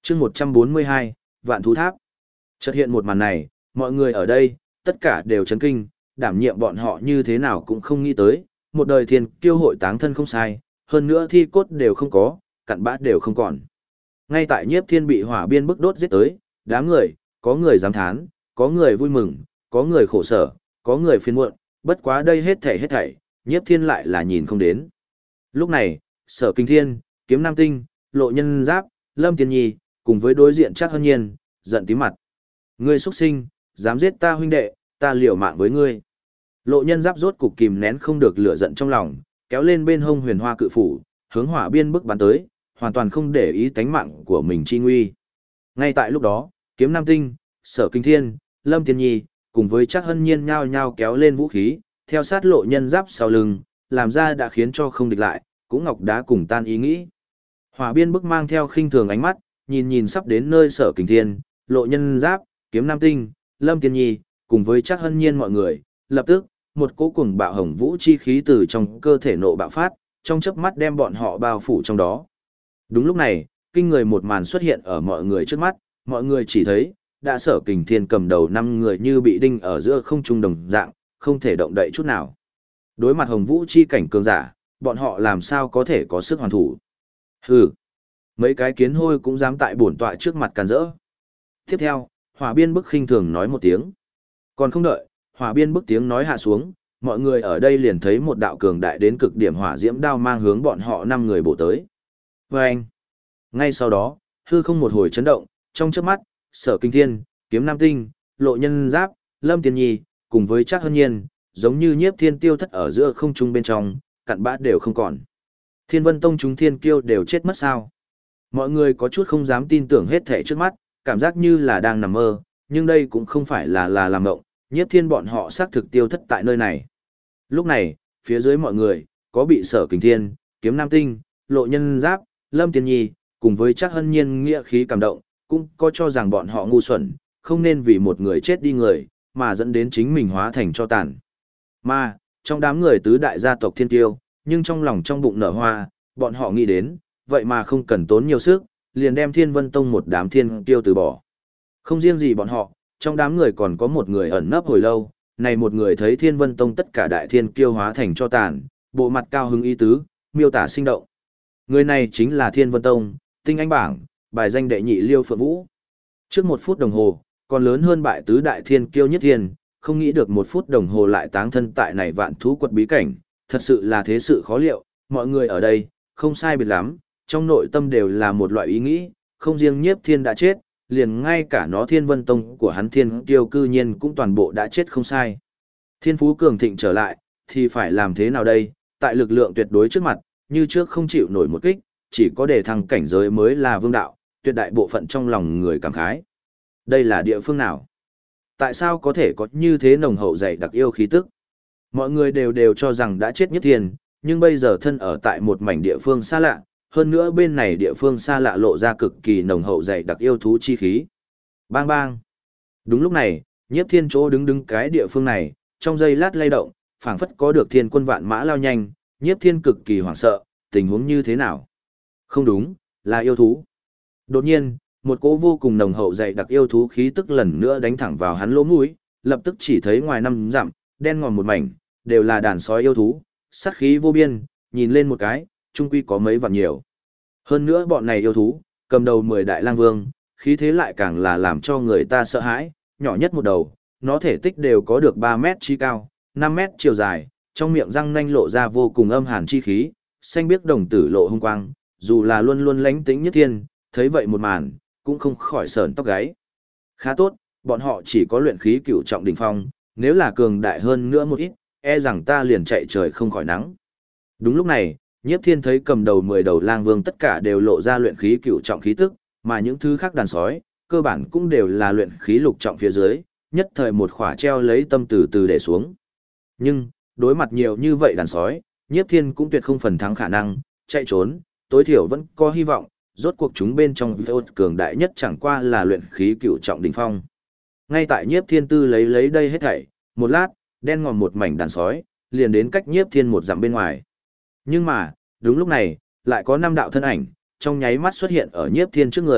chương 142, Vạn Thú Tháp. Chợt hiện một màn này, mọi người ở đây, tất cả đều chấn kinh, đảm nhiệm bọn họ như thế nào cũng không nghĩ tới, một đời thiên kiêu hội táng thân không sai, hơn nữa thi cốt đều không có, cặn bã đều không còn. Ngay tại Nhiếp Thiên bị hỏa biên bức đốt giết tới, đám người, có người giám thán, có người vui mừng, có người khổ sở, có người phiền muộn, bất quá đây hết thảy, Nhiếp Thiên lại là nhìn không đến. Lúc này, Sở Kinh Thiên, Kiếm Nam Tinh, Lộ Nhân Giáp, Lâm Tiên Nhi, cùng với đối diện Trác Hân Nhiên, giận tím mặt. Ngươi xuất sinh, dám giết ta huynh đệ, ta liều mạng với ngươi. Lộ Nhân Giáp rốt cục kìm nén không được lửa giận trong lòng, kéo lên bên hông huyền hoa cự phủ, hướng hỏa biên bức bắn tới, hoàn toàn không để ý tánh mạng của mình chi nguy. Ngay tại lúc đó, Kiếm Nam Tinh, Sở Kinh Thiên, Lâm Tiên Nhi, cùng với Trác Hân Nhiên nhao nhao kéo lên vũ khí, theo sát Lộ Nhân Giáp sau lưng, làm ra đã khiến cho không địch lại, cũng ngọc đá cùng tan ý nghĩ. Hỏa biên bức mang theo khinh thường ánh mắt, nhìn sắp đến nơi Sở Kinh Thiên, Lộ Nhân Giáp, Kiếm Nam Tinh, Lâm Tiên Nhi, cùng với Trác Hân Nhiên mọi người, lập tức, một cỗ cuồng bạo hồng vũ chi khí từ trong cơ thể nộ bạo phát, trong chớp mắt đem bọn họ bao phủ trong đó. Đúng lúc này, kinh người một màn xuất hiện ở mọi người trước mắt, mọi người chỉ thấy, đã Sở Kình Thiên cầm đầu 5 người như bị đinh ở giữa không trung đồng dạng, không thể động đậy chút nào. Đối mặt hồng vũ chi cảnh cường giả, bọn họ làm sao có thể có sức hoàn thủ. Hừ, mấy cái kiến hôi cũng dám tại bổn tọa trước mặt càn rỡ. Tiếp theo, hỏa biên bức khinh thường nói một tiếng. Còn không đợi, hỏa biên bức tiếng nói hạ xuống, mọi người ở đây liền thấy một đạo cường đại đến cực điểm hỏa diễm đao mang hướng bọn họ 5 người bổ tới. Vâng! Ngay sau đó, hư không một hồi chấn động, trong chớp mắt, Sở Kinh Thiên, Kiếm Nam Tinh, Lộ Nhân Giáp, Lâm Tiên Nhi, cùng với Trác Hân Nhiên, giống như Nhiếp Thiên tiêu thất ở giữa không trung bên trong, cặn bã đều không còn. Thiên Vân Tông chúng thiên kiêu đều chết mất sao? Mọi người có chút không dám tin tưởng hết thảy trước mắt, cảm giác như là đang nằm mơ, nhưng đây cũng không phải là làm mộng, Nhiếp Thiên bọn họ xác thực tiêu thất tại nơi này. Lúc này, phía dưới mọi người, có bị Sở Kình Thiên, Kiếm Nam Tinh, Lộ Nhân Giáp, Lâm Tiên Nhi, cùng với Trác Hân Nhiên nghĩa khí cảm động, cũng có cho rằng bọn họ ngu xuẩn, không nên vì một người chết đi người, mà dẫn đến chính mình hóa thành cho tàn. Mà, trong đám người tứ đại gia tộc thiên tiêu, nhưng trong lòng trong bụng nở hoa, bọn họ nghĩ đến, vậy mà không cần tốn nhiều sức, liền đem Thiên Vân Tông một đám thiên tiêu từ bỏ. Không riêng gì bọn họ, trong đám người còn có một người ẩn nấp hồi lâu, này một người thấy Thiên Vân Tông tất cả đại thiên kiêu hóa thành cho tàn, bộ mặt cao hứng ý tứ, miêu tả sinh động. Người này chính là Thiên Vân Tông, tinh anh bảng, bài danh đệ nhị Liêu Phượng Vũ. Trước 1 phút đồng hồ, còn lớn hơn bại tứ đại thiên kiêu nhất thiên, không nghĩ được 1 phút đồng hồ lại táng thân tại này vạn thú quật bí cảnh, thật sự là thế sự khó liệu, mọi người ở đây, không sai biệt lắm, trong nội tâm đều là một loại ý nghĩ, không riêng Nhiếp Thiên đã chết, liền ngay cả nó Thiên Vân Tông của hắn thiên kiêu cư nhiên cũng toàn bộ đã chết không sai. Thiên phú cường thịnh trở lại, thì phải làm thế nào đây, tại lực lượng tuyệt đối trước mặt, như trước không chịu nổi một kích, chỉ có để thăng cảnh giới mới là vương đạo, tuyệt đại bộ phận trong lòng người cảm khái. Đây là địa phương nào? Tại sao có thể có như thế nồng hậu dày đặc yêu khí tức? Mọi người đều cho rằng đã chết Nhiếp Thiên, nhưng bây giờ thân ở tại một mảnh địa phương xa lạ, hơn nữa bên này địa phương xa lạ lộ ra cực kỳ nồng hậu dày đặc yêu thú chi khí. Bang bang! Đúng lúc này, Nhiếp Thiên chỗ đứng cái địa phương này, trong giây lát lay động, phảng phất có được thiên quân vạn mã lao nhanh, Nhiếp Thiên cực kỳ hoảng sợ, tình huống như thế nào? Không đúng, là yêu thú. Đột nhiên, một cỗ vô cùng nồng hậu dày đặc yêu thú khí tức lần nữa đánh thẳng vào hắn lỗ mũi, lập tức chỉ thấy ngoài 5 dặm, đen ngòm một mảnh, đều là đàn sói yêu thú, sát khí vô biên, nhìn lên một cái, chung quy có mấy vạn nhiều. Hơn nữa bọn này yêu thú, cầm đầu 10 đại lang vương, khí thế lại càng là làm cho người ta sợ hãi, nhỏ nhất một đầu, nó thể tích đều có được 3 mét chi cao, 5 mét chiều dài, trong miệng răng nanh lộ ra vô cùng âm hàn chi khí, xanh biếc đồng tử lộ hung quang, dù là luôn luôn lánh tĩnh Nhất Thiên, thấy vậy một màn, cũng không khỏi sởn tóc gáy. Khá tốt, bọn họ chỉ có luyện khí cửu trọng đỉnh phong, nếu là cường đại hơn nữa một ít, e rằng ta liền chạy trời không khỏi nắng. Đúng lúc này, Nhiếp Thiên thấy cầm đầu 10 đầu lang vương tất cả đều lộ ra luyện khí cửu trọng khí tức, mà những thứ khác đàn sói, cơ bản cũng đều là luyện khí lục trọng phía dưới, nhất thời một khỏa treo lấy tâm từ từ để xuống. Nhưng, đối mặt nhiều như vậy đàn sói, Nhiếp Thiên cũng tuyệt không phần thắng khả năng, chạy trốn, tối thiểu vẫn có hy vọng, rốt cuộc chúng bên trong vô cường đại nhất chẳng qua là luyện khí cửu trọng đỉnh phong. Ngay tại Nhiếp Thiên tư lấy đây hết thảy, một lát, đen ngòm một mảnh đàn sói, liền đến cách Nhiếp Thiên 1 dặm bên ngoài. Nhưng mà, đúng lúc này, lại có 5 đạo thân ảnh, trong nháy mắt xuất hiện ở Nhiếp Thiên trước người,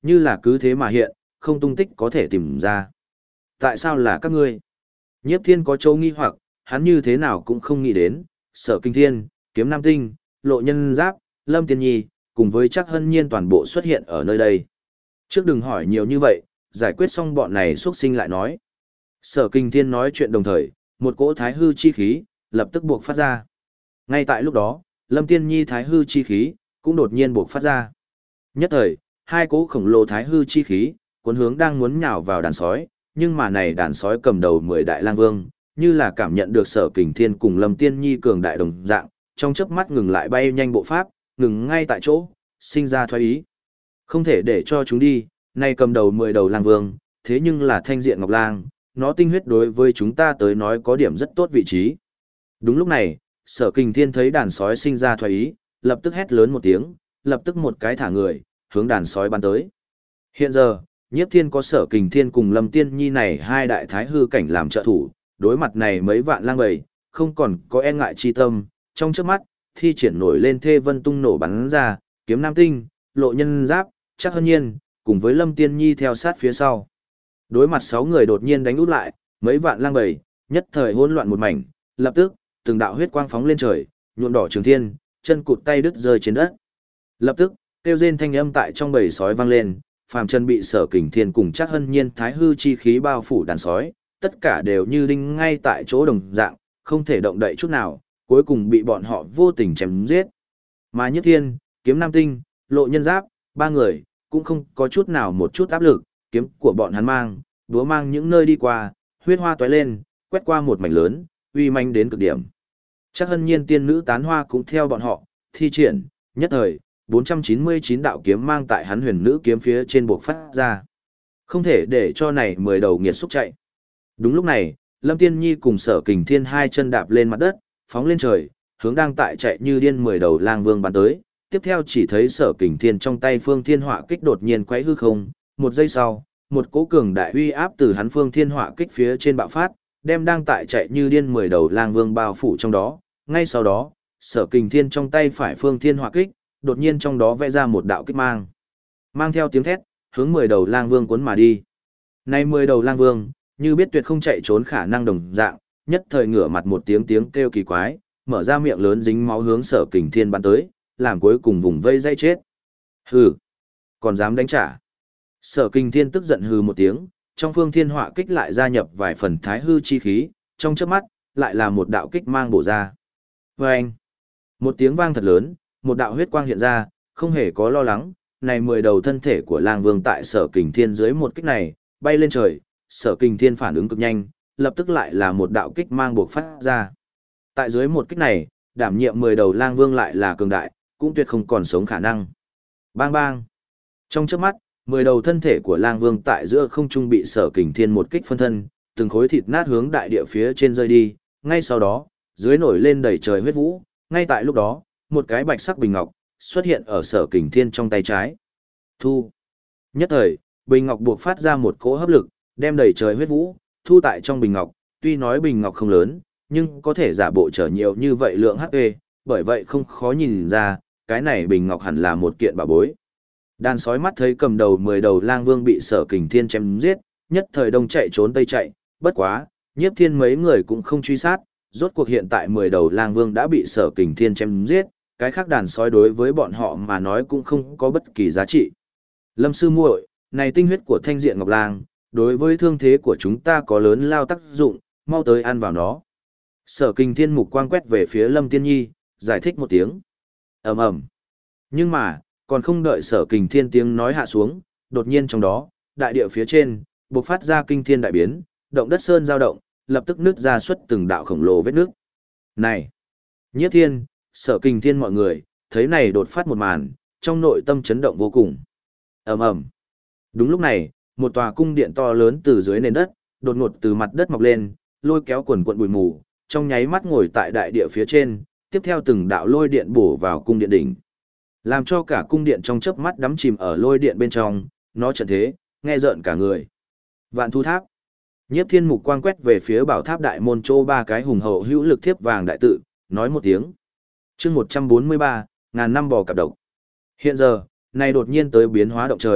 như là cứ thế mà hiện, không tung tích có thể tìm ra. Tại sao là các ngươi? Nhiếp Thiên có châu nghi hoặc, hắn như thế nào cũng không nghĩ đến, Sở Kinh Thiên, Kiếm Nam Tinh, Lộ Nhân Giáp, Lâm Tiên Nhi, cùng với Trác Hân Nhiên toàn bộ xuất hiện ở nơi đây. Trước đừng hỏi nhiều như vậy, giải quyết xong bọn này xuất sinh lại nói. Sở Kinh Thiên nói chuyện đồng thời, một cỗ thái hư chi khí, lập tức buộc phát ra. Ngay tại lúc đó, Lâm Tiên Nhi thái hư chi khí, cũng đột nhiên buộc phát ra. Nhất thời, hai cỗ khổng lồ thái hư chi khí, cuốn hướng đang muốn nhào vào đàn sói, nhưng mà này đàn sói cầm đầu 10 đại lang vương, như là cảm nhận được Sở Kình Thiên cùng Lâm Tiên Nhi cường đại đồng dạng, trong chớp mắt ngừng lại bay nhanh bộ pháp, ngừng ngay tại chỗ, sinh ra thoái ý. Không thể để cho chúng đi, nay cầm đầu 10 đầu lang vương, thế nhưng là thanh diện ngọc lang, nó tinh huyết đối với chúng ta tới nói có điểm rất tốt vị trí. Đúng lúc này, Sở Kình Thiên thấy đàn sói sinh ra thoái ý, lập tức hét lớn một tiếng, lập tức một cái thả người, hướng đàn sói bắn tới. Hiện giờ, Nhiếp Thiên có Sở Kình Thiên cùng Lâm Tiên Nhi này hai đại thái hư cảnh làm trợ thủ, đối mặt này mấy vạn lang bầy, không còn có e ngại chi tâm, trong chớp mắt, thi triển nổi lên thê vân tung nổ bắn ra, Kiếm Nam Tinh, Lộ Nhân Giáp, Trác Hân Nhiên, cùng với Lâm Tiên Nhi theo sát phía sau. Đối mặt 6 người đột nhiên đánh út lại, mấy vạn lang bầy, nhất thời hỗn loạn một mảnh, lập tức, từng đạo huyết quang phóng lên trời, nhuộm đỏ trường thiên, chân cụt tay đứt rơi trên đất. Lập tức, kêu rên thanh âm tại trong bầy sói vang lên, phàm chân bị Sở Kình Thiên cùng Trác Hân Nhiên thái hư chi khí bao phủ đàn sói, tất cả đều như đinh ngay tại chỗ đồng dạng, không thể động đậy chút nào, cuối cùng bị bọn họ vô tình chém giết. Mà Nhất Thiên, Kiếm Nam Tinh, Lộ Nhân Giáp, ba người, cũng không có chút nào một chút áp lực, kiếm của bọn hắn mang, đúa mang những nơi đi qua, huyết hoa tóe lên, quét qua một mảnh lớn, uy manh đến cực điểm. Trác Hân Nhiên tiên nữ tán hoa cũng theo bọn họ, thi triển, nhất thời, 499 đạo kiếm mang tại hắn huyền nữ kiếm phía trên buộc phát ra. Không thể để cho này 10 đầu nghiệt xúc chạy. Đúng lúc này, Lâm Tiên Nhi cùng Sở Kình Thiên hai chân đạp lên mặt đất, phóng lên trời, hướng đang tại chạy như điên 10 đầu lang vương bắn tới. Tiếp theo chỉ thấy Sở Kình Thiên trong tay Phương Thiên Họa kích đột nhiên quấy hư không, một giây sau, một cỗ cường đại uy áp từ hắn Phương Thiên Họa kích phía trên bạo phát, đem đang tại chạy như điên 10 đầu lang vương bao phủ trong đó. Ngay sau đó, Sở Kình Thiên trong tay phải Phương Thiên Họa kích, đột nhiên trong đó vẽ ra một đạo kích mang. Mang theo tiếng thét, hướng 10 đầu lang vương cuốn mà đi. Nay 10 đầu lang vương, như biết tuyệt không chạy trốn khả năng đồng dạng, nhất thời ngửa mặt một tiếng tiếng kêu kỳ quái, mở ra miệng lớn dính máu hướng Sở Kình Thiên bắn tới, làm cuối cùng vùng vây dây chết. Hừ, còn dám đánh trả. Sở Kình Thiên tức giận hừ một tiếng, trong Phương Thiên Họa kích lại gia nhập vài phần thái hư chi khí, trong chớp mắt, lại là một đạo kích mang bổ ra. Vâng! Một tiếng vang thật lớn, một đạo huyết quang hiện ra, không hề có lo lắng, này 10 đầu thân thể của lang vương tại Sở Kình Thiên dưới một kích này, bay lên trời, Sở Kình Thiên phản ứng cực nhanh, lập tức lại là một đạo kích mang buộc phát ra. Tại dưới một kích này, đảm nhiệm 10 đầu lang vương lại là cường đại, cũng tuyệt không còn sống khả năng. Bang bang! Trong chớp mắt, 10 đầu thân thể của lang vương tại giữa không trung bị Sở Kình Thiên một kích phân thân, từng khối thịt nát hướng đại địa phía trên rơi đi, ngay sau đó, dưới nổi lên đầy trời huyết vũ, ngay tại lúc đó, một cái bạch sắc bình ngọc xuất hiện ở Sở Kình Thiên trong tay trái. Thu. Nhất thời, bình ngọc buộc phát ra một cỗ hấp lực, đem đầy trời huyết vũ thu tại trong bình ngọc, tuy nói bình ngọc không lớn, nhưng có thể giả bộ trở nhiều như vậy lượng HP, bởi vậy không khó nhìn ra, cái này bình ngọc hẳn là một kiện bảo bối. Đàn sói mắt thấy cầm đầu 10 đầu lang vương bị Sở Kình Thiên chém giết, nhất thời đông chạy trốn tây chạy, bất quá, Nhiếp Thiên mấy người cũng không truy sát, rốt cuộc hiện tại 10 đầu lang vương đã bị Sở Kình Thiên chém giết, cái khác đàn sói đối với bọn họ mà nói cũng không có bất kỳ giá trị. Lâm sư muội, này tinh huyết của thanh diện ngọc lang, đối với thương thế của chúng ta có lớn lao tác dụng, mau tới ăn vào nó. Sở Kình Thiên mục quang quét về phía Lâm Tiên Nhi, giải thích một tiếng. Ầm ầm. Nhưng mà, còn không đợi Sở Kình Thiên tiếng nói hạ xuống, đột nhiên trong đó, đại địa phía trên bộc phát ra kinh thiên đại biến, động đất sơn dao động, lập tức nứt ra xuất từng đạo khổng lồ vết nước. Này, Nhiếp Thiên, Sở Kình Thiên mọi người, thấy này đột phát một màn, trong nội tâm chấn động vô cùng. Ầm ầm. Đúng lúc này, một tòa cung điện to lớn từ dưới nền đất, đột ngột từ mặt đất mọc lên, lôi kéo quần quần bụi mù, trong nháy mắt ngồi tại đại địa phía trên, tiếp theo từng đạo lôi điện bổ vào cung điện đỉnh. Làm cho cả cung điện trong chớp mắt đắm chìm ở lôi điện bên trong, nó trận thế, nghe rợn cả người. Vạn Thú Tháp. Nhiếp Thiên mục quang quét về phía bảo tháp đại môn chỗ ba cái hùng hậu hữu lực thiếp vàng đại tự, nói một tiếng. Chương 143, ngàn năm bò cạp độc. Hiện giờ, này đột nhiên tới biến hóa động trời,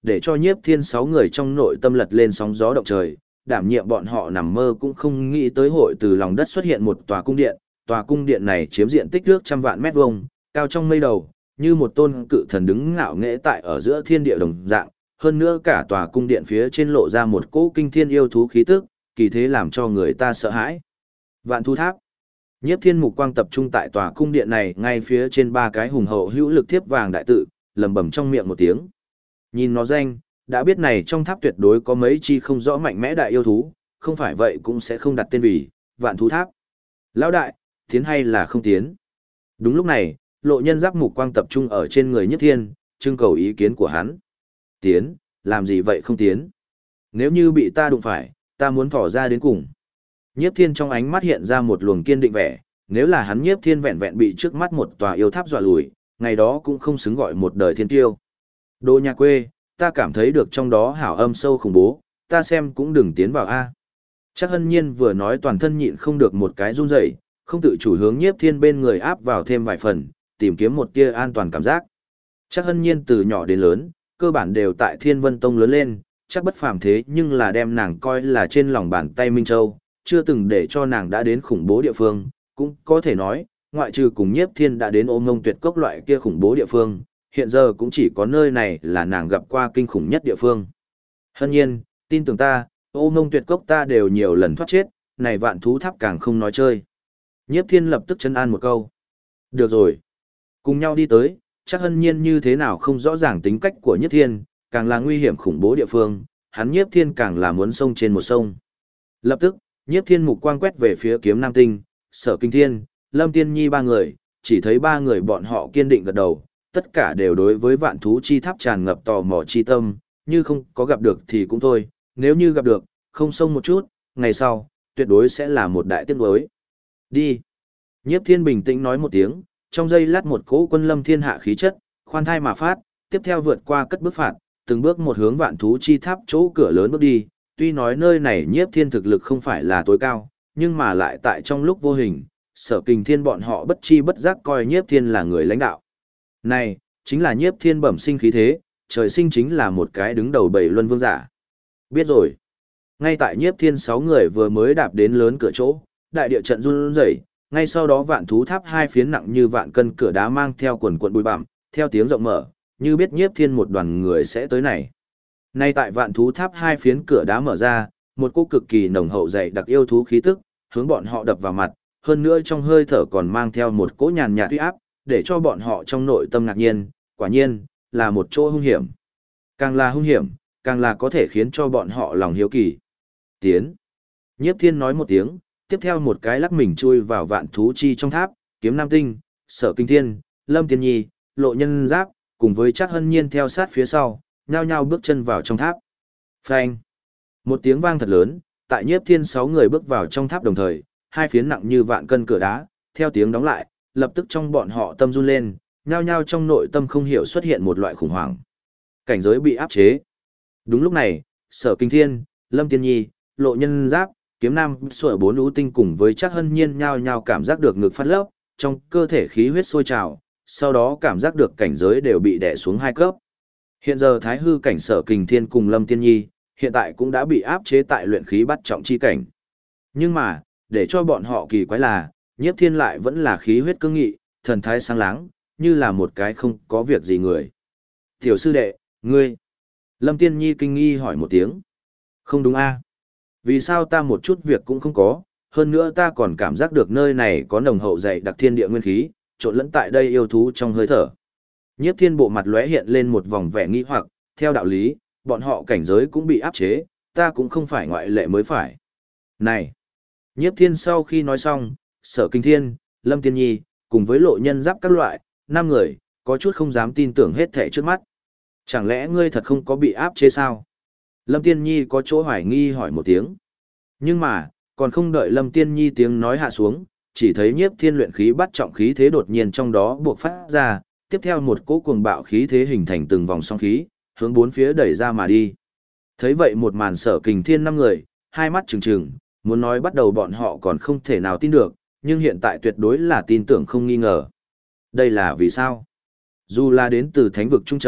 để cho nhiếp thiên 6 người trong nội tâm lật lên sóng gió động trời, đảm nhiệm bọn họ nằm mơ cũng không nghĩ tới hội từ lòng đất xuất hiện một tòa cung điện này chiếm diện tích nước trăm vạn mét vuông, cao trong mây đầu, như một tôn cự thần đứng ngạo nghễ tại ở giữa thiên địa đồng dạng, hơn nữa cả tòa cung điện phía trên lộ ra một cỗ kinh thiên yêu thú khí tức, kỳ thế làm cho người ta sợ hãi. Vạn Thú Tháp. Nhiếp Thiên mục quang tập trung tại tòa cung điện này, ngay phía trên 3 cái hùng hậu hữu lực thiếp vàng đại tự, lẩm bẩm trong miệng một tiếng. Nhìn nó danh, đã biết này trong tháp tuyệt đối có mấy chi không rõ mạnh mẽ đại yêu thú, không phải vậy cũng sẽ không đặt tên vì Vạn Thú Tháp. Lão đại, tiến hay là không tiến? Đúng lúc này, Lộ Nhân Giáp mục quang tập trung ở trên người Nhiếp Thiên, trưng cầu ý kiến của hắn. Tiến, làm gì vậy không tiến? Nếu như bị ta đụng phải, ta muốn thỏ ra đến cùng. Nhiếp Thiên trong ánh mắt hiện ra một luồng kiên định vẻ, nếu là hắn Nhiếp Thiên vẹn vẹn bị trước mắt một tòa yêu tháp dọa lùi, ngày đó cũng không xứng gọi một đời thiên tiêu. Đồ nhà quê, ta cảm thấy được trong đó hảo âm sâu khủng bố, ta xem cũng đừng tiến vào a. Chắc Hân Nhiên vừa nói toàn thân nhịn không được một cái run rẩy, không tự chủ hướng Nhiếp Thiên bên người áp vào thêm vài phần, tìm kiếm một tia an toàn cảm giác. Chắc Hân Nhiên từ nhỏ đến lớn, cơ bản đều tại Thiên Vân Tông lớn lên, chắc bất phàm thế nhưng là đem nàng coi là trên lòng bàn tay Minh Châu, chưa từng để cho nàng đã đến khủng bố địa phương, cũng có thể nói, ngoại trừ cùng Nhiếp Thiên đã đến Ôm Ngông Tuyệt Cốc loại kia khủng bố địa phương, hiện giờ cũng chỉ có nơi này là nàng gặp qua kinh khủng nhất địa phương. Hân Nhiên, tin tưởng ta, Ôm Ngông Tuyệt Cốc ta đều nhiều lần thoát chết, này Vạn Thú Tháp càng không nói chơi. Nhiếp Thiên lập tức trấn an một câu. Được rồi. Cùng nhau đi tới, chắc Hân Nhiên như thế nào không rõ ràng tính cách của Nhiếp Thiên, càng là nguy hiểm khủng bố địa phương, hắn Nhiếp Thiên càng là muốn sông trên một sông. Lập tức, Nhiếp Thiên mục quang quét về phía Kiếm Nam Tinh, Sở Kinh Thiên, Lâm Tiên Nhi 3 người, chỉ thấy 3 người bọn họ kiên định gật đầu, tất cả đều đối với Vạn Thú Chi Tháp tràn ngập tò mò chi tâm, như không có gặp được thì cũng thôi, nếu như gặp được, không xông một chút, ngày sau, tuyệt đối sẽ là một đại tiếc nuối. Đi. Nhiếp Thiên bình tĩnh nói một tiếng, trong giây lát một cỗ quân lâm thiên hạ khí chất, khoan thai mà phát, tiếp theo vượt qua cất bước phạt, từng bước một hướng Vạn Thú Chi Tháp chỗ cửa lớn bước đi, tuy nói nơi này Nhiếp Thiên thực lực không phải là tối cao, nhưng mà lại tại trong lúc vô hình, Sở Kình Thiên bọn họ bất chi bất giác coi Nhiếp Thiên là người lãnh đạo. Này, chính là Nhiếp Thiên bẩm sinh khí thế, trời sinh chính là một cái đứng đầu bảy luân vương giả. Biết rồi. Ngay tại Nhiếp Thiên 6 người vừa mới đạp đến lớn cửa chỗ, đại địa trận run rẩy, ngay sau đó Vạn Thú Tháp 2 phiến nặng như vạn cân cửa đá mang theo quần quần bụi bặm, theo tiếng rộng mở, như biết Nhiếp Thiên một đoàn người sẽ tới này. Nay tại Vạn Thú Tháp 2 phiến cửa đá mở ra, một cỗ cực kỳ nồng hậu dày đặc yêu thú khí tức, hướng bọn họ đập vào mặt, hơn nữa trong hơi thở còn mang theo một cỗ nhàn nhạt uy áp, để cho bọn họ trong nội tâm ngạc nhiên, quả nhiên, là một chỗ hung hiểm. Càng là hung hiểm, càng là có thể khiến cho bọn họ lòng hiếu kỳ. Tiến. Nhiếp Thiên nói một tiếng, tiếp theo một cái lắc mình chui vào Vạn Thú Chi trong tháp, Kiếm Nam Tinh, Sở Kinh Thiên, Lâm Tiên Nhi, Lộ Nhân Giáp, cùng với Trác Hân Nhiên theo sát phía sau, nhao nhao bước chân vào trong tháp. Phanh. Một tiếng vang thật lớn, tại Nhiếp Thiên 6 người bước vào trong tháp đồng thời, 2 phiến nặng như vạn cân cửa đá, theo tiếng đóng lại, lập tức trong bọn họ tâm run lên, nhao nhao trong nội tâm không hiểu xuất hiện một loại khủng hoảng. Cảnh giới bị áp chế. Đúng lúc này, Sở Kinh Thiên, Lâm Tiên Nhi, Lộ Nhân Giáp, Kiếm Nam, Sở 4 ưu tinh cùng với Trác Hân Nhiên nhao nhao cảm giác được ngực phát lấp, trong cơ thể khí huyết sôi trào, sau đó cảm giác được cảnh giới đều bị đè xuống 2 cấp. Hiện giờ Thái Hư cảnh Sở Kình Thiên cùng Lâm Tiên Nhi, hiện tại cũng đã bị áp chế tại luyện khí bắt trọng chi cảnh. Nhưng mà, để cho bọn họ kỳ quái là, Nhiếp Thiên lại vẫn là khí huyết cương nghị, thần thái sáng láng, như là một cái không có việc gì người. Tiểu sư đệ, ngươi. Lâm Tiên Nhi kinh nghi hỏi một tiếng. Không đúng a? Vì sao ta một chút việc cũng không có, hơn nữa ta còn cảm giác được nơi này có nồng hậu dày đặc thiên địa nguyên khí, trộn lẫn tại đây yêu thú trong hơi thở. Nhiếp Thiên bộ mặt lóe hiện lên một vòng vẻ nghi hoặc, theo đạo lý, bọn họ cảnh giới cũng bị áp chế, ta cũng không phải ngoại lệ mới phải. Này! Nhiếp Thiên sau khi nói xong, Sở Kinh Thiên, Lâm Tiên Nhi, cùng với Lộ Nhân Giáp các loại, 5 người, có chút không dám tin tưởng hết thảy trước mắt. Chẳng lẽ ngươi thật không có bị áp chế sao? Lâm Tiên Nhi có chỗ hoài nghi hỏi một tiếng. Nhưng mà, còn không đợi Lâm Tiên Nhi tiếng nói hạ xuống, chỉ thấy Nhiếp Thiên luyện khí bắt trọng khí thế đột nhiên trong đó buộc phát ra, tiếp theo một cỗ cuồng bạo khí thế hình thành từng vòng song khí, hướng bốn phía đẩy ra mà đi. Thấy vậy một màn Sở Kình Thiên 5 người, hai mắt trừng trừng, muốn nói bắt đầu bọn họ còn không thể nào tin được, nhưng hiện tại tuyệt đối là tin tưởng không nghi ngờ. Đây là vì sao? Dù là đến từ thánh vực Trung Châu,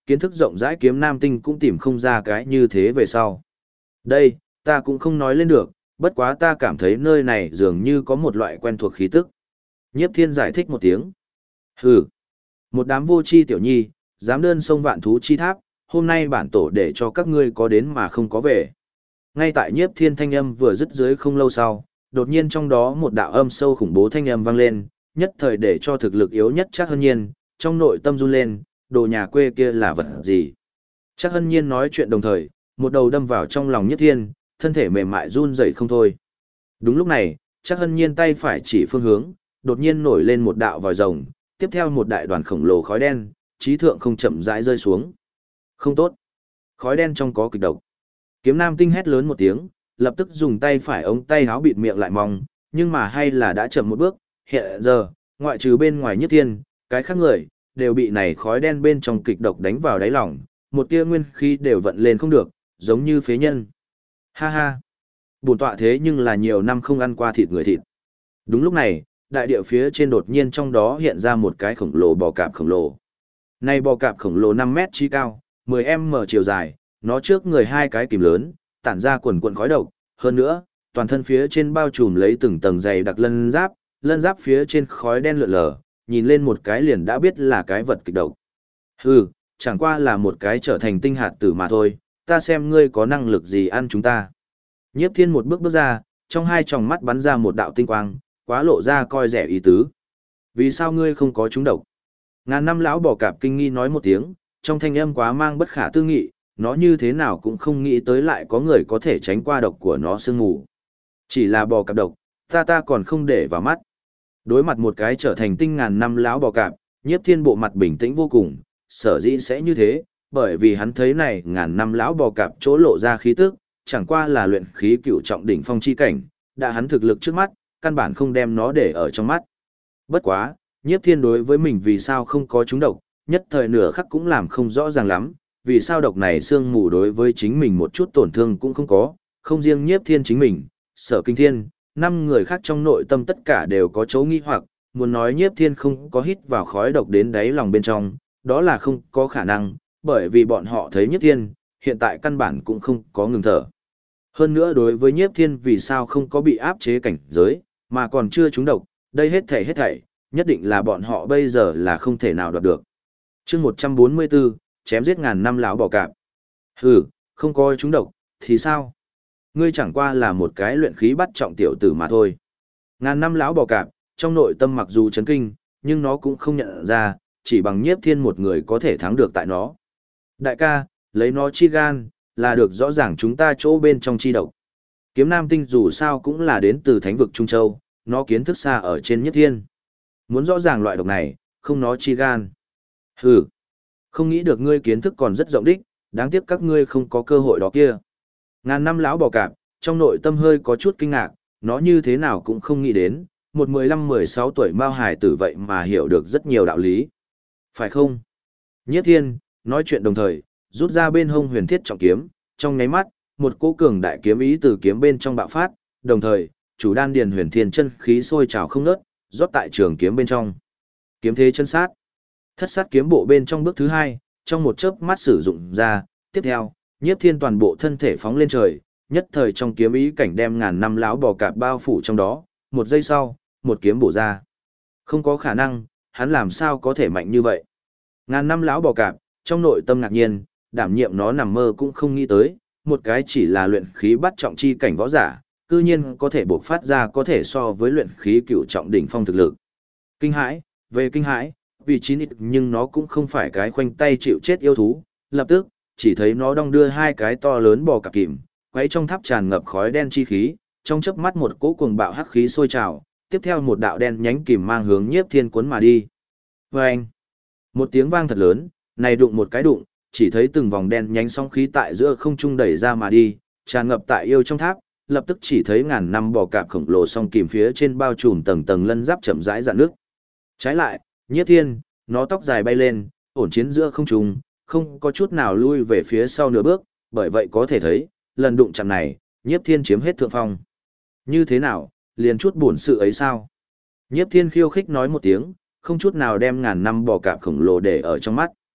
kiến thức rộng rãi Kiếm Nam Tinh cũng tìm không ra cái như thế về sau. Đây, ta cũng không nói lên được, bất quá ta cảm thấy nơi này dường như có một loại quen thuộc khí tức. Nhiếp Thiên giải thích một tiếng. Hừ, một đám vô tri tiểu nhi, dám đơn sông vạn thú chi tháp, hôm nay bản tổ để cho các ngươi có đến mà không có về. Ngay tại Nhiếp Thiên thanh âm vừa dứt dưới không lâu sau, đột nhiên trong đó một đạo âm sâu khủng bố thanh âm vang lên, nhất thời để cho thực lực yếu nhất Trác Hân Nhiên, trong nội tâm run lên, đồ nhà quê kia là vật gì? Trác Hân Nhiên nói chuyện đồng thời, một đầu đâm vào trong lòng Nhiếp Thiên, thân thể mềm mại run rẩy không thôi. Đúng lúc này, Trác Hân Nhiên tay phải chỉ phương hướng, đột nhiên nổi lên một đạo vòi rồng, tiếp theo một đại đoàn khổng lồ khói đen, chí thượng không chậm rãi rơi xuống. Không tốt. Khói đen trong có kịch độc. Kiếm Nam Tinh hét lớn một tiếng, lập tức dùng tay phải ống tay áo bịt miệng lại mong, nhưng mà hay là đã chậm một bước, hiện giờ, ngoại trừ bên ngoài Nhiếp Thiên, cái khác người, đều bị này khói đen bên trong kịch độc đánh vào đáy lòng, một tia nguyên khí đều vận lên không được, giống như phế nhân. Ha ha! Bổn tọa thế nhưng là nhiều năm không ăn qua thịt người thịt. Đúng lúc này, đại địa phía trên đột nhiên trong đó hiện ra một cái khổng lồ bò cạp khổng lồ. Này bò cạp khổng lồ 5 mét chi cao, 10m chiều dài, nó trước người hai cái kìm lớn, tản ra quần quần khói độc, hơn nữa, toàn thân phía trên bao trùm lấy từng tầng dày đặc lân giáp phía trên khói đen lượn lờ, nhìn lên một cái liền đã biết là cái vật kịch độc. Hừ, chẳng qua là một cái trở thành tinh hạt tử mà thôi, ta xem ngươi có năng lực gì ăn chúng ta. Nhiếp Thiên một bước bước ra, trong hai tròng mắt bắn ra một đạo tinh quang, quá lộ ra coi rẻ ý tứ. Vì sao ngươi không có chúng độc? Ngàn năm lão bò cạp kinh nghi nói một tiếng, trong thanh âm quá mang bất khả tư nghị, nó như thế nào cũng không nghĩ tới lại có người có thể tránh qua độc của nó sương mù. Chỉ là bò cạp độc, ta còn không để vào mắt. Đối mặt một cái trở thành tinh ngàn năm lão bò cạp, Nhiếp Thiên bộ mặt bình tĩnh vô cùng, sở dĩ sẽ như thế, bởi vì hắn thấy này ngàn năm lão bò cạp chỗ lộ ra khí tức, chẳng qua là luyện khí cựu trọng đỉnh phong chi cảnh, đã hắn thực lực trước mắt, căn bản không đem nó để ở trong mắt. Bất quá, Nhiếp Thiên đối với mình vì sao không có trúng độc, nhất thời nửa khắc cũng làm không rõ ràng lắm, vì sao độc này sương mù đối với chính mình một chút tổn thương cũng không có, không riêng Nhiếp Thiên chính mình, Sở Kinh Thiên, 5 người khác trong nội tâm tất cả đều có chỗ nghi hoặc, muốn nói Nhiếp Thiên không có hít vào khói độc đến đáy lòng bên trong, đó là không có khả năng, bởi vì bọn họ thấy Nhiếp Thiên, hiện tại căn bản cũng không có ngừng thở. Hơn nữa đối với Nhiếp Thiên vì sao không có bị áp chế cảnh giới, mà còn chưa trúng độc, đây hết thảy, nhất định là bọn họ bây giờ là không thể nào đoạt được. Chương 144, chém giết ngàn năm lão bò cạp. Hừ, không có trúng độc, thì sao? Ngươi chẳng qua là một cái luyện khí bắt trọng tiểu tử mà thôi. Ngàn năm lão bò cạp, trong nội tâm mặc dù chấn kinh, nhưng nó cũng không nhận ra, chỉ bằng Nhiếp Thiên một người có thể thắng được tại nó. Đại ca, lấy nó chi gan, là được rõ ràng chúng ta chỗ bên trong chi độc. Kiếm Nam Tinh dù sao cũng là đến từ thánh vực Trung Châu, nó kiến thức xa ở trên Nhiếp Thiên. Muốn rõ ràng loại độc này, không nó chi gan. Hừ, không nghĩ được ngươi kiến thức còn rất rộng đích, đáng tiếc các ngươi không có cơ hội đó kia. Ngàn năm lão bò cạp, trong nội tâm hơi có chút kinh ngạc, nó như thế nào cũng không nghĩ đến, một 15-16 tuổi mao hải tử vậy mà hiểu được rất nhiều đạo lý. Phải không? Nhiếp Thiên, nói chuyện đồng thời, rút ra bên hông huyền thiết trọng kiếm, trong nháy mắt, một cỗ cường đại kiếm ý từ kiếm bên trong bạo phát, đồng thời, chủ đan điền huyền thiên chân khí sôi trào không ngớt, rót tại trường kiếm bên trong. Kiếm thế chân sát. Thất sát kiếm bộ bên trong bước thứ 2, trong một chớp mắt sử dụng ra, tiếp theo, Nhiếp Thiên toàn bộ thân thể phóng lên trời, nhất thời trong kiếm ý cảnh đem ngàn năm lão bò cạp bao phủ trong đó, một giây sau, một kiếm bổ ra. Không có khả năng, hắn làm sao có thể mạnh như vậy? Ngàn năm lão bò cạp, trong nội tâm ngạc nhiên, đảm nhiệm nó nằm mơ cũng không nghĩ tới, một cái chỉ là luyện khí bắt trọng chi cảnh võ giả, cư nhiên có thể bộc phát ra có thể so với luyện khí cửu trọng đỉnh phong thực lực. Kinh hãi, về kinh hãi, vì chín ít nhưng nó cũng không phải cái khoanh tay chịu chết yêu thú, lập tức, chỉ thấy nó đong đưa hai cái to lớn bò cạp kìm, quấy trong tháp tràn ngập khói đen chi khí, trong chớp mắt một cỗ cuồng bạo hắc khí sôi trào, tiếp theo một đạo đen nhánh kìm mang hướng Nhiếp Thiên cuốn mà đi. Vâng! Một tiếng vang thật lớn, này đụng một cái đụng, chỉ thấy từng vòng đen nhánh sóng khí tại giữa không trung đẩy ra mà đi, tràn ngập tại yêu trong tháp, lập tức chỉ thấy ngàn năm bò cạp khổng lồ song kìm phía trên bao trùm tầng tầng lân giáp chậm rãi dạn nước. Trái lại, Nhiếp Thiên, nó tóc dài bay lên, ổn chiến giữa không trung, không có chút nào lui về phía sau nửa bước, bởi vậy có thể thấy, lần đụng chạm này, Nhiếp Thiên chiếm hết thượng phong. Như thế nào, liền chút buồn sự ấy sao? Nhiếp Thiên khiêu khích nói một tiếng, không chút nào đem ngàn năm bò cạp khổng lồ để ở trong mắt.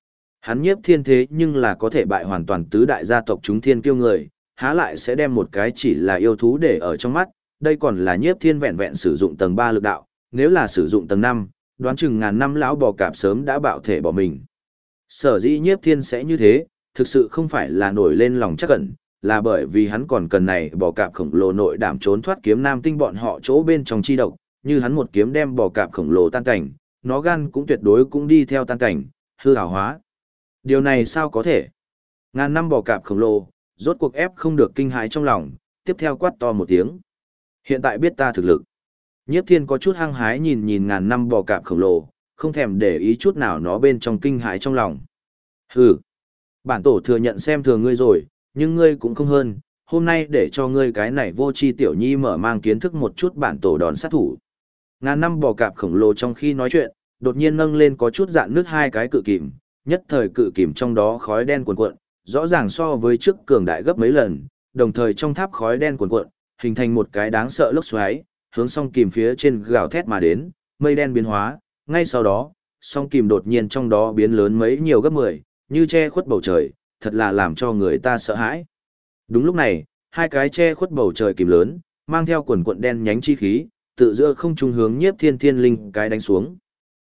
Hắn Nhiếp Thiên thế nhưng là có thể bại hoàn toàn tứ đại gia tộc chúng thiên kiêu người, há lại sẽ đem một cái chỉ là yêu thú để ở trong mắt, đây còn là Nhiếp Thiên vẹn vẹn sử dụng tầng 3 lực đạo, nếu là sử dụng tầng 5, đoán chừng ngàn năm lão bò cạp sớm đã bạo thể bỏ mình. Sở dĩ Nhiếp Thiên sẽ như thế, thực sự không phải là nổi lên lòng chắc ẩn, là bởi vì hắn còn cần này bò cạp khổng lồ nội đảm trốn thoát kiếm nam tinh bọn họ chỗ bên trong chi độc, như hắn một kiếm đem bò cạp khổng lồ tan cảnh, nó gan cũng tuyệt đối cũng đi theo tan cảnh, hư ảo hóa. Điều này sao có thể? Ngàn năm bò cạp khổng lồ, rốt cuộc ép không được kinh hãi trong lòng, tiếp theo quát to một tiếng. Hiện tại biết ta thực lực. Nhiếp Thiên có chút hăng hái nhìn nhìn ngàn năm bò cạp khổng lồ, không thèm để ý chút nào nó bên trong kinh hãi trong lòng. Hừ, bản tổ thừa nhận xem thường ngươi rồi, nhưng ngươi cũng không hơn, hôm nay để cho ngươi cái này vô tri tiểu nhi mở mang kiến thức một chút bản tổ đòn sát thủ. Ngàn năm bò cạp khổng lồ trong khi nói chuyện, đột nhiên nâng lên có chút dạn nước hai cái cự kìm, nhất thời cự kìm trong đó khói đen cuồn cuộn, rõ ràng so với trước cường đại gấp mấy lần, đồng thời trong tháp khói đen cuồn cuộn, hình thành một cái đáng sợ lốc xoáy, hướng song kìm phía trên gào thét mà đến, mây đen biến hóa, ngay sau đó, song kìm đột nhiên trong đó biến lớn mấy nhiều gấp 10, như che khuất bầu trời, thật là làm cho người ta sợ hãi. Đúng lúc này, hai cái che khuất bầu trời kìm lớn, mang theo quần cuộn đen nhánh chi khí, tự giữa không trung hướng Nhiếp Thiên thiên linh cái đánh xuống.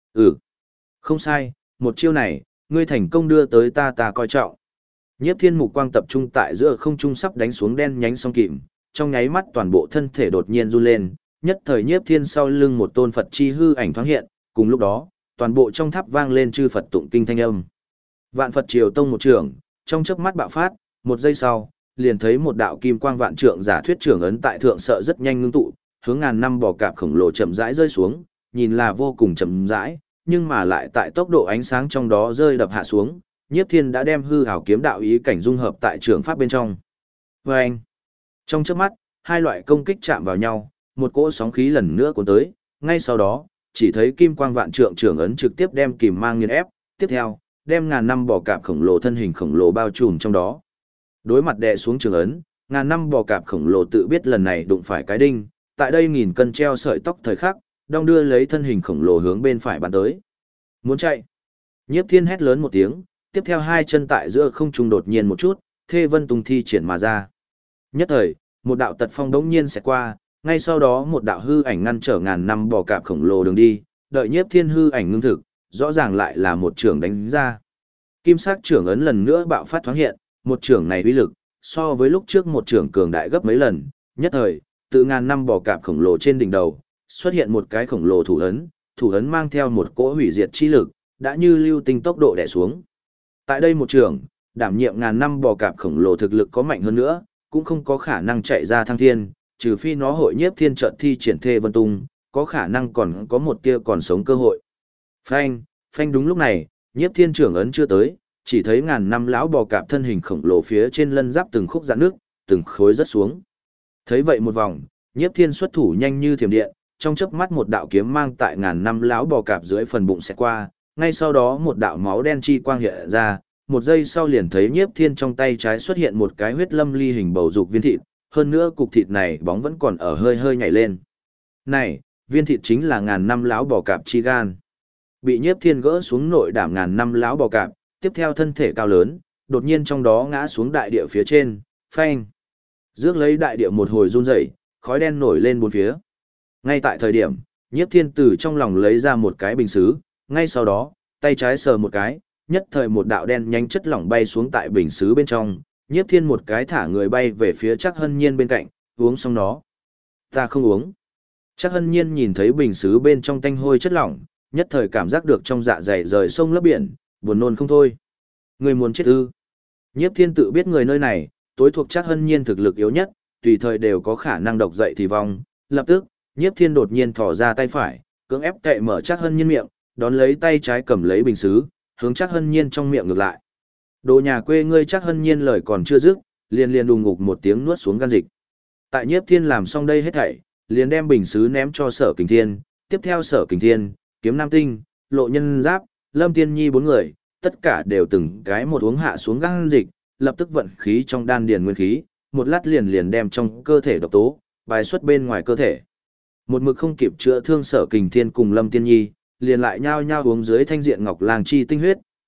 Không sai, một chiêu này, ngươi thành công đưa tới ta coi trọng. Nhiếp Thiên mục quang tập trung tại giữa không trung sắp đánh xuống đen nhánh song kìm, trong nháy mắt toàn bộ thân thể đột nhiên run lên, nhất thời Nhiếp Thiên sau lưng một tôn Phật chi hư ảnh thoáng hiện, cùng lúc đó, toàn bộ trong tháp vang lên chư Phật tụng kinh thanh âm. Vạn Phật Triều Tông một trường, trong chớp mắt bạo phát, một giây sau, liền thấy một đạo kim quang vạn trượng giả thuyết trưởng ấn tại thượng sợ rất nhanh ngưng tụ, hướng ngàn năm bò cạp khổng lồ chậm rãi rơi xuống, nhìn là vô cùng chậm rãi, nhưng mà lại tại tốc độ ánh sáng trong đó rơi đập hạ xuống, Nhiếp Thiên đã đem hư ảo kiếm đạo ý cảnh dung hợp tại trường pháp bên trong. Và anh, trong chớp mắt, hai loại công kích chạm vào nhau, một cỗ sóng khí lần nữa cuốn tới, ngay sau đó, chỉ thấy kim quang vạn trượng trưởng ấn trực tiếp đem kìm mang nghiền ép, tiếp theo, đem ngàn năm bò cạp khổng lồ thân hình khổng lồ bao trùm trong đó. Đối mặt đè xuống trường ấn, ngàn năm bò cạp khổng lồ tự biết lần này đụng phải cái đinh, tại đây nghìn cân treo sợi tóc thời khắc, đong đưa lấy thân hình khổng lồ hướng bên phải bắn tới. Muốn chạy. Nhiếp Thiên hét lớn một tiếng, tiếp theo hai chân tại giữa không trung đột nhiên một chút, thê vân tung thi triển mà ra. Nhất thời, một đạo tật phong đống nhiên sẽ qua, ngay sau đó một đạo hư ảnh ngăn trở ngàn năm bò cạp khổng lồ đường đi, đợi Nhiếp Thiên hư ảnh ngưng thực, rõ ràng lại là một trưởng đánh ra. Kim sắc trưởng ấn lần nữa bạo phát thoáng hiện, một trưởng này uy lực, so với lúc trước một trưởng cường đại gấp mấy lần, nhất thời, từ ngàn năm bò cạp khổng lồ trên đỉnh đầu, xuất hiện một cái khổng lồ thủ ấn mang theo một cỗ hủy diệt chi lực, đã như lưu tinh tốc độ đè xuống. Tại đây một trưởng, đảm nhiệm ngàn năm bò cạp khổng lồ thực lực có mạnh hơn nữa, cũng không có khả năng chạy ra thăng thiên, trừ phi nó hội Nhiếp Thiên trận thi triển thê vân tung, có khả năng còn có một tia còn sống cơ hội. Phanh, phanh đúng lúc này, Nhiếp Thiên trưởng ấn chưa tới, chỉ thấy ngàn năm lão bò cạp thân hình khổng lồ phía trên lân giáp từng khúc rạn nước, từng khối rất xuống. Thấy vậy một vòng, Nhiếp Thiên xuất thủ nhanh như thiểm điện, trong chớp mắt một đạo kiếm mang tại ngàn năm lão bò cạp dưới phần bụng sẽ qua, ngay sau đó một đạo máu đen chi quang hiện ra, một giây sau liền thấy Nhiếp Thiên trong tay trái xuất hiện một cái huyết lâm ly hình bầu dục viên thịt, hơn nữa cục thịt này bóng vẫn còn ở hơi hơi nhảy lên. Này, viên thịt chính là ngàn năm lão bò cạp chi gan. Bị Nhiếp Thiên gỡ xuống nội đảm ngàn năm lão bò cạp, tiếp theo thân thể cao lớn, đột nhiên trong đó ngã xuống đại địa phía trên, phanh. Rước lấy đại địa một hồi run rẩy, khói đen nổi lên bốn phía. Ngay tại thời điểm, Nhiếp Thiên từ trong lòng lấy ra một cái bình sứ, ngay sau đó, tay trái sờ một cái, nhất thời một đạo đen nhanh chất lỏng bay xuống tại bình sứ bên trong, Nhiếp Thiên một cái thả người bay về phía Trác Hân Nhiên bên cạnh, uống xong nó. Ta không uống. Trác Hân Nhiên nhìn thấy bình sứ bên trong tanh hôi chất lỏng, nhất thời cảm giác được trong dạ dày rời sông lấp biển, buồn nôn không thôi. Người muốn chết ư? Nhiếp Thiên tự biết người nơi này, tối thuộc Trác Hân Nhiên thực lực yếu nhất, tùy thời đều có khả năng độc dậy thì vong. Lập tức, Nhiếp Thiên đột nhiên thò ra tay phải, cưỡng ép cậy mở Trác Hân Nhiên miệng, đón lấy tay trái cầm lấy bình sứ, hướng Trác Hân Nhiên trong miệng ngược lại. Đồ nhà quê ngươi. Trác Hân Nhiên lời còn chưa dứt, liền đùng ngục một tiếng nuốt xuống gan dịch. Tại Nhiếp Thiên làm xong đây hết thảy, liền đem bình sứ ném cho Sở Kình Thiên, tiếp theo Sở Kình Thiên, Kiếm Nam Tinh, Lộ Nhân Giáp, Lâm Tiên Nhi bốn người, tất cả đều từng cái một uống hạ xuống gan dịch, lập tức vận khí trong đan điền nguyên khí, một lát liền đem trong cơ thể độc tố bài xuất bên ngoài cơ thể. Một mực không kịp chữa thương Sở Kình Thiên cùng Lâm Tiên Nhi, liền lại nhao nhao uống dưới thanh diện ngọc lang chi tinh huyết,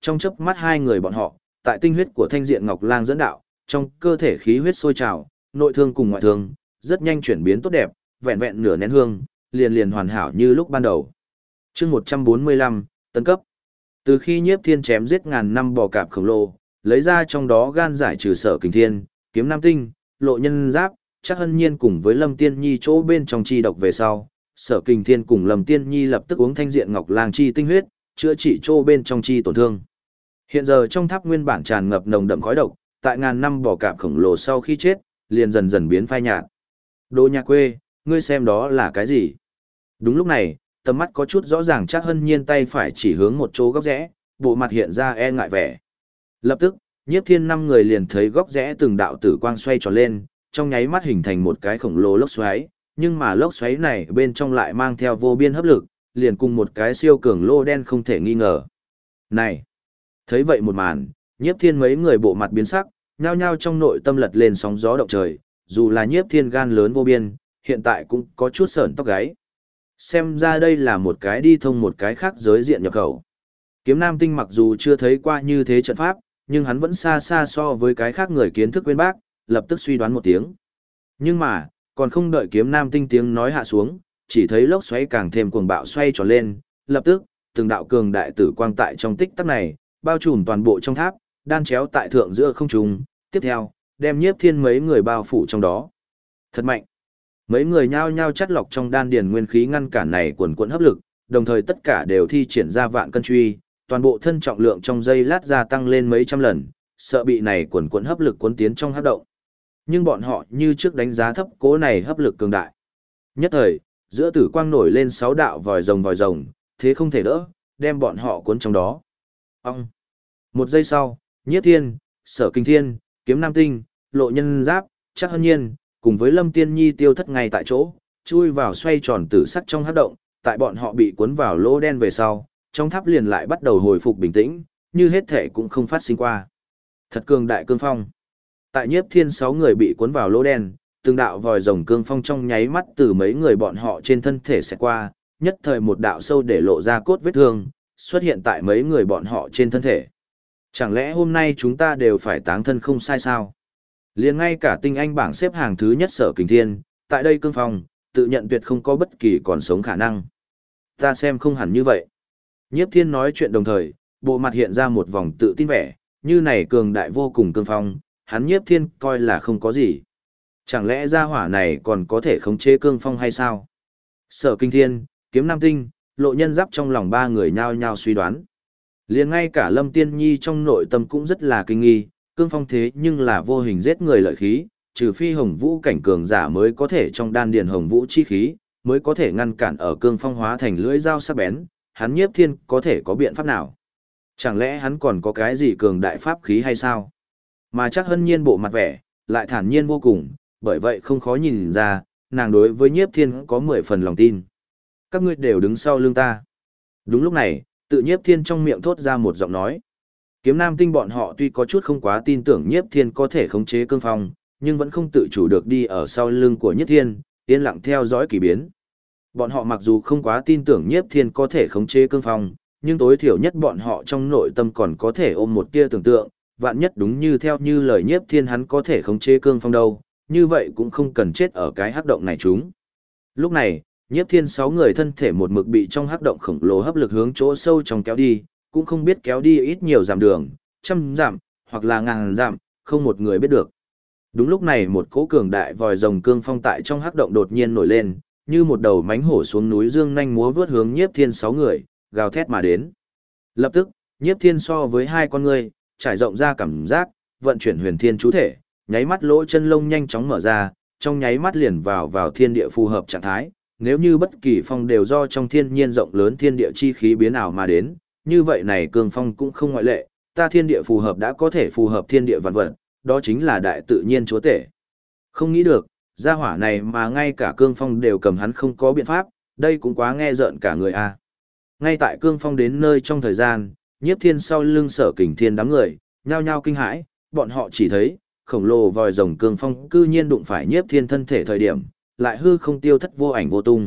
trong chớp mắt hai người bọn họ, tại tinh huyết của Thanh Diện Ngọc Lang dẫn đạo, trong cơ thể khí huyết sôi trào, nội thương cùng ngoại thương, rất nhanh chuyển biến tốt đẹp, vẹn vẹn nửa nén hương, liền hoàn hảo như lúc ban đầu. Chương 145, tấn cấp. Từ khi Nhiếp Thiên chém giết ngàn năm bò cạp khổng lồ, lấy ra trong đó gan giải trừ Sở Kình Thiên, Kiếm Nam Tinh, Lộ Nhân Giáp, Trác Hân Nhiên cùng với Lâm Tiên Nhi chỗ bên trong chi độc về sau, Sở Kình Thiên cùng Lâm Tiên Nhi lập tức uống Thanh Diện Ngọc Lang chi tinh huyết, chữa trị chỗ bên trong chi tổn thương. Hiện giờ trong tháp nguyên bản tràn ngập nồng đậm khói độc, tại ngàn năm bò cạp khổng lồ sau khi chết, liền dần dần biến phai nhạt. Đồ nhà quê, ngươi xem đó là cái gì? Đúng lúc này, tầm mắt có chút rõ ràng Trác Hân Nhiên tay phải chỉ hướng một chỗ góc rẽ, bộ mặt hiện ra e ngại vẻ. Lập tức, Nhiếp Thiên năm người liền thấy góc rẽ từng đạo tử quang xoay tròn lên, trong nháy mắt hình thành một cái khổng lồ lốc xoáy, nhưng mà lốc xoáy này bên trong lại mang theo vô biên hấp lực, liền cùng một cái siêu cường lô đen không thể nghi ngờ. Này! Thấy vậy một màn, Nhiếp Thiên mấy người bộ mặt biến sắc, nhao nhao trong nội tâm lật lên sóng gió động trời, dù là Nhiếp Thiên gan lớn vô biên, hiện tại cũng có chút sởn tóc gáy. Xem ra đây là một cái đi thông một cái khác giới diện nhập khẩu. Kiếm Nam Tinh mặc dù chưa thấy qua như thế trận pháp, nhưng hắn vẫn xa xa so với cái khác người kiến thức bên bác, lập tức suy đoán một tiếng. Nhưng mà, còn không đợi Kiếm Nam Tinh tiếng nói hạ xuống, chỉ thấy lốc xoáy càng thêm cuồng bạo xoay tròn lên, lập tức, từng đạo cường đại tử quang tại trong tích tắc này, bao trùm toàn bộ trong tháp, đan chéo tại thượng giữa không trung, tiếp theo, đem Nhiếp Thiên mấy người bao phủ trong đó. Thật mạnh. Mấy người nhao nhao chắt lọc trong đan điền nguyên khí ngăn cản này quần quần hấp lực, đồng thời tất cả đều thi triển ra vạn cân truy, toàn bộ thân trọng lượng trong giây lát gia tăng lên mấy trăm lần, sợ bị này quần quần hấp lực cuốn tiến trong hấp động. Nhưng bọn họ như trước đánh giá thấp cố này hấp lực cường đại. Nhất thời, giữa tử quang nổi lên 6 đạo vòi rồng, thế không thể đỡ, đem bọn họ cuốn trong đó. Ông. Một giây sau, Nhiếp Thiên, Sở Kình Thiên, Kiếm Nam Tinh, Lộ Nhân Giáp, Trác Hân Nhiên, cùng với Lâm Tiên Nhi tiêu thất ngay tại chỗ, chui vào xoay tròn tử sắc trong hấp động, tại bọn họ bị cuốn vào lỗ đen về sau, trong tháp liền lại bắt đầu hồi phục bình tĩnh, như hết thể cũng không phát sinh qua. Thật cường đại cương phong. Tại Nhiếp Thiên 6 người bị cuốn vào lỗ đen, từng đạo vòi rồng cương phong trong nháy mắt từ mấy người bọn họ trên thân thể sẽ qua, nhất thời một đạo sâu để lộ ra cốt vết thương, xuất hiện tại mấy người bọn họ trên thân thể. Chẳng lẽ hôm nay chúng ta đều phải táng thân không sai sao? Liền ngay cả tinh anh bảng xếp hàng thứ nhất Sở Kình Thiên, tại đây cương phong, tự nhận tuyệt không có bất kỳ còn sống khả năng. Ta xem không hẳn như vậy. Nhiếp Thiên nói chuyện đồng thời, bộ mặt hiện ra một vòng tự tin vẻ, như này cường đại vô cùng cương phong, hắn Nhiếp Thiên coi là không có gì. Chẳng lẽ gia hỏa này còn có thể khống chế cương phong hay sao? Sở Kình Thiên, Kiếm Nam Tinh, Lộ Nhân Giáp trong lòng ba người nhao nhao suy đoán. Liền ngay cả Lâm Tiên Nhi trong nội tâm cũng rất là kinh nghi, cương phong thế nhưng là vô hình giết người lợi khí, trừ phi hồng vũ cảnh cường giả mới có thể trong đan điền hồng vũ chi khí, mới có thể ngăn cản ở cương phong hóa thành lưỡi dao sắc bén, hắn Nhiếp Thiên có thể có biện pháp nào? Chẳng lẽ hắn còn có cái gì cường đại pháp khí hay sao? Mà Trác Hân Nhiên bộ mặt vẻ, lại thản nhiên vô cùng, bởi vậy không khó nhìn ra, nàng đối với Nhiếp Thiên có 10 phần lòng tin. Các ngươi đều đứng sau lưng ta. Đúng lúc này, tự Nhiếp Thiên trong miệng thốt ra một giọng nói. Kiếm Nam Tinh bọn họ tuy có chút không quá tin tưởng Nhiếp Thiên có thể khống chế cương phong, nhưng vẫn không tự chủ được đi ở sau lưng của Nhiếp Thiên, yên lặng theo dõi kỳ biến. Bọn họ mặc dù không quá tin tưởng Nhiếp Thiên có thể khống chế cương phong, nhưng tối thiểu nhất bọn họ trong nội tâm còn có thể ôm một tia tưởng tượng, vạn nhất đúng như theo như lời Nhiếp Thiên hắn có thể khống chế cương phong đâu, như vậy cũng không cần chết ở cái hắc động này chúng. Lúc này, Nhiếp Thiên 6 người thân thể một mực bị trong hắc động khổng lồ hấp lực hướng chỗ sâu trong kéo đi, cũng không biết kéo đi ít nhiều dặm đường, trăm dặm, hoặc là ngàn dặm, không một người biết được. Đúng lúc này một cỗ cường đại vòi rồng cương phong tại trong hắc động đột nhiên nổi lên, như một đầu mánh hổ xuống núi dương nhanh múa vớt hướng Nhiếp Thiên 6 người, gào thét mà đến. Lập tức, Nhiếp Thiên so với hai con người, trải rộng ra cảm giác, vận chuyển huyền thiên chú thể, nháy mắt lỗ chân lông nhanh chóng mở ra, trong nháy mắt liền vào thiên địa phù hợp trạng thái, nếu như bất kỳ phong đều do trong thiên nhiên rộng lớn thiên địa chi khí biến ảo mà đến, như vậy này cương phong cũng không ngoại lệ, ta thiên địa phù hợp đã có thể phù hợp thiên địa vạn vật, đó chính là đại tự nhiên chúa tể. Không nghĩ được, gia hỏa này mà ngay cả cương phong đều cầm hắn không có biện pháp, đây cũng quá nghe rợn cả người a. Ngay tại cương phong đến nơi trong thời gian, Nhiếp Thiên sau lưng Sở Kình Thiên đám người, nhao nhao kinh hãi, bọn họ chỉ thấy, khổng lồ vòi rồng cương phong cư nhiên đụng phải Nhiếp Thiên thân thể thời điểm, lại hư không tiêu thất vô ảnh vô tung.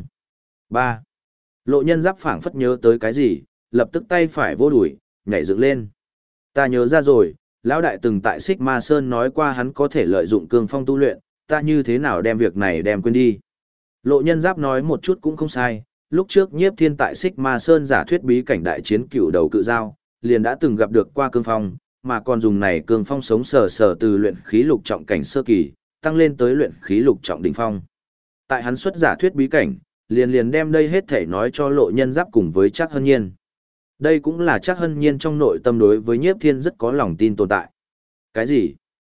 3. Lộ Nhân Giáp phảng phất nhớ tới cái gì, lập tức tay phải vô đuổi, nhảy dựng lên. Ta nhớ ra rồi, lão đại từng tại Xích Ma Sơn nói qua hắn có thể lợi dụng cương phong tu luyện, ta như thế nào đem việc này đem quên đi. Lộ Nhân Giáp nói một chút cũng không sai, lúc trước Nhiếp Thiên tại Xích Ma Sơn giả thuyết bí cảnh đại chiến cựu đầu cự giao, liền đã từng gặp được qua cương phong, mà còn dùng này cương phong sống sờ sờ từ luyện khí lục trọng cảnh sơ kỳ, tăng lên tới luyện khí lục trọng đỉnh phong. Tại hắn xuất giả thuyết bí cảnh, liền đem đây hết thể nói cho Lộ Nhân Giáp cùng với Trác Hân Nhiên. Đây cũng là Trác Hân Nhiên trong nội tâm đối với Nhiếp Thiên rất có lòng tin tồn tại. Cái gì?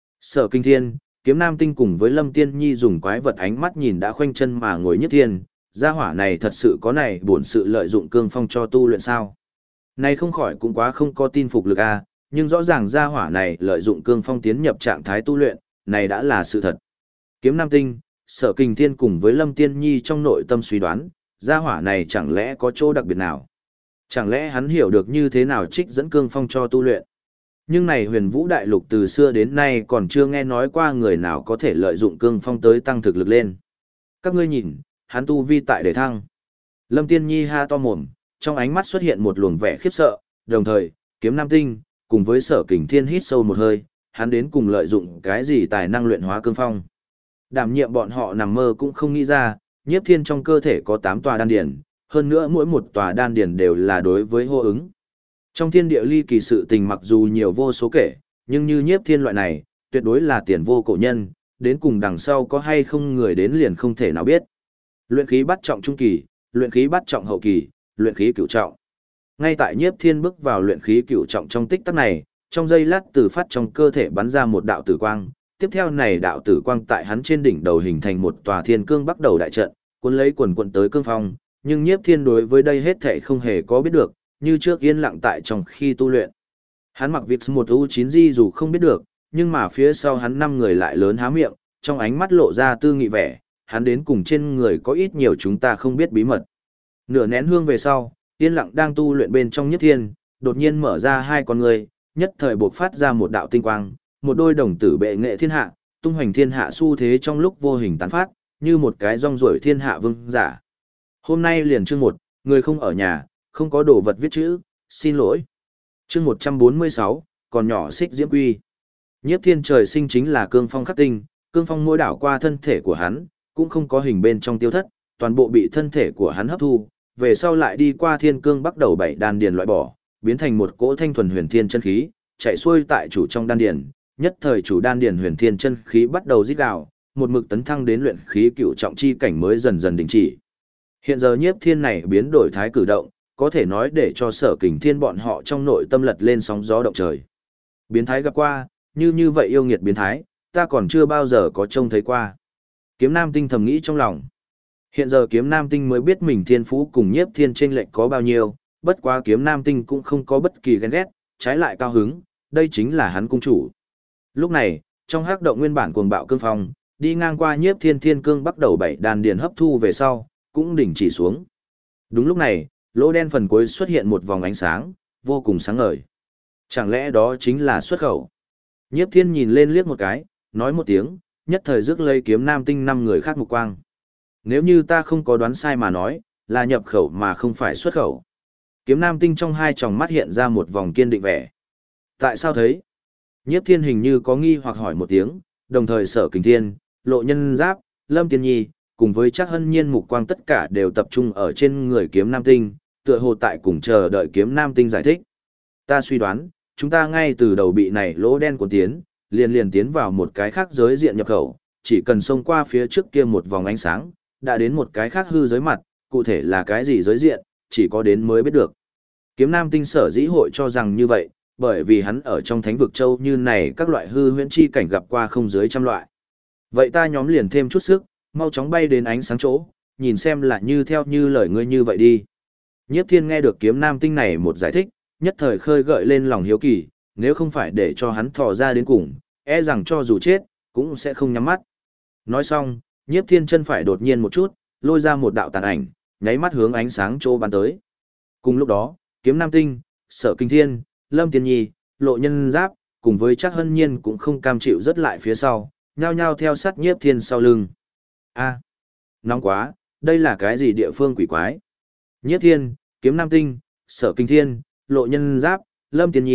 Sở Kinh Thiên, Kiếm Nam Tinh cùng với Lâm Tiên Nhi dùng quái vật ánh mắt nhìn đã khoanh chân mà ngồi Nhiếp Thiên, gia hỏa này thật sự có này bổn sự lợi dụng cương phong cho tu luyện sao? Này không khỏi cũng quá không có tin phục lực a, nhưng rõ ràng gia hỏa này lợi dụng cương phong tiến nhập trạng thái tu luyện, này đã là sự thật. Kiếm Nam Tinh, Sở Kình Thiên cùng với Lâm Tiên Nhi trong nội tâm suy đoán, gia hỏa này chẳng lẽ có chỗ đặc biệt nào? Chẳng lẽ hắn hiểu được như thế nào trích dẫn cương phong cho tu luyện? Nhưng này Huyền Vũ Đại Lục từ xưa đến nay còn chưa nghe nói qua người nào có thể lợi dụng cương phong tới tăng thực lực lên. Các ngươi nhìn, hắn tu vi tại để thăng. Lâm Tiên Nhi ha to mồm, trong ánh mắt xuất hiện một luồng vẻ khiếp sợ, đồng thời, Kiếm Nam Tinh, cùng với Sở Kình Thiên hít sâu một hơi, hắn đến cùng lợi dụng cái gì tài năng luyện hóa cương phong. Đảm nhiệm bọn họ nằm mơ cũng không nghĩ ra, Nhiếp Thiên trong cơ thể có 8 tòa đan điển, hơn nữa mỗi một tòa đan điển đều là đối với hô ứng. Trong thiên địa ly kỳ sự tình mặc dù nhiều vô số kể, nhưng như Nhiếp Thiên loại này, tuyệt đối là tiền vô cổ nhân, đến cùng đằng sau có hay không người đến liền không thể nào biết. Luyện khí bắt trọng trung kỳ, luyện khí bắt trọng hậu kỳ, luyện khí cửu trọng. Ngay tại Nhiếp Thiên bước vào luyện khí cửu trọng trong tích tắc này, trong giây lát từ phát trong cơ thể bắn ra một đạo tử quang, tiếp theo này đạo tử quang tại hắn trên đỉnh đầu hình thành một tòa thiên cương bắt đầu đại trận, cuốn lấy quần quần tới cương phong, nhưng Nhiếp Thiên đối với đây hết thảy không hề có biết được, như trước yên lặng tại trong khi tu luyện. Hắn mặc việc một U9 di dù không biết được, nhưng mà phía sau hắn 5 người lại lớn há miệng, trong ánh mắt lộ ra tư nghị vẻ, hắn đến cùng trên người có ít nhiều chúng ta không biết bí mật. Nửa nén hương về sau, yên lặng đang tu luyện bên trong Nhiếp Thiên, đột nhiên mở ra hai con người, nhất thời bộc phát ra một đạo tinh quang, một đôi đồng tử bệ nghệ thiên hạ, tung hoành thiên hạ xu thế trong lúc vô hình tán phát, như một cái rong ruổi thiên hạ vương giả. Hôm nay liền chương 1, người không ở nhà, không có đồ vật viết chữ, xin lỗi. Chương 146, còn nhỏ xích diễm quy. Nhiếp Thiên trời sinh chính là cương phong khắc tinh, cương phong mỗi đảo qua thân thể của hắn, cũng không có hình bên trong tiêu thất, toàn bộ bị thân thể của hắn hấp thu, về sau lại đi qua thiên cương bắt đầu 7 đan điền loại bỏ, biến thành một cỗ thanh thuần huyền thiên chân khí, chạy xuôi tại chủ trong đan điền, nhất thời chủ đan điền huyền thiên chân khí bắt đầu rít gào, một mực tấn thăng đến luyện khí cựu trọng chi cảnh mới dần dần đình chỉ. Hiện giờ Nhiếp Thiên này biến đổi thái cử động, có thể nói để cho Sở Kình Thiên bọn họ trong nội tâm lật lên sóng gió động trời. Biến thái gặp qua, như vậy yêu nghiệt biến thái, ta còn chưa bao giờ có trông thấy qua. Kiếm Nam Tinh thầm nghĩ trong lòng. Hiện giờ Kiếm Nam Tinh mới biết mình thiên phú cùng Nhiếp Thiên chênh lệch có bao nhiêu, bất quá Kiếm Nam Tinh cũng không có bất kỳ ghen ghét, trái lại cao hứng, đây chính là hắn cung chủ. Lúc này, trong hắc động nguyên bản cuồng bạo cương phong, đi ngang qua Nhiếp Thiên thiên cương bắt đầu 7 đàn điền hấp thu về sau, cũng đình chỉ xuống. Đúng lúc này, lỗ đen phần cuối xuất hiện một vòng ánh sáng, vô cùng sáng ngời. Chẳng lẽ đó chính là xuất khẩu? Nhiếp Thiên nhìn lên liếc một cái, nói một tiếng, nhất thời rước lấy Kiếm Nam Tinh 5 người khác mục quang. Nếu như ta không có đoán sai mà nói, là nhập khẩu mà không phải xuất khẩu. Kiếm Nam Tinh trong hai tròng mắt hiện ra một vòng kiên định vẻ. Tại sao thấy? Nhiếp Thiên hình như có nghi hoặc hỏi một tiếng, đồng thời Sở Kình Thiên, Lộ Nhân Giáp, Lâm Tiên Nhi, cùng với Trác Hân Nhiên mục quang tất cả đều tập trung ở trên người Kiếm Nam Tinh, tựa hồ tại cùng chờ đợi Kiếm Nam Tinh giải thích. Ta suy đoán, chúng ta ngay từ đầu bị này lỗ đen cuốn tiến, liền tiến vào một cái khác giới diện nhập khẩu, chỉ cần xông qua phía trước kia một vòng ánh sáng, đã đến một cái khác hư giới mặt, cụ thể là cái gì giới diện, chỉ có đến mới biết được. Kiếm Nam Tinh sở dĩ hội cho rằng như vậy, bởi vì hắn ở trong thánh vực châu như này các loại hư huyễn chi cảnh gặp qua không dưới trăm loại. Vậy ta nhóm liền thêm chút sức, mau chóng bay đến ánh sáng chỗ, nhìn xem là như theo như lời ngươi như vậy đi. Nhiếp Thiên nghe được Kiếm Nam Tinh này một giải thích, nhất thời khơi gợi lên lòng hiếu kỳ, nếu không phải để cho hắn thò ra đến cùng, e rằng cho dù chết, cũng sẽ không nhắm mắt. Nói xong, Nhiếp Thiên chân phải đột nhiên một chút, lôi ra một đạo tàn ảnh, nháy mắt hướng ánh sáng chỗ bắn tới. Cùng lúc đó, Kiếm Nam Tinh, Sở Kình Thiên, Lâm Tiên Nhi, Lộ Nhân Giáp, cùng với Trác Hân Nhiên cũng không cam chịu rất lại phía sau, nhao nhao theo sát Nhiếp Thiên sau lưng. A, nóng quá, đây là cái gì địa phương quỷ quái? Nhiếp Thiên, Kiếm Nam Tinh, Sở Kình Thiên, Lộ Nhân Giáp, Lâm Tiên Nhi,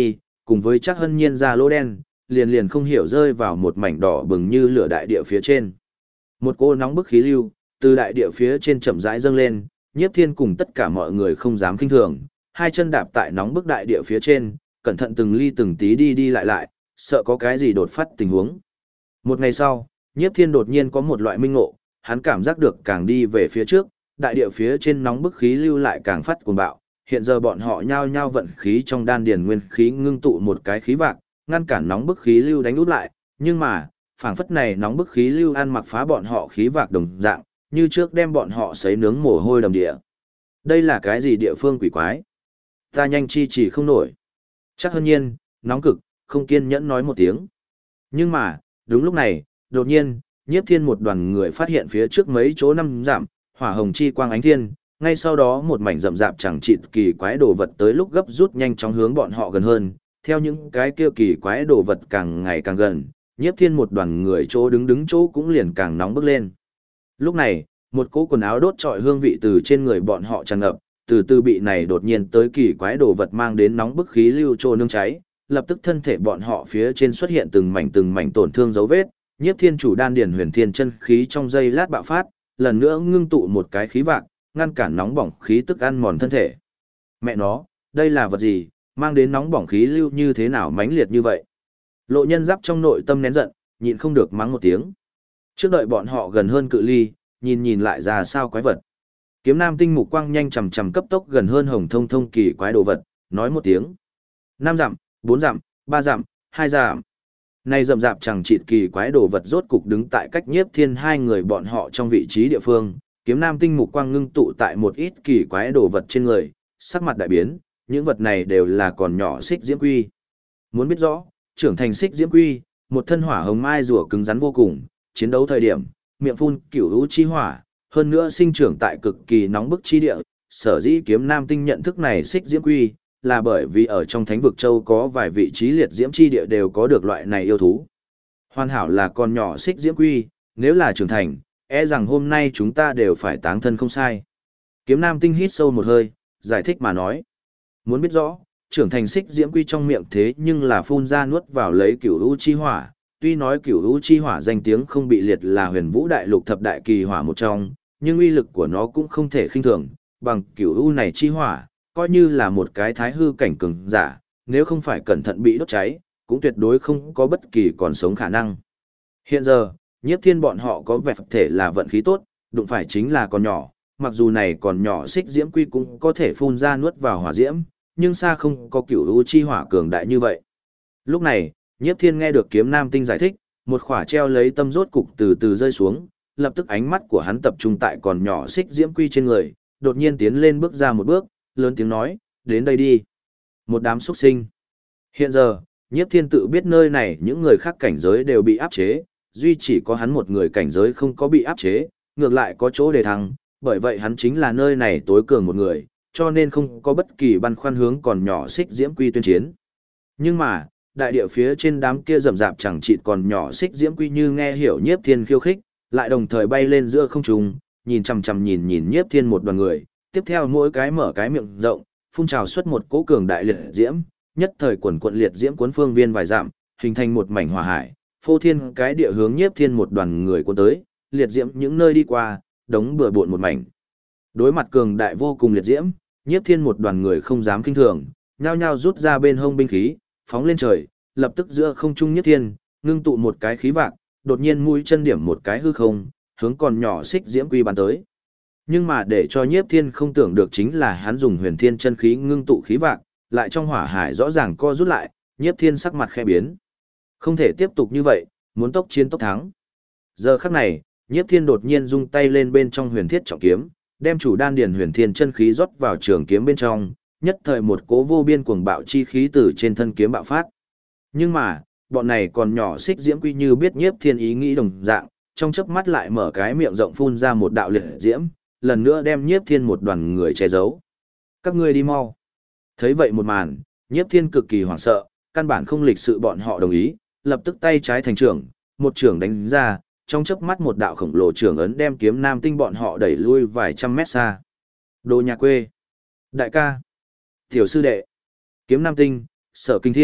cùng với chắc hân nhiên ra lỗ đen, liền liền không hiểu rơi vào một mảnh đỏ bừng như lửa đại địa phía trên. Một cô nóng bức khí lưu, từ đại địa phía trên chậm rãi dâng lên, Nhiếp Thiên cùng tất cả mọi người không dám kinh thường, hai chân đạp tại nóng bức đại địa phía trên, cẩn thận từng ly từng tí đi đi lại lại, sợ có cái gì đột phát tình huống. Một ngày sau, Nhiếp Thiên đột nhiên có một loại minh ngộ, hắn cảm giác được càng đi về phía trước, đại địa phía trên nóng bức khí lưu lại càng phát cuồng bạo, hiện giờ bọn họ nhao nhao vận khí trong đan điền nguyên khí ngưng tụ một cái khí vạc, ngăn cản nóng bức khí lưu đánh úp lại, nhưng mà, phảng phất này nóng bức khí lưu ăn mặc phá bọn họ khí vạc đồng dạng, như trước đem bọn họ sấy nướng mồ hôi đầm địa. Đây là cái gì địa phương quỷ quái? Ta nhanh chi chỉ không nổi. Chắc hân nhiên, nóng cực, không kiên nhẫn nói một tiếng. Nhưng mà, đúng lúc này, đột nhiên, Nhiếp Thiên một đoàn người phát hiện phía trước mấy chỗ năm dặm, hỏa hồng chi quang ánh thiên, ngay sau đó một mảnh rậm rạp chẳng chịt kỳ quái đồ vật tới lúc gấp rút nhanh chóng hướng bọn họ gần hơn, theo những cái kia kỳ quái đồ vật càng ngày càng gần, Nhiếp Thiên một đoàn người chỗ đứng đứng chỗ cũng liền càng nóng bức lên. Lúc này, một cỗ quần áo đốt trọi hương vị từ trên người bọn họ tràn ngập, từ từ bị này đột nhiên tới kỳ quái đồ vật mang đến nóng bức khí lưu trô nương cháy, lập tức thân thể bọn họ phía trên xuất hiện từng mảnh tổn thương dấu vết, Nhiếp Thiên chủ đan điển huyền thiên chân khí trong giây lát bạo phát, lần nữa ngưng tụ một cái khí vạc, ngăn cản nóng bỏng khí tức ăn mòn thân thể. Mẹ nó, đây là vật gì, mang đến nóng bỏng khí lưu như thế nào mãnh liệt như vậy? Lộ Nhân Giáp trong nội tâm nén giận, nhịn không được mắng một tiếng. Trước đợi bọn họ gần hơn cự ly, nhìn lại ra sao quái vật. Kiếm Nam Tinh mục quang nhanh chằm chằm cấp tốc gần hơn Hồng Thông Thông kỳ quái đồ vật, nói một tiếng. 5 dặm, 4 dặm, 3 dặm, 2 dặm. Này rậm rạp chẳng chịt kỳ quái đồ vật rốt cục đứng tại cách Nhiếp Thiên hai người bọn họ trong vị trí địa phương, Kiếm Nam Tinh mục quang ngưng tụ tại một ít kỳ quái đồ vật trên người, sắc mặt đại biến, những vật này đều là còn nhỏ xích diễm quy. Muốn biết rõ, trưởng thành xích diễm quy, một thân hỏa hồng mai rùa cứng rắn vô cùng, chiến đấu thời điểm, miệng phun cửu lũ chi hỏa, hơn nữa sinh trưởng tại cực kỳ nóng bức chi địa, sở dĩ Kiếm Nam Tinh nhận thức này xích diễm quy, là bởi vì ở trong Thánh vực châu có vài vị trí liệt diễm chi địa đều có được loại này yêu thú. Hoàn hảo là con nhỏ xích diễm quy, nếu là trưởng thành, e rằng hôm nay chúng ta đều phải táng thân không sai. Kiếm Nam Tinh hít sâu một hơi, giải thích mà nói. Muốn biết rõ, trưởng thành xích diễm quy trong miệng thế nhưng là phun ra nuốt vào lấy cửu lũ chi hỏa, tuy nói cửu lũ chi hỏa danh tiếng không bị liệt là huyền vũ đại lục thập đại kỳ hỏa một trong, nhưng uy lực của nó cũng không thể khinh thường, bằng cửu lũ này chi hỏa, coi như là một cái thái hư cảnh cường giả, nếu không phải cẩn thận bị đốt cháy, cũng tuyệt đối không có bất kỳ còn sống khả năng. Hiện giờ, Nhiếp Thiên bọn họ có vẻ thể là vận khí tốt, đụng phải chính là con nhỏ, mặc dù này còn nhỏ xích diễm quy cũng có thể phun ra nuốt vào hỏa diễm, nhưng xa không có cửu lũ chi hỏa cường đại như vậy. Lúc này, Nhiếp Thiên nghe được Kiếm Nam Tinh giải thích, một khỏa treo lấy tâm rốt cục từ từ rơi xuống, lập tức ánh mắt của hắn tập trung tại còn nhỏ xích diễm quy trên người, đột nhiên tiến lên bước ra một bước, lớn tiếng nói, đến đây đi. Một đám xuất sinh. Hiện giờ, Nhiếp Thiên tự biết nơi này những người khác cảnh giới đều bị áp chế, duy chỉ có hắn một người cảnh giới không có bị áp chế, ngược lại có chỗ để thăng, bởi vậy hắn chính là nơi này tối cường một người, cho nên không có bất kỳ băn khoăn hướng còn nhỏ xích diễm quy tuyên chiến. Nhưng mà, đại địa phía trên đám kia rậm rạp chẳng chịt còn nhỏ xích diễm quy như nghe hiểu Nhiếp Thiên khiêu khích, lại đồng thời bay lên giữa không trung, nhìn chằm chằm nhìn Nhiếp Thiên một đoàn người, tiếp theo mỗi cái mở cái miệng rộng, phun trào xuất một cỗ cường đại liệt diễm, nhất thời quần quận liệt diễm cuốn phương viên vài dặm, hình thành một mảnh hỏa hải, phô thiên cái địa hướng Nhiếp Thiên một đoàn người cuốn tới, liệt diễm những nơi đi qua, đống bừa bộn một mảnh. Đối mặt cường đại vô cùng liệt diễm, Nhiếp Thiên một đoàn người không dám kinh thường, nhao nhao rút ra bên hông binh khí, phóng lên trời, lập tức giữa không trung Nhiếp Thiên, ngưng tụ một cái khí vạc, đột nhiên mũi chân điểm một cái hư không, hướng còn nhỏ xích diễm quy bắn tới. Nhưng mà để cho Nhiếp Thiên không tưởng được chính là hắn dùng huyền thiên chân khí ngưng tụ khí vạc, lại trong hỏa hải rõ ràng co rút lại, Nhiếp Thiên sắc mặt khẽ biến. Không thể tiếp tục như vậy, muốn tốc chiến tốc thắng. Giờ khắc này, Nhiếp Thiên đột nhiên rung tay lên bên trong huyền thiết trọng kiếm, đem chủ đan điền huyền thiên chân khí rót vào trường kiếm bên trong, nhất thời một cỗ vô biên cuồng bạo chi khí từ trên thân kiếm bạo phát. Nhưng mà, bọn này còn nhỏ xích diễm quy như biết Nhiếp Thiên ý nghĩ đồng dạng, trong chớp mắt lại mở cái miệng rộng phun ra một đạo liệt diễm, lần nữa đem Nhiếp Thiên một đoàn người che giấu. Các ngươi đi mau. Thấy vậy một màn, Nhiếp Thiên cực kỳ hoảng sợ, căn bản không lịch sự bọn họ đồng ý, lập tức tay trái thành trưởng, một trưởng đánh ra, trong chớp mắt một đạo khổng lồ trưởng ấn đem Kiếm Nam Tinh bọn họ đẩy lui vài trăm mét xa. Đồ nhà quê. Đại ca. Tiểu sư đệ. Kiếm Nam Tinh, Sở Kinh Thiên,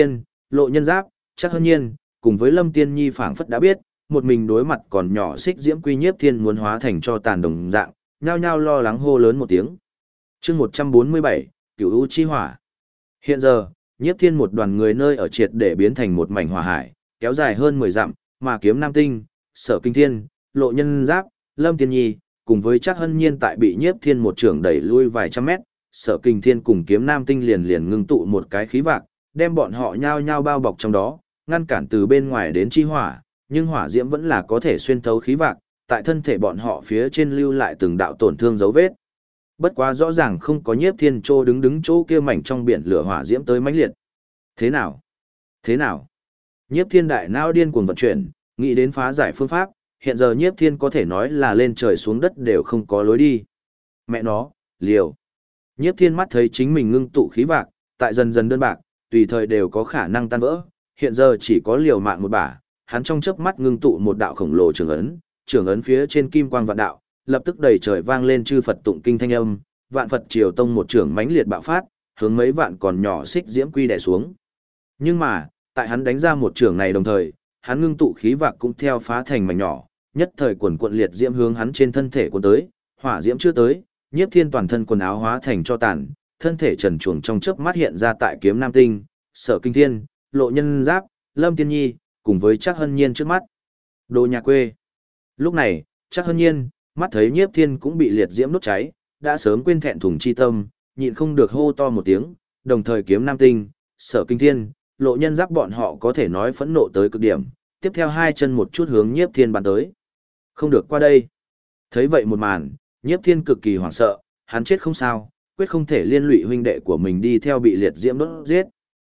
Lộ Nhân Giáp, Trác Hân Nhiên, cùng với Lâm Tiên Nhi phảng phất đã biết, một mình đối mặt còn nhỏ Xích Diễm Quy Nhiếp Thiên muốn hóa thành cho tàn đồng dạng, nhao nhao lo lắng hô lớn một tiếng. Chương 147, Cửu U chi hỏa. Hiện giờ, Nhiếp Thiên một đoàn người nơi ở triệt để biến thành một mảnh hỏa hải, kéo dài hơn 10 dặm, mà Kiếm Nam Tinh, Sở Kinh Thiên, Lộ Nhân Giáp, Lâm Tiên Nhi, cùng với Trác Hân Nhiên tại bị Nhiếp Thiên một trưởng đẩy lui vài trăm mét, Sở Kinh Thiên cùng Kiếm Nam Tinh liền liền ngưng tụ một cái khí vạc, đem bọn họ nhao nhao bao bọc trong đó, ngăn cản từ bên ngoài đến chi hỏa, nhưng hỏa diễm vẫn là có thể xuyên thấu khí vạc, tại thân thể bọn họ phía trên lưu lại từng đạo tổn thương dấu vết. Bất quá rõ ràng không có Nhiếp Thiên Trô đứng chỗ kia mảnh trong biển lửa hỏa diễm tới mãnh liệt. Thế nào? Thế nào? Nhiếp Thiên đại não điên cuồng vận chuyển, nghĩ đến phá giải phương pháp, hiện giờ Nhiếp Thiên có thể nói là lên trời xuống đất đều không có lối đi. Mẹ nó, liều. Nhiếp Thiên mắt thấy chính mình ngưng tụ khí vạc, tại dần dần đơn bạc, tùy thời đều có khả năng tan vỡ, hiện giờ chỉ có liều mạng một bả, hắn trong chớp mắt ngưng tụ một đạo khổng lồ trường ấn phía trên kim quang vạn đạo, lập tức đầy trời vang lên chư Phật tụng kinh thanh âm, vạn Phật triều tông một trường mãnh liệt bạo phát, hướng mấy vạn còn nhỏ Xích Diễm Quy đè xuống. Nhưng mà, tại hắn đánh ra một trường này đồng thời, hắn ngưng tụ khí vạc cũng theo phá thành mảnh nhỏ, nhất thời quần quận liệt diễm hướng hắn trên thân thể cuốn tới, hỏa diễm chưa tới, Nhiếp Thiên toàn thân quần áo hóa thành cho tàn, thân thể trần truồng trong chớp mắt hiện ra tại Kiếm Nam Tinh, Sở Kinh Thiên, Lộ Nhân Giáp, Lâm Tiên Nhi, cùng với Trác Hân Nhiên trước mắt. Đồ nhà quê. Lúc này, Trác Hân Nhiên, mắt thấy Nhiếp Thiên cũng bị liệt diễm đốt cháy, đã sớm quên thẹn thùng chi tâm, nhịn không được hô to một tiếng, đồng thời Kiếm Nam Tinh, Sở Kinh Thiên, Lộ Nhân Giáp bọn họ có thể nói phẫn nộ tới cực điểm, tiếp theo hai chân một chút hướng Nhiếp Thiên bắn tới. Không được qua đây. Thấy vậy một màn, Nhiếp Thiên cực kỳ hoảng sợ, hắn chết không sao, quyết không thể liên lụy huynh đệ của mình đi theo bị liệt diễm đốt giết.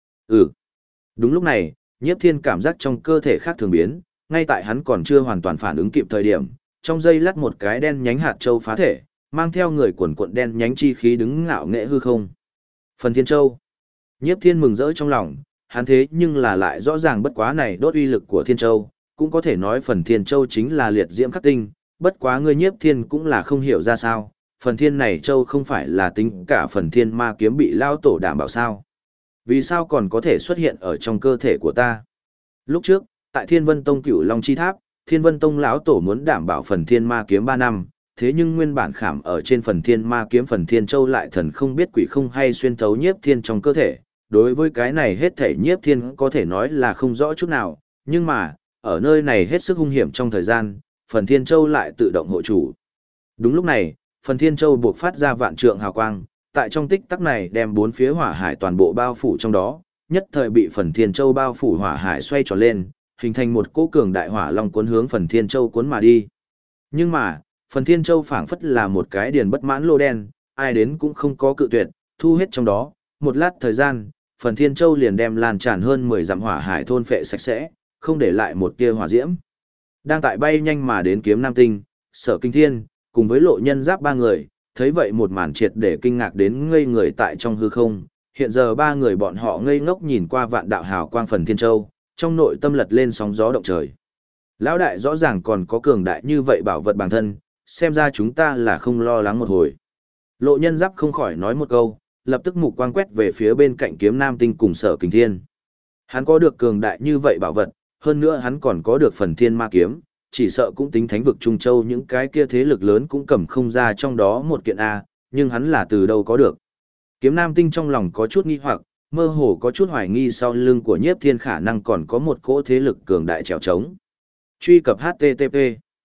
Đúng lúc này, Nhiếp Thiên cảm giác trong cơ thể khác thường biến, ngay tại hắn còn chưa hoàn toàn phản ứng kịp thời điểm, trong giây lát một cái đen nhánh hạt châu phá thể, mang theo người quần cuộn đen nhánh chi khí đứng ngạo nghệ hư không. Phần Thiên Châu. Nhiếp Thiên mừng rỡ trong lòng, hắn thế nhưng là lại rõ ràng bất quá này đốt uy lực của Thiên Châu, cũng có thể nói Phần Thiên Châu chính là liệt diễm khắc tinh, bất quá người Nhiếp Thiên cũng là không hiểu ra sao, Phần Thiên này Châu không phải là tính cả Phần Thiên ma kiếm bị lao tổ đảm bảo sao. Vì sao còn có thể xuất hiện ở trong cơ thể của ta? Lúc trước, tại Thiên Vân Tông Cửu Long Chi Tháp, Thiên Vân Tông lão tổ muốn đảm bảo Phần Thiên ma kiếm 3 năm, thế nhưng nguyên bản khảm ở trên Phần Thiên ma kiếm Phần Thiên Châu lại thần không biết quỷ không hay xuyên thấu Nhiếp Thiên trong cơ thể. Đối với cái này hết thảy Nhiếp Thiên có thể nói là không rõ chút nào, nhưng mà, ở nơi này hết sức hung hiểm trong thời gian, Phần Thiên Châu lại tự động hộ chủ. Đúng lúc này, Phần Thiên Châu buộc phát ra vạn trượng hào quang, tại trong tích tắc này đem bốn phía hỏa hải toàn bộ bao phủ trong đó, nhất thời bị Phần Thiên Châu bao phủ hỏa hải xoay tròn lên, hình thành một cỗ cường đại hỏa long cuốn hướng Phần Thiên Châu cuốn mà đi. Nhưng mà, Phần Thiên Châu phảng phất là một cái điền bất mãn lô đen, ai đến cũng không có cự tuyệt, thu hết trong đó, một lát thời gian, Phần Thiên Châu liền đem lan tràn hơn 10 dặm hỏa hải thôn phệ sạch sẽ, không để lại một tia hỏa diễm. Đang tại bay nhanh mà đến Kiếm Nam Tinh, Sở Kinh Thiên, cùng với Lộ Nhân Giáp ba người, thấy vậy một màn triệt để kinh ngạc đến ngây người tại trong hư không, hiện giờ ba người bọn họ ngây ngốc nhìn qua vạn đạo hào quang Phần Thiên Châu, trong nội tâm lật lên sóng gió động trời. Lão đại rõ ràng còn có cường đại như vậy bảo vật bản thân, xem ra chúng ta là không lo lắng một hồi. Lộ Nhân Giáp không khỏi nói một câu, lập tức mục quang quét về phía bên cạnh Kiếm Nam Tinh cùng Sở Kinh Thiên. Hắn có được cường đại như vậy bảo vật, hơn nữa hắn còn có được Phần Thiên ma kiếm, chỉ sợ cũng tính thánh vực Trung Châu những cái kia thế lực lớn cũng cầm không ra trong đó một kiện A, nhưng hắn là từ đâu có được. Kiếm Nam Tinh trong lòng có chút nghi hoặc, mơ hồ có chút hoài nghi sau lưng của Nhiếp Thiên khả năng còn có một cỗ thế lực cường đại trèo trống. Truy cập HTTP.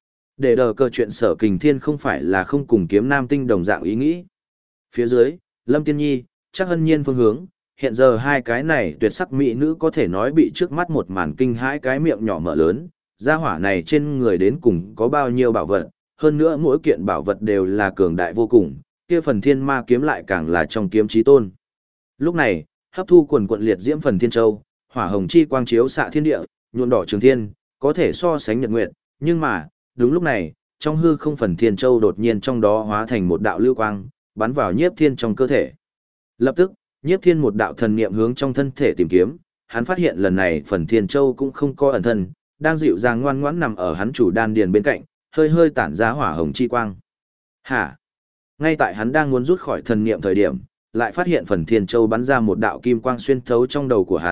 Để đờ cờ chuyện Sở Kình Thiên không phải là không cùng Kiếm Nam Tinh đồng dạng ý nghĩ. Phía dưới, Lâm Tiên Nhi, Trác Hân Nhiên phương hướng, hiện giờ hai cái này tuyệt sắc mỹ nữ có thể nói bị trước mắt một màn kinh hãi cái miệng nhỏ mở lớn, gia hỏa này trên người đến cùng có bao nhiêu bảo vật, hơn nữa mỗi kiện bảo vật đều là cường đại vô cùng, kia Phần Thiên ma kiếm lại càng là trong kiếm chí tôn. Lúc này, hấp thu quần quận liệt diễm Phần Thiên Châu, hỏa hồng chi quang chiếu xạ thiên địa, nhuộm đỏ trường thiên, có thể so sánh nhật nguyệt, nhưng mà, đúng lúc này, trong hư không Phần Thiên Châu đột nhiên trong đó hóa thành một đạo lưu quang, bắn vào Nhiếp Thiên trong cơ thể. Lập tức, Nhiếp Thiên một đạo thần niệm hướng trong thân thể tìm kiếm, hắn phát hiện lần này Phần Thiên Châu cũng không có ẩn thân, đang dịu dàng ngoan ngoãn nằm ở hắn chủ đan điền bên cạnh, hơi hơi tản ra hỏa hồng chi quang. Hả? Ngay tại hắn đang muốn rút khỏi thần niệm thời điểm, lại phát hiện Phần Thiên Châu bắn ra một đạo kim quang xuyên thấu trong đầu của hắn,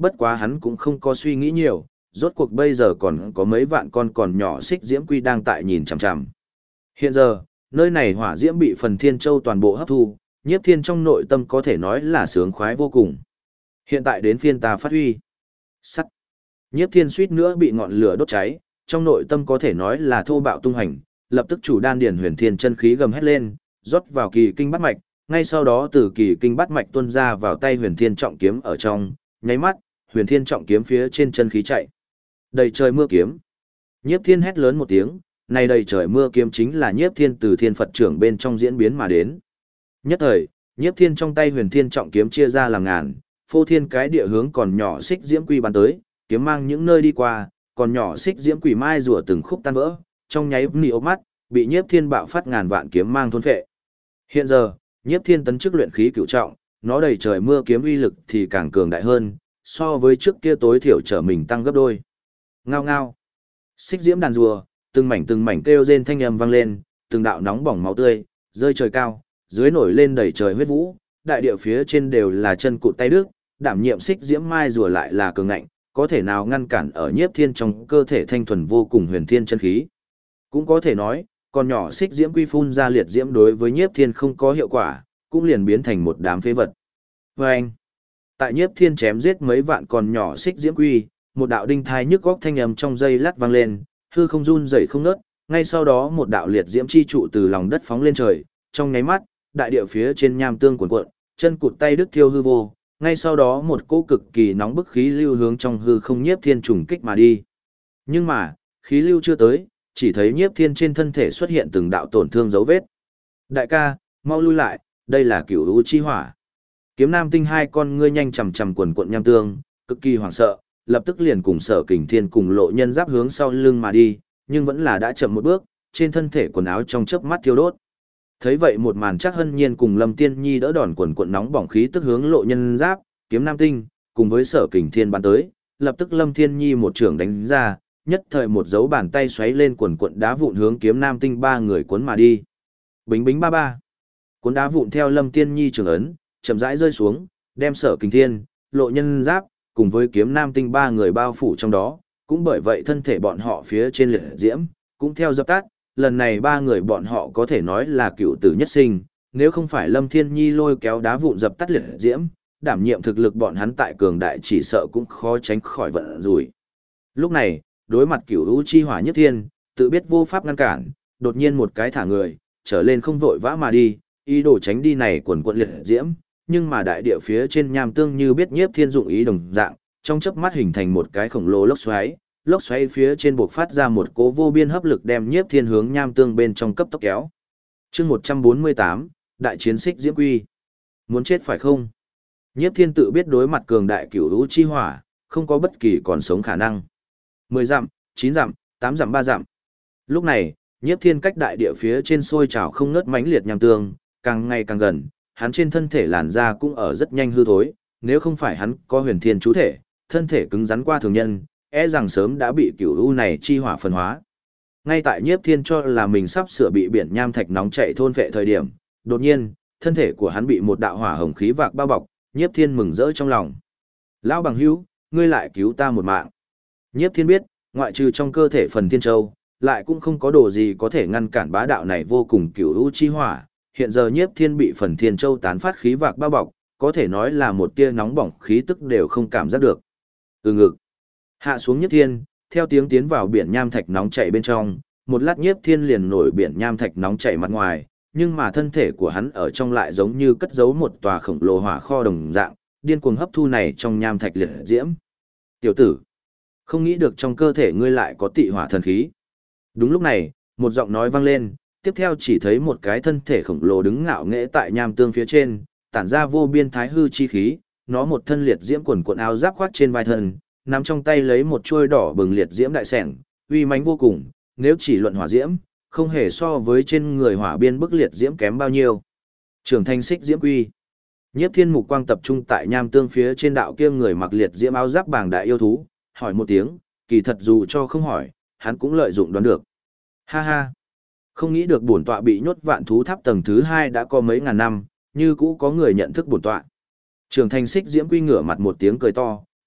bất quá hắn cũng không có suy nghĩ nhiều, rốt cuộc bây giờ còn có mấy vạn con còn nhỏ xích diễm quy đang tại nhìn chằm chằm. Hiện giờ, nơi này hỏa diễm bị phần thiên châu toàn bộ hấp thu, Nhiếp Thiên trong nội tâm có thể nói là sướng khoái vô cùng. Hiện tại đến phiên ta phát huy. Sắt. Nhiếp Thiên suýt nữa bị ngọn lửa đốt cháy, trong nội tâm có thể nói là thô bạo tung hành, lập tức chủ đan điển huyền thiên chân khí gầm hét lên, rót vào kỳ kinh bát mạch, ngay sau đó từ kỳ kinh bát mạch tuôn ra vào tay huyền thiên trọng kiếm ở trong, nháy mắt, huyền thiên trọng kiếm phía trên chân khí chạy. Đầy trời mưa kiếm. Nhiếp Thiên hét lớn một tiếng, này đầy trời mưa kiếm chính là Nhiếp Thiên từ Thiên Phật trưởng bên trong diễn biến mà đến. Nhất thời, Nhiếp Thiên trong tay huyền thiên trọng kiếm chia ra làm ngàn, phô thiên cái địa hướng còn nhỏ xích diễm quy bắn tới, kiếm mang những nơi đi qua, còn nhỏ xích diễm quỷ mai rùa từng khúc tan vỡ, trong nháy mắt, bị Nhiếp Thiên bạo phát ngàn vạn kiếm mang thôn phệ. Hiện giờ, Nhiếp Thiên tấn chức luyện khí cửu trọng, nó đầy trời mưa kiếm uy lực thì càng cường đại hơn, so với trước kia tối thiểu trở mình tăng gấp đôi. Ngao ngao. Xích diễm đàn rùa, từng mảnh kêu rên thanh âm vang lên, từng đạo nóng bỏng máu tươi, rơi trời cao, dưới nổi lên đầy trời huyết vũ, đại địa phía trên đều là chân cụt tay đứt, đảm nhiệm xích diễm mai rùa lại là cường ngạnh, có thể nào ngăn cản ở Nhiếp Thiên trong cơ thể thanh thuần vô cùng huyền thiên chân khí. Cũng có thể nói, con nhỏ xích diễm quy phun ra liệt diễm đối với Nhiếp Thiên không có hiệu quả, cũng liền biến thành một đám phế vật. Và anh, tại Nhiếp Thiên chém giết mấy vạn con nhỏ xích diễm quy, một đạo đinh thai nhức góc thanh âm trong dây lát vang lên, hư không run rẩy không ngớt, ngay sau đó một đạo liệt diễm chi trụ từ lòng đất phóng lên trời, trong nháy mắt, đại địa phía trên nham tương cuộn cuộn, chân cụt tay đứt thiêu hư vô, ngay sau đó một cỗ cực kỳ nóng bức khí lưu hướng trong hư không Nhiếp Thiên trùng kích mà đi. Nhưng mà, khí lưu chưa tới, chỉ thấy Nhiếp Thiên trên thân thể xuất hiện từng đạo tổn thương dấu vết. Đại ca, mau lui lại, đây là cửu u chi hỏa. Kiếm Nam Tinh hai con ngươi nhanh chằm chằm quần cuộn nham tương, cực kỳ hoảng sợ, lập tức liền cùng Sở Kình Thiên cùng Lộ Nhân Giáp hướng sau lưng mà đi, nhưng vẫn là đã chậm một bước, trên thân thể quần áo trong chớp mắt thiêu đốt. Thấy vậy một màn chắc Hân Nhiên cùng Lâm Tiên Nhi đỡ đòn quần cuộn nóng bỏng khí tức hướng Lộ Nhân Giáp, Kiếm Nam Tinh, cùng với Sở Kình Thiên bắn tới, lập tức Lâm Tiên Nhi một trưởng đánh ra, nhất thời một dấu bàn tay xoáy lên quần cuộn đá vụn hướng Kiếm Nam Tinh ba người cuốn mà đi. Bính bính ba ba. Cuốn đá vụn theo Lâm Tiên Nhi trường ấn, chậm rãi rơi xuống, đem Sở Kình Thiên, Lộ Nhân Giáp, cùng với Kiếm Nam Tinh ba người bao phủ trong đó, cũng bởi vậy thân thể bọn họ phía trên liệt diễm, cũng theo dập tắt, lần này ba người bọn họ có thể nói là cựu tử nhất sinh, nếu không phải Lâm Thiên Nhi lôi kéo đá vụn dập tắt liệt diễm, đảm nhiệm thực lực bọn hắn tại cường đại chỉ sợ cũng khó tránh khỏi vận rủi. Lúc này, đối mặt cửu u chi hỏa Nhất Thiên, tự biết vô pháp ngăn cản, đột nhiên một cái thả người, trở lên không vội vã mà đi, ý đồ tránh đi này quần quận liệt diễm, nhưng mà đại địa phía trên nham tương như biết Nhiếp Thiên dụng ý đồng dạng, trong chớp mắt hình thành một cái khổng lồ lốc xoáy phía trên buộc phát ra một cỗ vô biên hấp lực đem Nhiếp Thiên hướng nham tương bên trong cấp tốc kéo. Chương 148, đại chiến xích diễm quy. Muốn chết phải không? Nhiếp Thiên tự biết đối mặt cường đại cửu u chi hỏa, không có bất kỳ còn sống khả năng. 10 dặm, 9 dặm, 8 dặm 3 dặm. Lúc này, Nhiếp Thiên cách đại địa phía trên sôi trào không ngớt mãnh liệt nham tương, càng ngày càng gần, hắn trên thân thể làn da cũng ở rất nhanh hư thối, nếu không phải hắn có huyền thiên chú thể, thân thể cứng rắn qua thường nhân, e rằng sớm đã bị cửu u này chi hỏa phân hóa. Ngay tại Nhiếp Thiên cho là mình sắp sửa bị biển nham thạch nóng chảy thôn phệ thời điểm, đột nhiên, thân thể của hắn bị một đạo hỏa hồng khí vạc bao bọc, Nhiếp Thiên mừng rỡ trong lòng. Lão bằng hữu, ngươi lại cứu ta một mạng. Nhiếp Thiên biết, ngoại trừ trong cơ thể phần thiên châu, lại cũng không có đồ gì có thể ngăn cản bá đạo này vô cùng cửu u chi hỏa. Hiện giờ Nhiếp Thiên bị phần thiên châu tán phát khí vạc bao bọc, có thể nói là một tia nóng bỏng khí tức đều không cảm giác được. Từ ngực hạ xuống Nhiếp Thiên, theo tiếng tiến vào biển nham thạch nóng chảy bên trong, một lát Nhiếp Thiên liền nổi biển nham thạch nóng chảy mặt ngoài, nhưng mà thân thể của hắn ở trong lại giống như cất giấu một tòa khổng lồ hỏa kho đồng dạng, điên cuồng hấp thu này trong nham thạch liệt diễm. Tiểu tử, không nghĩ được trong cơ thể ngươi lại có tị hỏa thần khí. Đúng lúc này, một giọng nói vang lên, tiếp theo chỉ thấy một cái thân thể khổng lồ đứng ngạo nghễ tại nham tương phía trên, tản ra vô biên thái hư chi khí, nó một thân liệt diễm quần quần áo giáp khoác trên vai thân, nắm trong tay lấy một chuôi đỏ bừng liệt diễm đại sẻng, uy mãnh vô cùng, nếu chỉ luận hỏa diễm, không hề so với trên người hỏa biên bức liệt diễm kém bao nhiêu. Trưởng thành xích diễm quy. Nhiếp Thiên mục quang tập trung tại nham tương phía trên đạo kia người mặc liệt diễm áo giáp bàng đại yêu thú, hỏi một tiếng, kỳ thật dù cho không hỏi, hắn cũng lợi dụng đoán được. Ha ha. Không nghĩ được bổn tọa bị nhốt vạn thú tháp tầng thứ 2 đã có mấy ngàn năm, như cũ có người nhận thức bổn tọa. Trưởng thành xích diễm quy ngửa mặt một tiếng cười to,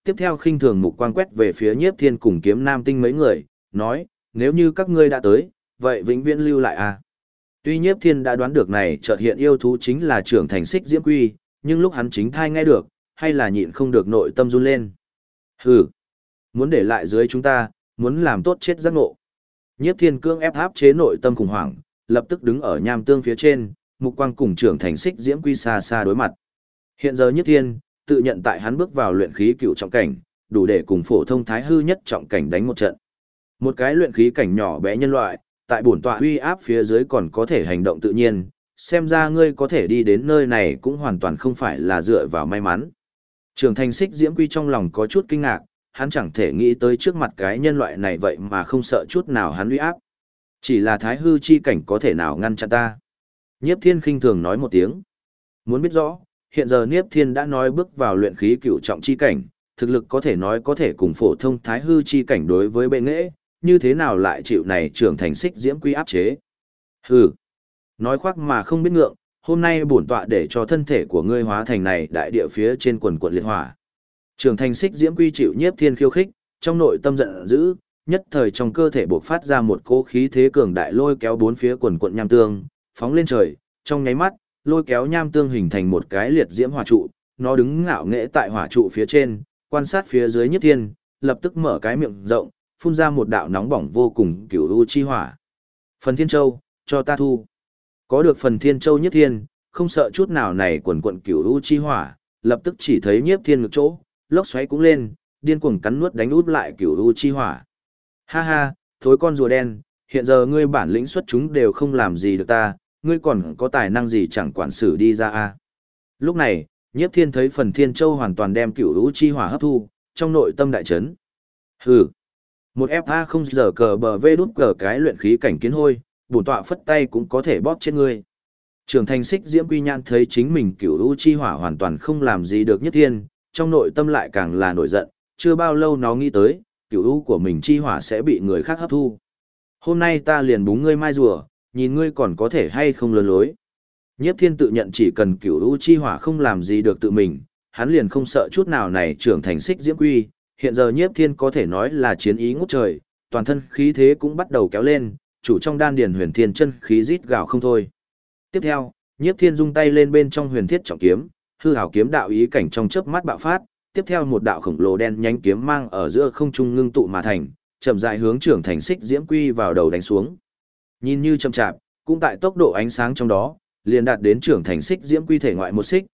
tiếp theo khinh thường mục quang quét về phía Nhiếp Thiên cùng Kiếm Nam Tinh mấy người, nói, nếu như các ngươi đã tới, vậy vĩnh viễn lưu lại à. Tuy Nhiếp Thiên đã đoán được này chợt hiện yêu thú chính là trưởng thành Xích Diễm Quy, nhưng lúc hắn chính thai nghe được, hay là nhịn không được nội tâm run lên. Hừ, muốn để lại dưới chúng ta, muốn làm tốt chết giác ngộ. Nhiếp Thiên cương ép áp chế nội tâm khủng hoảng, lập tức đứng ở nham tương phía trên, mục quang cùng trưởng thành Xích Diễm Quy xa xa đối mặt. Hiện giờ Nhiếp Thiên tự nhận tại hắn bước vào luyện khí cựu trọng cảnh, đủ để cùng phổ thông thái hư nhất trọng cảnh đánh một trận. Một cái luyện khí cảnh nhỏ bé nhân loại, tại bổn tọa uy áp phía dưới còn có thể hành động tự nhiên, xem ra ngươi có thể đi đến nơi này cũng hoàn toàn không phải là dựa vào may mắn. Trưởng thành Xích Diễm Quy trong lòng có chút kinh ngạc, hắn chẳng thể nghĩ tới trước mặt cái nhân loại này vậy mà không sợ chút nào hắn uy áp. Chỉ là thái hư chi cảnh có thể nào ngăn chặn ta. Nhiếp Thiên khinh thường nói một tiếng. Muốn biết rõ, hiện giờ Nhiếp Thiên đã nói bước vào luyện khí cửu trọng chi cảnh, thực lực có thể nói có thể cùng phổ thông thái hư chi cảnh đối với bệ nghệ, như thế nào lại chịu này trưởng thành Xích Diễm Quy áp chế. Hừ, nói khoác mà không biết ngượng, hôm nay bổn tọa để cho thân thể của ngươi hóa thành này đại địa phía trên quần quần liệt hỏa. Trưởng thành Xích Diễm Quy chịu Nhiếp Thiên khiêu khích, trong nội tâm giận dữ, nhất thời trong cơ thể bộc phát ra một cỗ khí thế cường đại lôi kéo bốn phía quần quần nham tương, phóng lên trời, trong nháy mắt, lôi kéo nham tương hình thành một cái liệt diễm hỏa trụ, nó đứng ngạo nghễ tại hỏa trụ phía trên, quan sát phía dưới Nhiếp Thiên, lập tức mở cái miệng rộng, phun ra một đạo nóng bỏng vô cùng cửu u chi hỏa. Phần Thiên Châu, cho ta thu. Có được Phần Thiên Châu Nhiếp Thiên, không sợ chút nào này quần quần cửu u chi hỏa, lập tức chỉ thấy Nhiếp Thiên ngực chỗ, lốc xoáy cũng lên, điên cuồng cắn nuốt đánh út lại cửu u chi hỏa. Ha ha, thối con rùa đen, hiện giờ ngươi bản lĩnh xuất chúng đều không làm gì được ta, ngươi còn có tài năng gì chẳng quản xử đi ra a. Lúc này, Nhiếp Thiên thấy Phần Thiên Châu hoàn toàn đem cửu u chi hỏa hấp thu, trong nội tâm đại chấn. Hừ, một FA không giờ cờ bờ vê đút cờ cái luyện khí cảnh kiến hôi, bổn tọa phất tay cũng có thể bóp chết ngươi. Trưởng thành Xích Diễm Quy nhãn thấy chính mình cửu u chi hỏa hoàn toàn không làm gì được Nhiếp Thiên, trong nội tâm lại càng là nổi giận, chưa bao lâu nó nghĩ tới, cửu u của mình chi hỏa sẽ bị người khác hấp thu. Hôm nay ta liền búng ngươi mai rùa, nhìn ngươi còn có thể hay không lớn lối. Nhiếp Thiên tự nhận chỉ cần cửu u chi hỏa không làm gì được tự mình, hắn liền không sợ chút nào này trưởng thành Xích Diễm Quy, hiện giờ Nhiếp Thiên có thể nói là chiến ý ngút trời, toàn thân khí thế cũng bắt đầu kéo lên, chủ trong đan điền huyền thiên chân khí rít gào không thôi. Tiếp theo, Nhiếp Thiên dung tay lên bên trong huyền thiết trọng kiếm, hư hảo kiếm đạo ý cảnh trong chớp mắt bạo phát, tiếp theo một đạo khổng lồ đen nhánh kiếm mang ở giữa không trung ngưng tụ mà thành, chậm rãi hướng trưởng thành Xích Diễm Quy vào đầu đánh xuống. Nhìn như chậm chạp, cũng tại tốc độ ánh sáng trong đó, liền đạt đến trưởng thành Xích Diễm Quy thể ngoại một xích,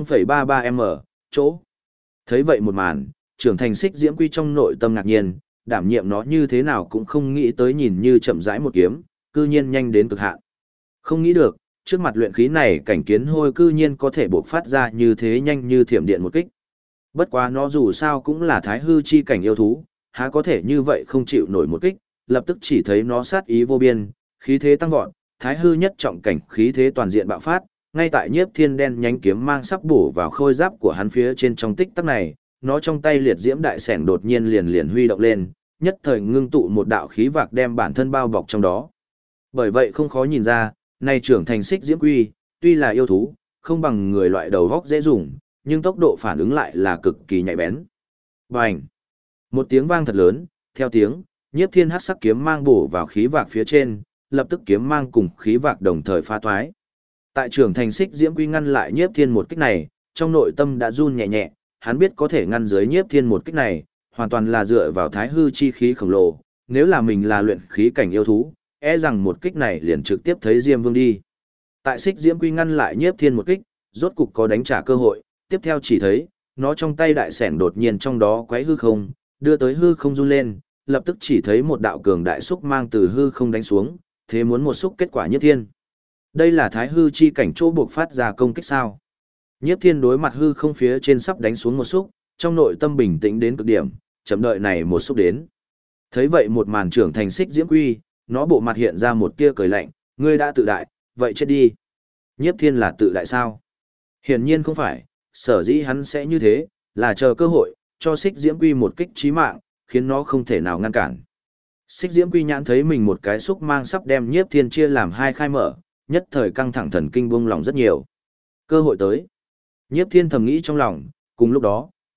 0,33m, chỗ. Thấy vậy một màn, trưởng thành Xích Diễm Quy trong nội tâm ngạc nhiên, đảm nhiệm nó như thế nào cũng không nghĩ tới nhìn như chậm rãi một kiếm, cư nhiên nhanh đến cực hạn. Không nghĩ được, trước mặt luyện khí này cảnh kiến hôi cư nhiên có thể bộc phát ra như thế nhanh như thiểm điện một kích. Bất quá nó dù sao cũng là thái hư chi cảnh yêu thú, há có thể như vậy không chịu nổi một kích, lập tức chỉ thấy nó sát ý vô biên, khí thế tăng vọt, thái hư nhất trọng cảnh khí thế toàn diện bạo phát, ngay tại Nhiếp Thiên đen nhánh kiếm mang sắp bổ vào khôi giáp của hắn phía trên trong tích tắc này, nó trong tay liệt diễm đại sẻng đột nhiên liền huy động lên, nhất thời ngưng tụ một đạo khí vạc đem bản thân bao bọc trong đó. Bởi vậy không khó nhìn ra, này trưởng thành Xích Diễm Quy, tuy là yêu thú, không bằng người loại đầu góc dễ dùng, nhưng tốc độ phản ứng lại là cực kỳ nhạy bén. Bành! Một tiếng vang thật lớn, theo tiếng, Nhiếp Thiên hắc sắc kiếm mang bổ vào khí vạc phía trên, lập tức kiếm mang cùng khí vạc đồng thời phá thoái. Tại trưởng thành Xích Diễm Quy ngăn lại Nhiếp Thiên một kích này, trong nội tâm đã run nhẹ nhẹ, hắn biết có thể ngăn dưới Nhiếp Thiên một kích này, hoàn toàn là dựa vào thái hư chi khí khổng lồ, nếu là mình là luyện khí cảnh yêu thú, e rằng một kích này liền trực tiếp thấy Diêm Vương đi. Tại Xích Diễm Quy ngăn lại Nhiếp Thiên một kích, rốt cục có đánh trả cơ hội, tiếp theo chỉ thấy, nó trong tay đại sẻng đột nhiên trong đó quấy hư không, đưa tới hư không run lên, lập tức chỉ thấy một đạo cường đại xúc mang từ hư không đánh xuống, thế muốn một xúc kết quả Nhiếp Thiên. Đây là thái hư chi cảnh chỗ buộc phát ra công kích sao? Nhiếp Thiên đối mặt hư không phía trên sắp đánh xuống một xúc, trong nội tâm bình tĩnh đến cực điểm, chậm đợi này một xúc đến. Thấy vậy một màn trưởng thành Xích Diễm Quy, nó bộ mặt hiện ra một tia cười lạnh, ngươi đã tự đại, vậy chết đi. Nhiếp Thiên là tự đại sao? Hiển nhiên không phải, sở dĩ hắn sẽ như thế, là chờ cơ hội, cho Xích Diễm Quy một kích chí mạng, khiến nó không thể nào ngăn cản. Xích Diễm Quy nhãn thấy mình một cái xúc mang sắp đem Nhiếp Thiên chia làm hai khai mở, nhất thời căng thẳng thần kinh buông lòng rất nhiều. Cơ hội tới. Nhiếp Thiên thầm nghĩ trong lòng, cùng lúc đó,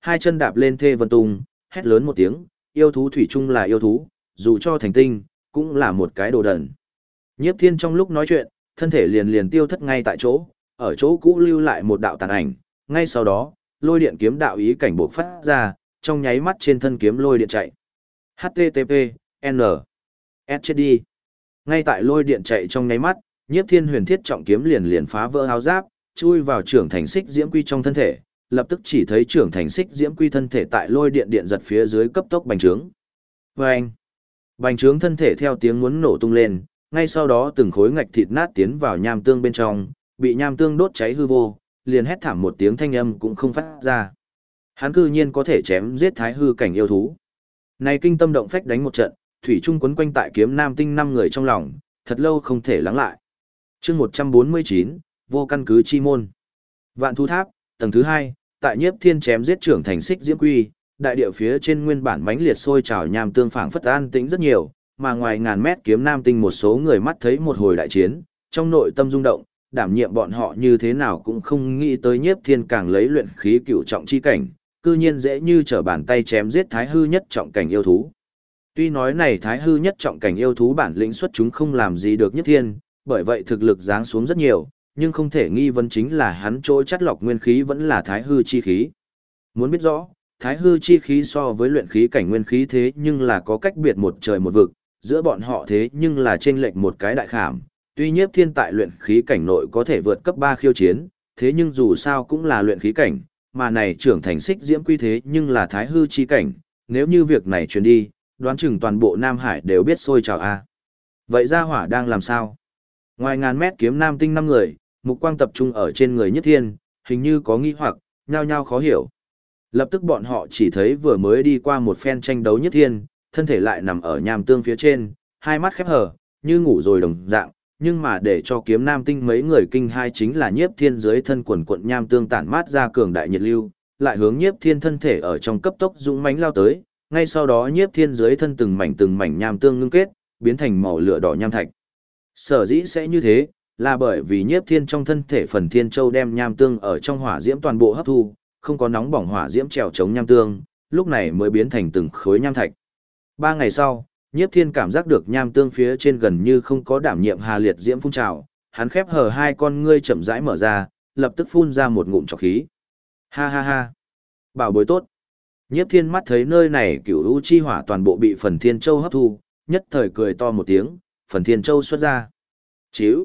hai chân đạp lên thê vân tung, hét lớn một tiếng, yêu thú thủy chung là yêu thú, dù cho thành tinh, cũng là một cái đồ đần. Nhiếp Thiên trong lúc nói chuyện, thân thể liền liền tiêu thất ngay tại chỗ, ở chỗ cũ lưu lại một đạo tàn ảnh, ngay sau đó, lôi điện kiếm đạo ý cảnh bộc phát ra, trong nháy mắt trên thân kiếm lôi điện chạy. http n s chết đi. Ngay tại lôi điện chạy trong nháy mắt, Nhiếp Thiên huyền thiết trọng kiếm liền liền phá vỡ áo giáp, chui vào trưởng thành xích diễm quy trong thân thể, lập tức chỉ thấy trưởng thành xích diễm quy thân thể tại lôi điện điện giật phía dưới cấp tốc bành trướng. Vâng! Bành trướng thân thể theo tiếng muốn nổ tung lên, ngay sau đó từng khối ngạch thịt nát tiến vào nham tương bên trong, bị nham tương đốt cháy hư vô, liền hét thảm một tiếng thanh âm cũng không phát ra. Hắn cư nhiên có thể chém giết thái hư cảnh yêu thú. Này kinh tâm động phách đánh một trận, thủy trung quấn quanh tại kiếm nam tinh 5 người trong lòng, thật lâu không thể lắng lại. Chương 149, vô căn cứ chi môn. Vạn thú tháp, tầng thứ 2, tại Nhiếp Thiên chém giết trưởng thành xích diễm quy, đại địa phía trên nguyên bản mãnh liệt sôi trào nham tương phảng phất an tĩnh rất nhiều, mà ngoài ngàn mét kiếm nam tinh một số người mắt thấy một hồi đại chiến, trong nội tâm rung động, đảm nhiệm bọn họ như thế nào cũng không nghĩ tới Nhiếp Thiên càng lấy luyện khí cửu trọng chi cảnh, cư nhiên dễ như trở bàn tay chém giết thái hư nhất trọng cảnh yêu thú. Tuy nói này thái hư nhất trọng cảnh yêu thú bản lĩnh xuất chúng không làm gì được Nhiếp Thiên, bởi vậy thực lực giáng xuống rất nhiều, nhưng không thể nghi vấn chính là hắn chỗ chắt lọc nguyên khí vẫn là thái hư chi khí. Muốn biết rõ, thái hư chi khí so với luyện khí cảnh nguyên khí thế nhưng là có cách biệt một trời một vực, giữa bọn họ thế nhưng là chênh lệch một cái đại khảm. Tuy Nhiếp Thiên tại luyện khí cảnh nội có thể vượt cấp 3 khiêu chiến, thế nhưng dù sao cũng là luyện khí cảnh, mà này trưởng thành xích diễm quy thế nhưng là thái hư chi cảnh, nếu như việc này truyền đi, đoán chừng toàn bộ Nam Hải đều biết sôi trào a. Vậy gia hỏa đang làm sao? Ngoài ngàn mét kiếm nam tinh 5 người, mục quang tập trung ở trên người Nhiếp Thiên, hình như có nghi hoặc, nhao nhao khó hiểu. Lập tức bọn họ chỉ thấy vừa mới đi qua một phen tranh đấu Nhiếp Thiên, thân thể lại nằm ở nham tương phía trên, hai mắt khép hờ, như ngủ rồi đồng dạng, nhưng mà để cho kiếm nam tinh mấy người kinh hai chính là Nhiếp Thiên dưới thân quần quận nham tương tản mát ra cường đại nhiệt lưu, lại hướng Nhiếp Thiên thân thể ở trong cấp tốc dũng mãnh lao tới, ngay sau đó Nhiếp Thiên dưới thân từng mảnh nham tương ngưng kết, biến thành màu lửa đỏ nham thạch. Sở dĩ sẽ như thế, là bởi vì Nhiếp Thiên trong thân thể phần thiên châu đem nham tương ở trong hỏa diễm toàn bộ hấp thu, không có nóng bỏng hỏa diễm trèo chống nham tương, lúc này mới biến thành từng khối nham thạch. 3 ngày sau, Nhiếp Thiên cảm giác được nham tương phía trên gần như không có đảm nhiệm hà liệt diễm phun trào, hắn khép hờ hai con ngươi chậm rãi mở ra, lập tức phun ra một ngụm trọc khí. Ha ha ha, bảo bối tốt. Nhiếp Thiên mắt thấy nơi này cửu u chi hỏa toàn bộ bị phần thiên châu hấp thu, nhất thời cười to một tiếng, phần thiên châu xuất ra. Chíu,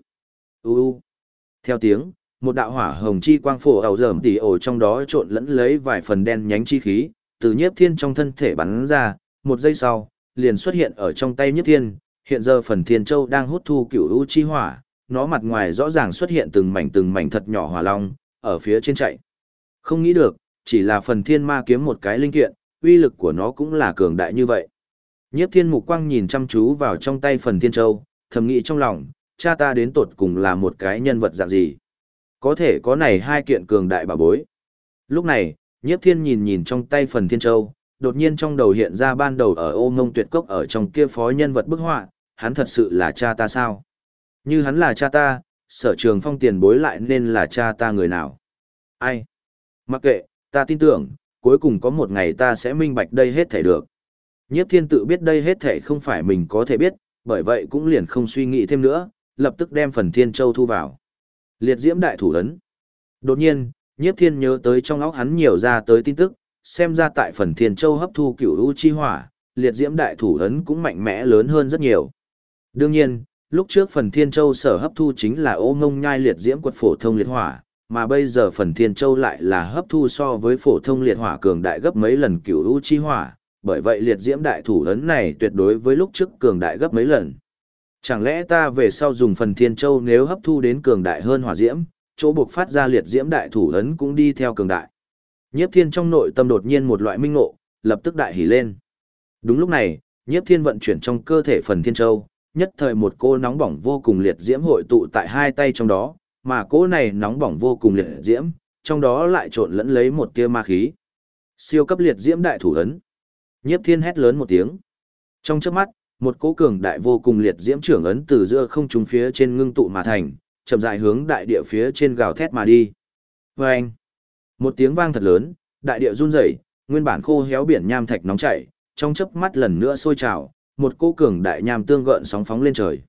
u. Theo tiếng, một đạo hỏa hồng chi quang phổ ảo dởm tỉ ổ trong đó trộn lẫn lấy vài phần đen nhánh chi khí, từ Nhiếp Thiên trong thân thể bắn ra, một giây sau, liền xuất hiện ở trong tay Nhiếp Thiên, hiện giờ phần thiên châu đang hút thu cửu u chi hỏa, nó mặt ngoài rõ ràng xuất hiện từng mảnh thật nhỏ hỏa long, ở phía trên chạy. Không nghĩ được, chỉ là phần thiên ma kiếm một cái linh kiện, uy lực của nó cũng là cường đại như vậy. Nhiếp Thiên mục quang nhìn chăm chú vào trong tay phần thiên châu, thầm nghĩ trong lòng, cha ta đến tột cùng là một cái nhân vật dạng gì. Có thể có này hai kiện cường đại bảo bối. Lúc này, Nhiếp Thiên nhìn nhìn trong tay phần thiên châu, đột nhiên trong đầu hiện ra ban đầu ở Ô Ngông Tuyệt Cốc ở trong kia phó nhân vật bức họa, hắn thật sự là cha ta sao? Như hắn là cha ta, Sở Trường Phong tiền bối lại nên là cha ta người nào? Ai? Mặc kệ, ta tin tưởng, cuối cùng có một ngày ta sẽ minh bạch đây hết thể được. Nhiếp Thiên tự biết đây hết thể không phải mình có thể biết, bởi vậy cũng liền không suy nghĩ thêm nữa, lập tức đem phần thiên châu thu vào. Liệt diễm đại thủ ấn. Đột nhiên, Nhiếp Thiên nhớ tới trong óc hắn nhiều ra tới tin tức, xem ra tại phần thiên châu hấp thu cửu u chi hỏa, liệt diễm đại thủ ấn cũng mạnh mẽ lớn hơn rất nhiều. Đương nhiên, lúc trước phần thiên châu sở hấp thu chính là Ô Ngông Nhai liệt diễm quật phổ thông liệt hỏa, mà bây giờ phần thiên châu lại là hấp thu so với phổ thông liệt hỏa cường đại gấp mấy lần cửu u chi hỏa, bởi vậy liệt diễm đại thủ ấn này tuyệt đối với lúc trước cường đại gấp mấy lần. Chẳng lẽ ta về sau dùng phần thiên châu nếu hấp thu đến cường đại hơn hỏa diễm, chỗ buộc phát ra liệt diễm đại thủ ấn cũng đi theo cường đại. Nhiếp Thiên trong nội tâm đột nhiên một loại minh ngộ, lập tức đại hỉ lên. Đúng lúc này, Nhiếp Thiên vận chuyển trong cơ thể phần thiên châu, nhất thời một cô nóng bỏng vô cùng liệt diễm hội tụ tại hai tay trong đó, mà cô này nóng bỏng vô cùng liệt diễm, trong đó lại trộn lẫn lấy một tia ma khí. Siêu cấp liệt diễm đại thủ ấn. Nhiếp Thiên hét lớn một tiếng. Trong chớp mắt, một cỗ cường đại vô cùng liệt diễm trưởng ấn từ giữa không trung phía trên ngưng tụ mà thành, chậm rãi hướng đại địa phía trên gào thét mà đi. Và anh, một tiếng vang thật lớn, đại địa run rẩy, Nguyên bản khô héo biển nham thạch nóng chảy, trong chớp mắt lần nữa sôi trào, một cỗ cường đại nham tương gợn sóng phóng lên trời.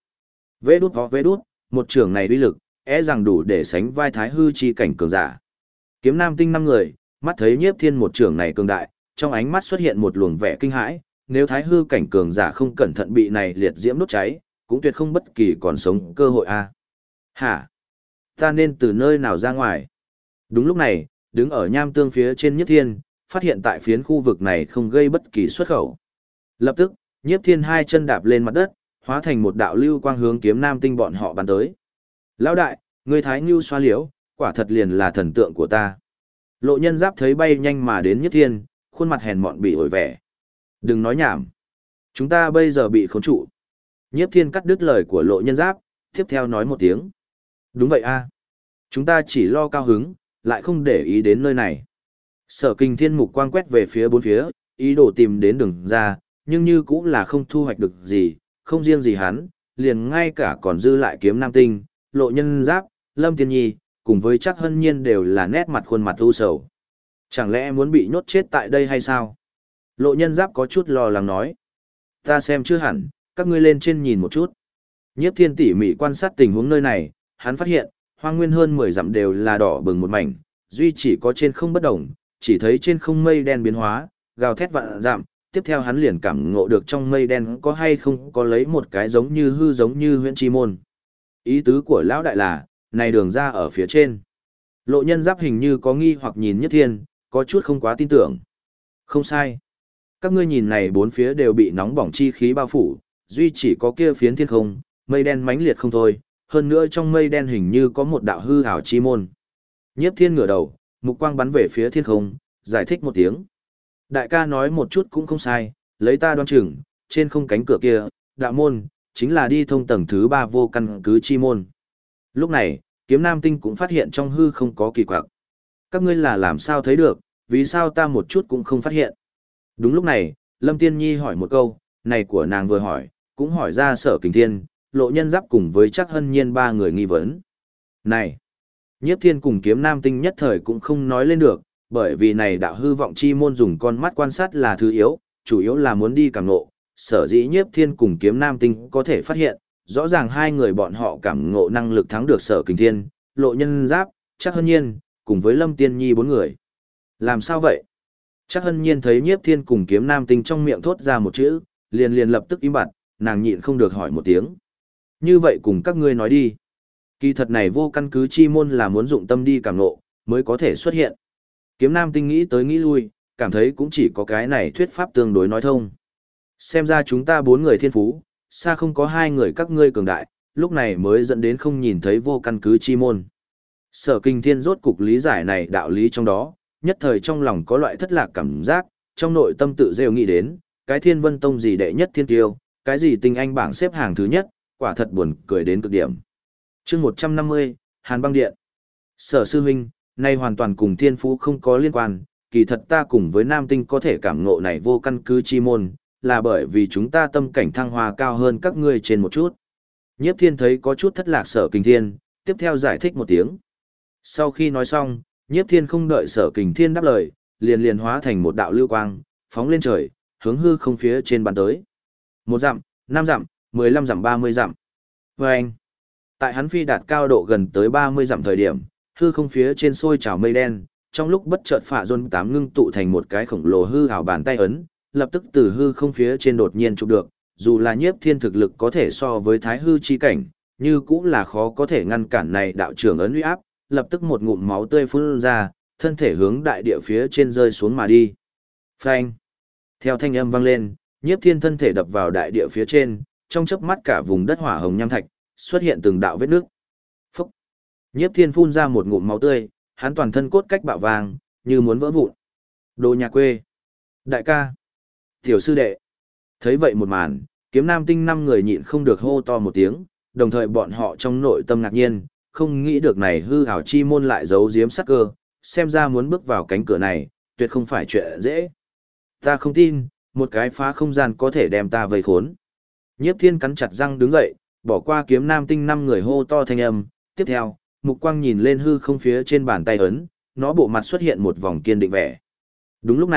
Vê đút, một trường này uy lực, rằng đủ để sánh vai thái hư chi cảnh cường giả. Kiếm Nam Tinh 5 người, mắt thấy Nhiếp Thiên một trường này cường đại, trong ánh mắt xuất hiện một luồng vẻ kinh hãi, nếu thái hư cảnh cường giả không cẩn thận bị này liệt diễm đốt cháy, cũng tuyệt không bất kỳ còn sống cơ hội a. Hả? Ta nên từ nơi nào ra ngoài? Đúng lúc này, đứng ở nham tương phía trên Nhiếp Thiên, phát hiện tại phiến khu vực này không gây bất kỳ xuất khẩu. Lập tức, Nhiếp Thiên hai chân đạp lên mặt đất, hóa thành một đạo lưu quang hướng Kiếm Nam Tinh bọn họ bắn tới. Lão đại, người thái ngưu xoa liễu, quả thật liền là thần tượng của ta. Lộ Nhân Giáp thấy bay nhanh mà đến Nhiếp Thiên, khuôn mặt hèn mọn bị ổi vẻ. Đừng nói nhảm. Chúng ta bây giờ bị khốn trụ. Nhiếp Thiên cắt đứt lời của Lộ Nhân Giáp, tiếp theo nói một tiếng. Đúng vậy a, chúng ta chỉ lo cao hứng, lại không để ý đến nơi này. Sở Kình Thiên mục quang quét về phía bốn phía, ý đồ tìm đến đường ra, nhưng như cũng là không thu hoạch được gì, không riêng gì hắn, liền ngay cả còn dư lại Kiếm Nam Tinh, Lộ Nhân Giáp, Lâm Tiên Nhi, cùng với Trác Hân Nhiên đều là nét mặt khuôn mặt u sầu. Chẳng lẽ muốn bị nhốt chết tại đây hay sao? Lộ Nhân Giáp có chút lo lắng nói. Ta xem chưa hẳn, các ngươi lên trên nhìn một chút. Nhiếp Thiên tỉ mỉ quan sát tình huống nơi này, hắn phát hiện, hoang nguyên hơn 10 dặm đều là đỏ bừng một mảnh, duy chỉ có trên không bất động, chỉ thấy trên không mây đen biến hóa, gào thét vạn dặm, tiếp theo hắn liền cảm ngộ được trong mây đen có hay không có lấy một cái giống như hư giống như huyễn chi môn. Ý tứ của lão đại là, này đường ra ở phía trên. Lộ Nhân Giáp hình như có nghi hoặc nhìn Nhiếp Thiên, có chút không quá tin tưởng. Không sai. Các ngươi nhìn này bốn phía đều bị nóng bỏng chi khí bao phủ, duy chỉ có kia phiến thiên không, mây đen mãnh liệt không thôi, hơn nữa trong mây đen hình như có một đạo hư ảo chi môn. Nhiếp Thiên ngửa đầu, mục quang bắn về phía thiên không, giải thích một tiếng. Đại ca nói một chút cũng không sai, lấy ta đoán chừng, trên không cánh cửa kia, đạo môn, chính là đi thông tầng thứ 3 vô căn cứ chi môn. Lúc này, Kiếm Nam Tinh cũng phát hiện trong hư không có kỳ quặc. Các ngươi là làm sao thấy được, vì sao ta một chút cũng không phát hiện. Đúng lúc này, Lâm Tiên Nhi hỏi một câu, này của nàng vừa hỏi, cũng hỏi ra Sở Kình Thiên, Lộ Nhân Giáp cùng với Trác Hân Nhiên ba người nghi vấn. Này, Nhiếp Thiên cùng Kiếm Nam Tinh nhất thời cũng không nói lên được, bởi vì này đạo hư vọng chi môn dùng con mắt quan sát là thứ yếu, chủ yếu là muốn đi cảm ngộ, sở dĩ Nhiếp Thiên cùng Kiếm Nam Tinh có thể phát hiện, rõ ràng hai người bọn họ cảm ngộ năng lực thắng được Sở Kình Thiên, Lộ Nhân Giáp, Trác Hân Nhiên, cùng với Lâm Tiên Nhi bốn người. Làm sao vậy? Trác Hân Nhiên thấy Nhiếp Thiên cùng Kiếm Nam Tinh trong miệng thốt ra một chữ, liền lập tức im bặt, nàng nhịn không được hỏi một tiếng. Như vậy cùng các ngươi nói đi. Kỳ thật này vô căn cứ chi môn là muốn dụng tâm đi cảm ngộ, mới có thể xuất hiện. Kiếm Nam Tinh nghĩ tới nghĩ lui, cảm thấy cũng chỉ có cái này thuyết pháp tương đối nói thông. Xem ra chúng ta bốn người thiên phú, xa không có hai người các ngươi cường đại, lúc này mới dẫn đến không nhìn thấy vô căn cứ chi môn. Sở Kình Thiên rốt cục lý giải này đạo lý trong đó, nhất thời trong lòng có loại thất lạc cảm giác, trong nội tâm tự rêu nghĩ đến, cái Thiên Vân Tông gì đệ nhất thiên tiêu, cái gì tinh anh bảng xếp hàng thứ nhất, quả thật buồn cười đến cực điểm. Chương 150, Hàn Băng Điện. Sở sư huynh, nay hoàn toàn cùng thiên phú không có liên quan, kỳ thật ta cùng với Nam Tinh có thể cảm ngộ này vô căn cứ chi môn, là bởi vì chúng ta tâm cảnh thăng hoa cao hơn các ngươi trên một chút. Nhiếp Thiên thấy có chút thất lạc Sở Kình Thiên, tiếp theo giải thích một tiếng. Sau khi nói xong, Nhiếp Thiên không đợi Sở Kình Thiên đáp lời, liền hóa thành một đạo lưu quang, phóng lên trời, hướng hư không phía trên bắn tới. 1 dặm, 5 dặm, 15 dặm 30 dặm. Và anh, tại hắn phi đạt cao độ gần tới 30 dặm thời điểm, hư không phía trên sôi trào mây đen, trong lúc bất chợt Phạ Dôn 8 ngưng tụ thành một cái khổng lồ hư ảo bàn tay ấn, lập tức từ hư không phía trên đột nhiên chụp được, dù là Nhiếp Thiên thực lực có thể so với Thái hư chi cảnh, như cũng là khó có thể ngăn cản này đạo trưởng ấn uy áp, lập tức một ngụm máu tươi phun ra, thân thể hướng đại địa phía trên rơi xuống mà đi. Phanh! Theo thanh âm vang lên, Nhiếp Thiên thân thể đập vào đại địa phía trên, trong chớp mắt cả vùng đất hỏa hồng nham thạch xuất hiện từng đạo vết nước. Phốc! Nhiếp Thiên phun ra một ngụm máu tươi, hắn toàn thân cốt cách bạo vàng, như muốn vỡ vụn. Đồ nhà quê! Đại ca! Tiểu sư đệ! Thấy vậy một màn, Kiếm Nam Tinh 5 người nhịn không được hô to một tiếng, đồng thời bọn họ trong nội tâm ngạc nhiên, không nghĩ được này hư ảo chi môn lại giấu giếm sắc cơ, xem ra muốn bước vào cánh cửa này, tuyệt không phải chuyện dễ. Ta không tin, một cái phá không gian có thể đem ta vây khốn. Nhiếp Thiên cắn chặt răng đứng dậy, bỏ qua Kiếm Nam Tinh 5 người hô to thanh âm, tiếp theo, mục quang nhìn lên hư không phía trên bàn tay ấn, nó bộ mặt xuất hiện một vòng kiên định vẻ. Đúng lúc này,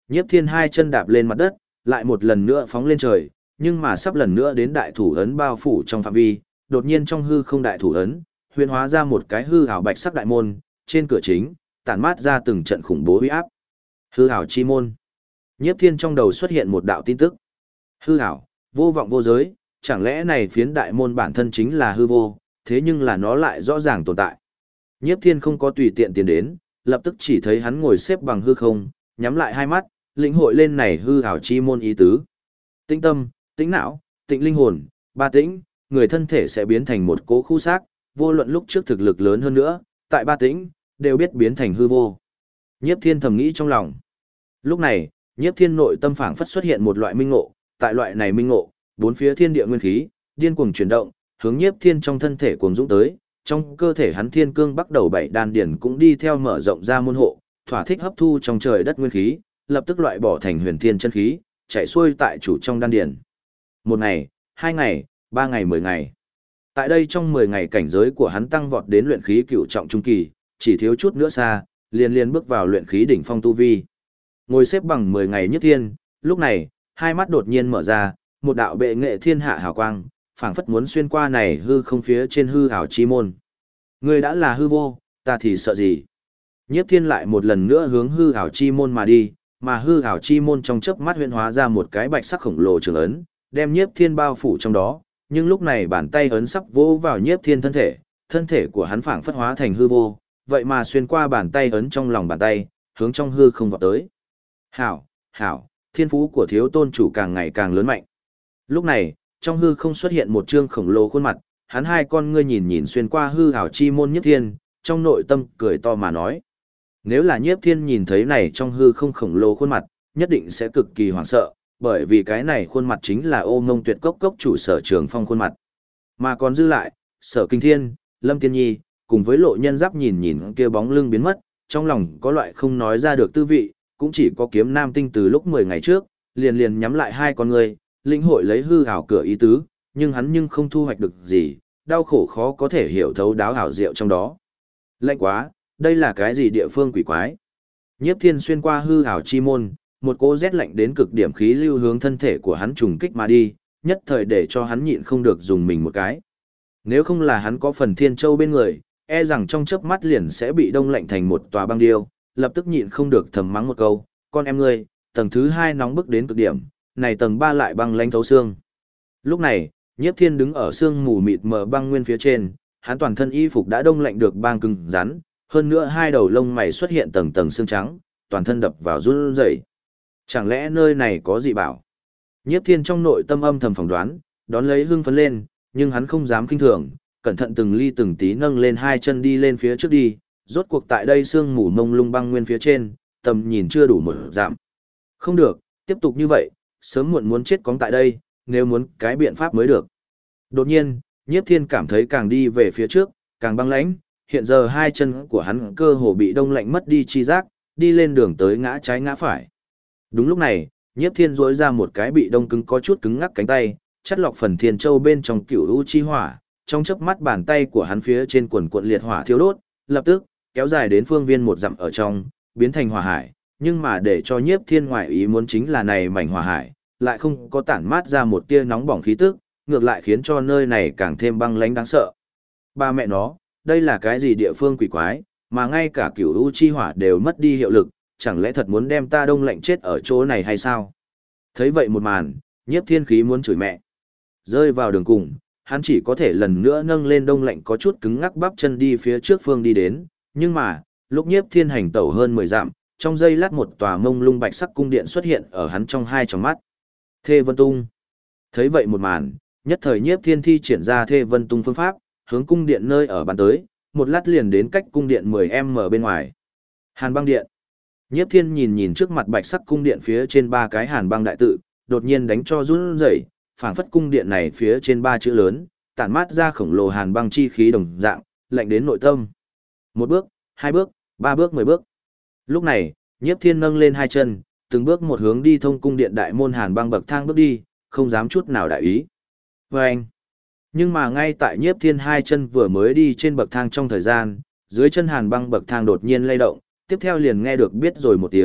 Nhiếp Thiên hai chân đạp lên mặt đất, lại một lần nữa phóng lên trời, nhưng mà sắp lần nữa đến đại thủ ấn bao phủ trong phạm vi, đột nhiên trong hư không đại thủ ấn, huyễn hóa ra một cái hư ảo bạch sắc đại môn, trên cửa chính, tản mát ra từng trận khủng bố uy áp. Hư ảo chi môn. Nhiếp Thiên trong đầu xuất hiện một đạo tin tức. Hư ảo, vô vọng vô giới, chẳng lẽ này phiến đại môn bản thân chính là hư vô, thế nhưng là nó lại rõ ràng tồn tại. Nhiếp Thiên không có tùy tiện tiến đến, lập tức chỉ thấy hắn ngồi xếp bằng hư không, nhắm lại hai mắt, lĩnh hội lên này hư ảo chi môn ý tứ. Tĩnh tâm, tĩnh não, tĩnh linh hồn, ba tĩnh, người thân thể sẽ biến thành một cố khu xác, vô luận lúc trước thực lực lớn hơn nữa, tại ba tĩnh, đều biết biến thành hư vô. Nhiếp Thiên thầm nghĩ trong lòng. Lúc này, Nhiếp Thiên nội tâm phảng phất xuất hiện một loại minh ngộ, tại loại này minh ngộ, bốn phía thiên địa nguyên khí điên cuồng chuyển động, hướng Nhiếp Thiên trong thân thể cuồng dũng tới, trong cơ thể hắn thiên cương bắt đầu bảy đan điển cũng đi theo mở rộng ra môn hộ, thỏa thích hấp thu trong trời đất nguyên khí, lập tức loại bỏ thành huyền thiên chân khí, chạy xuôi tại chủ trong đan điển. Một ngày, 2 ngày, 3 ngày, 10 ngày. Tại đây trong 10 ngày cảnh giới của hắn tăng vọt đến luyện khí cửu trọng trung kỳ, chỉ thiếu chút nữa xa, liền bước vào luyện khí đỉnh phong tu vi. Ngồi xếp bằng 10 ngày Nhiếp Thiên, lúc này, hai mắt đột nhiên mở ra, một đạo bệ nghệ thiên hạ hào quang, phảng phất muốn xuyên qua này hư không phía trên hư ảo chi môn. Ngươi đã là hư vô, ta thì sợ gì? Nhiếp Thiên lại một lần nữa hướng hư ảo chi môn mà đi, mà hư ảo chi môn trong chớp mắt huyễn hóa ra một cái bạch sắc khổng lồ trường ấn, đem Nhiếp Thiên bao phủ trong đó, nhưng lúc này bàn tay ấn sắp vỗ vào Nhiếp Thiên thân thể của hắn phảng phất hóa thành hư vô, vậy mà xuyên qua bàn tay ấn trong lòng bàn tay, hướng trong hư không vọt tới. Hảo, hảo, thiên phú của thiếu tôn chủ càng ngày càng lớn mạnh. Lúc này, trong hư không xuất hiện một trương khổng lồ khuôn mặt, hắn hai con ngươi nhìn xuyên qua hư ảo chi môn Nhiếp Thiên, trong nội tâm cười to mà nói. Nếu là Nhiếp Thiên nhìn thấy này trong hư không khổng lồ khuôn mặt, nhất định sẽ cực kỳ hoảng sợ, bởi vì cái này khuôn mặt chính là Ô Ngông Tuyệt Cốc cốc chủ Sở Trường Phong khuôn mặt. Mà còn dư lại, Sở Kinh Thiên, Lâm Tiên Nhi, cùng với Lộ Nhân Giáp nhìn kia bóng lưng biến mất, trong lòng có loại không nói ra được tư vị, cũng chỉ có Kiếm Nam Tinh từ lúc 10 ngày trước, liền nhắm lại hai con ngươi, lĩnh hội lấy hư ảo cửa ý tứ, nhưng hắn không thu hoạch được gì, đau khổ khó có thể hiểu thấu đáo ảo diệu trong đó. Lạnh quá, đây là cái gì địa phương quỷ quái? Nhiếp Thiên xuyên qua hư ảo chi môn, một cỗ rét lạnh đến cực điểm khí lưu hướng thân thể của hắn trùng kích mà đi, nhất thời để cho hắn nhịn không được dùng mình một cái. Nếu không là hắn có phần Thiên Châu bên người, e rằng trong chớp mắt liền sẽ bị đông lạnh thành một tòa băng điêu, lập tức nhịn không được thầm mắng một câu, con em ngươi, tầng thứ 2 nóng bức đến cực điểm, này tầng 3 lại băng lãnh thấu xương. Lúc này, Nhiếp Thiên đứng ở sương mù mịt mờ băng nguyên phía trên, hắn toàn thân y phục đã đông lạnh được băng cứng rắn, hơn nữa hai đầu lông mày xuất hiện tầng tầng xương trắng, toàn thân đập vào run rẩy. Chẳng lẽ nơi này có gì bảo? Nhiếp Thiên trong nội tâm âm thầm phỏng đoán, đón lấy hưng phấn lên, nhưng hắn không dám kinh thường, cẩn thận từng ly từng tí nâng lên hai chân đi lên phía trước đi, rốt cuộc tại đây sương mù mông lung băng nguyên phía trên, tầm nhìn chưa đủ một dặm. Không được, tiếp tục như vậy, sớm muộn muốn chết cóng tại đây, nếu muốn cái biện pháp mới được. Đột nhiên, Nhiếp Thiên cảm thấy càng đi về phía trước, càng băng lãnh, hiện giờ hai chân của hắn cơ hồ bị đông lạnh mất đi chi giác, đi lên đường tới ngã trái ngã phải. Đúng lúc này, Nhiếp Thiên duỗi ra một cái bị đông cứng có chút cứng ngắc cánh tay, chắt lọc phần Thiên Châu bên trong cửu u chi hỏa, trong chớp mắt bàn tay của hắn phía trên quần cuộn liệt hỏa thiêu đốt, lập tức kéo dài đến phương viên một dặm ở trong, biến thành hỏa hải, nhưng mà để cho Nhiếp Thiên ngoại ý muốn chính là này mảnh hỏa hải lại không có tản mát ra một tia nóng bỏng khí tức, ngược lại khiến cho nơi này càng thêm băng lãnh đáng sợ. Ba mẹ nó, đây là cái gì địa phương quỷ quái, mà ngay cả cửu u chi hỏa đều mất đi hiệu lực, chẳng lẽ thật muốn đem ta đông lạnh chết ở chỗ này hay sao? Thấy vậy một màn, Nhiếp Thiên khí muốn chửi mẹ. Rơi vào đường cùng, hắn chỉ có thể lần nữa nâng lên đông lạnh có chút cứng ngắc bắp chân đi phía trước phương đi đến, nhưng mà, lúc Nhiếp Thiên hành tẩu hơn 10 dặm, trong giây lát một tòa mông lung bạch sắc cung điện xuất hiện ở hắn trong hai tròng mắt. Thê Vân Tung. Thấy vậy một màn, nhất thời Nhiếp Thiên thi triển ra Thê Vân Tung phương pháp, hướng cung điện nơi ở bắn tới, một lát liền đến cách cung điện 10m bên ngoài. Hàn Băng Điện. Nhiếp Thiên nhìn trước mặt bạch sắc cung điện phía trên ba cái Hàn Băng đại tự, đột nhiên đánh cho run rẩy, phảng phất cung điện này phía trên ba chữ lớn, tản mát ra khổng lồ Hàn Băng chi khí đồng dạng, lạnh đến nội tâm. Một bước, hai bước, ba bước, 10 bước. Lúc này, Nhiếp Thiên nâng lên hai chân, từng bước một hướng đi thông cung điện đại môn Hàn Băng bậc thang bước đi, không dám chút nào đại ý. Vâng! Nhưng mà ngay tại Nhiếp Thiên hai chân vừa mới đi trên bậc thang trong thời gian, dưới chân Hàn Băng bậc thang đột nhiên lay động, tiếp theo liền nghe được biết rồi một tiếng,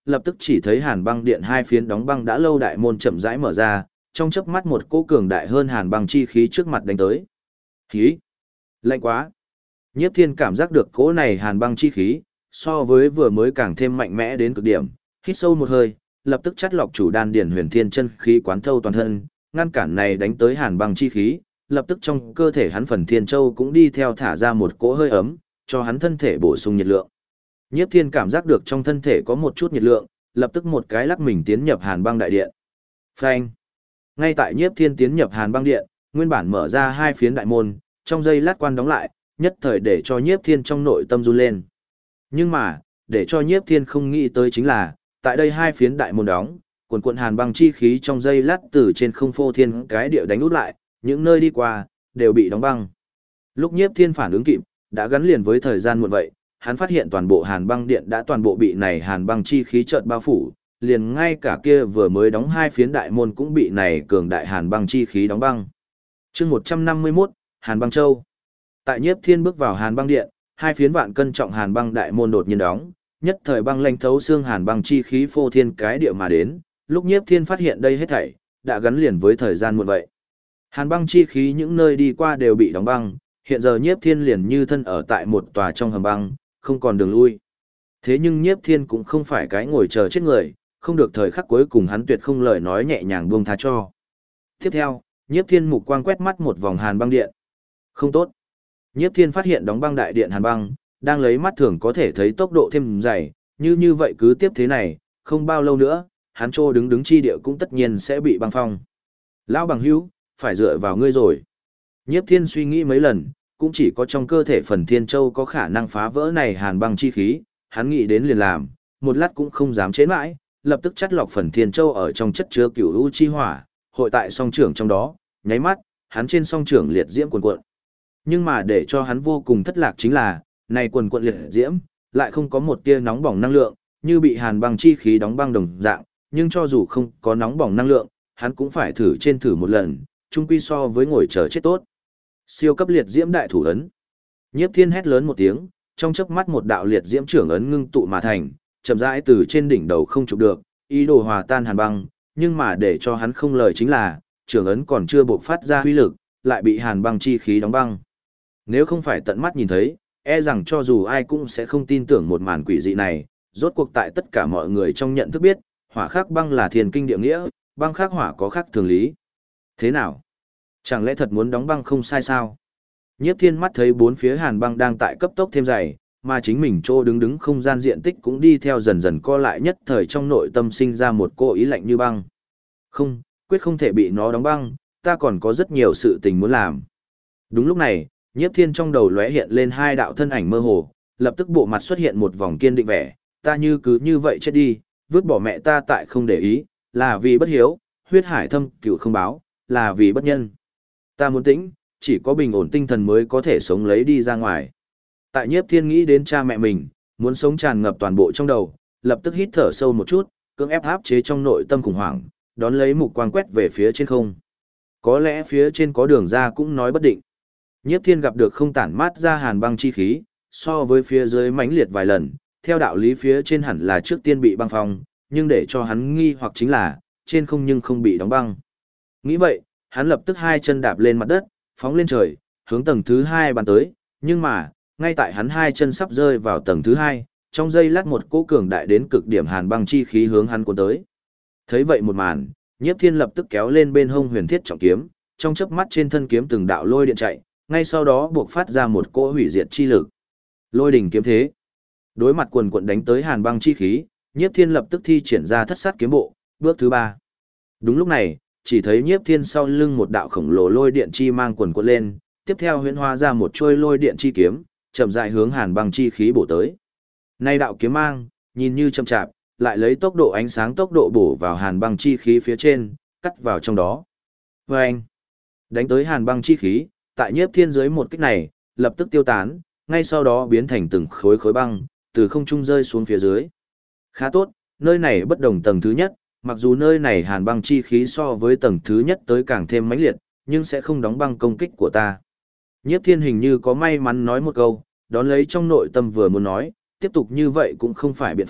lập tức chỉ thấy hàn băng điện hai phiến đóng băng đã lâu đại môn chậm rãi mở ra, trong chớp mắt một cỗ cường đại hơn hàn băng chi khí trước mặt đánh tới. Khí! Lạnh quá! Nhiếp Thiên cảm giác được cỗ này hàn băng chi khí, so với vừa mới càng thêm mạnh mẽ đến cực điểm, hít sâu một hơi, lập tức chắt lọc chủ đan điển huyền thiên chân khí quán thâu toàn thân, ngăn cản này đánh tới hàn băng chi khí, lập tức trong cơ thể hắn phần thiên châu cũng đi theo thả ra một cỗ hơi ấm, cho hắn thân thể bổ sung nhiệt lượng. Nhiếp Thiên cảm giác được trong thân thể có một chút nhiệt lượng, lập tức một cái lắc mình tiến nhập hàn băng đại điện. Phanh! Ngay tại Nhiếp Thiên tiến nhập hàn băng điện, nguyên bản mở ra hai phiến đại môn, trong giây lát quan đóng lại, nhất thời để cho Nhiếp Thiên trong nội tâm run lên. Nhưng mà, để cho Nhiếp Thiên không nghĩ tới chính là, tại đây hai phiến đại môn đóng, cuồn cuộn hàn băng chi khí trong giây lát từ trên không phô thiên cái địa đánh út lại, những nơi đi qua, đều bị đóng băng. Lúc Nhiếp Thiên phản ứng kịp, đã gắn liền với thời gian muộn vậy, hắn phát hiện toàn bộ hàn băng điện đã toàn bộ bị này hàn băng chi khí chợt bao phủ, liền ngay cả kia vừa mới đóng hai phiến đại môn cũng bị này cường đại hàn băng chi khí đóng băng. Chương 151, Hàn Băng Châu. Tại Nhiếp Thiên bước vào hàn băng điện, hai phiến vạn cân trọng hàn băng đại môn đột nhiên đóng, nhất thời băng lanh thấu xương hàn băng chi khí phô thiên cái địa mà đến, lúc Nhiếp Thiên phát hiện đây hết thảy đã gắn liền với thời gian muộn vậy. Hàn băng chi khí những nơi đi qua đều bị đóng băng, hiện giờ Nhiếp Thiên liền như thân ở tại một tòa trong hầm băng, không còn đường lui. Thế nhưng Nhiếp Thiên cũng không phải cái ngồi chờ chết người, không được thời khắc cuối cùng hắn tuyệt không lời nói nhẹ nhàng buông tha cho. Tiếp theo, Nhiếp Thiên mục quang quét mắt một vòng hàn băng điện. Không tốt. Nhiếp Thiên phát hiện đóng băng đại điện hàn băng, đang lấy mắt thường có thể thấy tốc độ thêm dày, như vậy cứ tiếp thế này, không bao lâu nữa, hắn trô đứng chi địa cũng tất nhiên sẽ bị băng phong. Lão bằng hữu, phải dựa vào ngươi rồi. Nhiếp Thiên suy nghĩ mấy lần, cũng chỉ có trong cơ thể phần thiên châu có khả năng phá vỡ này hàn băng chi khí, hắn nghĩ đến liền làm, một lát cũng không dám chế mãi, lập tức chắt lọc phần thiên châu ở trong chất chứa cửu u chi hỏa, hội tại song trưởng trong đó, nháy mắt, hắn trên song trưởng liệt diễm cuồn cuộn. Nhưng mà để cho hắn vô cùng thất lạc chính là, này cuồn cuộn liệt diễm, lại không có một tia nóng bỏng năng lượng, như bị hàn băng chi khí đóng băng đồng dạng, nhưng cho dù không có nóng bỏng năng lượng, hắn cũng phải thử một lần, chung quy so với ngồi chờ chết tốt. Siêu cấp liệt diễm đại thủ ấn. Nhiếp Thiên hét lớn một tiếng, trong chớp mắt một đạo liệt diễm trưởng ấn ngưng tụ mà thành, chậm rãi từ trên đỉnh đầu không chụp được, ý đồ hòa tan hàn băng, nhưng mà để cho hắn không lời chính là, trưởng ấn còn chưa bộc phát ra huy lực, lại bị hàn băng chi khí đóng băng. Nếu không phải tận mắt nhìn thấy, e rằng cho dù ai cũng sẽ không tin tưởng một màn quỷ dị này, rốt cuộc tại tất cả mọi người trong nhận thức biết, hỏa khắc băng là thiên kinh địa nghĩa, băng khắc hỏa có khắc thường lý. Thế nào? Chẳng lẽ thật muốn đóng băng không sai sao? Nhiếp Thiên mắt thấy bốn phía hàn băng đang tại cấp tốc thêm dày, mà chính mình chỗ đứng không gian diện tích cũng đi theo dần dần co lại, nhất thời trong nội tâm sinh ra một cô ý lạnh như băng. Không, quyết không thể bị nó đóng băng, ta còn có rất nhiều sự tình muốn làm. Đúng lúc này, Nhiếp Thiên trong đầu lóe hiện lên hai đạo thân ảnh mơ hồ, lập tức bộ mặt xuất hiện một vòng kiên định vẻ, ta cứ như vậy chết đi, vứt bỏ mẹ ta tại không để ý, là vì bất hiếu, huyết hải thâm cửu không báo, là vì bất nhân. Ta muốn tĩnh, chỉ có bình ổn tinh thần mới có thể sống lấy đi ra ngoài. Tại Nhiếp Thiên nghĩ đến cha mẹ mình, muốn sống tràn ngập toàn bộ trong đầu, lập tức hít thở sâu một chút, cưỡng ép áp chế trong nội tâm khủng hoảng, đón lấy mục quang quét về phía trên không. Có lẽ phía trên có đường ra cũng nói bất định. Nhiếp Thiên gặp được không tản mát ra hàn băng chi khí, so với phía dưới mãnh liệt vài lần, theo đạo lý phía trên hẳn là trước tiên bị băng phong, nhưng để cho hắn nghi hoặc chính là, trên không nhưng không bị đóng băng. Nghĩ vậy, hắn lập tức hai chân đạp lên mặt đất, phóng lên trời, hướng tầng thứ hai bắn tới, nhưng mà, ngay tại hắn hai chân sắp rơi vào tầng thứ hai, trong giây lát một cỗ cường đại đến cực điểm hàn băng chi khí hướng hắn cuốn tới. Thấy vậy một màn, Nhiếp Thiên lập tức kéo lên bên hông huyền thiết trọng kiếm, trong chớp mắt trên thân kiếm từng đạo lôi điện chạy, ngay sau đó buộc phát ra một cỗ hủy diệt chi lực. Lôi đỉnh kiếm thế. Đối mặt quần quần đánh tới hàn băng chi khí, Nhiếp Thiên lập tức thi triển ra thất sát kiếm bộ, bước thứ 3. Đúng lúc này, chỉ thấy Nhiếp Thiên sau lưng một đạo khổng lồ lôi điện chi mang quần quật lên, tiếp theo huyễn hóa ra một chuôi lôi điện chi kiếm, chậm rãi hướng hàn băng chi khí bổ tới. Nay đạo kiếm mang, nhìn như chậm chạp, lại lấy tốc độ ánh sáng tốc độ bổ vào hàn băng chi khí phía trên, cắt vào trong đó. Vâng! Đánh tới hàn băng chi khí, tại Nhiếp Thiên dưới một kích này, lập tức tiêu tán, ngay sau đó biến thành từng khối khối băng, từ không trung rơi xuống phía dưới. Khá tốt, nơi này bất đồng tầng thứ nhất, mặc dù nơi này hàn băng chi khí so với tầng thứ nhất tới càng thêm mãnh liệt, nhưng sẽ không đóng băng công kích của ta. Nhiếp Thiên hình như có may mắn nói một câu, đón lấy trong nội tâm vừa muốn nói, tiếp tục như vậy cũng không phải biện pháp,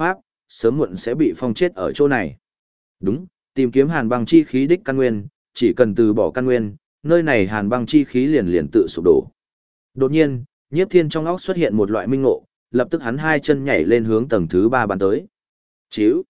sớm muộn sẽ bị phong chết ở chỗ này. Đúng, tìm kiếm hàn băng chi khí đích căn nguyên, chỉ cần từ bỏ căn nguyên, nơi này hàn băng chi khí liền liền tự sụp đổ. Đột nhiên, Nhiếp Thiên trong óc xuất hiện một loại minh ngộ, lập tức hắn hai chân nhảy lên hướng tầng thứ 3 bắn tới. Chíu.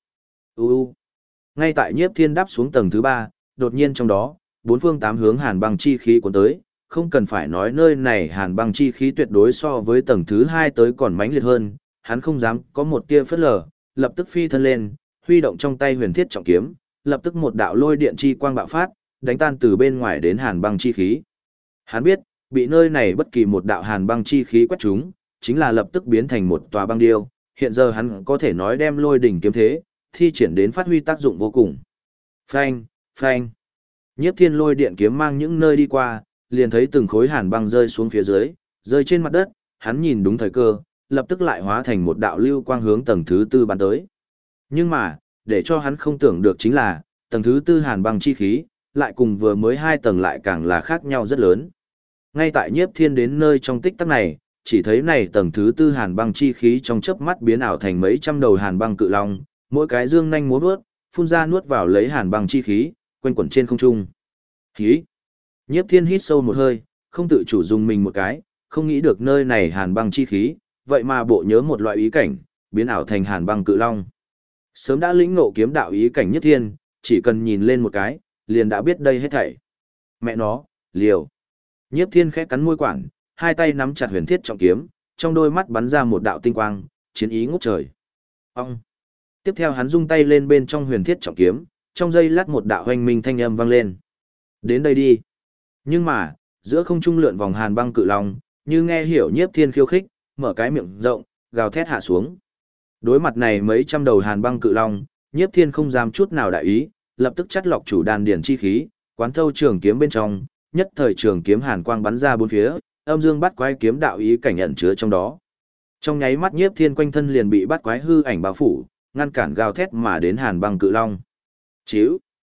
Ngay tại Nhiếp Thiên đáp xuống tầng thứ 3, đột nhiên trong đó, bốn phương tám hướng hàn băng chi khí cuốn tới, không cần phải nói nơi này hàn băng chi khí tuyệt đối so với tầng thứ 2 tới còn mãnh liệt hơn, hắn không dám có một tia phất lờ, lập tức phi thân lên, huy động trong tay huyền thiết trọng kiếm, lập tức một đạo lôi điện chi quang bạo phát, đánh tan từ bên ngoài đến hàn băng chi khí. Hắn biết, bị nơi này bất kỳ một đạo hàn băng chi khí quét trúng, chính là lập tức biến thành một tòa băng điêu, hiện giờ hắn có thể nói đem lôi đỉnh kiếm thế, thi triển đến phát huy tác dụng vô cùng. Phanh, phanh. Nhiếp Thiên lôi điện kiếm mang những nơi đi qua, liền thấy từng khối hàn băng rơi xuống phía dưới, rơi trên mặt đất, hắn nhìn đúng thời cơ, lập tức lại hóa thành một đạo lưu quang hướng tầng thứ 4 bắn tới. Nhưng mà, để cho hắn không tưởng được chính là, tầng thứ 4 hàn băng chi khí, lại cùng vừa mới 2 tầng lại càng là khác nhau rất lớn. Ngay tại Nhiếp Thiên đến nơi trong tích tắc này, chỉ thấy này tầng thứ 4 hàn băng chi khí trong chớp mắt biến ảo thành mấy trăm đầu hàn băng cự long, mỗi cái dương nhanh múa vớt, phun ra nuốt vào lấy hàn băng chi khí, quanh quẩn trên không trung. Hí! Nhiếp Thiên hít sâu một hơi, không tự chủ dùng mình một cái, không nghĩ được nơi này hàn băng chi khí, vậy mà bộ nhớ một loại ý cảnh, biến ảo thành hàn băng cự long. Sớm đã lĩnh ngộ kiếm đạo ý cảnh Nhất Thiên, chỉ cần nhìn lên một cái, liền đã biết đây hết thảy. Mẹ nó, liều. Nhiếp Thiên khẽ cắn môi quản, hai tay nắm chặt huyền thiết trọng kiếm, trong đôi mắt bắn ra một đạo tinh quang, chiến ý ngút trời. Ông. Tiếp theo hắn rung tay lên bên trong huyền thiết trọng kiếm, trong giây lát một đạo hoành minh thanh âm vang lên. Đến đây đi. Nhưng mà, giữa không trung lượn vòng hàn băng cự long, như nghe hiểu Nhiếp Thiên khiêu khích, mở cái miệng rộng, gào thét hạ xuống. Đối mặt này mấy trăm đầu hàn băng cự long, Nhiếp Thiên không dám chút nào đại ý, lập tức chắt lọc chủ đan điển chi khí, quán thâu trường kiếm bên trong, nhất thời trường kiếm hàn quang bắn ra bốn phía, âm dương bắt quái kiếm đạo ý cảnh ẩn chứa trong đó. Trong nháy mắt Nhiếp Thiên quanh thân liền bị bắt quái hư ảnh bao phủ, ngăn cản gào thét mà đến hàn băng cự long. Chíu,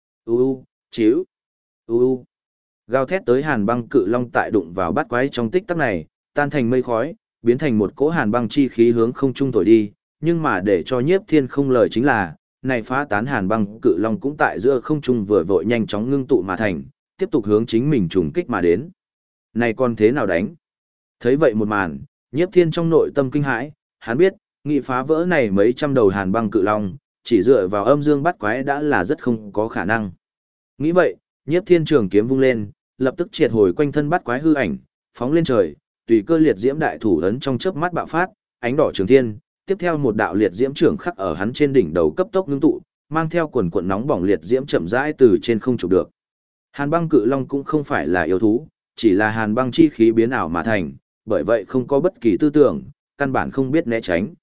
chíu, gào thét tới hàn băng cự long tại đụng vào bắt quái trong tích tắc này, tan thành mây khói, biến thành một cỗ hàn băng chi khí hướng không trung thổi đi, nhưng mà để cho Nhiếp Thiên không lời chính là, này phá tán hàn băng cự long cũng tại giữa không trung vừa vội nhanh chóng ngưng tụ mà thành, tiếp tục hướng chính mình trùng kích mà đến. Này còn thế nào đánh? Thấy vậy một màn, Nhiếp Thiên trong nội tâm kinh hãi, hắn biết, nghị phá vỡ này mấy trăm đầu hàn băng cự long, chỉ dựa vào âm dương bắt quái đã là rất không có khả năng. Nghĩ vậy, Nhiếp Thiên trường kiếm vung lên, lập tức triệt hồi quanh thân bắt quái hư ảnh, phóng lên trời, tùy cơ liệt diễm đại thủ ấn trong chớp mắt bạo phát, ánh đỏ trường thiên, tiếp theo một đạo liệt diễm trưởng khắc ở hắn trên đỉnh đầu cấp tốc ngưng tụ, mang theo quần cuộn nóng bỏng liệt diễm chậm rãi từ trên không chụp được. Hàn băng cự long cũng không phải là yêu thú, chỉ là hàn băng chi khí biến ảo mà thành, bởi vậy không có bất kỳ tư tưởng, căn bản không biết né tránh.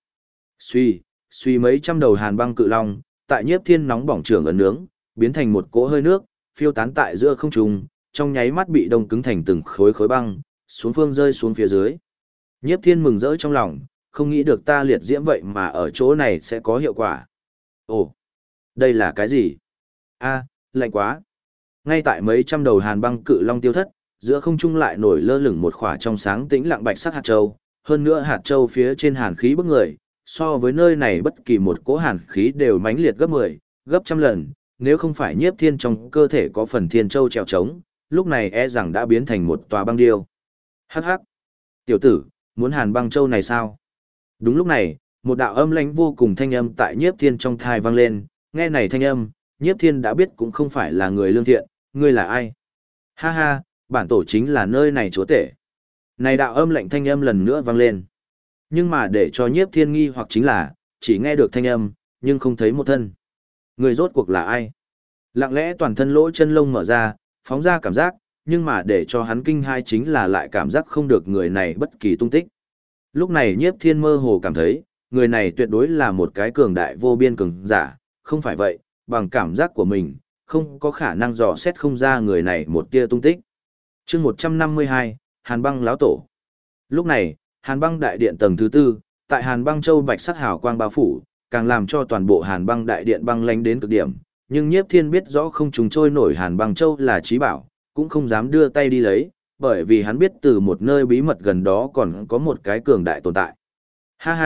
Suy mấy trăm đầu hàn băng cự long, tại Nhiếp Thiên nóng bỏng trường ấn nướng, biến thành một cỗ hơi nước, phiêu tán tại giữa không trung, trong nháy mắt bị đông cứng thành từng khối khối băng, xuống phương rơi xuống phía dưới. Nhiếp Thiên mừng rỡ trong lòng, không nghĩ được ta liệt diễm vậy mà ở chỗ này sẽ có hiệu quả. Ồ, đây là cái gì? A, lạnh quá. Ngay tại mấy trăm đầu hàn băng cự long tiêu thất, giữa không trung lại nổi lơ lửng một khỏa trong sáng tĩnh lặng bạch sắc hạt châu, hơn nữa hạt châu phía trên hàn khí bức người, so với nơi này bất kỳ một cỗ hàn khí đều mãnh liệt gấp 10, gấp trăm lần, nếu không phải Nhiếp Thiên trong cơ thể có phần thiên châu trèo trống, lúc này e rằng đã biến thành một tòa băng điêu. Hắc hắc. Tiểu tử, muốn hàn băng châu này sao? Đúng lúc này, một đạo âm lãnh vô cùng thanh âm tại Nhiếp Thiên trong thai vang lên, nghe này thanh âm, Nhiếp Thiên đã biết cũng không phải là người lương thiện, ngươi là ai? Ha ha, bản tổ chính là nơi này chúa tể. Này đạo âm lạnh thanh âm lần nữa vang lên. Nhưng mà để cho Nhiếp Thiên nghi hoặc chính là, chỉ nghe được thanh âm, nhưng không thấy một thân. Người rốt cuộc là ai? Lặng lẽ toàn thân lỗ chân lông mở ra, phóng ra cảm giác, nhưng mà để cho hắn kinh hai chính là lại cảm giác không được người này bất kỳ tung tích. Lúc này Nhiếp Thiên mơ hồ cảm thấy, người này tuyệt đối là một cái cường đại vô biên cường giả, không phải vậy, bằng cảm giác của mình, không có khả năng dò xét không ra người này một tia tung tích. Chương 152, Hàn Băng lão tổ. Lúc này, Hàn Băng đại điện tầng thứ 4, tại Hàn Băng châu bạch sắc hào quang bao phủ, càng làm cho toàn bộ Hàn Băng đại điện băng lãnh đến cực điểm, nhưng Nhiếp Thiên biết rõ không trùng trôi nổi Hàn Băng châu là trí bảo, cũng không dám đưa tay đi lấy, bởi vì hắn biết từ một nơi bí mật gần đó còn có một cái cường đại tồn tại. Ha ha,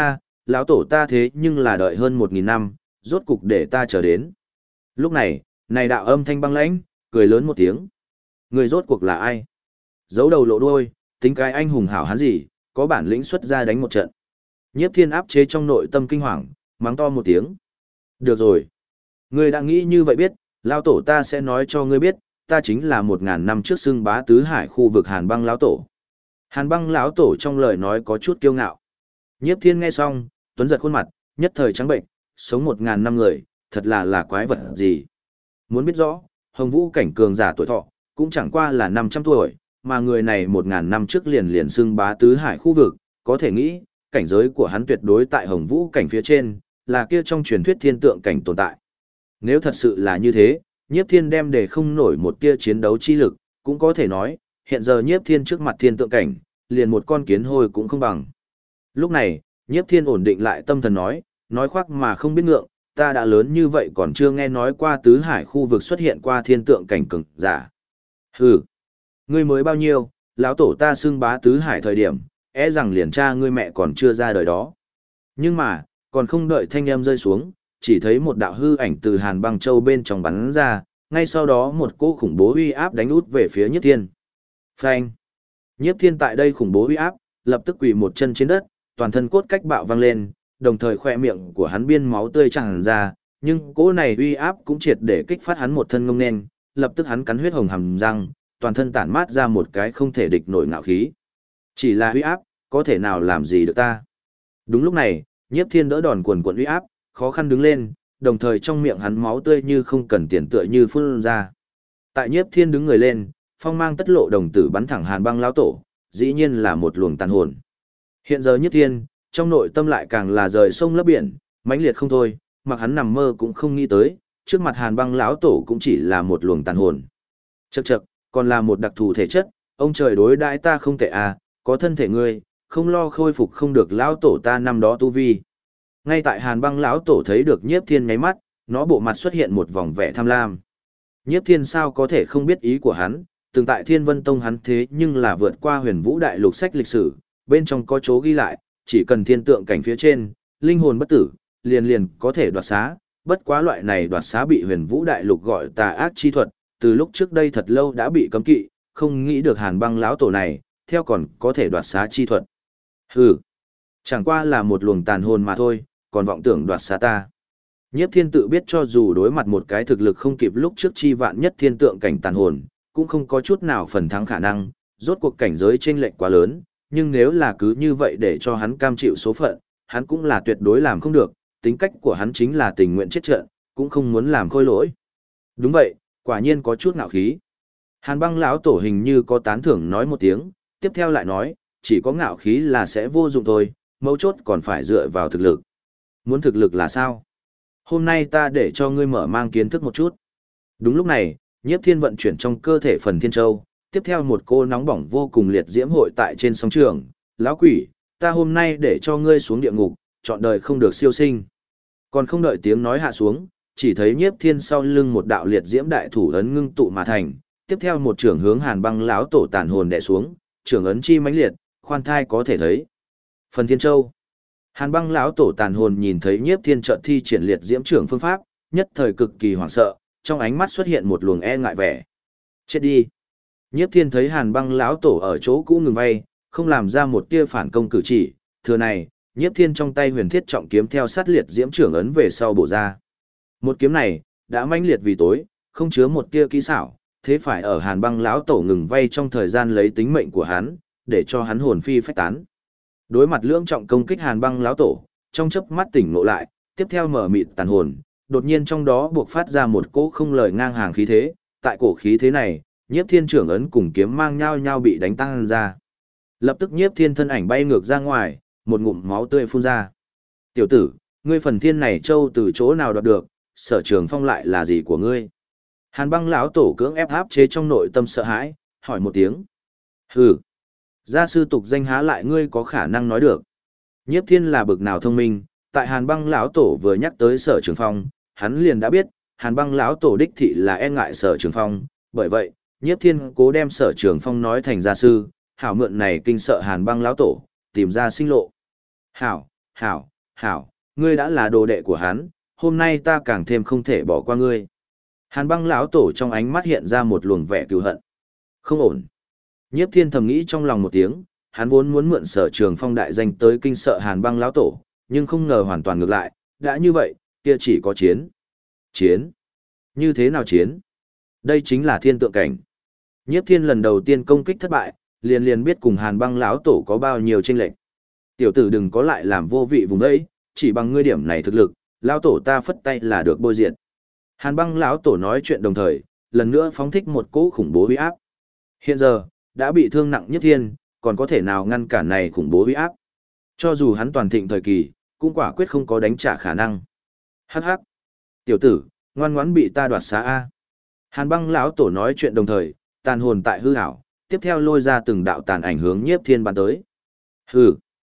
lão tổ ta thế nhưng là đợi hơn 1.000 năm, rốt cục để ta chờ đến. Lúc này, này đạo âm thanh băng lãnh, cười lớn một tiếng. Người rốt cuộc là ai? Giấu đầu lộ đuôi, tính cái anh hùng hảo hán gì, có bản lĩnh xuất ra đánh một trận. Nhiếp Thiên áp chế trong nội tâm kinh hoàng, mắng to một tiếng. Được rồi. Ngươi đã nghĩ như vậy biết, lão tổ ta sẽ nói cho ngươi biết, ta chính là 1.000 năm trước xưng bá tứ hải khu vực Hàn Băng lão tổ. Hàn Băng lão tổ trong lời nói có chút kiêu ngạo. Nhiếp Thiên nghe xong, tuấn giật khuôn mặt, nhất thời trắng bệnh, sống 1.000 năm người, thật là quái vật gì. Muốn biết rõ, Hồng Vũ cảnh cường giả tuổi thọ, cũng chẳng qua là 500 tuổi, mà người này 1.000 năm trước liền xưng bá tứ hải khu vực, có thể nghĩ, cảnh giới của hắn tuyệt đối tại Hồng Vũ cảnh phía trên, là kia trong truyền thuyết thiên tượng cảnh tồn tại. Nếu thật sự là như thế, Nhiếp Thiên đem để không nổi một tia chiến đấu chi lực, cũng có thể nói, hiện giờ Nhiếp Thiên trước mặt thiên tượng cảnh, liền một con kiến hôi cũng không bằng. Lúc này, Nhiếp Thiên ổn định lại tâm thần nói khoác mà không biết ngượng, ta đã lớn như vậy còn chưa nghe nói qua tứ hải khu vực xuất hiện qua thiên tượng cảnh cường giả. Hừ, ngươi mới bao nhiêu, lão tổ ta xưng bá tứ hải thời điểm, rằng liền cha ngươi mẹ còn chưa ra đời đó. Nhưng mà, còn không đợi thanh âm rơi xuống, chỉ thấy một đạo hư ảnh từ Hàn Băng Châu bên trong bắn ra, ngay sau đó một cỗ khủng bố uy áp đánh út về phía Nhiếp Thiên. Phanh! Nhiếp Thiên tại đây khủng bố uy áp, lập tức quỳ một chân trên đất, toàn thân cốt cách bạo vang lên, đồng thời khoe miệng của hắn biên máu tươi tràn ra, nhưng cỗ này uy áp cũng triệt để kích phát hắn một thân ngông nên, lập tức hắn cắn huyết hồng hàm răng, toàn thân tản mát ra một cái không thể địch nổi ngạo khí. Chỉ là uy áp, có thể nào làm gì được ta? Đúng lúc này, Nhiếp Thiên đỡ đòn quần quần uy áp, khó khăn đứng lên, đồng thời trong miệng hắn máu tươi như không cần tiền tựa như phun ra. Tại Nhiếp Thiên đứng người lên, phong mang tất lộ đồng tử bắn thẳng Hàn Băng lão tổ, dĩ nhiên là một luồng tàn hồn. Hiện giờ Nhiếp Thiên, trong nội tâm lại càng là rời sông lấp biển, mãnh liệt không thôi, mặc hắn nằm mơ cũng không nghĩ tới, trước mặt Hàn Băng lão tổ cũng chỉ là một luồng tàn hồn. Chậc chậc, còn là một đặc thù thể chất, ông trời đối đãi ta không tệ à, có thân thể ngươi, không lo khôi phục không được lão tổ ta năm đó tu vi. Ngay tại Hàn Băng lão tổ thấy được Nhiếp Thiên nháy mắt, nó bộ mặt xuất hiện một vòng vẻ tham lam. Nhiếp Thiên sao có thể không biết ý của hắn, từng tại Thiên Vân Tông hắn thế nhưng là vượt qua Huyền Vũ đại lục sách lịch sử, bên trong có chỗ ghi lại, chỉ cần thiên tượng cảnh phía trên, linh hồn bất tử, liền có thể đoạt xá, bất quá loại này đoạt xá bị Huyền Vũ đại lục gọi tà ác chi thuật, từ lúc trước đây thật lâu đã bị cấm kỵ, không nghĩ được Hàn Băng lão tổ này, theo còn có thể đoạt xá chi thuật. Hừ, chẳng qua là một luồng tàn hồn mà thôi, còn vọng tưởng đoạt xá ta. Nhiếp Thiên tự biết cho dù đối mặt một cái thực lực không kịp lúc trước chi vạn nhất thiên tượng cảnh tàn hồn, cũng không có chút nào phần thắng khả năng, rốt cuộc cảnh giới chênh lệch quá lớn, nhưng nếu là cứ như vậy để cho hắn cam chịu số phận, hắn cũng là tuyệt đối làm không được, tính cách của hắn chính là tình nguyện chết trận, cũng không muốn làm khôi lỗi. Đúng vậy, quả nhiên có chút ngạo khí. Hàn Băng lão tổ hình như có tán thưởng nói một tiếng, tiếp theo lại nói, chỉ có ngạo khí là sẽ vô dụng thôi, mấu chốt còn phải dựa vào thực lực. Muốn thực lực là sao? Hôm nay ta để cho ngươi mở mang kiến thức một chút. Đúng lúc này, Nhiếp Thiên vận chuyển trong cơ thể phần thiên châu, tiếp theo một cô nóng bỏng vô cùng liệt diễm hội tại trên sóng trường. Lão quỷ, ta hôm nay để cho ngươi xuống địa ngục, chọn đời không được siêu sinh. Còn không đợi tiếng nói hạ xuống, chỉ thấy Nhiếp Thiên sau lưng một đạo liệt diễm đại thủ ấn ngưng tụ mà thành, tiếp theo một trưởng hướng Hàn Băng lão tổ tàn hồn đè xuống, trưởng ấn chi mãnh liệt, khoan thai có thể thấy. Phần thiên châu. Hàn Băng lão tổ tàn hồn nhìn thấy Nhiếp Thiên chợt thi triển liệt diễm trưởng phương pháp, nhất thời cực kỳ hoảng sợ, trong ánh mắt xuất hiện một luồng e ngại vẻ. Chết đi. Nhiếp Thiên thấy Hàn Băng lão tổ ở chỗ cũ ngừng vay, không làm ra một tia phản công cử chỉ, thừa này, Nhiếp Thiên trong tay huyền thiết trọng kiếm theo sát liệt diễm trưởng ấn về sau bổ ra. Một kiếm này, đã mãnh liệt vì tối, không chứa một tia kỹ xảo, thế phải ở Hàn Băng lão tổ ngừng vay trong thời gian lấy tính mệnh của hắn, để cho hắn hồn phi phách tán. Đối mặt lưỡng trọng công kích Hàn Băng lão tổ, trong chớp mắt tỉnh ngộ lại, tiếp theo mở mịt tàn hồn, đột nhiên trong đó buộc phát ra một cỗ không lời ngang hàng khí thế, tại cổ khí thế này, Nhiếp Thiên trưởng ấn cùng kiếm mang nhau nhau bị đánh tăng ra. Lập tức Nhiếp Thiên thân ảnh bay ngược ra ngoài, một ngụm máu tươi phun ra. "Tiểu tử, ngươi phần thiên này châu từ chỗ nào đoạt được, Sở Trường Phong lại là gì của ngươi?" Hàn Băng lão tổ cưỡng ép áp chế trong nội tâm sợ hãi, hỏi một tiếng. "Hừ, gia sư tục danh há lại ngươi có khả năng nói được." Nhiếp Thiên là bực nào thông minh, tại Hàn Băng lão tổ vừa nhắc tới Sở Trường Phong, hắn liền đã biết, Hàn Băng lão tổ đích thị là e ngại Sở Trường Phong, bởi vậy, Nhiếp Thiên cố đem Sở Trường Phong nói thành gia sư, hảo mượn này kinh sợ Hàn Băng lão tổ, tìm ra sinh lộ. "Hảo, hảo, hảo, ngươi đã là đồ đệ của hắn, hôm nay ta càng thêm không thể bỏ qua ngươi. Hàn băng lão tổ trong ánh mắt hiện ra một luồng vẻ cừu hận. Không ổn. Nhiếp Thiên thầm nghĩ trong lòng một tiếng, hắn vốn muốn mượn Sở Trường Phong đại danh tới kinh sợ Hàn băng lão tổ, nhưng không ngờ hoàn toàn ngược lại, đã như vậy, kia chỉ có chiến. Chiến? Như thế nào chiến? Đây chính là thiên tượng cảnh. Nhiếp Thiên lần đầu tiên công kích thất bại, liền liền biết cùng Hàn băng lão tổ có bao nhiêu chênh lệch. Tiểu tử đừng có lại làm vô vị vùng đấy, chỉ bằng ngươi điểm này thực lực, lão tổ ta phất tay là được bôi diệt. Hàn băng lão tổ nói chuyện đồng thời, lần nữa phóng thích một cỗ khủng bố uy áp. Hiện giờ, đã bị thương nặng Nhiếp Thiên, còn có thể nào ngăn cản này khủng bố uy áp. Cho dù hắn toàn thịnh thời kỳ, cũng quả quyết không có đánh trả khả năng. Hắc hắc. Tiểu tử, ngoan ngoãn bị ta đoạt xá A. Hàn băng lão tổ nói chuyện đồng thời, tàn hồn tại hư ảo, tiếp theo lôi ra từng đạo tàn ảnh hướng Nhiếp Thiên bắn tới. Hừ.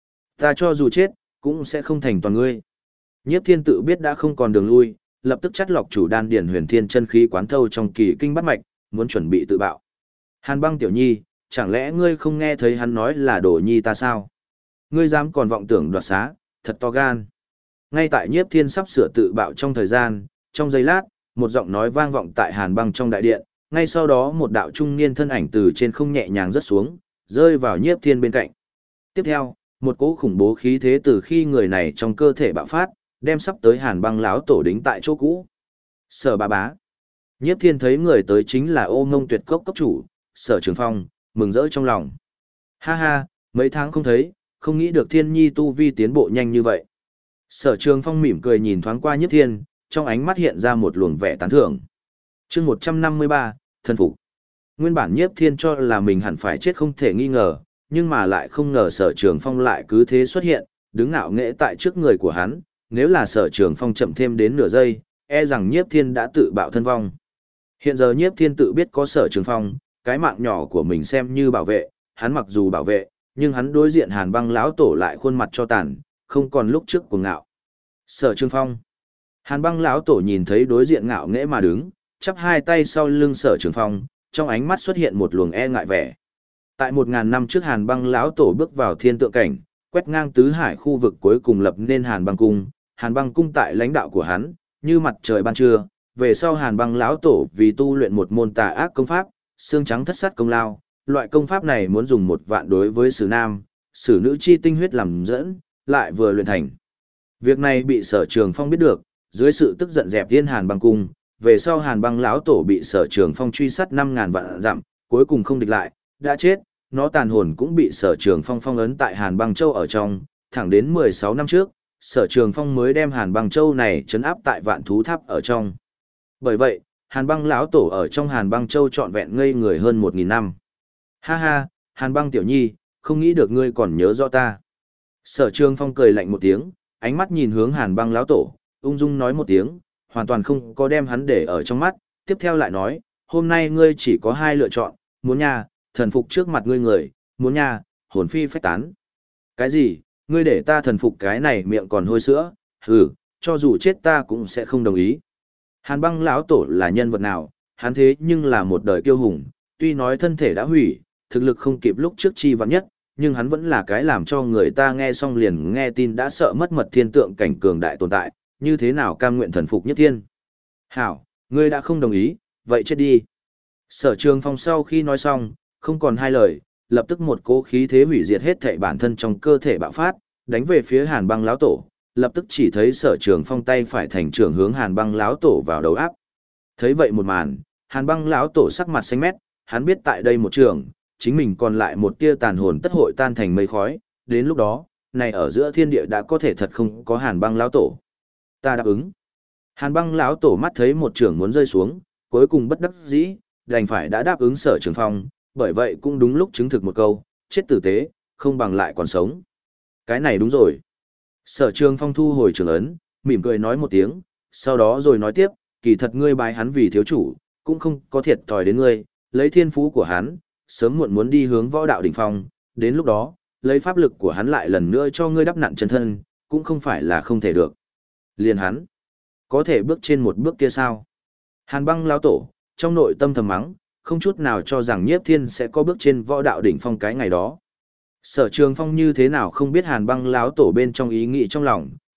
Ta cho dù chết, cũng sẽ không thành toàn ngươi. Nhiếp Thiên tự biết đã không còn đường lui, lập tức chắt lọc chủ đan điển huyền thiên chân khí quán thâu trong kỳ kinh bát mạch, muốn chuẩn bị tự bạo. Hàn băng tiểu nhi, chẳng lẽ ngươi không nghe thấy hắn nói là đồ nhi ta sao? Ngươi dám còn vọng tưởng đoạt xá, thật to gan. Ngay tại Nhiếp Thiên sắp sửa tự bạo trong thời gian, trong giây lát, một giọng nói vang vọng tại Hàn băng trong đại điện, ngay sau đó một đạo trung niên thân ảnh từ trên không nhẹ nhàng rớt xuống, rơi vào Nhiếp Thiên bên cạnh. Tiếp theo, một cỗ khủng bố khí thế từ khi người này trong cơ thể bạo phát, đem sắp tới Hàn băng lão tổ đính tại chỗ cũ. Sở bá bá. Nhiếp Thiên thấy người tới chính là Ô Ngông Tuyệt Cốc cốc chủ, Sở Trường Phong, mừng rỡ trong lòng. Ha ha, mấy tháng không thấy, không nghĩ được Thiên Nhi tu vi tiến bộ nhanh như vậy. Sở Trường Phong mỉm cười nhìn thoáng qua Nhiếp Thiên, trong ánh mắt hiện ra một luồng vẻ tán thưởng. Chương 153, thân phục. Nguyên bản Nhiếp Thiên cho là mình hẳn phải chết không thể nghi ngờ, nhưng mà lại không ngờ Sở Trường Phong lại cứ thế xuất hiện, đứng ngạo nghễ tại trước người của hắn, nếu là Sở Trường Phong chậm thêm đến nửa giây, e rằng Nhiếp Thiên đã tự bạo thân vong. Hiện giờ Nhiếp Thiên tự biết có Sở Trường Phong, cái mạng nhỏ của mình xem như bảo vệ, hắn mặc dù bảo vệ, nhưng hắn đối diện Hàn băng lão tổ lại khuôn mặt cho tàn, không còn lúc trước cuồng ngạo. Sở Trường Phong. Hàn băng lão tổ nhìn thấy đối diện ngạo nghễ mà đứng, chắp hai tay sau lưng Sở Trường Phong, trong ánh mắt xuất hiện một luồng e ngại vẻ. Tại 1000 năm trước Hàn băng lão tổ bước vào thiên tượng cảnh, quét ngang tứ hải khu vực cuối cùng lập nên Hàn băng cung. Hàn băng cung tại lãnh đạo của hắn, như mặt trời ban trưa. Về sau Hàn băng lão tổ vì tu luyện một môn tà ác công pháp, xương trắng thất sát công lao. Loại công pháp này muốn dùng 1 vạn đối với sử nam, sử nữ chi tinh huyết làm dẫn, lại vừa luyện thành. Việc này bị Sở Trường Phong biết được, dưới sự tức giận dẹp tiên Hàn băng cung. Về sau Hàn băng lão tổ bị Sở Trường Phong truy sát 5000 vạn dặm, cuối cùng không địch lại, đã chết. Nó tàn hồn cũng bị Sở Trường Phong phong ấn tại Hàn băng châu ở trong, thẳng đến 16 năm trước, Sở Trường Phong mới đem Hàn băng châu này trấn áp tại Vạn Thú Tháp ở trong. Bởi vậy, Hàn băng lão tổ ở trong Hàn băng châu trọn vẹn ngây người hơn 1000 năm. Ha ha, Hàn băng tiểu nhi, không nghĩ được ngươi còn nhớ rõ ta. Sở Trường Phong cười lạnh một tiếng, ánh mắt nhìn hướng Hàn băng lão tổ, ung dung nói một tiếng, hoàn toàn không có đem hắn để ở trong mắt, tiếp theo lại nói, hôm nay ngươi chỉ có 2 lựa chọn, muốn nha, thần phục trước mặt ngươi người, muốn nha, hồn phi phách tán. Cái gì, ngươi để ta thần phục cái này miệng còn hôi sữa, hừ, cho dù chết ta cũng sẽ không đồng ý. Hàn băng lão tổ là nhân vật nào, hắn thế nhưng là một đời kiêu hùng, tuy nói thân thể đã hủy, thực lực không kịp lúc trước chi vạn nhất, nhưng hắn vẫn là cái làm cho người ta nghe xong liền nghe tin đã sợ mất mật thiên tượng cảnh cường đại tồn tại, như thế nào cam nguyện thần phục nhất thiên. Hảo, ngươi đã không đồng ý, vậy chết đi. Sở Trường Phong sau khi nói xong, không còn hai lời, lập tức một cỗ khí thế hủy diệt hết thảy bản thân trong cơ thể bạo phát, đánh về phía Hàn băng lão tổ, lập tức chỉ thấy Sở Trường Phong tay phải thành trưởng hướng Hàn băng lão tổ vào đầu áp. Thấy vậy một màn, Hàn băng lão tổ sắc mặt xanh mét, hắn biết tại đây một trường, chính mình còn lại một tia tàn hồn tất hội tan thành mây khói, đến lúc đó, này ở giữa thiên địa đã có thể thật không có Hàn băng lão tổ. Ta đáp ứng. Hàn băng lão tổ mắt thấy một trường muốn rơi xuống, cuối cùng bất đắc dĩ, đành phải đã đáp ứng Sở Trường Phong, bởi vậy cũng đúng lúc chứng thực một câu, chết tử tế, không bằng lại còn sống. Cái này đúng rồi. Sở Trường Phong thu hồi trường ấn, mỉm cười nói một tiếng, sau đó rồi nói tiếp, kỳ thật ngươi bái hắn vì thiếu chủ, cũng không có thiệt thòi đến ngươi, lấy thiên phú của hắn, sớm muộn muốn đi hướng võ đạo đỉnh phong, đến lúc đó, lấy pháp lực của hắn lại lần nữa cho ngươi đắp nặn chân thân, cũng không phải là không thể được. Liền hắn, có thể bước trên một bước kia sao? Hàn băng lão tổ, trong nội tâm thầm mắng, không chút nào cho rằng Nhiếp Thiên sẽ có bước trên võ đạo đỉnh phong cái ngày đó. Sở Trường Phong như thế nào không biết Hàn băng lão tổ bên trong ý nghĩ trong lòng,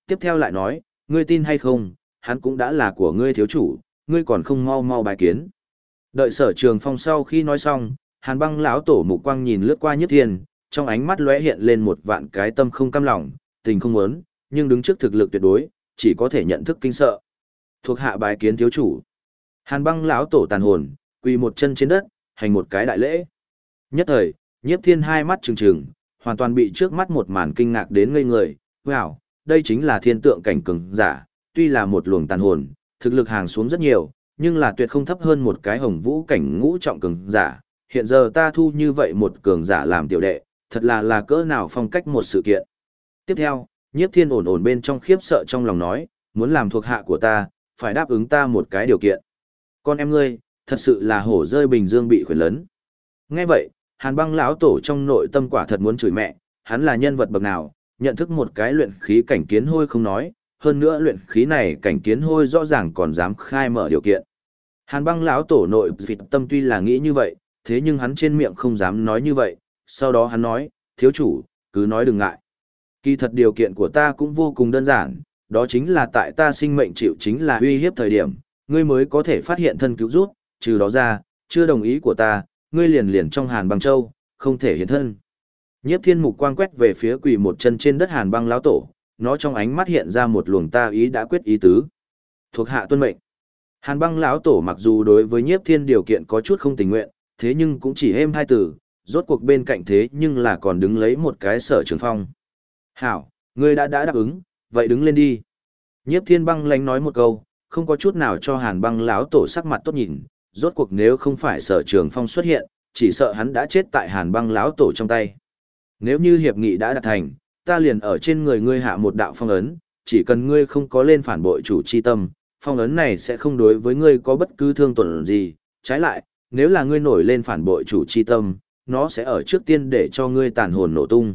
tiếp theo lại nói, ngươi tin hay không, hắn cũng đã là của ngươi thiếu chủ, ngươi còn không mau mau bài kiến. Đợi Sở Trường Phong sau khi nói xong, Hàn Băng lão tổ mục quang nhìn lướt qua Nhiếp Thiên, trong ánh mắt lóe hiện lên một vạn cái tâm không cam lòng, tình không muốn, nhưng đứng trước thực lực tuyệt đối, chỉ có thể nhận thức kinh sợ. Thuộc hạ bài kiến thiếu chủ. Hàn Băng lão tổ tàn hồn, quỳ một chân trên đất, hành một cái đại lễ. Nhất thời, Nhiếp Thiên hai mắt trừng trừng, hoàn toàn bị trước mắt một màn kinh ngạc đến ngây người. Wow, đây chính là thiên tượng cảnh cường giả, tuy là một luồng tàn hồn, thực lực hàng xuống rất nhiều, nhưng là tuyệt không thấp hơn một cái hồng vũ cảnh ngũ trọng cường giả. Hiện giờ ta thu như vậy một cường giả làm tiểu đệ, thật là cỡ nào phong cách một sự kiện. Tiếp theo, Nhiếp Thiên ổn ổn bên trong khiếp sợ trong lòng nói, muốn làm thuộc hạ của ta, phải đáp ứng ta một cái điều kiện. Con em ngươi, thật sự là hổ rơi bình dương bị khuyển lấn. Nghe vậy, Hàn Băng lão tổ trong nội tâm quả thật muốn chửi mẹ, hắn là nhân vật bậc nào, nhận thức một cái luyện khí cảnh kiến hôi không nói, hơn nữa luyện khí này cảnh kiến hôi rõ ràng còn dám khai mở điều kiện. Hàn Băng lão tổ nội vịt tâm tuy là nghĩ như vậy, thế nhưng hắn trên miệng không dám nói như vậy, sau đó hắn nói, thiếu chủ, cứ nói đừng ngại. Kỳ thật điều kiện của ta cũng vô cùng đơn giản, đó chính là tại ta sinh mệnh chịu chính là uy hiếp thời điểm, ngươi mới có thể phát hiện thân cứu rút, trừ đó ra, chưa đồng ý của ta, ngươi liền trong Hàn Băng Châu, không thể hiện thân. Nhiếp Thiên mục quang quét về phía quỳ một chân trên đất Hàn Băng lão tổ, nó trong ánh mắt hiện ra một luồng ta ý đã quyết ý tứ. Thuộc hạ tuân mệnh. Hàn Băng lão tổ mặc dù đối với Nhiếp Thiên điều kiện có chút không tình nguyện, thế nhưng cũng chỉ êm hai từ, rốt cuộc bên cạnh thế nhưng là còn đứng lấy một cái Sở Trường Phong. Hảo, ngươi đã đáp ứng, vậy đứng lên đi. Nhiếp Thiên băng lánh nói một câu, không có chút nào cho Hàn Băng lão tổ sắc mặt tốt nhìn, rốt cuộc nếu không phải Sở Trường Phong xuất hiện, chỉ sợ hắn đã chết tại Hàn Băng lão tổ trong tay. Nếu như hiệp nghị đã đạt thành, ta liền ở trên người ngươi hạ một đạo phong ấn, chỉ cần ngươi không có lên phản bội chủ chi tâm, phong ấn này sẽ không đối với ngươi có bất cứ thương tổn gì, trái lại, nếu là ngươi nổi lên phản bội chủ chi tâm, nó sẽ ở trước tiên để cho ngươi tàn hồn nổ tung.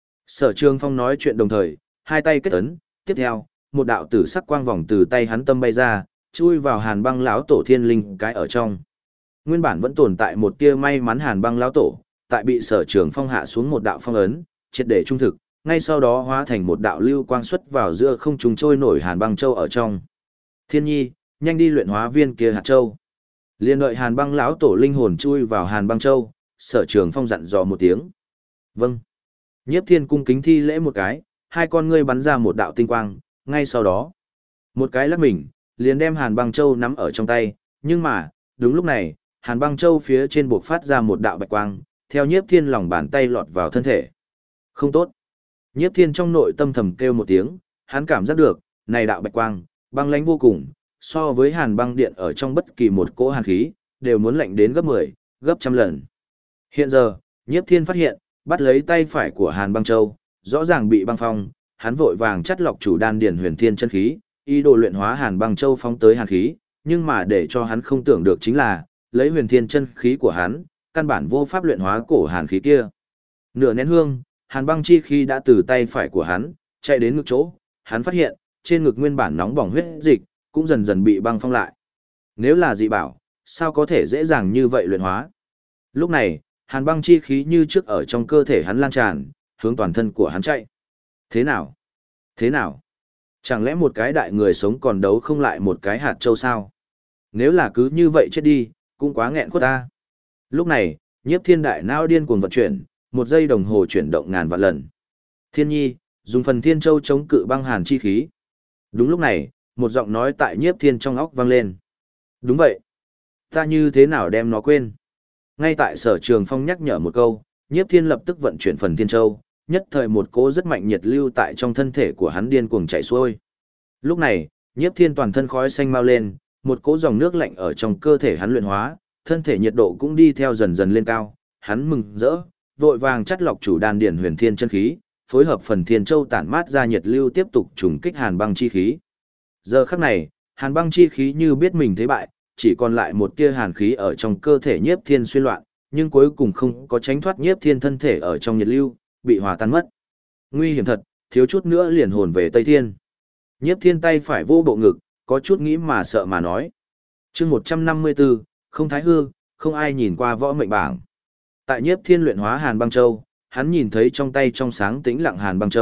Sở Trường Phong nói chuyện đồng thời, hai tay kết ấn, tiếp theo, một đạo tử sắc quang vòng từ tay hắn tâm bay ra, chui vào Hàn Băng lão tổ thiên linh cái ở trong. Nguyên bản vẫn tồn tại một tia may mắn Hàn Băng lão tổ, tại bị Sở Trường Phong hạ xuống một đạo phong ấn, triệt để trung thực, ngay sau đó hóa thành một đạo lưu quang xuất vào giữa không trung trôi nổi Hàn Băng Châu ở trong. Thiên Nhi, nhanh đi luyện hóa viên kia hạt châu. Liên đợi Hàn Băng lão tổ linh hồn chui vào Hàn Băng Châu, Sở Trường Phong dặn dò một tiếng. Vâng. Nhiếp Thiên cung kính thi lễ một cái, hai con ngươi bắn ra một đạo tinh quang, ngay sau đó, một cái lắc mình, liền đem Hàn Băng Châu nắm ở trong tay, nhưng mà, đúng lúc này, Hàn Băng Châu phía trên buộc phát ra một đạo bạch quang, theo Nhiếp Thiên lòng bàn tay lọt vào thân thể. Không tốt. Nhiếp Thiên trong nội tâm thầm kêu một tiếng, hắn cảm giác được, này đạo bạch quang, băng lãnh vô cùng, so với Hàn Băng Điện ở trong bất kỳ một cỗ hàn khí, đều muốn lạnh đến gấp 10, gấp trăm lần. Hiện giờ, Nhiếp Thiên phát hiện, bắt lấy tay phải của Hàn Băng Châu, rõ ràng bị băng phong, hắn vội vàng chắt lọc chủ đan điển huyền thiên chân khí, ý đồ luyện hóa Hàn Băng Châu phóng tới hàn khí, nhưng mà để cho hắn không tưởng được chính là, lấy huyền thiên chân khí của hắn, căn bản vô pháp luyện hóa cổ hàn khí kia. Nửa nén hương, Hàn Băng chi khí đã từ tay phải của hắn chạy đến ngực chỗ, hắn phát hiện, trên ngực nguyên bản nóng bỏng huyết dịch cũng dần dần bị băng phong lại. Nếu là dị bảo, sao có thể dễ dàng như vậy luyện hóa? Lúc này, Hàn Băng chi khí như trước ở trong cơ thể hắn lan tràn, hướng toàn thân của hắn chạy. Thế nào? Thế nào? Chẳng lẽ một cái đại người sống còn đấu không lại một cái hạt châu sao? Nếu là cứ như vậy chết đi, cũng quá nghẹn khuất ta. Lúc này, Nhiếp Thiên đại não điên cuồng vận chuyển, một giây đồng hồ chuyển động ngàn vạn lần. Thiên Nhi, dùng phần Thiên Châu chống cự băng hàn chi khí. Đúng lúc này, một giọng nói tại Nhiếp Thiên trong óc vang lên. Đúng vậy. Ta như thế nào đem nó quên? Ngay tại Sở Trường Phong nhắc nhở một câu, Nhiếp Thiên lập tức vận chuyển phần Thiên Châu, nhất thời một cỗ rất mạnh nhiệt lưu tại trong thân thể của hắn điên cuồng chảy xuôi. Lúc này, Nhiếp Thiên toàn thân khói xanh mau lên, một cỗ dòng nước lạnh ở trong cơ thể hắn luyện hóa, thân thể nhiệt độ cũng đi theo dần dần lên cao, hắn mừng rỡ, vội vàng chắt lọc chủ đan điển huyền thiên chân khí, phối hợp phần Thiên Châu tản mát ra nhiệt lưu tiếp tục trùng kích Hàn Băng chi khí. Giờ khắc này, Hàn Băng chi khí như biết mình thế bại, chỉ còn lại một tia hàn khí ở trong cơ thể Nhiếp Thiên xuyên loạn, nhưng cuối cùng không có tránh thoát Nhiếp Thiên thân thể ở trong nhiệt lưu, bị hòa tan mất. Nguy hiểm thật, thiếu chút nữa liền hồn về Tây Thiên. Nhiếp Thiên tay phải vô bộ ngực, có chút nghĩ mà sợ mà nói. Chương 154, không thái hư, không ai nhìn qua võ mệnh bảng. Tại Nhiếp Thiên luyện hóa Hàn Băng Châu, hắn nhìn thấy trong tay trong sáng tĩnh lặng Hàn Băng Châu,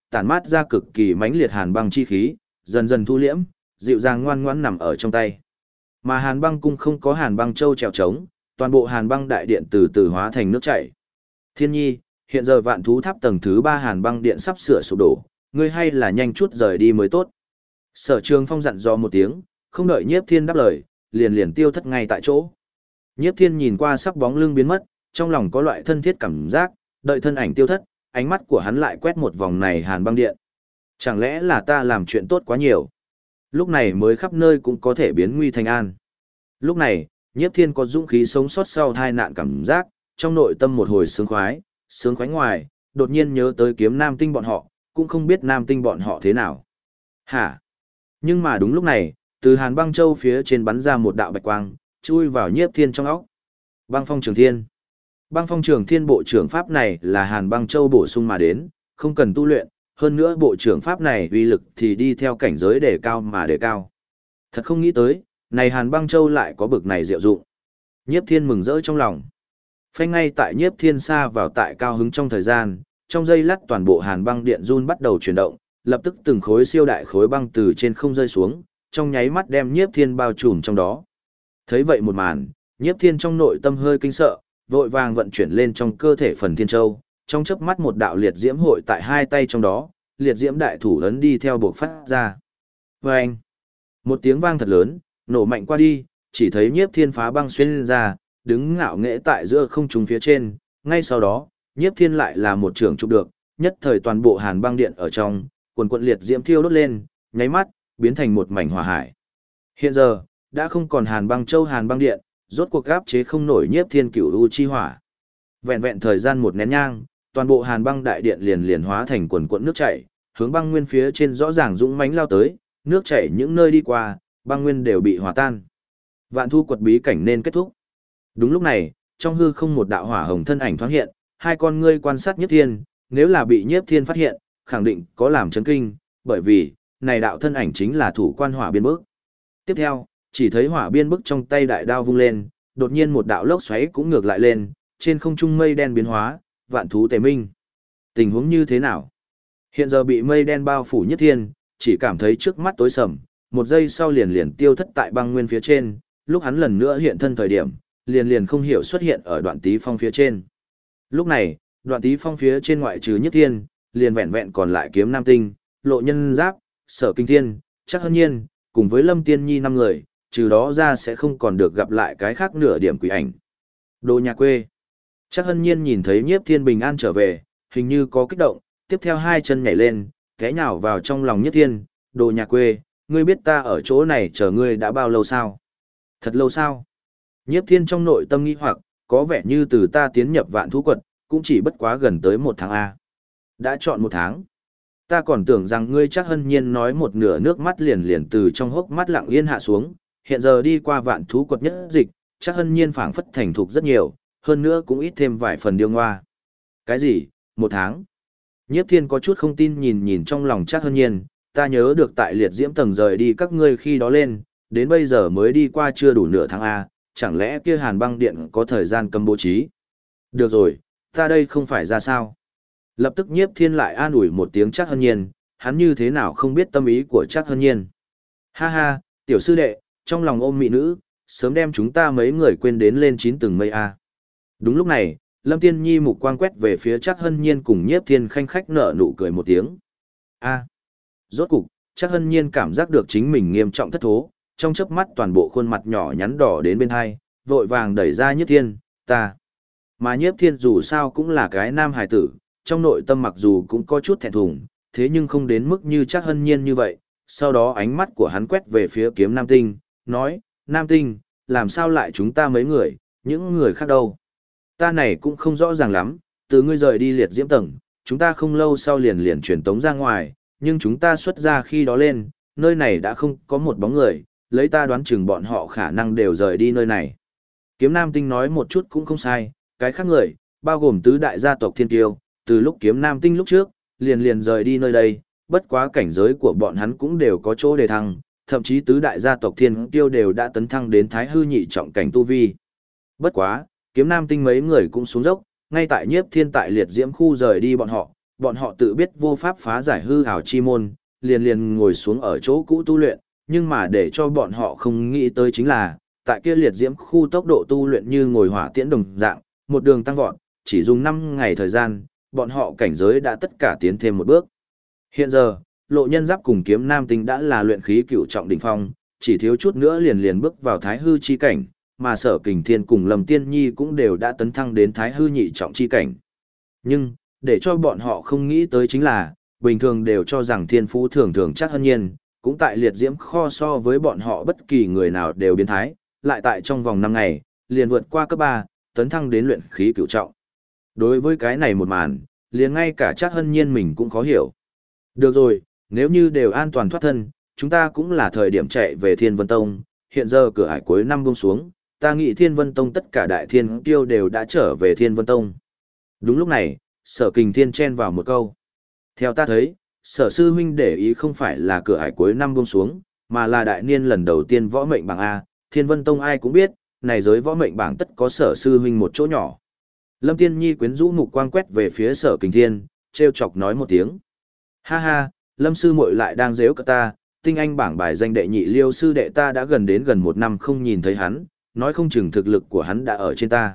tản mát ra cực kỳ mãnh liệt hàn băng chi khí, dần dần thu liễm, dịu dàng ngoan ngoãn nằm ở trong tay. Mà hàn băng cung không có hàn băng châu trèo trống, toàn bộ hàn băng đại điện từ từ hóa thành nước chảy. Thiên nhi, hiện giờ vạn thú tháp tầng thứ 3 hàn băng điện sắp sửa sụp đổ, ngươi hay là nhanh chút rời đi mới tốt. Sở Trường Phong dặn dò một tiếng, không đợi Nhiếp Thiên đáp lời, liền tiêu thất ngay tại chỗ. Nhiếp Thiên nhìn qua sắc bóng lưng biến mất, trong lòng có loại thân thiết cảm giác, đợi thân ảnh tiêu thất, ánh mắt của hắn lại quét một vòng này hàn băng điện. Chẳng lẽ là ta làm chuyện tốt quá nhiều? Lúc này mới khắp nơi cũng có thể biến nguy thành an. Lúc này, Nhiếp Thiên có dũng khí sống sót sau tai nạn cảm giác, trong nội tâm một hồi sướng khoái ngoài, đột nhiên nhớ tới Kiếm Nam Tinh bọn họ, cũng không biết Nam Tinh bọn họ thế nào. Hả? Nhưng mà đúng lúc này, từ Hàn Băng Châu phía trên bắn ra một đạo bạch quang, chui vào Nhiếp Thiên trong óc. Băng Phong Trường Thiên. Băng Phong Trường Thiên bộ trưởng pháp này là Hàn Băng Châu bổ sung mà đến, không cần tu luyện, hơn nữa bộ trưởng pháp này uy lực thì đi theo cảnh giới đề cao mà đề cao. Thật không nghĩ tới, này Hàn Băng Châu lại có bực này diệu dụng. Nhiếp Thiên mừng rỡ trong lòng. Phanh ngay tại Nhiếp Thiên xa vào tại cao hứng trong thời gian, trong giây lát toàn bộ Hàn Băng điện run bắt đầu chuyển động, lập tức từng khối siêu đại khối băng từ trên không rơi xuống, trong nháy mắt đem Nhiếp Thiên bao trùm trong đó. Thấy vậy một màn, Nhiếp Thiên trong nội tâm hơi kinh sợ, vội vàng vận chuyển lên trong cơ thể phần Thiên Châu, trong chớp mắt một đạo liệt diễm hội tại hai tay trong đó, liệt diễm đại thủ ấn đi theo buộc phát ra. Vâng! Một tiếng vang thật lớn, nổ mạnh qua đi, chỉ thấy Nhiếp Thiên phá băng xuyên ra, đứng ngạo nghễ tại giữa không trung phía trên, ngay sau đó, Nhiếp Thiên lại là một trường chụp được, nhất thời toàn bộ Hàn Băng điện ở trong, quần quần liệt diễm thiêu đốt lên, nháy mắt, biến thành một mảnh hỏa hải. Hiện giờ, đã không còn Hàn Băng Châu Hàn Băng điện, rốt cuộc áp chế không nổi Nhiếp Thiên cửu u chi hỏa. Vẹn vẹn thời gian một nén nhang, toàn bộ Hàn Băng đại điện liền hóa thành quần quần nước chảy, hướng băng nguyên phía trên rõ ràng dũng mãnh lao tới, nước chảy những nơi đi qua, băng nguyên đều bị hòa tan. Vạn thu quật bí cảnh nên kết thúc. Đúng lúc này, trong hư không một đạo hỏa hồng thân ảnh thoáng hiện, hai con ngươi quan sát Nhiếp Thiên, nếu là bị Nhiếp Thiên phát hiện, khẳng định có làm chấn kinh, bởi vì, này đạo thân ảnh chính là thủ quan hỏa biên bức. Tiếp theo, chỉ thấy hỏa biên bức trong tay đại đao vung lên, đột nhiên một đạo lốc xoáy cũng ngược lại lên, trên không trung mây đen biến hóa, vạn thú tề minh. Tình huống như thế nào? Hiện giờ bị mây đen bao phủ Nhiếp Thiên, chỉ cảm thấy trước mắt tối sầm, một giây sau liền tiêu thất tại băng nguyên phía trên, lúc hắn lần nữa hiện thân thời điểm, liền không hiểu xuất hiện ở Đoạn Tý Phong phía trên. Lúc này, Đoạn Tý Phong phía trên ngoại trừ Nhiếp Thiên, liền vẹn vẹn còn lại Kiếm Nam Tinh, Lộ Nhân Giáp, Sở Kinh Thiên, Trác Hân Nhiên, cùng với Lâm Tiên Nhi 5 người, trừ đó ra sẽ không còn được gặp lại cái khác nửa điểm quỷ ảnh. Đồ nhà quê. Trác Hân Nhiên nhìn thấy Nhiếp Thiên bình an trở về, hình như có kích động, tiếp theo hai chân nhảy lên, té nhào vào trong lòng Nhiếp Thiên, đồ nhà quê, ngươi biết ta ở chỗ này chờ ngươi đã bao lâu sao? Thật lâu sao? Nhiếp Thiên trong nội tâm nghi hoặc, có vẻ như từ ta tiến nhập Vạn thú quật, cũng chỉ bất quá gần tới 1 tháng A. Đã chọn 1 tháng. Ta còn tưởng rằng ngươi Trác Hân Nhiên nói một nửa nước mắt liền từ trong hốc mắt lặng yên hạ xuống, hiện giờ đi qua Vạn thú quật nhất dịch, Trác Hân Nhiên phảng phất thành thục rất nhiều, hơn nữa cũng ít thêm vài phần điêu ngoa. Cái gì? 1 tháng? Nhiếp Thiên có chút không tin nhìn trong lòng Trác Hân Nhiên, ta nhớ được tại liệt diễm tầng rời đi các ngươi khi đó lên, đến bây giờ mới đi qua chưa đủ nửa tháng A, chẳng lẽ kia Hàn Băng điện có thời gian cầm bố trí? Được rồi, ta đây không phải ra sao? Lập tức Nhiếp Thiên lại an ủi một tiếng Trác Hân Nhiên, hắn như thế nào không biết tâm ý của Trác Hân Nhiên. Ha ha, tiểu sư đệ, trong lòng ôm mỹ nữ, sớm đem chúng ta mấy người quên đến lên 9 tầng mây A. Đúng lúc này, Lâm Tiên Nhi mục quang quét về phía Trác Hân Nhiên cùng Nhiếp Thiên khanh khách nở nụ cười một tiếng. A. Rốt cục, Trác Hân Nhiên cảm giác được chính mình nghiêm trọng thất thố, trong chớp mắt toàn bộ khuôn mặt nhỏ nhắn đỏ đến bên hai, vội vàng đẩy ra Nhiếp Thiên, ta. Mà Nhiếp Thiên dù sao cũng là cái nam hài tử, trong nội tâm mặc dù cũng có chút thẹn thùng, thế nhưng không đến mức như Trác Hân Nhiên như vậy. Sau đó ánh mắt của hắn quét về phía Kiếm Nam Tinh, nói, Nam Tinh, làm sao lại chúng ta mấy người, những người khác đâu? Ta này cũng không rõ ràng lắm, từ ngươi rời đi liệt diễm tầng, chúng ta không lâu sau liền truyền tống ra ngoài, nhưng chúng ta xuất ra khi đó lên, nơi này đã không có một bóng người, lấy ta đoán chừng bọn họ khả năng đều rời đi nơi này. Kiếm Nam Tinh nói một chút cũng không sai, cái khác người, bao gồm tứ đại gia tộc thiên kiêu, từ lúc Kiếm Nam Tinh lúc trước, liền rời đi nơi đây, bất quá cảnh giới của bọn hắn cũng đều có chỗ đề thăng, thậm chí tứ đại gia tộc thiên kiêu đều đã tấn thăng đến thái hư nhị trọng cảnh tu vi. Bất quá, Kiếm Nam Tinh mấy người cũng xuống dốc, ngay tại Nhiếp Thiên tại liệt diễm khu rời đi bọn họ, bọn họ tự biết vô pháp phá giải hư ảo chi môn, liền liền ngồi xuống ở chỗ cũ tu luyện, nhưng mà để cho bọn họ không nghĩ tới chính là, tại kia liệt diễm khu tốc độ tu luyện như ngồi hỏa tiễn đồng dạng, một đường tăng vọt, chỉ dùng 5 ngày thời gian, bọn họ cảnh giới đã tất cả tiến thêm một bước. Hiện giờ, Lộ Nhân Giáp cùng Kiếm Nam Tinh đã là luyện khí cửu trọng đỉnh phong, chỉ thiếu chút nữa liền liền bước vào Thái hư chi cảnh, mà Sở Kình Thiên cùng Lâm Tiên Nhi cũng đều đã tấn thăng đến Thái hư nhị trọng chi cảnh. Nhưng, để cho bọn họ không nghĩ tới chính là, bình thường đều cho rằng thiên phú thường thường chắc hơn nhiên, cũng tại liệt diễm kho so với bọn họ bất kỳ người nào đều biến thái, lại tại trong vòng 5 ngày, liền vượt qua cấp 3, tấn thăng đến luyện khí cửu trọng. Đối với cái này một màn, liền ngay cả chắc hân nhiên mình cũng khó hiểu. Được rồi, nếu như đều an toàn thoát thân, chúng ta cũng là thời điểm chạy về Thiên Vân Tông, hiện giờ cửa ải cuối năm buông xuống, ta nghĩ Thiên Vân Tông tất cả đại thiên kiêu đều đã trở về Thiên Vân Tông. Đúng lúc này, Sở Kình Thiên chen vào một câu. Theo ta thấy, Sở sư huynh để ý không phải là cửa ải cuối năm buông xuống, mà là đại niên lần đầu tiên võ mệnh bảng A, Thiên Vân Tông ai cũng biết, này giới võ mệnh bảng tất có Sở sư huynh một chỗ nhỏ. Lâm Tiên Nhi quyến rũ mục quang quét về phía Sở Kình Thiên, trêu chọc nói một tiếng. Ha ha, Lâm sư muội lại đang giễu cợt ta, tinh anh bảng bài danh đệ nhị Liêu sư đệ ta đã gần đến gần 1 năm không nhìn thấy hắn, nói không chừng thực lực của hắn đã ở trên ta.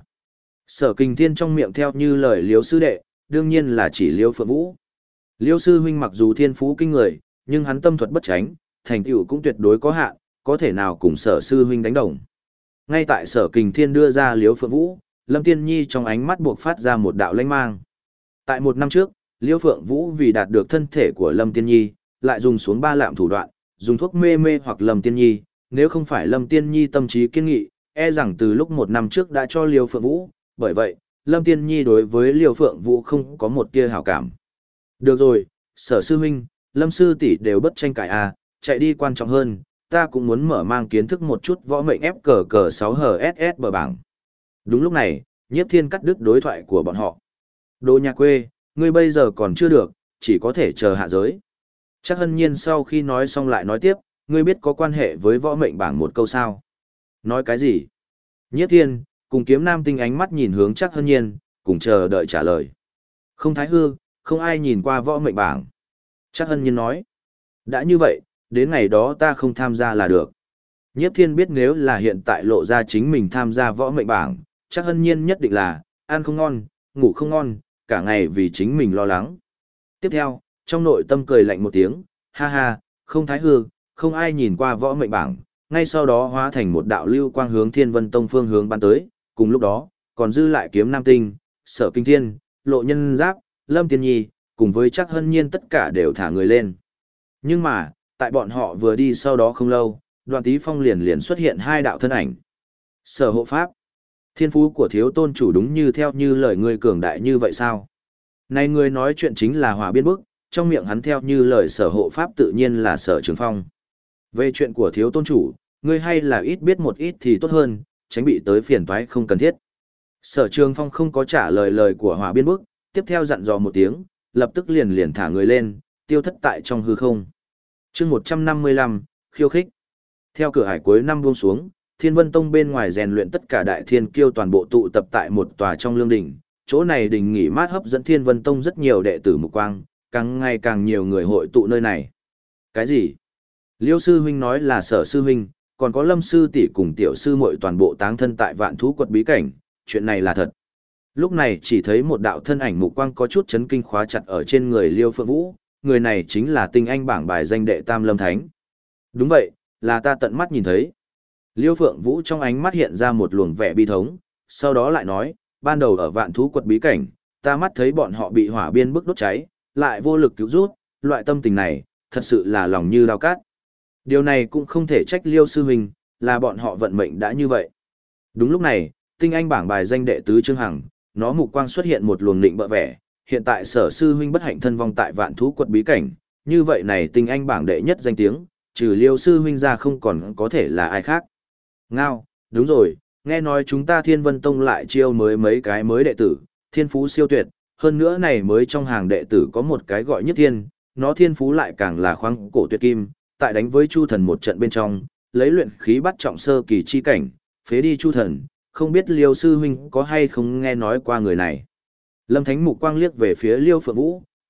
Sở Kình Thiên trong miệng theo như lời Liêu sư đệ, đương nhiên là chỉ Liêu Phượng Vũ. Liêu sư huynh mặc dù thiên phú kinh người, nhưng hắn tâm thuật bất tránh, thành tựu cũng tuyệt đối có hạn, có thể nào cùng Sở sư huynh đánh đồng. Ngay tại Sở Kình Thiên đưa ra Liêu Phượng Vũ, Lâm Tiên Nhi trong ánh mắt buộc phát ra một đạo lãnh mang. Tại 1 năm trước, Liêu Phượng Vũ vì đạt được thân thể của Lâm Tiên Nhi, lại dùng xuống 3 lạm thủ đoạn, dùng thuốc mê mê hoặc Lâm Tiên Nhi, nếu không phải Lâm Tiên Nhi tâm trí kiên nghị, e rằng từ lúc 1 năm trước đã cho Liêu Phượng Vũ, bởi vậy, Lâm Tiên Nhi đối với Liêu Phượng Vũ không có một tia hảo cảm. Được rồi, Sở sư huynh, Lâm sư tỷ đều bất tranh cãi à, chạy đi quan trọng hơn, ta cũng muốn mở mang kiến thức một chút võ mệnh ép cờ cờ 6 HSS bờ bảng. Đúng lúc này, Nhiếp Thiên cắt đứt đối thoại của bọn họ. Đồ nhà quê, ngươi bây giờ còn chưa được, chỉ có thể chờ hạ giới. Chắc hân nhiên sau khi nói xong lại nói tiếp, ngươi biết có quan hệ với võ mệnh bảng một câu sao? Nói cái gì? Nhiếp Thiên, cùng Kiếm Nam Tinh ánh mắt nhìn hướng chắc hân nhiên, cùng chờ đợi trả lời. Không thái hư, không ai nhìn qua võ mệnh bảng. Chắc hân nhiên nói. Đã như vậy, đến ngày đó ta không tham gia là được. Nhiếp Thiên biết nếu là hiện tại lộ ra chính mình tham gia võ mệnh bảng, chắc hân nhiên nhất định là, ăn không ngon, ngủ không ngon, cả ngày vì chính mình lo lắng. Tiếp theo, trong nội tâm cười lạnh một tiếng, ha ha, không thái hư, không ai nhìn qua võ mệnh bảng, ngay sau đó hóa thành một đạo lưu quang hướng Thiên Vân Tông phương hướng bắn tới, cùng lúc đó, còn dư lại Kiếm Nam Tinh, Sở Kinh Thiên, Lộ Nhân Giáp, Lâm Tiên Nhi, cùng với chắc hân nhiên tất cả đều thả người lên. Nhưng mà, tại bọn họ vừa đi sau đó không lâu, Đoàn Tý Phong liền liền xuất hiện 2 đạo thân ảnh. Sở hộ pháp. Thiên phú của thiếu tôn chủ đúng như theo như lời ngươi cường đại như vậy sao? Này người nói chuyện chính là Hỏa Biên Bức, trong miệng hắn theo như lời sở hộ pháp tự nhiên là Sở Trường Phong. Về chuyện của thiếu tôn chủ, ngươi hay là ít biết một ít thì tốt hơn, tránh bị tới phiền toái không cần thiết. Sở Trường Phong không có trả lời lời của Hỏa Biên Bức, tiếp theo dặn dò một tiếng, lập tức liền liền thả người lên, tiêu thất tại trong hư không. Chương 155, khiêu khích. Theo cửa hải cuối năm buông xuống, Thiên Vân Tông bên ngoài rèn luyện tất cả đại thiên kiêu toàn bộ tụ tập tại một tòa trong lương đỉnh. Chỗ này đình nghỉ mát hấp dẫn Thiên Vân Tông rất nhiều đệ tử mục quang, càng ngày càng nhiều người hội tụ nơi này. Cái gì? Liêu sư huynh nói là Sở sư huynh, còn có Lâm sư tỷ cùng tiểu sư muội toàn bộ táng thân tại Vạn Thú Quật bí cảnh, chuyện này là thật. Lúc này chỉ thấy một đạo thân ảnh mục quang có chút chấn kinh khóa chặt ở trên người Liêu Phượng Vũ, người này chính là tinh anh bảng bài danh đệ Tam Lâm Thánh. Đúng vậy, là ta tận mắt nhìn thấy. Liêu Phượng Vũ trong ánh mắt hiện ra một luồng vẻ bi thống, sau đó lại nói, ban đầu ở Vạn Thú Quật bí cảnh, ta mắt thấy bọn họ bị Hỏa Biên Bức đốt cháy, lại vô lực cứu rút, loại tâm tình này, thật sự là lòng như dao cát. Điều này cũng không thể trách Liêu sư huynh, là bọn họ vận mệnh đã như vậy. Đúng lúc này, tinh anh bảng bài danh đệ tứ Trương Hằng, nó mục quang xuất hiện một luồng định bợ vẻ, hiện tại Sở sư huynh bất hạnh thân vong tại Vạn Thú Quật bí cảnh, như vậy này tinh anh bảng đệ nhất danh tiếng, trừ Liêu sư huynh ra không còn có thể là ai khác. Ngao, đúng rồi, nghe nói chúng ta Thiên Vân Tông lại chiêu mới mấy cái mới đệ tử, thiên phú siêu tuyệt, hơn nữa này mới trong hàng đệ tử có một cái gọi Nhất Thiên, nó thiên phú lại càng là khoáng cổ tuyệt kim, tại đánh với Chu Thần một trận bên trong, lấy luyện khí bắt trọng sơ kỳ chi cảnh, phế đi Chu Thần, không biết Liêu sư huynh có hay không nghe nói qua người này. Lâm Thánh mục quang liếc về phía Liêu Phượng Vũ,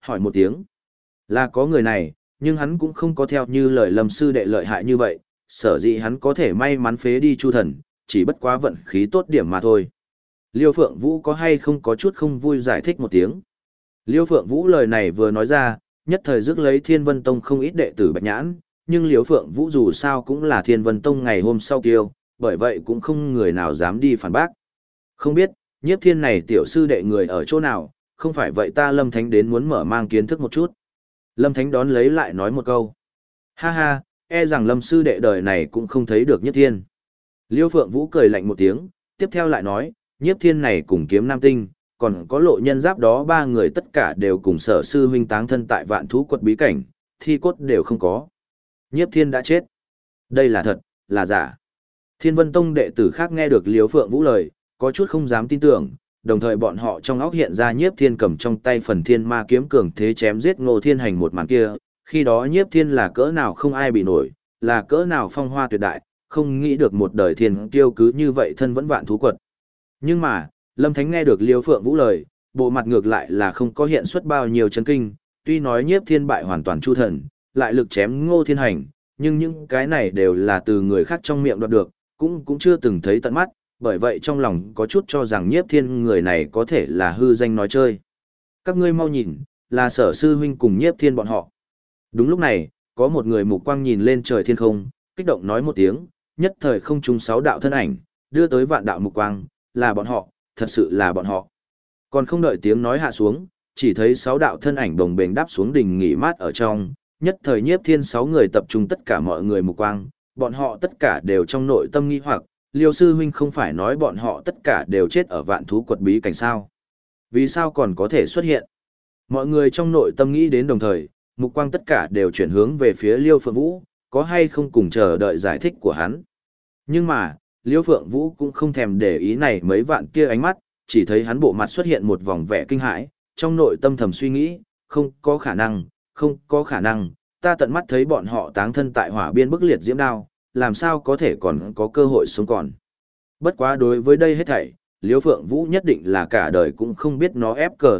hỏi một tiếng. Là có người này, nhưng hắn cũng không có theo như lời Lâm sư đệ lợi hại như vậy, sở dĩ hắn có thể may mắn phế đi Chu Thần, chỉ bất quá vận khí tốt điểm mà thôi. Liêu Phượng Vũ có hay không có chút không vui giải thích một tiếng. Liêu Phượng Vũ lời này vừa nói ra, nhất thời rước lấy Thiên Vân Tông không ít đệ tử Bạch Nhãn, nhưng Liêu Phượng Vũ dù sao cũng là Thiên Vân Tông ngày hôm sau kiêu, bởi vậy cũng không người nào dám đi phản bác. Không biết, Nhiếp Thiên này tiểu sư đệ người ở chỗ nào, không phải vậy ta Lâm Thánh đến muốn mở mang kiến thức một chút. Lâm Thánh đón lấy lại nói một câu. Ha ha, e rằng Lâm sư đệ đời này cũng không thấy được Nhiếp Thiên. Liêu Phượng Vũ cười lạnh một tiếng, tiếp theo lại nói, Nhiếp Thiên này cùng Kiếm Nam Tinh, còn có Lộ Nhân Giáp đó ba người tất cả đều cùng Sở sư huynh táng thân tại Vạn Thú Quật bí cảnh, thi cốt đều không có. Nhiếp Thiên đã chết. Đây là thật, là giả. Thiên Vân Tông đệ tử khác nghe được Liêu Phượng Vũ lời, có chút không dám tin tưởng, đồng thời bọn họ trong óc hiện ra Nhiếp Thiên cầm trong tay phần Thiên Ma kiếm cường thế chém giết Ngô Thiên Hành một màn kia, khi đó Nhiếp Thiên là cỡ nào không ai bị nổi, là cỡ nào phong hoa tuyệt đại, không nghĩ được một đời thiên kiêu cứ như vậy thân vẫn Vạn Thú Quật. Nhưng mà, Lâm Thánh nghe được Liêu Phượng Vũ lời, bộ mặt ngược lại là không có hiện xuất bao nhiêu chấn kinh, tuy nói Nhiếp Thiên bại hoàn toàn Chu Thần, lại lực chém Ngô Thiên Hành, nhưng những cái này đều là từ người khác trong miệng đoạt được, cũng chưa từng thấy tận mắt, bởi vậy trong lòng có chút cho rằng Nhiếp Thiên người này có thể là hư danh nói chơi. Các ngươi mau nhìn, là Sở sư huynh cùng Nhiếp Thiên bọn họ. Đúng lúc này, có một người mục quang nhìn lên trời thiên không, kích động nói một tiếng, nhất thời không trung 6 đạo thân ảnh, đưa tới vạn đạo mục quang, là bọn họ, thật sự là bọn họ. Còn không đợi tiếng nói hạ xuống, chỉ thấy 6 đạo thân ảnh bồng bềnh đáp xuống đỉnh nghỉ mát ở trong, nhất thời Nhiếp Thiên 6 người tập trung tất cả mọi người mục quang, bọn họ tất cả đều trong nội tâm nghi hoặc, Liêu sư huynh không phải nói bọn họ tất cả đều chết ở Vạn Thú Quật bí cảnh sao? Vì sao còn có thể xuất hiện? Mọi người trong nội tâm nghĩ đến đồng thời, mục quang tất cả đều chuyển hướng về phía Liêu Phượng Vũ, có hay không cùng chờ đợi giải thích của hắn. Nhưng mà, Liêu Phượng Vũ cũng không thèm để ý này mấy vạn kia ánh mắt, chỉ thấy hắn bộ mặt xuất hiện một vòng vẻ kinh hãi, trong nội tâm thầm suy nghĩ, không có khả năng, không có khả năng, ta tận mắt thấy bọn họ táng thân tại hỏa biên bức liệt diễm đao, làm sao có thể còn có cơ hội sống còn. Bất quá đối với đây hết thảy, Liêu Phượng Vũ nhất định là cả đời cũng không biết nó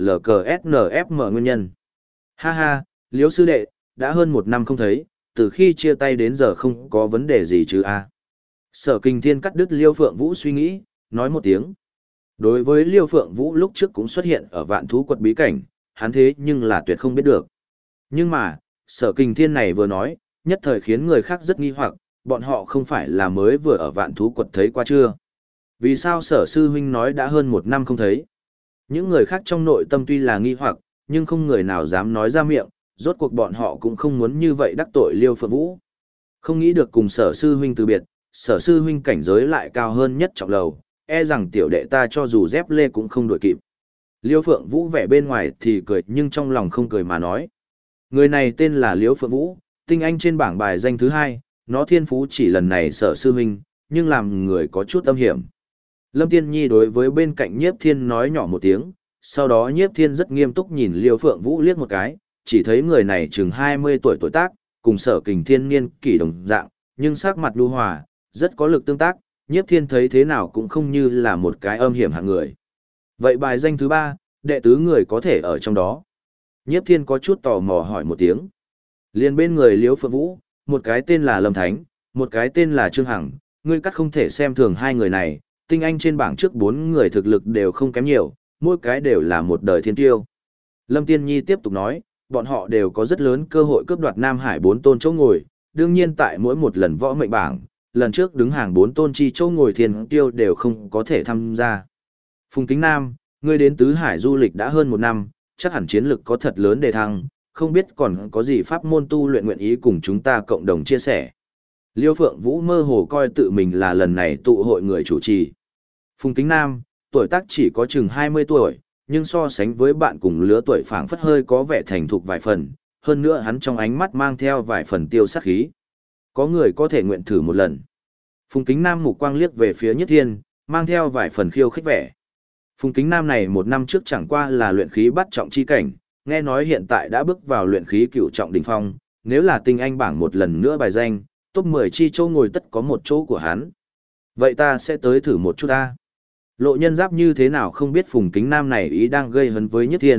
FCLCSNFM nguyên nhân. Ha ha, Liêu sư đệ, đã hơn 1 năm không thấy, từ khi chia tay đến giờ không có vấn đề gì chứ a? Sở Kình Thiên cắt đứt Liêu Phượng Vũ suy nghĩ, nói một tiếng. Đối với Liêu Phượng Vũ lúc trước cũng xuất hiện ở Vạn Thú Quật bí cảnh, hắn thế nhưng là tuyệt không biết được. Nhưng mà, Sở Kình Thiên này vừa nói, nhất thời khiến người khác rất nghi hoặc, bọn họ không phải là mới vừa ở Vạn Thú Quật thấy qua chưa? Vì sao Sở sư huynh nói đã hơn 1 năm không thấy? Những người khác trong nội tâm tuy là nghi hoặc, nhưng không người nào dám nói ra miệng, rốt cuộc bọn họ cũng không muốn như vậy đắc tội Liêu Phượng Vũ. Không nghĩ được cùng Sở sư huynh từ biệt, Sở sư huynh cảnh giới lại cao hơn nhất trọng lầu, e rằng tiểu đệ ta cho dù dép lê cũng không đuổi kịp. Liêu Phượng Vũ vẻ bên ngoài thì cười nhưng trong lòng không cười mà nói. Người này tên là Liêu Phượng Vũ, tinh anh trên bảng bài danh thứ 2, nó thiên phú chỉ lần này Sở sư huynh, nhưng làm người có chút âm hiểm. Lâm Tiên Nhi đối với bên cạnh Nhiếp Thiên nói nhỏ một tiếng, sau đó Nhiếp Thiên rất nghiêm túc nhìn Liêu Phượng Vũ liếc một cái, chỉ thấy người này chừng 20 tuổi tuổi tác, cùng Sở Kình Thiên niên kỷ đồng dạng, nhưng sắc mặt nhu hòa, rất có lực tương tác, Nhiếp Thiên thấy thế nào cũng không như là một cái âm hiểm hạng người. Vậy bài danh thứ 3, đệ tứ người có thể ở trong đó. Nhiếp Thiên có chút tò mò hỏi một tiếng. Liền bên người Liêu Phượng Vũ, một cái tên là Lâm Thánh, một cái tên là Trương Hằng, ngươi cắt không thể xem thường hai người này, tinh anh trên bảng trước 4 người thực lực đều không kém nhiều, mỗi cái đều là một đời thiên tiêu. Lâm Tiên Nhi tiếp tục nói, bọn họ đều có rất lớn cơ hội cướp đoạt Nam Hải 4 tôn chỗ ngồi, đương nhiên tại mỗi một lần võ mệnh bảng, lần trước đứng hàng 4 tôn chi chỗ ngồi thiên tiêu đều không có thể tham gia. Phùng Kính Nam, ngươi đến Tứ Hải du lịch đã hơn 1 năm, chắc hẳn chiến lực có thật lớn đề thăng, không biết còn có gì pháp môn tu luyện nguyện ý cùng chúng ta cộng đồng chia sẻ. Liêu Phượng Vũ mơ hồ coi tự mình là lần này tụ hội người chủ trì. Phùng Kính Nam, tuổi tác chỉ có chừng 20 tuổi, nhưng so sánh với bạn cùng lứa tuổi phảng phất hơi có vẻ thành thục vài phần, hơn nữa hắn trong ánh mắt mang theo vài phần tiêu sát khí. Có người có thể nguyện thử một lần. Phùng Kính Nam mục quang liếc về phía Nhất Thiên, mang theo vài phần khiêu khích vẻ. Phùng Kính Nam này 1 năm trước chẳng qua là luyện khí bắt trọng chi cảnh, nghe nói hiện tại đã bước vào luyện khí cửu trọng đỉnh phong, nếu là tinh anh bảng một lần nữa bài danh, top 10 chi chỗ ngồi tất có một chỗ của hắn. Vậy ta sẽ tới thử một chút ta. Lộ Nhân Giáp như thế nào không biết Phùng Kính Nam này ý đang gây hấn với Nhất Thiên,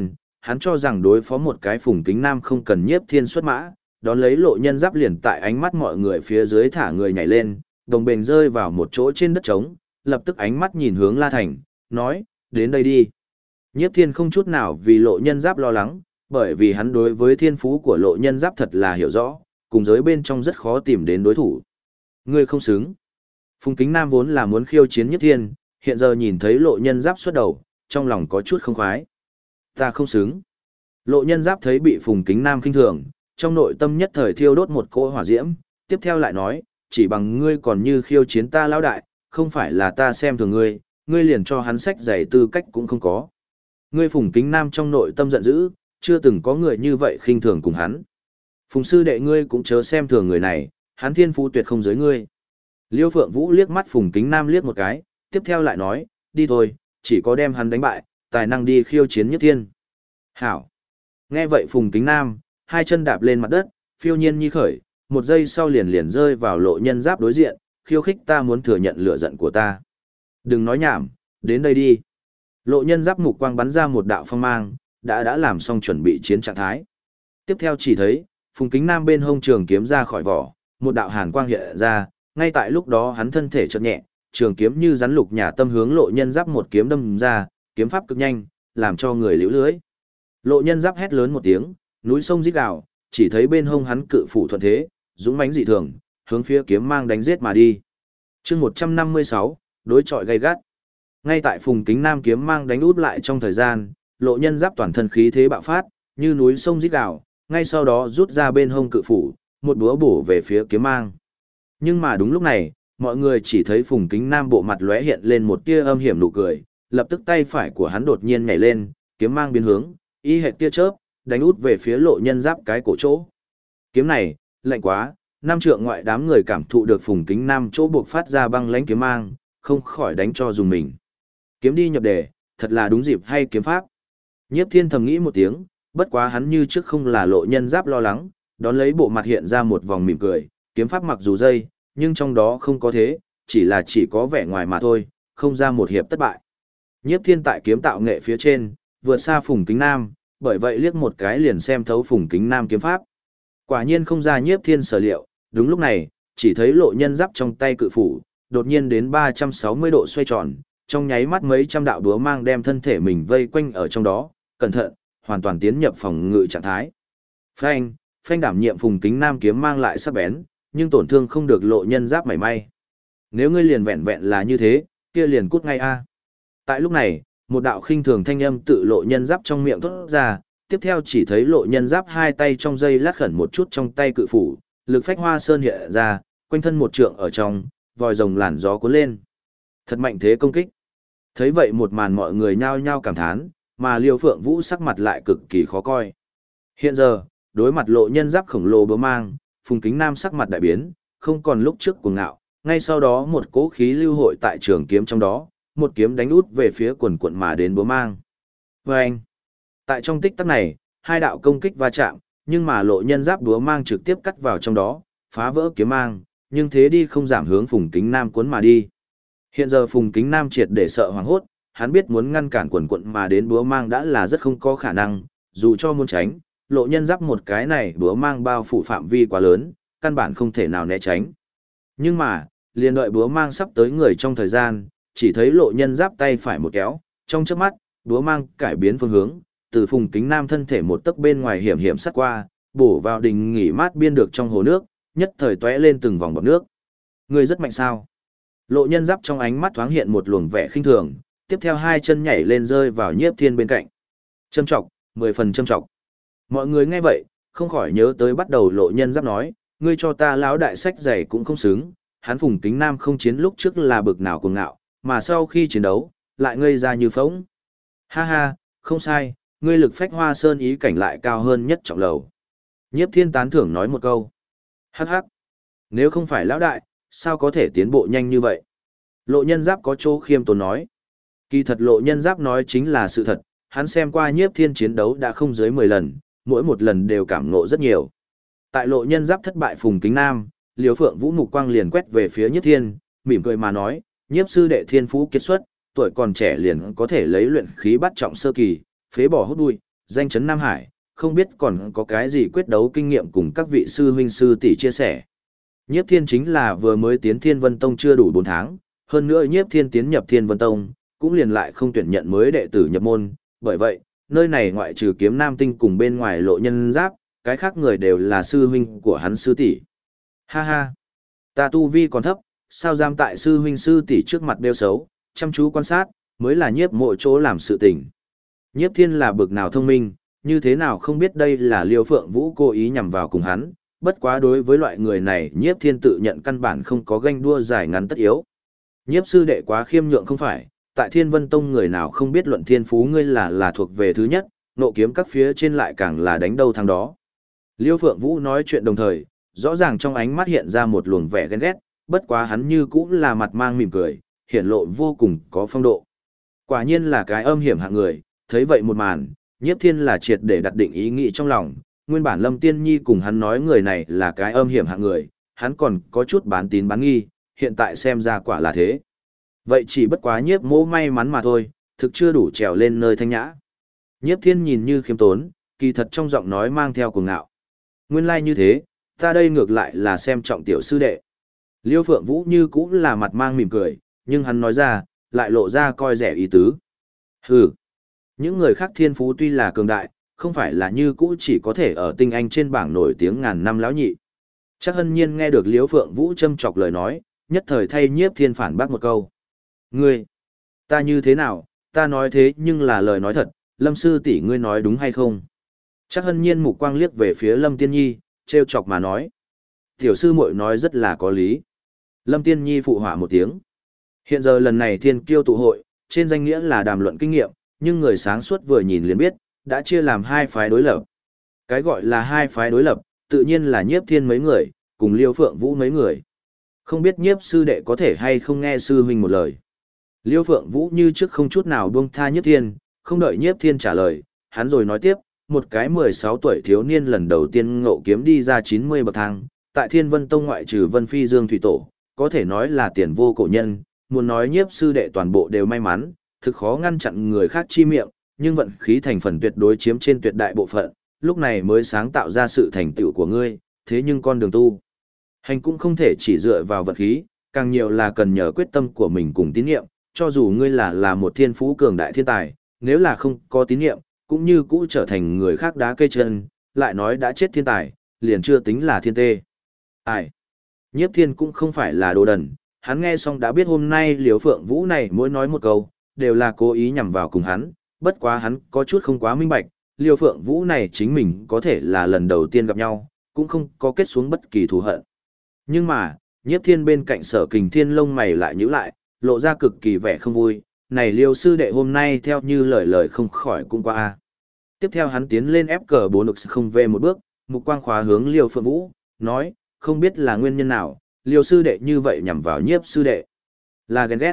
hắn cho rằng đối phó một cái Phùng Kính Nam không cần Nhiếp Thiên xuất mã, đón lấy Lộ Nhân Giáp liền tại ánh mắt mọi người phía dưới thả người nhảy lên, đồng bền rơi vào một chỗ trên đất trống, lập tức ánh mắt nhìn hướng La Thành, nói, đến đây đi. Nhiếp Thiên không chút nào vì Lộ Nhân Giáp lo lắng, bởi vì hắn đối với thiên phú của Lộ Nhân Giáp thật là hiểu rõ, cùng giới bên trong rất khó tìm đến đối thủ. Ngươi không xứng. Phùng Kính Nam vốn là muốn khiêu chiến Nhiếp Thiên, hiện giờ nhìn thấy Lộ Nhân Giáp xuất đầu, trong lòng có chút không khoái. Ta không xứng. Lộ Nhân Giáp thấy bị Phùng Kính Nam khinh thường, trong nội tâm nhất thời thiêu đốt một cỗ hỏa diễm, tiếp theo lại nói, chỉ bằng ngươi còn như khiêu chiến ta lão đại, không phải là ta xem thường ngươi, ngươi liền cho hắn sách giày tư cách cũng không có. Ngươi Phùng Kính Nam trong nội tâm giận dữ, chưa từng có người như vậy khinh thường cùng hắn. Phùng sư đệ ngươi cũng chớ xem thường người này, hắn thiên phú tuyệt không giới ngươi. Liêu Phượng Vũ liếc mắt Phùng Kính Nam liếc một cái, tiếp theo lại nói, đi thôi, chỉ có đem hắn đánh bại, tài năng đi khiêu chiến Nhất Thiên. Hảo. Nghe vậy Phùng Kính Nam, hai chân đạp lên mặt đất, phiêu nhiên nhi khởi, một giây sau liền liền rơi vào Lộ Nhân Giáp đối diện, khiêu khích ta muốn thừa nhận lửa giận của ta. Đừng nói nhảm, đến đây đi. Lộ Nhân Giáp mục quang bắn ra một đạo phong mang, đã làm xong chuẩn bị chiến trạng thái. Tiếp theo chỉ thấy, Phùng Kính Nam bên hông trường kiếm ra khỏi vỏ, một đạo hàn quang hiện ra, ngay tại lúc đó hắn thân thể chợt nhẹ, trường kiếm như rắn lục nhà tâm hướng Lộ Nhân Giáp một kiếm đâm ra, kiếm pháp cực nhanh, làm cho người liễu lưới. Lộ Nhân Giáp hét lớn một tiếng, núi sông rít gào, chỉ thấy bên hông hắn cự phủ thuận thế, dũng mãnh dị thường, hướng phía kiếm mang đánh giết mà đi. Chương 156, đối chọi gay gắt. Ngay tại Phùng Kính Nam kiếm mang đánh út lại trong thời gian, Lộ Nhân Giáp toàn thân khí thế bạo phát, như núi sông rít gào, ngay sau đó rút ra bên hông cự phủ, một búa bổ về phía kiếm mang. Nhưng mà đúng lúc này, mọi người chỉ thấy Phùng Kính Nam bộ mặt lóe hiện lên một tia âm hiểm nụ cười, lập tức tay phải của hắn đột nhiên nhảy lên, kiếm mang biến hướng, y hệt tia chớp, đánh út về phía Lộ Nhân Giáp cái cổ chỗ. Kiếm này, lạnh quá, năm trượng ngoại đám người cảm thụ được Phùng Kính Nam chỗ buộc phát ra băng lãnh kiếm mang, không khỏi đánh cho dùng mình. Kiếm đi nhập đề, thật là đúng dịp hay kiếm pháp. Nhiếp Thiên thầm nghĩ một tiếng, bất quá hắn như trước không là Lộ Nhân Giáp lo lắng, đón lấy bộ mặt hiện ra một vòng mỉm cười, kiếm pháp mặc dù dây, nhưng trong đó không có thế, chỉ có vẻ ngoài mà thôi, không ra một hiệp thất bại. Nhiếp Thiên tại kiếm tạo nghệ phía trên, vượt xa Phùng Kính Nam, bởi vậy liếc một cái liền xem thấu Phùng Kính Nam kiếm pháp. Quả nhiên không ra Nhiếp Thiên sở liệu, đúng lúc này, chỉ thấy Lộ Nhân Giáp trong tay cự phủ, đột nhiên đến 360 độ xoay tròn, trong nháy mắt mấy trăm đạo đúa mang đem thân thể mình vây quanh ở trong đó, cẩn thận, hoàn toàn tiến nhập phòng ngự trạng thái. Phanh đảm nhiệm Phùng Kính Nam kiếm mang lại sắc bén, nhưng tổn thương không được Lộ Nhân Giáp mảy may. Nếu ngươi liền vẹn vẹn là như thế, kia liền cút ngay a. Tại lúc này, một đạo khinh thường thanh âm tự Lộ Nhân Giáp trong miệng thốt ra, tiếp theo chỉ thấy Lộ Nhân Giáp hai tay trong dây lát khẩn một chút trong tay cự phủ, lực phách hoa sơn hiện ra, quanh thân một trượng ở trong, vòi rồng làn gió cuốn lên. Thật mạnh thế công kích. Thấy vậy một màn mọi người nhao nhao cảm thán, mà Liêu Phượng Vũ sắc mặt lại cực kỳ khó coi. Hiện giờ, đối mặt Lộ Nhân Giáp khổng lồ búa mang, Phùng Kính Nam sắc mặt đại biến, không còn lúc trước cuồng ngạo, ngay sau đó một cỗ khí lưu hội tại trường kiếm trong đó, một kiếm đánh út về phía quần quận mà đến búa mang. Vâng! Tại trong tích tắc này, hai đạo công kích va chạm, nhưng mà Lộ Nhân Giáp búa mang trực tiếp cắt vào trong đó, phá vỡ kiếm mang, nhưng thế đi không giảm hướng Phùng Kính Nam cuốn mà đi. Hiện giờ Phùng Kính Nam triệt để sợ hoảng hốt, hắn biết muốn ngăn cản quần quận mà đến búa mang đã là rất không có khả năng, dù cho muốn tránh, Lộ Nhân Giáp một cái này búa mang bao phủ phạm vi quá lớn, căn bản không thể nào né tránh. Nhưng mà, liền đợi búa mang sắp tới người trong thời gian, chỉ thấy Lộ Nhân Giáp tay phải một kéo, trong chớp mắt, búa mang cải biến phương hướng, từ Phùng Kính Nam thân thể một tấc bên ngoài hiểm hiểm sát qua, bổ vào đình nghỉ mát biên được trong hồ nước, nhất thời tóe lên từng vòng bọt nước. Người rất mạnh sao? Lộ Nhân Giáp trong ánh mắt thoáng hiện một luồng vẻ khinh thường, tiếp theo hai chân nhảy lên rơi vào Nhiếp Thiên bên cạnh. Châm chọc, 10 phần châm chọc. Mọi người nghe vậy, không khỏi nhớ tới bắt đầu Lộ Nhân Giáp nói, ngươi cho ta lão đại sách giày cũng không xứng, hắn Phùng Kính Nam không chiến lúc trước là bực nào cuồng ngạo, mà sau khi chiến đấu, lại ngây ra như phỗng. Ha ha, không sai, ngươi lực phách hoa sơn ý cảnh lại cao hơn nhất trọng lầu. Nhiếp Thiên tán thưởng nói một câu. Hắc hắc, nếu không phải lão đại, sao có thể tiến bộ nhanh như vậy? Lộ Nhân Giáp có chỗ khiêm tốn nói. Kỳ thật Lộ Nhân Giáp nói chính là sự thật, hắn xem qua Nhiếp Thiên chiến đấu đã không dưới 10 lần, mỗi một lần đều cảm ngộ rất nhiều. Tại Lộ Nhân Giáp thất bại Phùng Kính Nam, Liêu Phượng Vũ mục quang liền quét về phía Nhiếp Thiên, mỉm cười mà nói, Nhiếp sư đệ thiên phú kiệt xuất, tuổi còn trẻ liền có thể lấy luyện khí bắt trọng sơ kỳ, phế bỏ hút bụi, danh chấn Nam Hải, không biết còn có cái gì quyết đấu kinh nghiệm cùng các vị sư huynh sư tỷ chia sẻ. Nhiếp Thiên chính là vừa mới tiến Thiên Vân Tông chưa đủ 4 tháng, hơn nữa Nhiếp Thiên tiến nhập Thiên Vân Tông, cũng liền lại không tuyển nhận mới đệ tử nhập môn, bởi vậy, nơi này ngoại trừ Kiếm Nam Tinh cùng bên ngoài Lộ Nhân Giáp, cái khác người đều là sư huynh của hắn sư tỷ. Ha ha, ta tu vi còn thấp, sao dám tại sư huynh sư tỷ trước mặt đeo xấu, chăm chú quan sát, mới là Nhiếp Mộ chỗ làm sự tình. Nhiếp Thiên là bực nào thông minh, như thế nào không biết đây là Liêu Phượng Vũ cố ý nhằm vào cùng hắn, bất quá đối với loại người này Nhiếp Thiên tự nhận căn bản không có ganh đua dài ngắn tất yếu. Nhiếp sư đệ quá khiêm nhượng không phải, tại Thiên Vân Tông người nào không biết luận thiên phú ngươi là thuộc về thứ nhất, nộ kiếm các phía trên lại càng là đánh đâu thắng đó. Liêu Phượng Vũ nói chuyện đồng thời, rõ ràng trong ánh mắt hiện ra một luồng vẻ ghen ghét, bất quá hắn như cũng là mặt mang mỉm cười, hiển lộ vô cùng có phong độ. Quả nhiên là cái âm hiểm hạng người, thấy vậy một màn, Nhiếp Thiên là triệt để đặt định ý nghĩ trong lòng, nguyên bản Lâm Tiên Nhi cùng hắn nói người này là cái âm hiểm hạng người, hắn còn có chút bán tín bán nghi, hiện tại xem ra quả là thế. Vậy chỉ bất quá Nhiếp Mỗ may mắn mà thôi, thực chưa đủ trèo lên nơi thanh nhã. Nhiếp Thiên nhìn như khiêm tốn, kỳ thật trong giọng nói mang theo cuồng ngạo. Nguyên lai như thế, ta đây ngược lại là xem trọng tiểu sư đệ. Liêu Phượng Vũ như cũng là mặt mang mỉm cười, nhưng hắn nói ra, lại lộ ra coi rẻ ý tứ. Hừ, những người khác thiên phú tuy là cường đại, không phải là như cũ chỉ có thể ở tinh anh trên bảng nổi tiếng ngàn năm lão nhị. Chắc Hân Nhiên nghe được Liêu Phượng Vũ châm chọc lời nói, nhất thời thay Nhiếp Thiên phản bác một câu. Ngươi, ta như thế nào, ta nói thế nhưng là lời nói thật, Lâm sư tỷ ngươi nói đúng hay không? Chắc Hân Nhiên mục quang liếc về phía Lâm Tiên Nhi, trêu chọc mà nói. Tiểu sư muội nói rất là có lý. Lâm Tiên Nhi phụ họa một tiếng. Hiện giờ lần này thiên kiêu tụ hội, trên danh nghĩa là đàm luận kinh nghiệm, nhưng người sáng suốt vừa nhìn liền biết, đã chia làm hai phái đối lập. Cái gọi là hai phái đối lập, tự nhiên là Nhiếp Thiên mấy người, cùng Liêu Phượng Vũ mấy người. Không biết Nhiếp sư đệ có thể hay không nghe sư huynh một lời. Liêu Phượng Vũ như trước không chút nào buông tha Nhiếp Thiên, không đợi Nhiếp Thiên trả lời, hắn rồi nói tiếp, một cái 16 tuổi thiếu niên lần đầu tiên ngộ kiếm đi ra 90 bậc thang, tại Thiên Vân Tông ngoại trừ Vân Phi Dương Thủy Tổ, có thể nói là tiền vô cổ nhân, muốn nói Nhiếp sư đệ toàn bộ đều may mắn, thực khó ngăn chặn người khác chi miệng, nhưng vận khí thành phần tuyệt đối chiếm trên tuyệt đại bộ phận, lúc này mới sáng tạo ra sự thành tựu của ngươi, thế nhưng con đường tu hành cũng không thể chỉ dựa vào vận khí, càng nhiều là cần nhờ quyết tâm của mình cùng tín nhiệm, cho dù ngươi là một thiên phú cường đại thiên tài, nếu là không có tín nhiệm, cũng như cũ trở thành người khác đá cây chân, lại nói đã chết thiên tài, liền chưa tính là thiên tê. Ai? Nhiếp Thiên cũng không phải là đồ đần, hắn nghe xong đã biết hôm nay Liễu Phượng Vũ này mỗi nói một câu, đều là cố ý nhằm vào cùng hắn, bất quá hắn có chút không quá minh bạch, Liễu Phượng Vũ này chính mình có thể là lần đầu tiên gặp nhau, cũng không có kết xuống bất kỳ thù hận. Nhưng mà, Nhiếp Thiên bên cạnh Sở Kình Thiên lông mày lại nhíu lại, lộ ra cực kỳ vẻ không vui, này Liêu sư đệ hôm nay theo như lời không khỏi cũng qua a. Tiếp theo hắn tiến lên ép cờ 4 về một bước, mục quang khóa hướng Liêu Phượng Vũ, nói, không biết là nguyên nhân nào, Liêu sư đệ như vậy nhằm vào Nhiếp sư đệ. Là ghen ghét.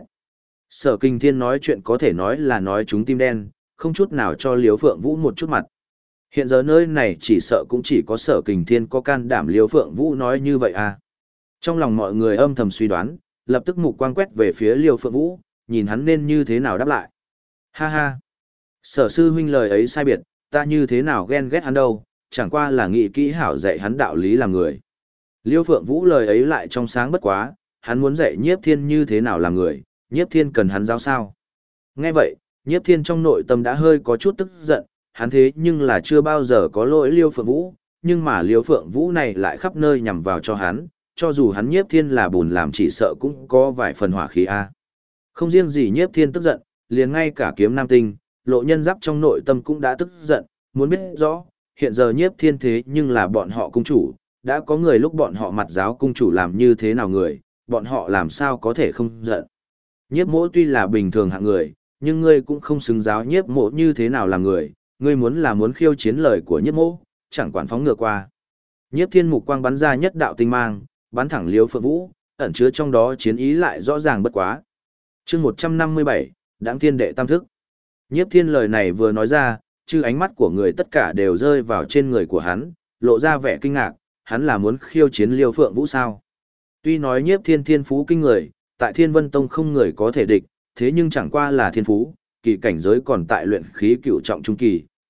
Sở Kình Thiên nói chuyện có thể nói là nói chúng tim đen, không chút nào cho Liêu Phượng Vũ một chút mặt. Hiện giờ nơi này chỉ sợ cũng chỉ có Sở Kình Thiên có can đảm Liêu Phượng Vũ nói như vậy à. Trong lòng mọi người âm thầm suy đoán, lập tức mục quang quét về phía Liêu Phượng Vũ, nhìn hắn nên như thế nào đáp lại. Ha ha. Sở sư huynh lời ấy sai biệt, ta như thế nào ghen ghét hắn đâu, chẳng qua là nghị kỹ hảo dạy hắn đạo lý làm người. Liêu Phượng Vũ lời ấy lại trong sáng bất quá, hắn muốn dạy Nhiếp Thiên như thế nào làm người, Nhiếp Thiên cần hắn giáo sao. Nghe vậy, Nhiếp Thiên trong nội tâm đã hơi có chút tức giận, hắn thế nhưng là chưa bao giờ có lỗi Liêu Phượng Vũ, nhưng mà Liêu Phượng Vũ này lại khắp nơi nhằm vào cho hắn, cho dù hắn Nhiếp Thiên là bùn làm chỉ sợ cũng có vài phần hỏa khí a. Không riêng gì Nhiếp Thiên tức giận, liền ngay cả Kiếm Nam Tinh, Lộ Nhân Giáp trong nội tâm cũng đã tức giận, muốn biết rõ, hiện giờ Nhiếp Thiên thế nhưng là bọn họ cung chủ, đã có người lúc bọn họ mặt giáo cung chủ làm như thế nào người, bọn họ làm sao có thể không giận. Nhiếp Mỗ tuy là bình thường hạng người, nhưng ngươi cũng không xứng giáo Nhiếp Mỗ như thế nào là người, ngươi muốn khiêu chiến lời của Nhiếp Mỗ, chẳng quản phóng ngược qua. Nhiếp Thiên mục quang bắn ra nhất đạo tinh mang, bắn thẳng Liêu Phượng Vũ, ẩn chứa trong đó chiến ý lại rõ ràng bất quá. Chương 157, Đãng Thiên đệ tam thức. Nhiếp Thiên lời này vừa nói ra, chứ ánh mắt của người tất cả đều rơi vào trên người của hắn, lộ ra vẻ kinh ngạc, hắn là muốn khiêu chiến Liêu Phượng Vũ sao? Tuy nói Nhiếp Thiên thiên phú kinh người, tại Thiên Vân Tông không người có thể địch, thế nhưng chẳng qua là thiên phú, kỳ cảnh giới còn tại luyện khí cựu trọng trung kỳ,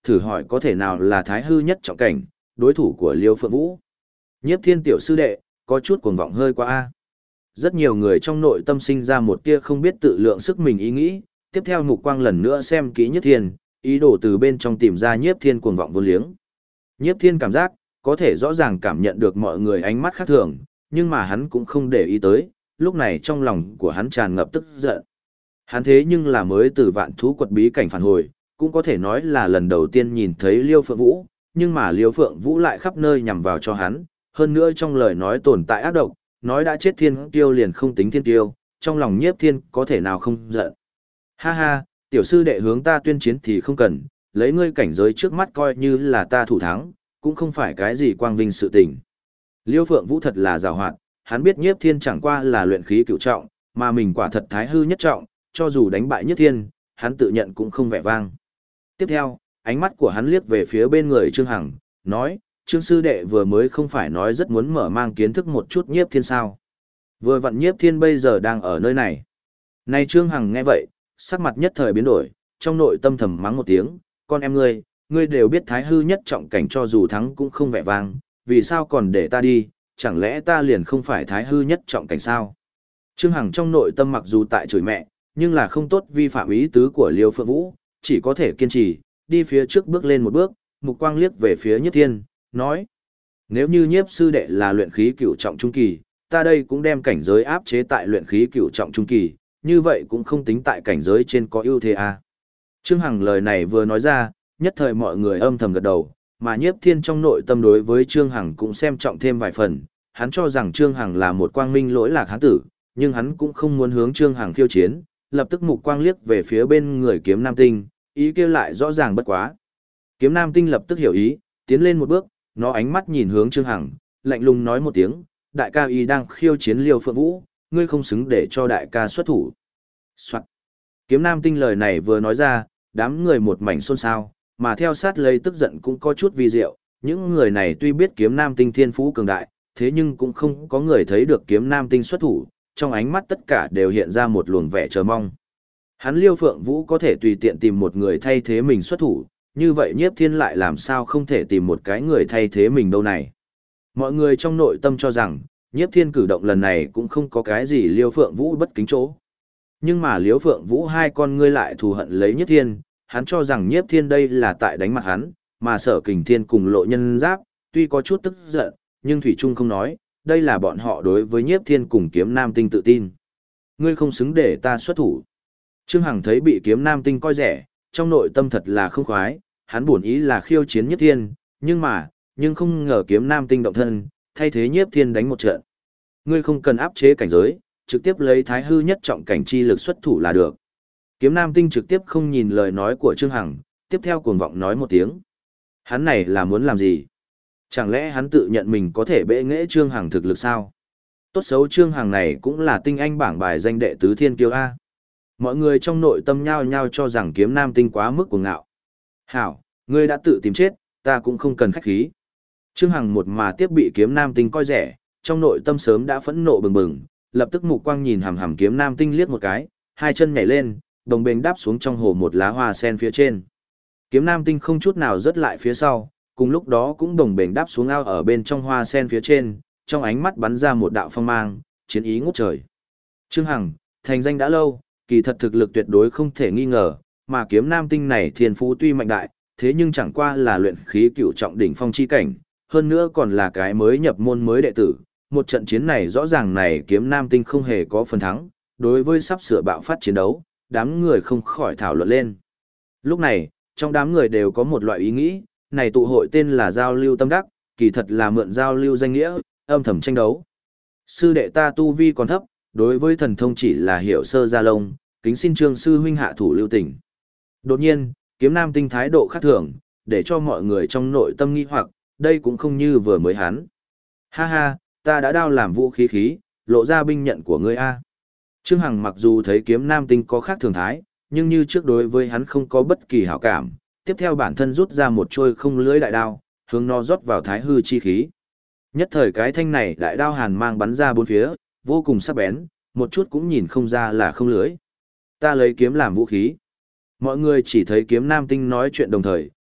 thử hỏi có thể nào là thái hư nhất trọng cảnh, đối thủ của Liêu Phượng Vũ. Nhiếp Thiên tiểu sư đệ, có chút cuồng vọng hơi quá a. Rất nhiều người trong nội tâm sinh ra một tia không biết tự lượng sức mình ý nghĩ, tiếp theo mục quang lần nữa xem kỹ Nhiếp Thiên, ý đồ từ bên trong tìm ra Nhiếp Thiên cuồng vọng vô liếng. Nhiếp Thiên cảm giác, có thể rõ ràng cảm nhận được mọi người ánh mắt khác thường, nhưng mà hắn cũng không để ý tới, lúc này trong lòng của hắn tràn ngập tức giận. Hắn thế nhưng là mới từ vạn thú quật bí cảnh phản hồi, cũng có thể nói là lần đầu tiên nhìn thấy Liêu Phượng Vũ, nhưng mà Liêu Phượng Vũ lại khắp nơi nhằm vào cho hắn, hơn nữa trong lời nói tồn tại ác độc, nói đã chết thiên kiêu liền không tính thiên kiêu, trong lòng Nhiếp Thiên có thể nào không giận. Ha ha, tiểu sư đệ hướng ta tuyên chiến thì không cần, lấy ngươi cảnh giới trước mắt coi như là ta thủ thắng, cũng không phải cái gì quang vinh sự tình. Liêu Phượng Vũ thật là giàu hoạt, hắn biết Nhiếp Thiên chẳng qua là luyện khí cửu trọng, mà mình quả thật thái hư nhất trọng, cho dù đánh bại Nhiếp Thiên, hắn tự nhận cũng không vẻ vang. Tiếp theo, ánh mắt của hắn liếc về phía bên người Trương Hằng, nói, Trương sư đệ vừa mới không phải nói rất muốn mở mang kiến thức một chút Nhiếp Thiên sao. Vừa vặn Nhiếp Thiên bây giờ đang ở nơi này. Này Trương Hằng nghe vậy, sắc mặt nhất thời biến đổi, trong nội tâm thầm mắng một tiếng, con em ngươi đều biết thái hư nhất trọng cảnh cho dù thắng cũng không vẻ vang, vì sao còn để ta đi, chẳng lẽ ta liền không phải thái hư nhất trọng cảnh sao? Trương Hằng trong nội tâm mặc dù tại chửi mẹ, nhưng là không tốt vi phạm ý tứ của Liêu Phượng Vũ, chỉ có thể kiên trì, đi phía trước bước lên một bước, mục quang liếc về phía Nhiếp Thiên, nói: nếu như Nhiếp sư đệ là luyện khí cửu trọng trung kỳ, ta đây cũng đem cảnh giới áp chế tại luyện khí cửu trọng trung kỳ, như vậy cũng không tính tại cảnh giới trên có ưu thế à. Trương Hằng lời này vừa nói ra, nhất thời mọi người âm thầm gật đầu, mà Nhiếp Thiên trong nội tâm đối với Trương Hằng cũng xem trọng thêm vài phần, hắn cho rằng Trương Hằng là một quang minh lỗi lạc hán tử, nhưng hắn cũng không muốn hướng Trương Hằng khiêu chiến, lập tức mục quang liếc về phía bên người Kiếm Nam Tinh, ý kia lại rõ ràng bất quá. Kiếm Nam Tinh lập tức hiểu ý, tiến lên một bước, nó ánh mắt nhìn hướng Trương Hằng, lạnh lùng nói một tiếng, đại ca y đang khiêu chiến Liêu Phượng Vũ, ngươi không xứng để cho đại ca xuất thủ. Soạn. Kiếm Nam Tinh lời này vừa nói ra, đám người một mảnh xôn xao, mà theo sát lấy tức giận cũng có chút vi diệu, những người này tuy biết Kiếm Nam Tinh thiên phú cường đại, thế nhưng cũng không có người thấy được Kiếm Nam Tinh xuất thủ, trong ánh mắt tất cả đều hiện ra một luồng vẻ chờ mong. Hắn Liêu Phượng Vũ có thể tùy tiện tìm một người thay thế mình xuất thủ, như vậy Nhiếp Thiên lại làm sao không thể tìm một cái người thay thế mình đâu này. Mọi người trong nội tâm cho rằng, Nhiếp Thiên cử động lần này cũng không có cái gì Liêu Phượng Vũ bất kính chỗ. Nhưng mà Liêu Phượng Vũ hai con ngươi lại thù hận lấy Nhiếp Thiên, hắn cho rằng Nhiếp Thiên đây là tại đánh mặt hắn, mà Sở Kình Thiên cùng Lộ Nhân Giáp, tuy có chút tức giận, nhưng Thủy Trung không nói, đây là bọn họ đối với Nhiếp Thiên cùng Kiếm Nam Tinh tự tin. Ngươi không xứng để ta xuất thủ. Trương Hằng thấy bị Kiếm Nam Tinh coi rẻ, trong nội tâm thật là không khoái, hắn buồn ý là khiêu chiến Nhiếp Thiên, nhưng không ngờ Kiếm Nam Tinh động thân, thay thế Nhiếp Thiên đánh một trận. Ngươi không cần áp chế cảnh giới, trực tiếp lấy thái hư nhất trọng cảnh chi lực xuất thủ là được. Kiếm Nam Tinh trực tiếp không nhìn lời nói của Trương Hằng, tiếp theo cuồng vọng nói một tiếng. Hắn này là muốn làm gì? Chẳng lẽ hắn tự nhận mình có thể bệ nghệ Trương Hằng thực lực sao? Tốt xấu Trương Hằng này cũng là tinh anh bảng bài danh đệ tứ thiên kiêu A. Mọi người trong nội tâm nhao nhao cho rằng Kiếm Nam Tinh quá mức cuồng ngạo. Hảo, ngươi đã tự tìm chết, ta cũng không cần khách khí. Trương Hằng một mà tiếp bị Kiếm Nam Tinh coi rẻ, trong nội tâm sớm đã phẫn nộ bừng bừng, lập tức mục quang nhìn hằm hằm Kiếm Nam Tinh liếc một cái, hai chân nhảy lên, đồng bền đáp xuống trong hồ một lá hoa sen phía trên. Kiếm Nam Tinh không chút nào rớt lại phía sau, cùng lúc đó cũng đồng bền đáp xuống ao ở bên trong hoa sen phía trên, trong ánh mắt bắn ra một đạo phong mang, chiến ý ngút trời. Trương Hằng, thành danh đã lâu, kỳ thật thực lực tuyệt đối không thể nghi ngờ, mà Kiếm Nam Tinh này thiên phú tuy mạnh đại, thế nhưng chẳng qua là luyện khí cửu trọng đỉnh phong chi cảnh, hơn nữa còn là cái mới nhập môn mới đệ tử. Một trận chiến này rõ ràng này Kiếm Nam Tinh không hề có phần thắng, đối với sắp sửa bạo phát chiến đấu, đám người không khỏi thảo luận lên. Lúc này, trong đám người đều có một loại ý nghĩ, này tụ hội tên là giao lưu tâm đắc, kỳ thật là mượn giao lưu danh nghĩa, âm thầm tranh đấu. Sư đệ ta tu vi còn thấp, đối với thần thông chỉ là hiểu sơ gia lông, kính xin Trương sư huynh hạ thủ lưu tình. Đột nhiên, Kiếm Nam Tinh thái độ khác thường, để cho mọi người trong nội tâm nghi hoặc, đây cũng không như vừa mới hắn. Ha ha, ta đã đao làm vũ khí khí, lộ ra binh nhận của ngươi a. Trương Hằng mặc dù thấy Kiếm Nam Tinh có khác thường thái, nhưng như trước đối với hắn không có bất kỳ hảo cảm, tiếp theo bản thân rút ra một trôi không lưỡi đại đao, hướng nó rót vào thái hư chi khí. Nhất thời cái thanh này đại đao hàn mang bắn ra bốn phía, vô cùng sắc bén, một chút cũng nhìn không ra là không lưỡi. Ta lấy kiếm làm vũ khí. Mọi người chỉ thấy Kiếm Nam Tinh nói chuyện đồng thời,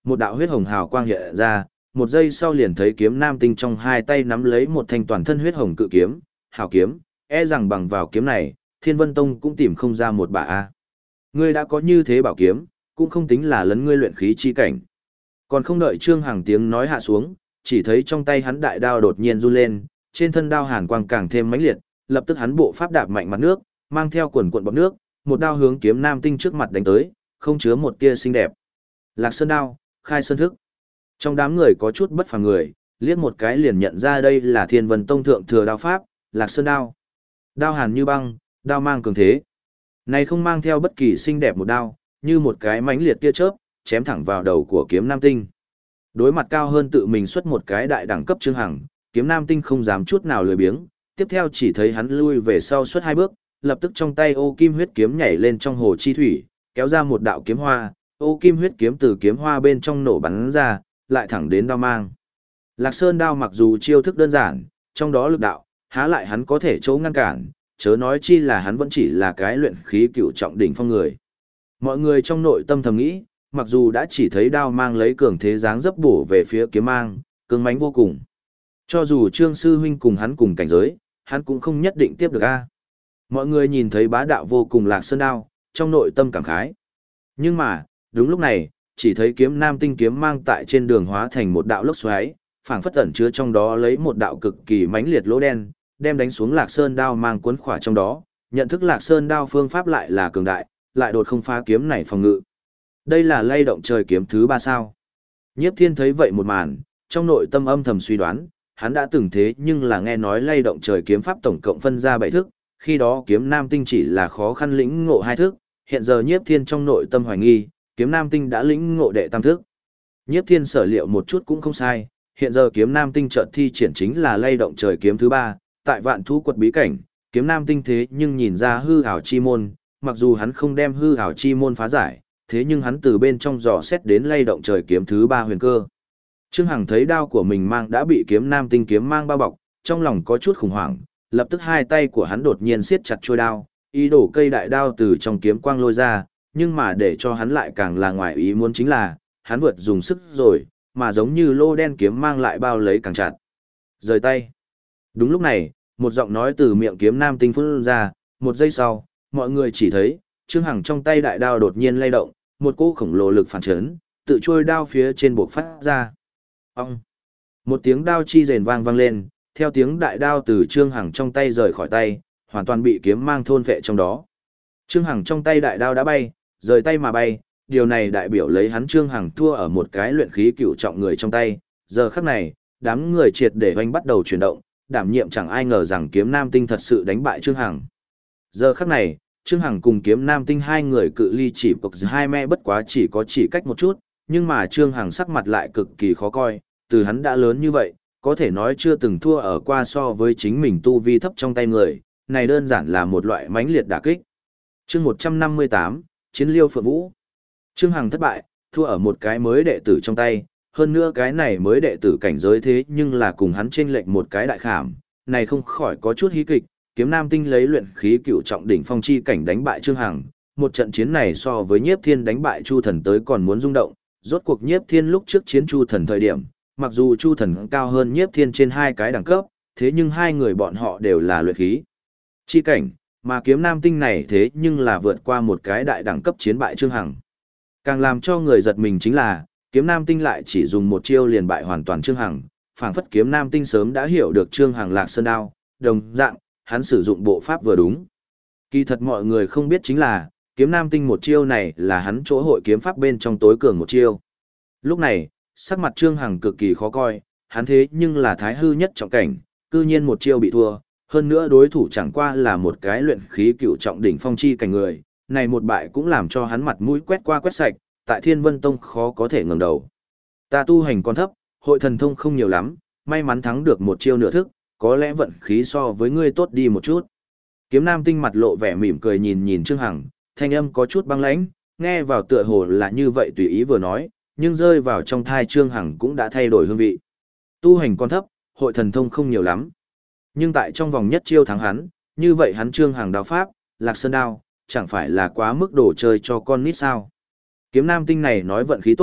Một đạo huyết hồng hào quang hiện ra, một giây sau liền thấy kiếm nam tinh trong hai tay nắm lấy một thanh toàn thân huyết hồng cự kiếm, hào kiếm, e rằng bằng vào kiếm này, Thiên Vân Tông cũng tìm không ra một bả a. Ngươi đã có như thế bảo kiếm, cũng không tính là lấn ngươi luyện khí chi cảnh. Còn không đợi Trương Hằng tiếng nói hạ xuống, chỉ thấy trong tay hắn đại đao đột nhiên run lên, trên thân đao hàn quang càng thêm mãnh liệt, lập tức hắn bộ pháp đạp mạnh mặt nước, mang theo quần cuộn bọt nước, một đao hướng kiếm nam tinh trước mặt đánh tới, không chứa một tia xinh đẹp. Lạc Sơn đao, khai sơn thức. Trong đám người có chút bất phàm người, liếc một cái liền nhận ra đây là Thiên Vân Tông thượng thừa đao pháp, Lạc Sơn đao. Đao hàn như băng, đao mang cường thế. Này không mang theo bất kỳ xinh đẹp một đao, như một cái mãnh liệt tia chớp, chém thẳng vào đầu của kiếm nam tinh. Đối mặt cao hơn tự mình xuất một cái đại đẳng cấp Trương Hằng, kiếm nam tinh không dám chút nào lười biếng, tiếp theo chỉ thấy hắn lui về sau suốt hai bước, lập tức trong tay ô kim huyết kiếm nhảy lên trong hồ chi thủy, kéo ra một đạo kiếm hoa, ô kim huyết kiếm từ kiếm hoa bên trong nổ bắn ra, lại thẳng đến đao mang. Lạc Sơn đao mặc dù chiêu thức đơn giản, trong đó lực đạo, há lại hắn có thể chỗ ngăn cản, chớ nói chi là hắn vẫn chỉ là cái luyện khí cựu trọng đỉnh phong người. Mọi người trong nội tâm thầm nghĩ, mặc dù đã chỉ thấy đao mang lấy cường thế dáng dấp bổ về phía kiếm mang, cứng mãnh vô cùng. Cho dù Trương sư huynh cùng hắn cùng cảnh giới, hắn cũng không nhất định tiếp được a. Mọi người nhìn thấy bá đạo vô cùng Lạc Sơn đao, trong nội tâm cảm khái. Nhưng mà, đúng lúc này, chỉ thấy kiếm nam tinh kiếm mang tại trên đường hóa thành một đạo lốc xoáy, phảng phất ẩn chứa trong đó lấy một đạo cực kỳ mãnh liệt lỗ đen, đem đánh xuống Lạc Sơn đao mang cuốn khỏa trong đó, nhận thức Lạc Sơn đao phương pháp lại là cường đại, lại đột không phá kiếm này phòng ngự. Đây là lay động trời kiếm thứ 3 sao? Nhiếp Thiên thấy vậy một màn, trong nội tâm âm thầm suy đoán, hắn đã từng thế nhưng là nghe nói lay động trời kiếm pháp tổng cộng phân ra 7 thức, khi đó kiếm nam tinh chỉ là khó khăn lĩnh ngộ 2 thức, hiện giờ Nhiếp Thiên trong nội tâm hoài nghi, kiếm nam tinh đã lĩnh ngộ đệ tam thức. Nhiếp Thiên sở liệu một chút cũng không sai, hiện giờ kiếm nam tinh chợt thi triển chính là lay động trời kiếm thứ 3, tại Vạn Thú Quật bí cảnh, kiếm nam tinh thế nhưng nhìn ra hư ảo chi môn, mặc dù hắn không đem hư ảo chi môn phá giải, thế nhưng hắn từ bên trong dò xét đến lay động trời kiếm thứ 3 huyền cơ. Trương Hằng thấy đao của mình mang đã bị kiếm nam tinh kiếm mang bao bọc, trong lòng có chút khủng hoảng, lập tức hai tay của hắn đột nhiên siết chặt chuôi đao, ý đồ cây đại đao từ trong kiếm quang lôi ra, nhưng mà để cho hắn lại càng là ngoài ý muốn chính là, hắn vượt dùng sức rồi, mà giống như lô đen kiếm mang lại bao lấy càng chặt. Rời tay. Đúng lúc này, một giọng nói từ miệng kiếm nam tinh phun ra, một giây sau, mọi người chỉ thấy, Trương Hằng trong tay đại đao đột nhiên lay động, một cỗ khổng lồ lực phản chấn, tự trôi đao phía trên buộc phát ra. Ông! Một tiếng đao chi rền vang vang lên, theo tiếng đại đao từ Trương Hằng trong tay rời khỏi tay, hoàn toàn bị kiếm mang thôn phệ trong đó. Trương Hằng trong tay đại đao đã bay, rời tay mà bay, điều này đại biểu lấy hắn Trương Hằng thua ở một cái luyện khí cựu trọng người trong tay. Giờ khắc này, đám người triệt để hoành bắt đầu chuyển động, đảm nhiệm chẳng ai ngờ rằng kiếm nam tinh thật sự đánh bại Trương Hằng. Giờ khắc này, Trương Hằng cùng kiếm nam tinh hai người cự ly chỉ cục 2 me bất quá chỉ cách một chút, nhưng mà Trương Hằng sắc mặt lại cực kỳ khó coi, từ hắn đã lớn như vậy, có thể nói chưa từng thua ở qua so với chính mình tu vi thấp trong tay người, này đơn giản là một loại mãnh liệt đả kích. Chương 158, Chiến Liêu Phượng Vũ. Trương Hằng thất bại, thua ở một cái mới đệ tử trong tay, hơn nữa cái này mới đệ tử cảnh giới thế nhưng là cùng hắn chênh lệch một cái đại khảm, này không khỏi có chút hí kịch, kiếm nam tinh lấy luyện khí cựu trọng đỉnh phong chi cảnh đánh bại Trương Hằng, một trận chiến này so với Nhiếp Thiên đánh bại Chu Thần tới còn muốn rung động, rốt cuộc Nhiếp Thiên lúc trước chiến Chu Thần thời điểm, mặc dù Chu Thần cao hơn Nhiếp Thiên trên 2 cái đẳng cấp, thế nhưng hai người bọn họ đều là luyện khí chi cảnh, mà kiếm nam tinh này thế nhưng là vượt qua một cái đại đẳng cấp chiến bại Trương Hằng. Càng làm cho người giật mình chính là, kiếm nam tinh lại chỉ dùng một chiêu liền bại hoàn toàn Trương Hằng, phảng phất kiếm nam tinh sớm đã hiểu được Trương Hằng Lạc Sơn đao, đồng dạng, hắn sử dụng bộ pháp vừa đúng. Kỳ thật mọi người không biết chính là, kiếm nam tinh một chiêu này là hắn chỗ hội kiếm pháp bên trong tối cường một chiêu. Lúc này, sắc mặt Trương Hằng cực kỳ khó coi, hắn thế nhưng là thái hư nhất trọng cảnh, cư nhiên một chiêu bị thua, hơn nữa đối thủ chẳng qua là một cái luyện khí cựu trọng đỉnh phong chi cảnh người, này một bại cũng làm cho hắn mặt mũi quét qua quét sạch, tại Thiên Vân Tông khó có thể ngẩng đầu. Ta tu hành còn thấp, hội thần thông không nhiều lắm, may mắn thắng được một chiêu nửa thức, có lẽ vận khí so với ngươi tốt đi một chút. Kiếm nam tinh mặt lộ vẻ mỉm cười nhìn Trương Hằng, thanh âm có chút băng lãnh, nghe vào tựa hồ là như vậy tùy ý vừa nói, nhưng rơi vào trong thai Trương Hằng cũng đã thay đổi hương vị. Tu hành còn thấp, hội thần thông không nhiều lắm. Nhưng tại trong vòng nhất chiêu thắng hắn, như vậy hắn Trương Hằng đao pháp, Lạc Sơn đao, chẳng phải là quá mức đồ chơi cho con nít sao. Kiếm nam tinh này nói vận khí tốt,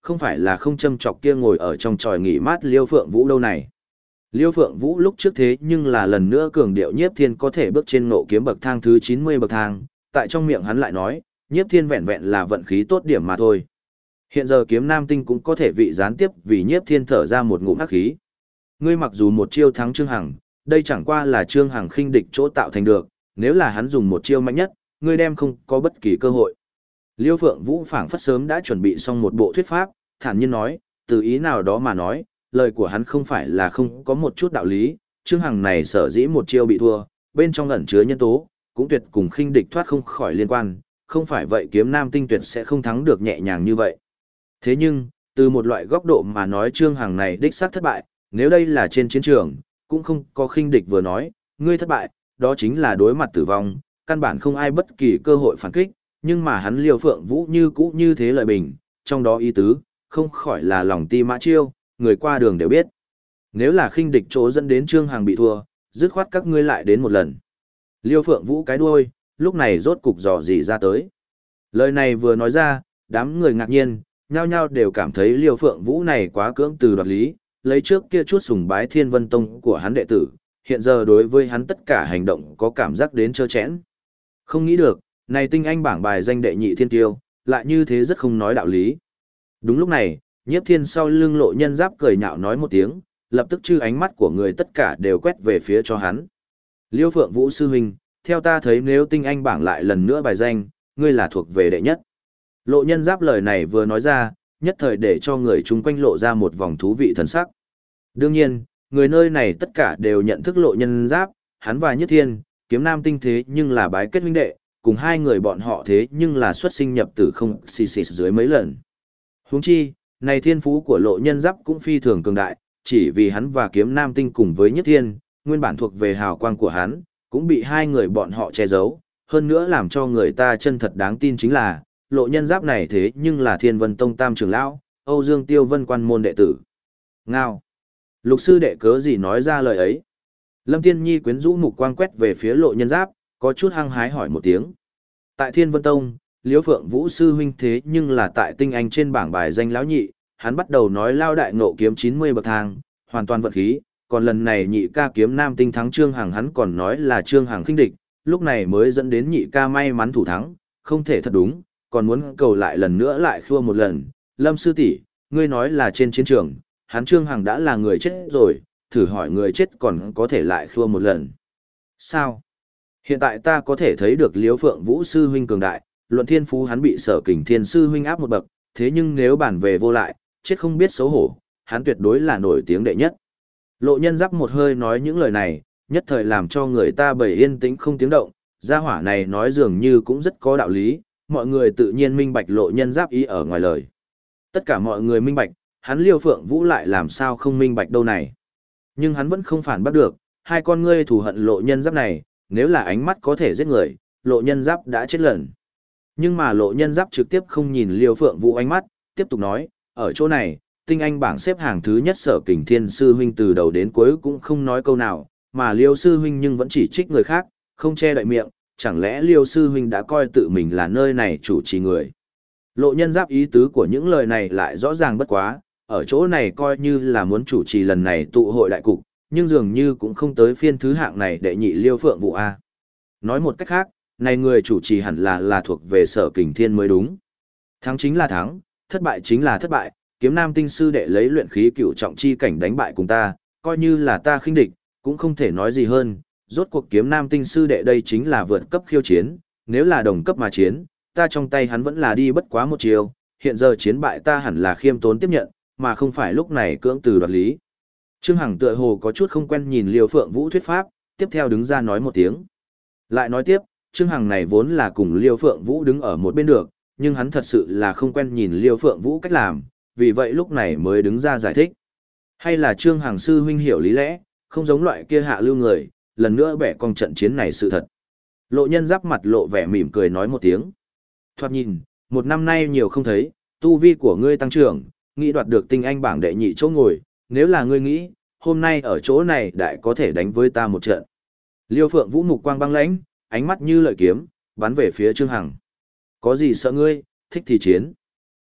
Không phải là không châm chọc kia ngồi ở trong tròi nghỉ mát Liêu Phượng Vũ đâu này. Liêu Phượng Vũ lúc trước thế nhưng là lần nữa cường điệu Nhiếp Thiên có thể bước trên ngộ kiếm bậc thang thứ 90 bậc thang, tại trong miệng hắn lại nói, Nhiếp Thiên vẹn vẹn là vận khí tốt điểm mà thôi. Hiện giờ kiếm nam tinh cũng có thể vị gián tiếp vì Nhiếp Thiên thở ra một ngụm hắc khí. Ngươi mặc dù một chiêu thắng Trương Hằng, đây chẳng qua là Trương Hằng khinh địch chỗ tạo thành được, nếu là hắn dùng một chiêu mạnh nhất, ngươi đem không có bất kỳ cơ hội. Liêu Phượng Vũ phảng phất sớm đã chuẩn bị xong một bộ thuyết pháp, thản nhiên nói, từ ý nào đó mà nói, lời của hắn không phải là không có một chút đạo lý, Trương Hằng này sở dĩ một chiêu bị thua, bên trong ẩn chứa nhân tố, cũng tuyệt cùng khinh địch thoát không khỏi liên quan, không phải vậy kiếm nam tinh tuyệt sẽ không thắng được nhẹ nhàng như vậy. Thế nhưng, từ một loại góc độ mà nói Trương Hằng này đích xác thất bại, nếu đây là trên chiến trường, cũng không có khinh địch vừa nói, ngươi thất bại, đó chính là đối mặt tử vong, căn bản không ai bất kỳ cơ hội phản kích, nhưng mà hắn Liêu Phượng Vũ như cũ như thế lợi bình, trong đó ý tứ, không khỏi là lòng ti mã chiêu, người qua đường đều biết. Nếu là khinh địch chỗ dẫn đến Trương Hằng bị thua, dứt khoát các ngươi lại đến một lần. Liêu Phượng Vũ cái đuôi, lúc này rốt cục dò dỉ ra tới. Lời này vừa nói ra, đám người ngạc nhiên, nhao nhao đều cảm thấy Liêu Phượng Vũ này quá cưỡng từ đoạt lý, lấy trước kia chút sùng bái Thiên Vân Tông của hắn đệ tử, hiện giờ đối với hắn tất cả hành động có cảm giác đến trơ chẽn. Không nghĩ được, này tinh anh bảng bài danh đệ nhị thiên tiêu, lại như thế rất không nói đạo lý. Đúng lúc này, Nhiếp Thiên sau lưng Lộ Nhân Giáp cười nhạo nói một tiếng, lập tức chư ánh mắt của người tất cả đều quét về phía cho hắn. Liêu Phượng Vũ sư huynh, theo ta thấy nếu tinh anh bảng lại lần nữa bài danh, ngươi là thuộc về đệ nhất. Lộ Nhân Giáp lời này vừa nói ra, nhất thời để cho người chung quanh lộ ra một vòng thú vị thần sắc. Đương nhiên, người nơi này tất cả đều nhận thức Lộ Nhân Giáp, hắn và Nhất Thiên, kiếm nam tinh thế nhưng là bái kết huynh đệ, cùng hai người bọn họ thế nhưng là xuất sinh nhập tử không xì xì dưới mấy lần. Huống chi, này thiên phú của Lộ Nhân Giáp cũng phi thường cường đại, chỉ vì hắn và kiếm nam tinh cùng với Nhất Thiên, nguyên bản thuộc về hào quang của hắn, cũng bị hai người bọn họ che giấu, hơn nữa làm cho người ta chân thật đáng tin chính là, Lộ Nhân Giáp này thế nhưng là Thiên Vân Tông tam trưởng lão, Âu Dương Tiêu Vân quan môn đệ tử. Ngao! Lục sư đệ cớ gì nói ra lời ấy? Lâm Tiên Nhi quyến rũ mục quang quét về phía Lộ Nhân Giáp, có chút hăng hái hỏi một tiếng. Tại Thiên Vân Tông, Liễu Phượng Vũ sư huynh thế nhưng là tại tinh anh trên bảng bài danh lão nhị, hắn bắt đầu nói lao đại ngộ kiếm 90 bậc thang, hoàn toàn vận khí, còn lần này nhị ca kiếm nam tinh thắng Trương Hằng hắn còn nói là Trương Hằng khinh địch, lúc này mới dẫn đến nhị ca may mắn thủ thắng, không thể thật đúng, còn muốn cầu lại lần nữa lại khua một lần. Lâm sư tỷ, ngươi nói là trên chiến trường, hắn Trương Hằng đã là người chết rồi, thử hỏi người chết còn có thể lại khua một lần. Sao? Hiện tại ta có thể thấy được Liễu Phượng Vũ sư huynh cường đại, luận thiên phú hắn bị Sở Kình Thiên sư huynh áp một bậc, thế nhưng nếu bản về vô lại, chết không biết xấu hổ, hắn tuyệt đối là nổi tiếng đệ nhất. Lộ Nhân Giáp một hơi nói những lời này, nhất thời làm cho người ta bầy yên tĩnh không tiếng động, gia hỏa này nói dường như cũng rất có đạo lý, mọi người tự nhiên minh bạch Lộ Nhân Giáp ý ở ngoài lời. Tất cả mọi người minh bạch, hắn Liêu Phượng Vũ lại làm sao không minh bạch đâu này. Nhưng hắn vẫn không phản bắt được, hai con ngươi thù hận Lộ Nhân Giáp này, nếu là ánh mắt có thể giết người, Lộ Nhân Giáp đã chết lần. Nhưng mà Lộ Nhân Giáp trực tiếp không nhìn Liêu Phượng Vũ ánh mắt, tiếp tục nói, ở chỗ này, tinh anh bảng xếp hàng thứ nhất Sở Kình Thiên sư huynh từ đầu đến cuối cũng không nói câu nào, mà Liêu sư huynh nhưng vẫn chỉ trích người khác, không che đậy miệng, chẳng lẽ Liêu sư huynh đã coi tự mình là nơi này chủ trì người. Lộ Nhân Giáp ý tứ của những lời này lại rõ ràng bất quá, ở chỗ này coi như là muốn chủ trì lần này tụ hội đại cục, nhưng dường như cũng không tới phiên thứ hạng này đệ nhị Liêu Phượng Vũ A. Nói một cách khác, này người chủ trì hẳn là thuộc về Sở Kình Thiên mới đúng. Thắng chính là thắng, thất bại chính là thất bại, kiếm nam tinh sư đệ lấy luyện khí cựu trọng chi cảnh đánh bại cùng ta, coi như là ta khinh địch, cũng không thể nói gì hơn, rốt cuộc kiếm nam tinh sư đệ đây chính là vượt cấp khiêu chiến, nếu là đồng cấp mà chiến, ta trong tay hắn vẫn là đi bất quá một chiều, hiện giờ chiến bại ta hẳn là khiêm tốn tiếp nhận, mà không phải lúc này cưỡng từ đoạt lý. Trương Hằng tựa hồ có chút không quen nhìn Liêu Phượng Vũ thuyết pháp, tiếp theo đứng ra nói một tiếng. Lại nói tiếp, Trương Hằng này vốn là cùng Liêu Phượng Vũ đứng ở một bên được, nhưng hắn thật sự là không quen nhìn Liêu Phượng Vũ cách làm, vì vậy lúc này mới đứng ra giải thích. Hay là Trương Hằng sư huynh hiểu lý lẽ, không giống loại kia hạ lưu người, lần nữa bẻ cong trận chiến này sự thật. Lộ Nhân Giáp mặt lộ vẻ mỉm cười nói một tiếng. Thoạt nhìn, một năm nay nhiều không thấy, tu vi của ngươi tăng trưởng, nghĩ đoạt được tinh anh bảng đệ nhị chỗ ngồi, nếu là ngươi nghĩ, hôm nay ở chỗ này đại có thể đánh với ta một trận. Liêu Phượng Vũ mục quang băng lãnh, ánh mắt như lợi kiếm, bắn về phía Trương Hằng. Có gì sợ ngươi, thích thì chiến.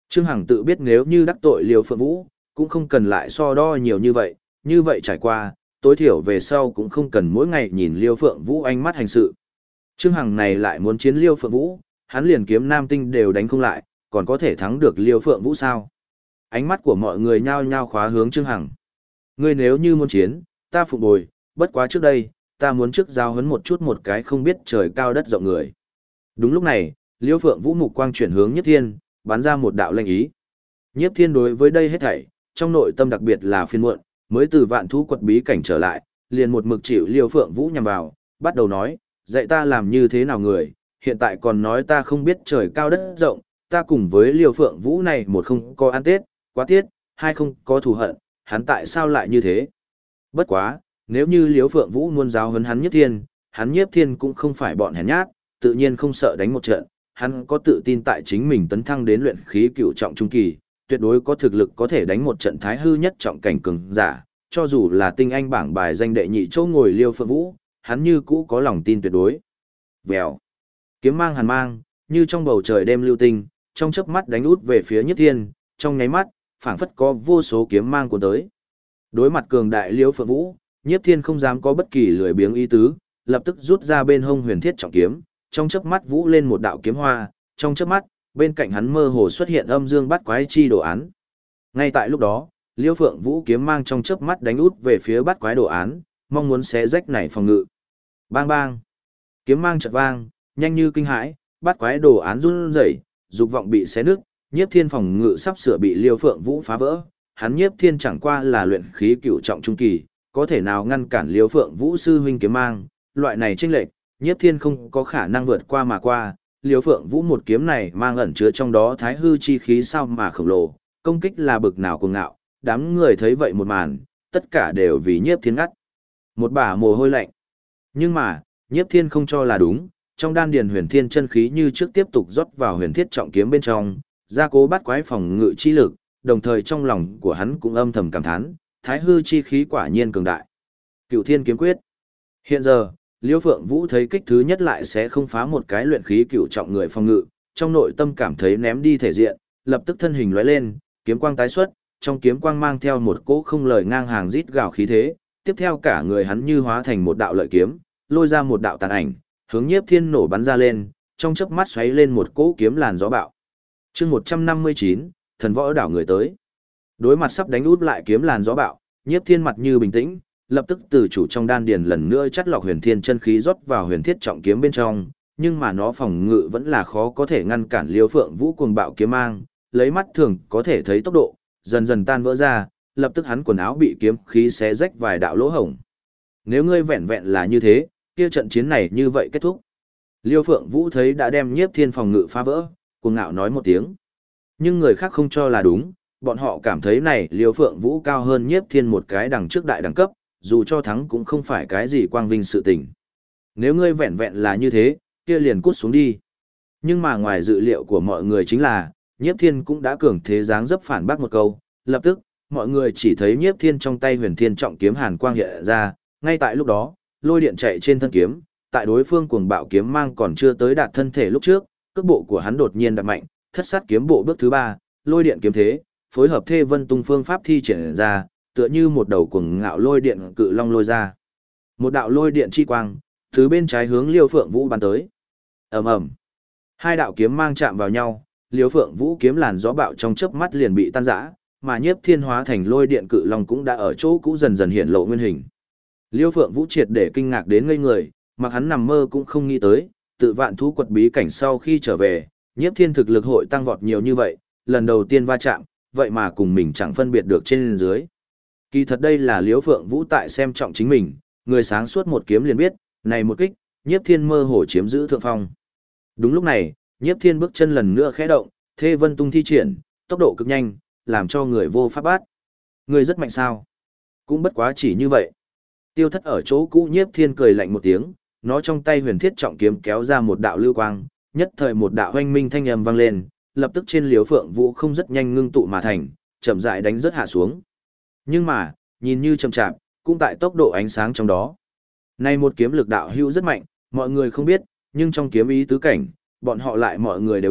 Trương Hằng tự biết nếu như đắc tội Liêu Phượng Vũ, cũng không cần lại so đo nhiều như vậy trải qua, tối thiểu về sau cũng không cần mỗi ngày nhìn Liêu Phượng Vũ ánh mắt hành sự. Trương Hằng này lại muốn chiến Liêu Phượng Vũ, hắn liền kiếm nam tinh đều đánh không lại, còn có thể thắng được Liêu Phượng Vũ sao? Ánh mắt của mọi người nhao nhao khóa hướng Trương Hằng. Ngươi nếu như muốn chiến, ta phục bồi, bất quá trước đây, ta muốn trước giao huấn một chút một cái không biết trời cao đất rộng người. Đúng lúc này, Liêu Phượng Vũ mục quang chuyển hướng Nhiếp Thiên, bắn ra một đạo lệnh ý. Nhiếp Thiên đối với đây hết thảy, trong nội tâm đặc biệt là phiền muộn, mới từ vạn thú quật bí cảnh trở lại, liền một mực chịu Liêu Phượng Vũ nhằm vào, bắt đầu nói, dạy ta làm như thế nào người, hiện tại còn nói ta không biết trời cao đất rộng, ta cùng với Liêu Phượng Vũ này một không có ăn Tết, quá tiết, hai không có thù hận, hắn tại sao lại như thế? Bất quá, nếu như Liêu Phượng Vũ muốn giáo huấn hắn Nhiếp Thiên cũng không phải bọn hèn nhát, tự nhiên không sợ đánh một trận, hắn có tự tin tại chính mình tấn thăng đến luyện khí cửu trọng trung kỳ, tuyệt đối có thực lực có thể đánh một trận thái hư nhất trọng cảnh cường giả, cho dù là tinh anh bảng bài danh đệ nhị chỗ ngồi Liêu Phượng Vũ, hắn như cũ có lòng tin tuyệt đối. Vèo. Kiếm mang hàn mang, như trong bầu trời đêm lưu tinh, trong chớp mắt đánh út về phía Nhiếp Thiên, trong nháy mắt, phảng phất có vô số kiếm mang cuốn tới. Đối mặt cường đại Liêu Phượng Vũ, Nhiếp Thiên không dám có bất kỳ lười biếng ý tứ, lập tức rút ra bên hông huyền thiết trọng kiếm, trong chớp mắt vũ lên một đạo kiếm hoa, trong chớp mắt, bên cạnh hắn mơ hồ xuất hiện âm dương bắt quái chi đồ án. Ngay tại lúc đó, Liêu Phượng Vũ kiếm mang trong chớp mắt đánh út về phía bắt quái đồ án, mong muốn xé rách này phòng ngự. Bang bang. Kiếm mang chợt vang, nhanh như kinh hãi, bắt quái đồ án run rẩy, dục vọng bị xé nứt, Nhiếp Thiên phòng ngự sắp sửa bị Liêu Phượng Vũ phá vỡ. Hắn Nhiếp Thiên chẳng qua là luyện khí cửu trọng trung kỳ, có thể nào ngăn cản Liêu Phượng Vũ sư huynh kiếm mang, loại này chênh lệch, Nhiếp Thiên không có khả năng vượt qua mà qua. Liêu Phượng Vũ một kiếm này mang ẩn chứa trong đó thái hư chi khí sao mà khổng lồ, công kích là bực nào cuồng ngạo, đám người thấy vậy một màn, tất cả đều vì Nhiếp Thiên ngắt một bả mồ hôi lạnh. Nhưng mà, Nhiếp Thiên không cho là đúng, trong đan điền huyền thiên chân khí như trước tiếp tục rót vào huyền thiết trọng kiếm bên trong, gia cố bắt quái phòng ngự chi lực, đồng thời trong lòng của hắn cũng âm thầm cảm thán, thái hư chi khí quả nhiên cường đại. Cửu Thiên kiếm quyết. Hiện giờ, Liêu Phượng Vũ thấy kích thứ nhất lại sẽ không phá một cái luyện khí cửu trọng người phòng ngự, trong nội tâm cảm thấy ném đi thể diện, lập tức thân hình lóe lên, kiếm quang tái xuất, trong kiếm quang mang theo một cỗ không lời ngang hàng rít gào khí thế, tiếp theo cả người hắn như hóa thành một đạo lợi kiếm, lôi ra một đạo tàn ảnh, hướng Nhiếp Thiên nổ bắn ra lên, trong chớp mắt xoáy lên một cỗ kiếm làn gió bạo. Chương 159, thần võ đảo người tới. Đối mặt sắp đánh út lại kiếm làn gió bạo, Nhiếp Thiên mặt như bình tĩnh, lập tức từ chủ trong đan điền lần nữa chắt lọc huyền thiên chân khí rót vào huyền thiết trọng kiếm bên trong, nhưng mà nó phòng ngự vẫn là khó có thể ngăn cản Liêu Phượng Vũ cuồng bạo kiếm mang, lấy mắt thường có thể thấy tốc độ, dần dần tan vỡ ra, lập tức hắn quần áo bị kiếm khí xé rách vài đạo lỗ hổng. Nếu ngươi vẹn vẹn là như thế, kia trận chiến này như vậy kết thúc. Liêu Phượng Vũ thấy đã đem Nhiếp Thiên phòng ngự phá vỡ, cuồng ngạo nói một tiếng. Nhưng người khác không cho là đúng, bọn họ cảm thấy này Liêu Phượng Vũ cao hơn Nhiếp Thiên một cái đẳng trước đại đẳng cấp, dù cho thắng cũng không phải cái gì quang vinh sự tình. Nếu ngươi vẹn vẹn là như thế, kia liền cút xuống đi. Nhưng mà ngoài dự liệu của mọi người chính là, Nhiếp Thiên cũng đã cường thế dáng dấp phản bác một câu, lập tức, mọi người chỉ thấy Nhiếp Thiên trong tay huyền thiên trọng kiếm hàn quang hiện ra, ngay tại lúc đó, lôi điện chạy trên thân kiếm, tại đối phương cuồng bạo kiếm mang còn chưa tới đạt thân thể lúc trước, cước bộ của hắn đột nhiên đạp mạnh, thất sát kiếm bộ bước thứ 3, lôi điện kiếm thế, phối hợp Thê Vân Tung phương pháp thi triển ra, tựa như một đầu cuồng ngạo lôi điện cự long lôi ra. Một đạo lôi điện chi quang, từ bên trái hướng Liêu Phượng Vũ bắn tới. Ầm ầm. Hai đạo kiếm mang chạm vào nhau, Liêu Phượng Vũ kiếm làn gió bạo trong chớp mắt liền bị tan rã, mà Nhiếp Thiên hóa thành lôi điện cự long cũng đã ở chỗ cũ dần dần hiện lộ nguyên hình. Liêu Phượng Vũ triệt để kinh ngạc đến ngây người, mặc hắn nằm mơ cũng không nghĩ tới, tự vạn thú quật bí cảnh sau khi trở về, Nhiếp Thiên thực lực hội tăng vọt nhiều như vậy, lần đầu tiên va chạm, vậy mà cùng mình chẳng phân biệt được trên dưới. Kỳ thật đây là Liêu Phượng Vũ tại xem trọng chính mình, người sáng suốt một kiếm liền biết, này một kích, Nhiếp Thiên mơ hồ chiếm giữ thượng phong. Đúng lúc này, Nhiếp Thiên bước chân lần nữa khẽ động, Thê Vân Tung thi triển, tốc độ cực nhanh, làm cho người vô pháp bắt. Người rất mạnh sao? Cũng bất quá chỉ như vậy. Tiêu Thất ở chỗ cũ Nhiếp Thiên cười lạnh một tiếng, nó trong tay huyền thiết trọng kiếm kéo ra một đạo lưu quang, nhất thời một đạo oanh minh thanh âm vang lên, lập tức trên Liêu Phượng Vũ không rất nhanh ngưng tụ mà thành, chậm rãi đánh rất hạ xuống. Nhưng mà, nhìn như chậm chạp, cũng tại tốc độ ánh sáng trong đó. Này một kiếm lực đạo hữu rất mạnh, mọi người không biết, nhưng trong kiếm ý tứ cảnh, bọn họ lại mọi người đều biết,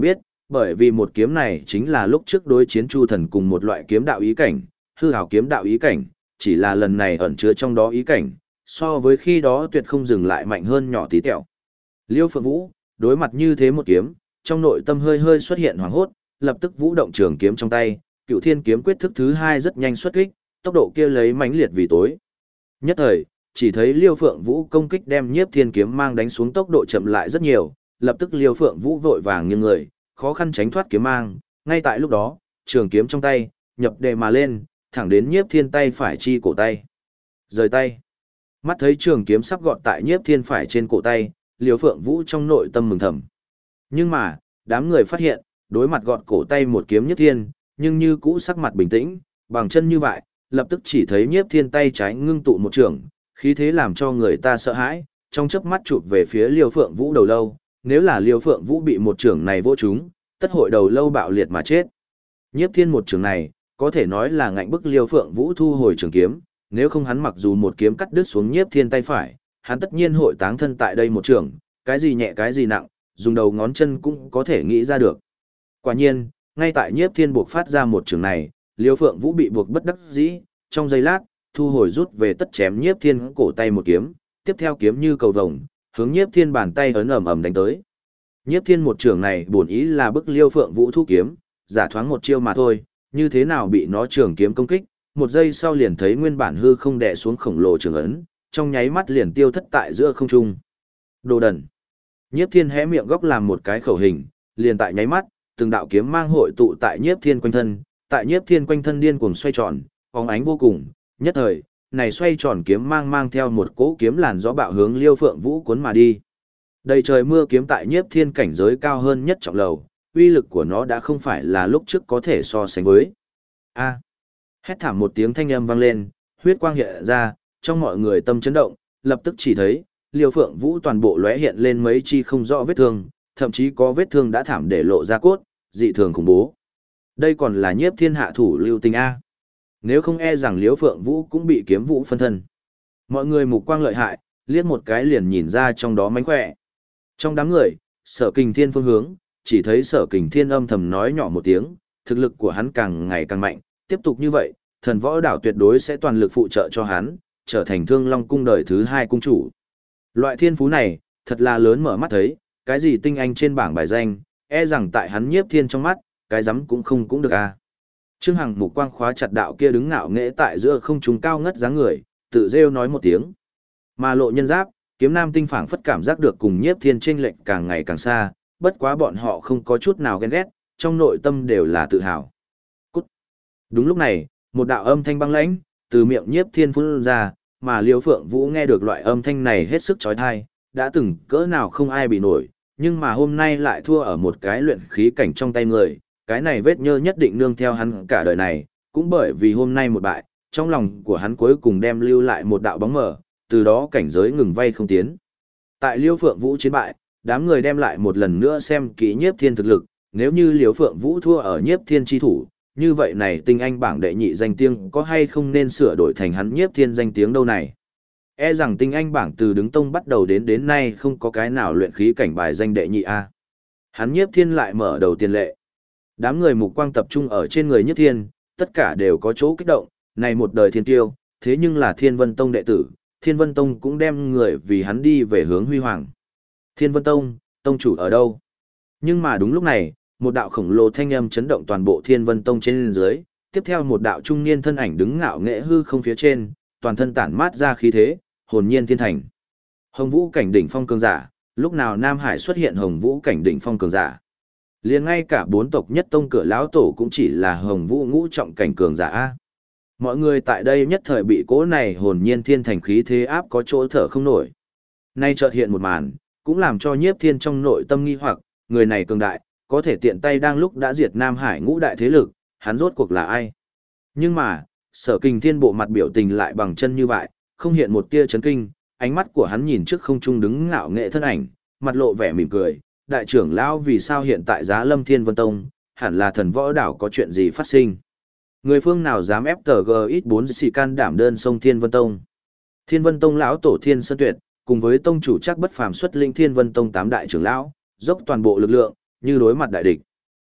bởi vì một kiếm này chính là lúc trước đối chiến Chu Thần cùng một loại kiếm đạo ý cảnh, hư hào kiếm đạo ý cảnh, chỉ là lần này ẩn chứa trong đó ý cảnh, so với khi đó tuyệt không dừng lại mạnh hơn nhỏ tí tẹo. Liêu Phượng Vũ, đối mặt như thế một kiếm, trong nội tâm hơi hơi xuất hiện hoảng hốt, lập tức vũ động trường kiếm trong tay, Cựu Thiên kiếm quyết thức thứ hai rất nhanh xuất kích, tốc độ kia lấy mãnh liệt vì tối. Nhất thời, chỉ thấy Liêu Phượng Vũ công kích đem Nhiếp Thiên kiếm mang đánh xuống tốc độ chậm lại rất nhiều, lập tức Liêu Phượng Vũ vội vàng nghiêng người, khó khăn tránh thoát kiếm mang, ngay tại lúc đó, trường kiếm trong tay, nhập đề mà lên, thẳng đến Nhiếp Thiên tay phải chi cổ tay. Rời tay. Mắt thấy trường kiếm sắp gọt tại Nhiếp Thiên phải trên cổ tay, Liêu Phượng Vũ trong nội tâm mừng thầm. Nhưng mà, đám người phát hiện, đối mặt gọt cổ tay một kiếm Nhiếp Thiên, nhưng như cũ sắc mặt bình tĩnh, bằng chân như vậy, lập tức chỉ thấy Nhiếp Thiên tay trái ngưng tụ một trường, khí thế làm cho người ta sợ hãi, trong chớp mắt chụp về phía Liêu Phượng Vũ đầu lâu, nếu là Liêu Phượng Vũ bị một trường này vỗ trúng, tất hội đầu lâu bạo liệt mà chết. Nhiếp Thiên một trường này, có thể nói là ngạnh bức Liêu Phượng Vũ thu hồi trường kiếm, nếu không hắn mặc dù một kiếm cắt đứt xuống Nhiếp Thiên tay phải, hắn tất nhiên hội táng thân tại đây một trường, cái gì nhẹ cái gì nặng, dùng đầu ngón chân cũng có thể nghĩ ra được. Quả nhiên, ngay tại Nhiếp Thiên buộc phát ra một trường này, Liêu Phượng Vũ bị buộc bất đắc dĩ, trong giây lát, thu hồi rút về tất chém Nhiếp Thiên cổ tay một kiếm, tiếp theo kiếm như cầu vồng, hướng Nhiếp Thiên bàn tay ấn ầm ầm đánh tới. Nhiếp Thiên một trường này bổn ý là bức Liêu Phượng Vũ thu kiếm, giả thoáng một chiêu mà thôi, như thế nào bị nó trường kiếm công kích, một giây sau liền thấy nguyên bản hư không đè xuống khổng lồ trường ấn, trong nháy mắt liền tiêu thất tại giữa không trung. Đồ đần. Nhiếp Thiên hé miệng góc làm một cái khẩu hình, liền tại nháy mắt, từng đạo kiếm mang hội tụ tại Nhiếp Thiên quanh thân, tại Nhiếp Thiên quanh thân điên cuồng xoay tròn, phóng ánh vô cùng, nhất thời, này xoay tròn kiếm mang theo một cỗ kiếm làn gió bạo hướng Liêu Phượng Vũ cuốn mà đi. Đầy trời mưa kiếm tại Nhiếp Thiên cảnh giới cao hơn nhất trọng lầu, uy lực của nó đã không phải là lúc trước có thể so sánh với. A! Hét thảm một tiếng thanh âm vang lên, huyết quang hiện ra, trong mọi người tâm chấn động, lập tức chỉ thấy, Liêu Phượng Vũ toàn bộ lóe hiện lên mấy chi không rõ vết thương, thậm chí có vết thương đã thảm để lộ ra cốt, dị thường khủng bố. Đây còn là Nhiếp Thiên hạ thủ lưu tình A. Nếu không e rằng Liêu Phượng Vũ cũng bị kiếm vũ phân thân. Mọi người mục quang lợi hại, liếc một cái liền nhìn ra trong đó mánh khỏe. Trong đám người, Sở Kình Thiên phương hướng, chỉ thấy Sở Kình Thiên âm thầm nói nhỏ một tiếng, thực lực của hắn càng ngày càng mạnh, tiếp tục như vậy, Thần Võ Đảo tuyệt đối sẽ toàn lực phụ trợ cho hắn, trở thành Thương Long cung đời thứ 2 cung chủ. Loại thiên phú này, thật là lớn mở mắt thấy, cái gì tinh anh trên bảng bài danh, e rằng tại hắn Nhiếp Thiên trong mắt, cái rắm cũng được a. Trương Hằng mục quang khóa chặt đạo kia đứng ngạo nghễ tại giữa không trung cao ngất dáng người, tự rêu nói một tiếng. Mà Lộ Nhân Giáp, Kiếm Nam Tinh phảng phất cảm giác được cùng Nhiếp Thiên chênh lệch càng ngày càng xa, bất quá bọn họ không có chút nào ghen ghét, trong nội tâm đều là tự hào. Cút. Đúng lúc này, một đạo âm thanh băng lãnh từ miệng Nhiếp Thiên phun ra, mà Liêu Phượng Vũ nghe được loại âm thanh này hết sức chói tai, đã từng cỡ nào không ai bị nổi, nhưng mà hôm nay lại thua ở một cái luyện khí cảnh trong tay người, cái này vết nhơ nhất định nương theo hắn cả đời này, cũng bởi vì hôm nay một bại, trong lòng của hắn cuối cùng đem lưu lại một đạo bóng mờ, từ đó cảnh giới ngừng vay không tiến. Tại Liêu Phượng Vũ chiến bại, đám người đem lại một lần nữa xem kỹ Nhiếp Thiên thực lực, nếu như Liêu Phượng Vũ thua ở Nhiếp Thiên chi thủ, như vậy này tinh anh bảng đệ nhị danh tiếng có hay không nên sửa đổi thành hắn Nhiếp Thiên danh tiếng đâu này. E rằng tinh anh bảng từ đứng tông bắt đầu đến nay không có cái nào luyện khí cảnh bài danh đệ nhị A. Hắn Nhiếp Thiên lại mở đầu tiền lệ. Đám người mục quang tập trung ở trên người Nhiếp Thiên, tất cả đều có chỗ kích động, này một đời thiên tiêu, thế nhưng là Thiên Vân Tông đệ tử, Thiên Vân Tông cũng đem người vì hắn đi về hướng huy hoàng. Thiên Vân Tông, tông chủ ở đâu? Nhưng mà đúng lúc này, một đạo khổng lồ thanh âm chấn động toàn bộ Thiên Vân Tông trên dưới, tiếp theo một đạo trung niên thân ảnh đứng ngạo nghễ hư không phía trên, toàn thân tản mát ra khí thế, hồn nhiên thiên thành. Hồng Vũ cảnh đỉnh phong cường giả, lúc nào Nam Hải xuất hiện Hồng Vũ cảnh đỉnh phong cường giả? Liền ngay cả bốn tộc nhất tông cửa lão tổ cũng chỉ là Hồng Vũ ngũ trọng cảnh cường giả a. Mọi người tại đây nhất thời bị cỗ này hồn nhiên thiên thành khí thế áp có chỗ thở không nổi. Nay chợt hiện một màn, cũng làm cho Nhiếp Thiên trong nội tâm nghi hoặc, người này cường đại, có thể tiện tay đang lúc đã diệt Nam Hải ngũ đại thế lực, hắn rốt cuộc là ai? Nhưng mà, Sở Kình Thiên bộ mặt biểu tình lại bằng chân như vậy, không hiện một tia chấn kinh, ánh mắt của hắn nhìn trước không trung đứng ngạo nghệ thân ảnh, mặt lộ vẻ mỉm cười, đại trưởng lão vì sao hiện tại Giá Lâm Thiên Vân Tông, hẳn là Thần Võ Đảo có chuyện gì phát sinh. Người phương nào dám ép tờ GX4 xì can đảm đơn sông Thiên Vân Tông. Thiên Vân Tông lão tổ Thiên Sơn Tuyệt, cùng với tông chủ chắc bất phàm xuất linh Thiên Vân Tông 8 đại trưởng lão, dốc toàn bộ lực lượng, như đối mặt đại địch.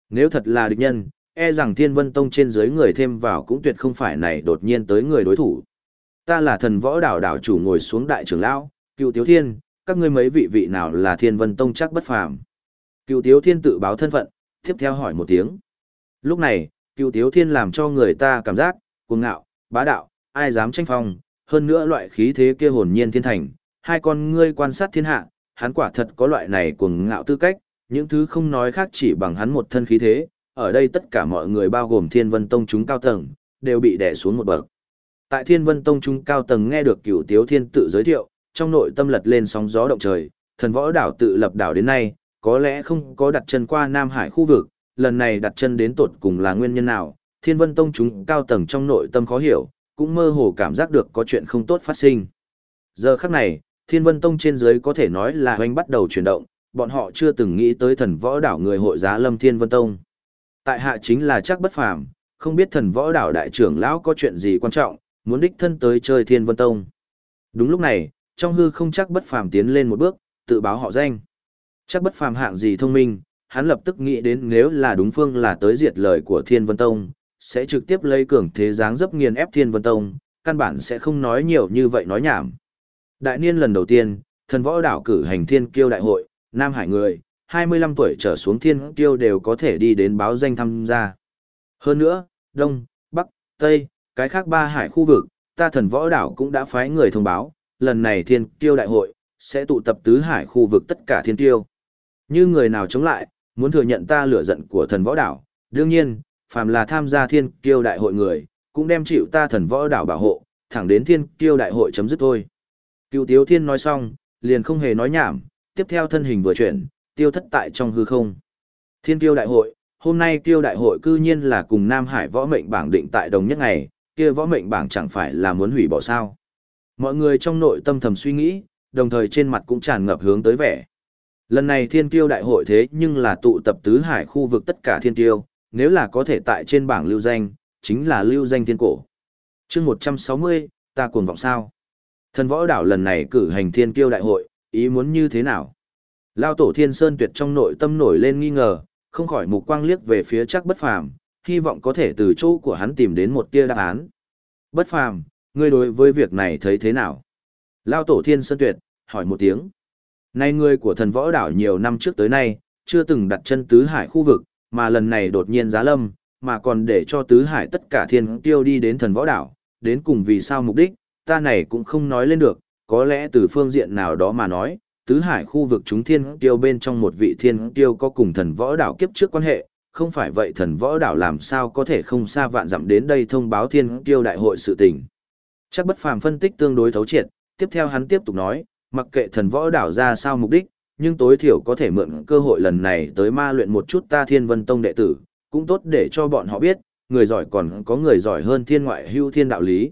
Nếu thật là địch nhân, e rằng Thiên Vân Tông trên dưới người thêm vào cũng tuyệt không phải này đột nhiên tới người đối thủ. Ta là Thần Võ Đảo đảo chủ ngồi xuống đại trưởng lão, Cựu Tiếu Thiên, các ngươi mấy vị nào là Thiên Vân Tông chắc bất phàm. Cựu Tiếu Thiên tự báo thân phận, tiếp theo hỏi một tiếng. Lúc này, Cựu Tiếu Thiên làm cho người ta cảm giác cuồng ngạo, bá đạo, ai dám tranh phong, hơn nữa loại khí thế kia hồn nhiên thiên thành, hai con ngươi quan sát thiên hạ, hắn quả thật có loại này cuồng ngạo tư cách, những thứ không nói khác chỉ bằng hắn một thân khí thế, ở đây tất cả mọi người bao gồm Thiên Vân Tông chúng cao tầng, đều bị đè xuống một bậc. Tại Thiên Vân Tông chúng cao tầng nghe được Cửu Tiếu Thiên tự giới thiệu, trong nội tâm lật lên sóng gió động trời, Thần Võ Đảo tự lập đảo đến nay, có lẽ không có đặt chân qua Nam Hải khu vực, lần này đặt chân đến tột cùng là nguyên nhân nào, Thiên Vân Tông chúng cao tầng trong nội tâm khó hiểu, cũng mơ hồ cảm giác được có chuyện không tốt phát sinh. Giờ khắc này, Thiên Vân Tông trên dưới có thể nói là hoành bắt đầu chuyển động, bọn họ chưa từng nghĩ tới Thần Võ Đảo người hội giá lâm Thiên Vân Tông. Tại hạ chính là chắc bất phàm, không biết Thần Võ Đảo đại trưởng lão có chuyện gì quan trọng, muốn đích thân tới chơi Thiên Vân Tông. Đúng lúc này, trong hư không chắc bất phàm tiến lên một bước, tự báo họ danh. Chắc bất phàm hạng gì thông minh, hắn lập tức nghĩ đến nếu là đúng phương là tới diệt lời của Thiên Vân Tông, sẽ trực tiếp lấy cường thế dáng dấp nghiền ép Thiên Vân Tông, căn bản sẽ không nói nhiều như vậy nói nhảm. Đại niên lần đầu tiên, Thần Võ Đảo cử hành Thiên Kiêu đại hội, Nam Hải người, 25 tuổi trở xuống Thiên Kiêu đều có thể đi đến báo danh tham gia. Hơn nữa, Đông, Bắc, Tây, cái khác ba hải khu vực, ta Thần Võ Đảo cũng đã phái người thông báo, lần này Thiên Kiêu đại hội, sẽ tụ tập tứ hải khu vực tất cả Thiên Kiêu. Như người nào chống lại, muốn thừa nhận ta lửa giận của Thần Võ Đảo, đương nhiên, phàm là tham gia Thiên Kiêu đại hội người, cũng đem chịu ta Thần Võ Đảo bảo hộ, thẳng đến Thiên Kiêu đại hội chấm dứt thôi. Cựu Tiếu Thiên nói xong, liền không hề nói nhảm, tiếp theo thân hình vừa chuyển, tiêu thất tại trong hư không. Thiên Kiêu đại hội, hôm nay Kiêu đại hội cư nhiên là cùng Nam Hải võ mệnh bảng định tại đồng nhất ngày, kia võ mệnh bảng chẳng phải là muốn hủy bỏ sao. Mọi người trong nội tâm thầm suy nghĩ, đồng thời trên mặt cũng tràn ngập hướng tới vẻ. Lần này Thiên Kiêu đại hội thế nhưng là tụ tập tứ hải khu vực tất cả Thiên Kiêu, nếu là có thể tại trên bảng lưu danh, chính là lưu danh thiên cổ. Chương 160, ta cuồng vọng sao? Thần Võ Đảo lần này cử hành Thiên Kiêu đại hội, ý muốn như thế nào? Lao tổ Thiên Sơn Tuyệt trong nội tâm nổi lên nghi ngờ, không khỏi mục quang liếc về phía chắc bất phàm, hy vọng có thể từ chỗ của hắn tìm đến một tia đáp án. Bất phàm, ngươi đối với việc này thấy thế nào? Lao tổ Thiên Sơn Tuyệt, hỏi một tiếng. Nay ngươi của Thần Võ Đảo nhiều năm trước tới nay, chưa từng đặt chân tứ hải khu vực, mà lần này đột nhiên giá lâm, mà còn để cho tứ hải tất cả thiên tiêu đi đến Thần Võ Đảo, đến cùng vì sao mục đích, ta này cũng không nói lên được, có lẽ từ phương diện nào đó mà nói, tứ hải khu vực chúng thiên tiêu bên trong một vị thiên tiêu có cùng Thần Võ Đảo kiếp trước quan hệ, không phải vậy Thần Võ Đảo làm sao có thể không xa vạn dặm đến đây thông báo thiên tiêu đại hội sự tình. Chắc bất phàm phân tích tương đối thấu triệt, tiếp theo hắn tiếp tục nói, mặc kệ Thần Võ Đảo ra sao mục đích, nhưng tối thiểu có thể mượn cơ hội lần này tới ma luyện một chút ta Thiên Vân Tông đệ tử, cũng tốt để cho bọn họ biết, người giỏi còn có người giỏi hơn thiên ngoại hữu thiên đạo lý.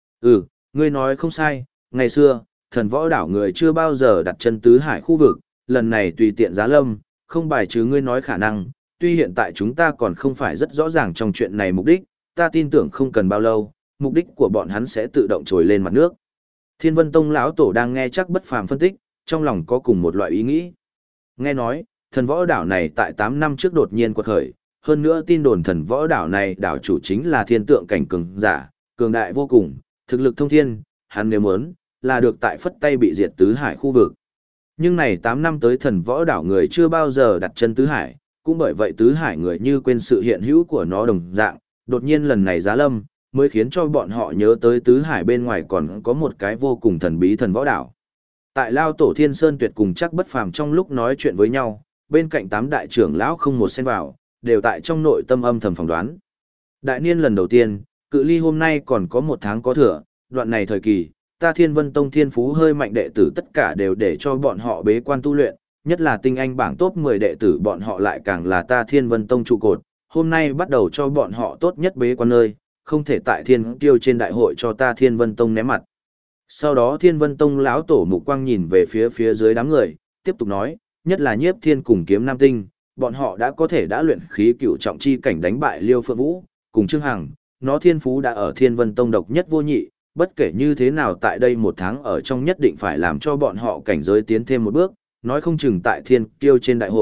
Ngươi nói không sai, ngày xưa, Thần Võ Đảo người chưa bao giờ đặt chân tứ hải khu vực, lần này tùy tiện giá lâm, không bài trừ ngươi nói khả năng, tuy hiện tại chúng ta còn không phải rất rõ ràng trong chuyện này mục đích, ta tin tưởng không cần bao lâu, mục đích của bọn hắn sẽ tự động trồi lên mặt nước. Thiên Vân Tông lão tổ đang nghe chắc bất phàm phân tích, trong lòng có cùng một loại ý nghĩ. Nghe nói, Thần Võ Đảo này tại 8 năm trước đột nhiên quật khởi, hơn nữa tin đồn Thần Võ Đảo này đảo chủ chính là thiên tượng cảnh cường giả, cường đại vô cùng, thực lực thông thiên, hắn nếu muốn, là được tại phất tay bị diệt tứ hải khu vực. Nhưng này 8 năm tới Thần Võ Đảo người chưa bao giờ đặt chân tứ hải, cũng bởi vậy tứ hải người như quên sự hiện hữu của nó đồng dạng, đột nhiên lần này giá lâm, mới khiến cho bọn họ nhớ tới tứ hải bên ngoài còn có một cái vô cùng thần bí Thần Võ Đảo. Tại Lao Tổ Thiên Sơn Tuyệt cùng chắc bất phàm trong lúc nói chuyện với nhau, bên cạnh 8 đại trưởng lão không một xen vào, đều tại trong nội tâm âm thầm phỏng đoán. Đại niên lần đầu tiên, cự ly hôm nay còn có 1 tháng có thừa, đoạn này thời kỳ, ta Thiên Vân Tông thiên phú hơi mạnh đệ tử tất cả đều để cho bọn họ bế quan tu luyện, nhất là tinh anh bảng top 10 đệ tử bọn họ lại càng là ta Thiên Vân Tông trụ cột, hôm nay bắt đầu cho bọn họ tốt nhất bế quan nơi, không thể tại thiên kiêu trên đại hội cho ta Thiên Vân Tông ném mặt. Sau đó Thiên Vân Tông lão tổ mục quang nhìn về phía dưới đám người, tiếp tục nói, nhất là Nhiếp Thiên cùng Kiếm Nam Tinh, bọn họ đã có thể đã luyện khí cửu trọng chi cảnh đánh bại Liêu Phượng Vũ, cùng Trương Hằng, nó thiên phú đã ở Thiên Vân Tông độc nhất vô nhị, bất kể như thế nào tại đây 1 tháng ở trong nhất định phải làm cho bọn họ cảnh giới tiến thêm một bước, nói không chừng tại thiên kiêu trên đại hội,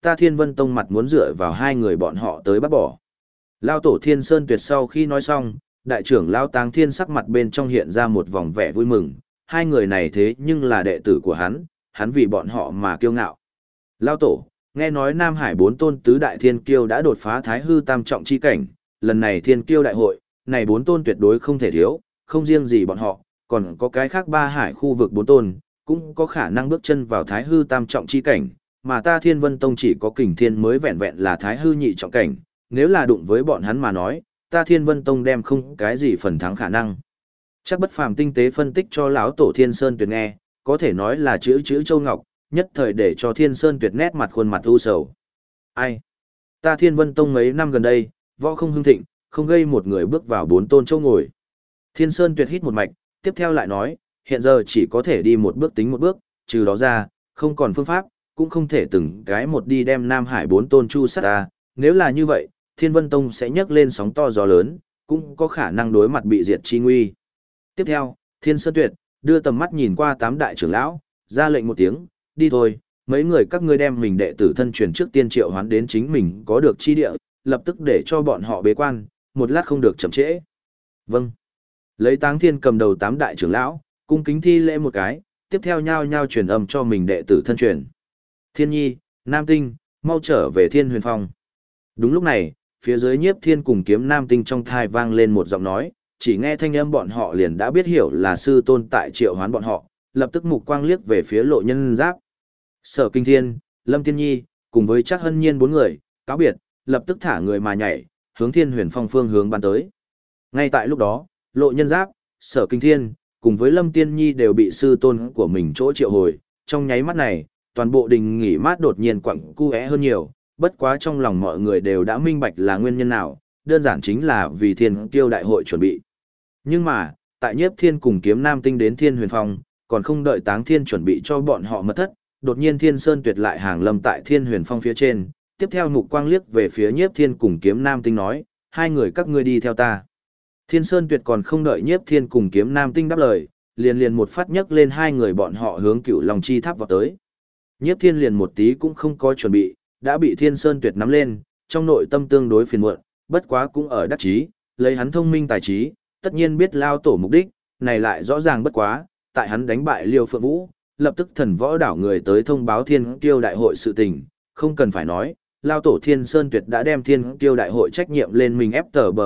ta Thiên Vân Tông mặt muốn dựa vào hai người bọn họ tới bắt bỏ. Lao tổ Thiên Sơn Tuyệt sau khi nói xong, đại trưởng Lao Táng Thiên sắc mặt bên trong hiện ra một vòng vẻ vui mừng, hai người này thế nhưng là đệ tử của hắn vì bọn họ mà kiêu ngạo. Lao tổ, nghe nói Nam Hải bốn tôn tứ đại thiên kiêu đã đột phá thái hư tam trọng chi cảnh, lần này thiên kiêu đại hội, này bốn tôn tuyệt đối không thể thiếu, không riêng gì bọn họ, còn có cái khác ba hải khu vực bốn tôn, cũng có khả năng bước chân vào thái hư tam trọng chi cảnh, mà ta Thiên Vân Tông chỉ có kình thiên mới vẹn vẹn là thái hư nhị trọng cảnh, nếu là đụng với bọn hắn mà nói, ta Thiên Vân Tông đem không cái gì phần thắng khả năng. Chắc bất phàm tinh tế phân tích cho lão tổ Thiên Sơn Tuyệt nghe, có thể nói là chữ châu ngọc, nhất thời để cho Thiên Sơn Tuyệt nét mặt khuôn mặt u sầu. Ai? Ta Thiên Vân Tông mấy năm gần đây, võ không hưng thịnh, không gây một người bước vào bốn tôn châu ngồi. Thiên Sơn Tuyệt hít một mạch, tiếp theo lại nói, hiện giờ chỉ có thể đi một bước tính một bước, trừ đó ra, không còn phương pháp, cũng không thể từng cái một đi đem Nam Hải bốn tôn chu sát ta, nếu là như vậy, Thiên Vân Tông sẽ nhấc lên sóng to gió lớn, cũng có khả năng đối mặt bị diệt chi nguy. Tiếp theo, Thiên Sơn Tuyệt đưa tầm mắt nhìn qua tám đại trưởng lão, ra lệnh một tiếng, đi thôi, mấy người các ngươi đem mình đệ tử thân truyền trước tiên triệu hoán đến chính mình có được chi địa, lập tức để cho bọn họ bế quan, một lát không được chậm trễ. Vâng. Lấy Táng Thiên cầm đầu tám đại trưởng lão, cung kính thi lễ một cái, tiếp theo nhao nhao truyền âm cho mình đệ tử thân truyền. Thiên Nhi, Nam Tinh, mau trở về Thiên Huyền Phong. Đúng lúc này, phía dưới Nhiếp Thiên cùng Kiếm Nam Tinh trong thai vang lên một giọng nói, chỉ nghe thanh âm bọn họ liền đã biết hiểu là sư tôn tại triệu hoán bọn họ, lập tức mục quang liếc về phía Lộ Nhân Giáp. Sở Kinh Thiên, Lâm Tiên Nhi, cùng với Trác Hân Nhiên bốn người, cáo biệt, lập tức thả người mà nhảy, hướng Thiên Huyền Phong phương hướng bắn tới. Ngay tại lúc đó, Lộ Nhân Giáp, Sở Kinh Thiên, cùng với Lâm Tiên Nhi đều bị sư tôn của mình chỗ triệu hồi, trong nháy mắt này, toàn bộ đình nghỉ mát đột nhiên quặng cu é hơn nhiều, bất quá trong lòng mọi người đều đã minh bạch là nguyên nhân nào, đơn giản chính là vì Thiên Kiêu đại hội chuẩn bị. Nhưng mà, tại Nhiếp Thiên cùng Kiếm Nam Tinh đến Thiên Huyền Phong, còn không đợi Táng Thiên chuẩn bị cho bọn họ mật thất, đột nhiên Thiên Sơn Tuyệt lại hàng lâm tại Thiên Huyền Phong phía trên, tiếp theo mục quang liếc về phía Nhiếp Thiên cùng Kiếm Nam Tinh nói, hai người các ngươi đi theo ta. Thiên Sơn Tuyệt còn không đợi Nhiếp Thiên cùng Kiếm Nam Tinh đáp lời, liền một phát nhấc lên hai người bọn họ hướng Cửu Long Chi Tháp vào tới. Nhiếp Thiên liền một tí cũng không có chuẩn bị, đã bị Thiên Sơn Tuyệt nắm lên, trong nội tâm tương đối phiền muộn, bất quá cũng ở đắc chí, lấy hắn thông minh tài trí, tất nhiên biết lao tổ mục đích, này lại rõ ràng bất quá, tại hắn đánh bại Liêu Phượng Vũ, lập tức thần võ đảo người tới thông báo Thiên Kiêu đại hội sự tình, không cần phải nói, lao tổ Thiên Sơn Tuyệt đã đem Thiên Kiêu đại hội trách nhiệm lên mình ép tờ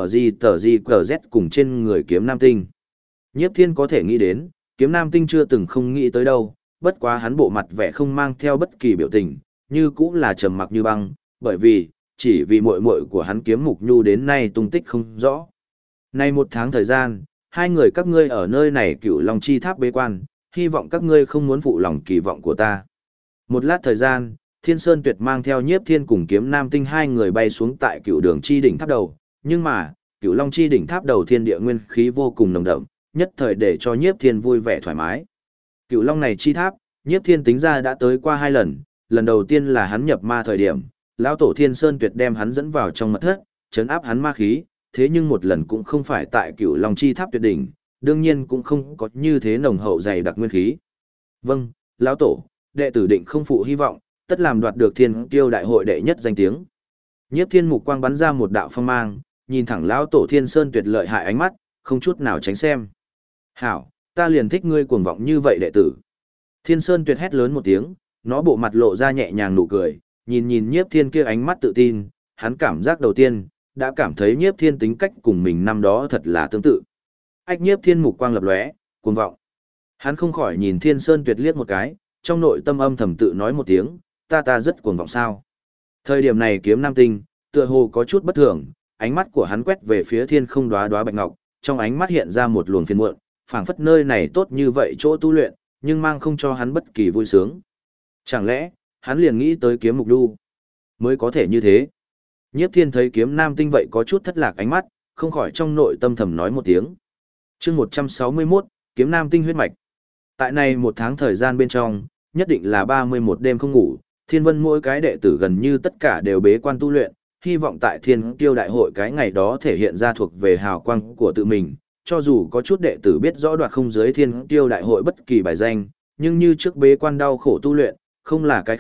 GZ cùng trên người Kiếm Nam Tinh. Nhiếp Thiên có thể nghĩ đến, Kiếm Nam Tinh chưa từng không nghĩ tới đâu, bất quá hắn bộ mặt vẻ không mang theo bất kỳ biểu tình, như cũng là trầm mặc như băng, bởi vì, chỉ vì muội muội của hắn Kiếm Mục Nhu đến nay tung tích không rõ. Nay một tháng thời gian, hai người các ngươi ở nơi này Cửu Long Chi Tháp bế quan, hy vọng các ngươi không muốn phụ lòng kỳ vọng của ta. Một lát thời gian, Thiên Sơn Tuyệt mang theo Nhiếp Thiên cùng Kiếm Nam Tinh hai người bay xuống tại Cửu Đường Chi đỉnh tháp đầu, nhưng mà, Cửu Long Chi đỉnh tháp đầu thiên địa nguyên khí vô cùng nồng đậm, nhất thời để cho Nhiếp Thiên vui vẻ thoải mái. Cửu Long này chi tháp, Nhiếp Thiên tính ra đã tới qua hai lần, lần đầu tiên là hắn nhập ma thời điểm, lão tổ Thiên Sơn Tuyệt đem hắn dẫn vào trong mật thất, trấn áp hắn ma khí, thế nhưng một lần cũng không phải tại Cửu Long Chi Tháp tuyệt đỉnh, đương nhiên cũng không có như thế nồng hậu dày đặc nguyên khí. Vâng, lão tổ, đệ tử định không phụ hy vọng, tất làm đoạt được Thiên Kiêu đại hội đệ nhất danh tiếng. Nhiếp Thiên mục quang bắn ra một đạo phong mang, nhìn thẳng lão tổ Thiên Sơn Tuyệt lợi hại ánh mắt, không chút nào tránh xem. Hảo, ta liền thích ngươi cuồng vọng như vậy đệ tử. Thiên Sơn Tuyệt hét lớn một tiếng, nó bộ mặt lộ ra nhẹ nhàng nụ cười, nhìn Nhiếp Thiên kia ánh mắt tự tin, hắn cảm giác đầu tiên, đã cảm thấy Nhiếp Thiên tính cách cùng mình năm đó thật là tương tự. Ách Nhiếp Thiên mục quang lập lóe, cuồng vọng. Hắn không khỏi nhìn Thiên Sơn Tuyệt liếc một cái, trong nội tâm âm thầm tự nói một tiếng, ta rất cuồng vọng sao. Thời điểm này Kiếm Nam Tinh, tựa hồ có chút bất thường, ánh mắt của hắn quét về phía thiên không đóa đóa bạch ngọc, trong ánh mắt hiện ra một luồng phiền muộn, phảng phất nơi này tốt như vậy chỗ tu luyện, nhưng mang không cho hắn bất kỳ vui sướng. Chẳng lẽ, hắn liền nghĩ tới Kiếm Mục Nhu mới có thể như thế. Nhiếp Thiên thấy Kiếm Nam Tinh vậy có chút thất lạc ánh mắt, không khỏi trong nội tâm thầm nói một tiếng. Chương 161, Kiếm Nam Tinh huyết mạch. Tại này một tháng thời gian bên trong, nhất định là 31 đêm không ngủ, Thiên Vân mỗi cái đệ tử gần như tất cả đều bế quan tu luyện, hy vọng tại Thiên Kiêu đại hội cái ngày đó thể hiện ra thuộc về hào quang của tự mình, cho dù có chút đệ tử biết rõ đoạt không dưới Thiên Kiêu đại hội bất kỳ bài danh, nhưng như trước bế quan đau khổ tu luyện, không là cái khác,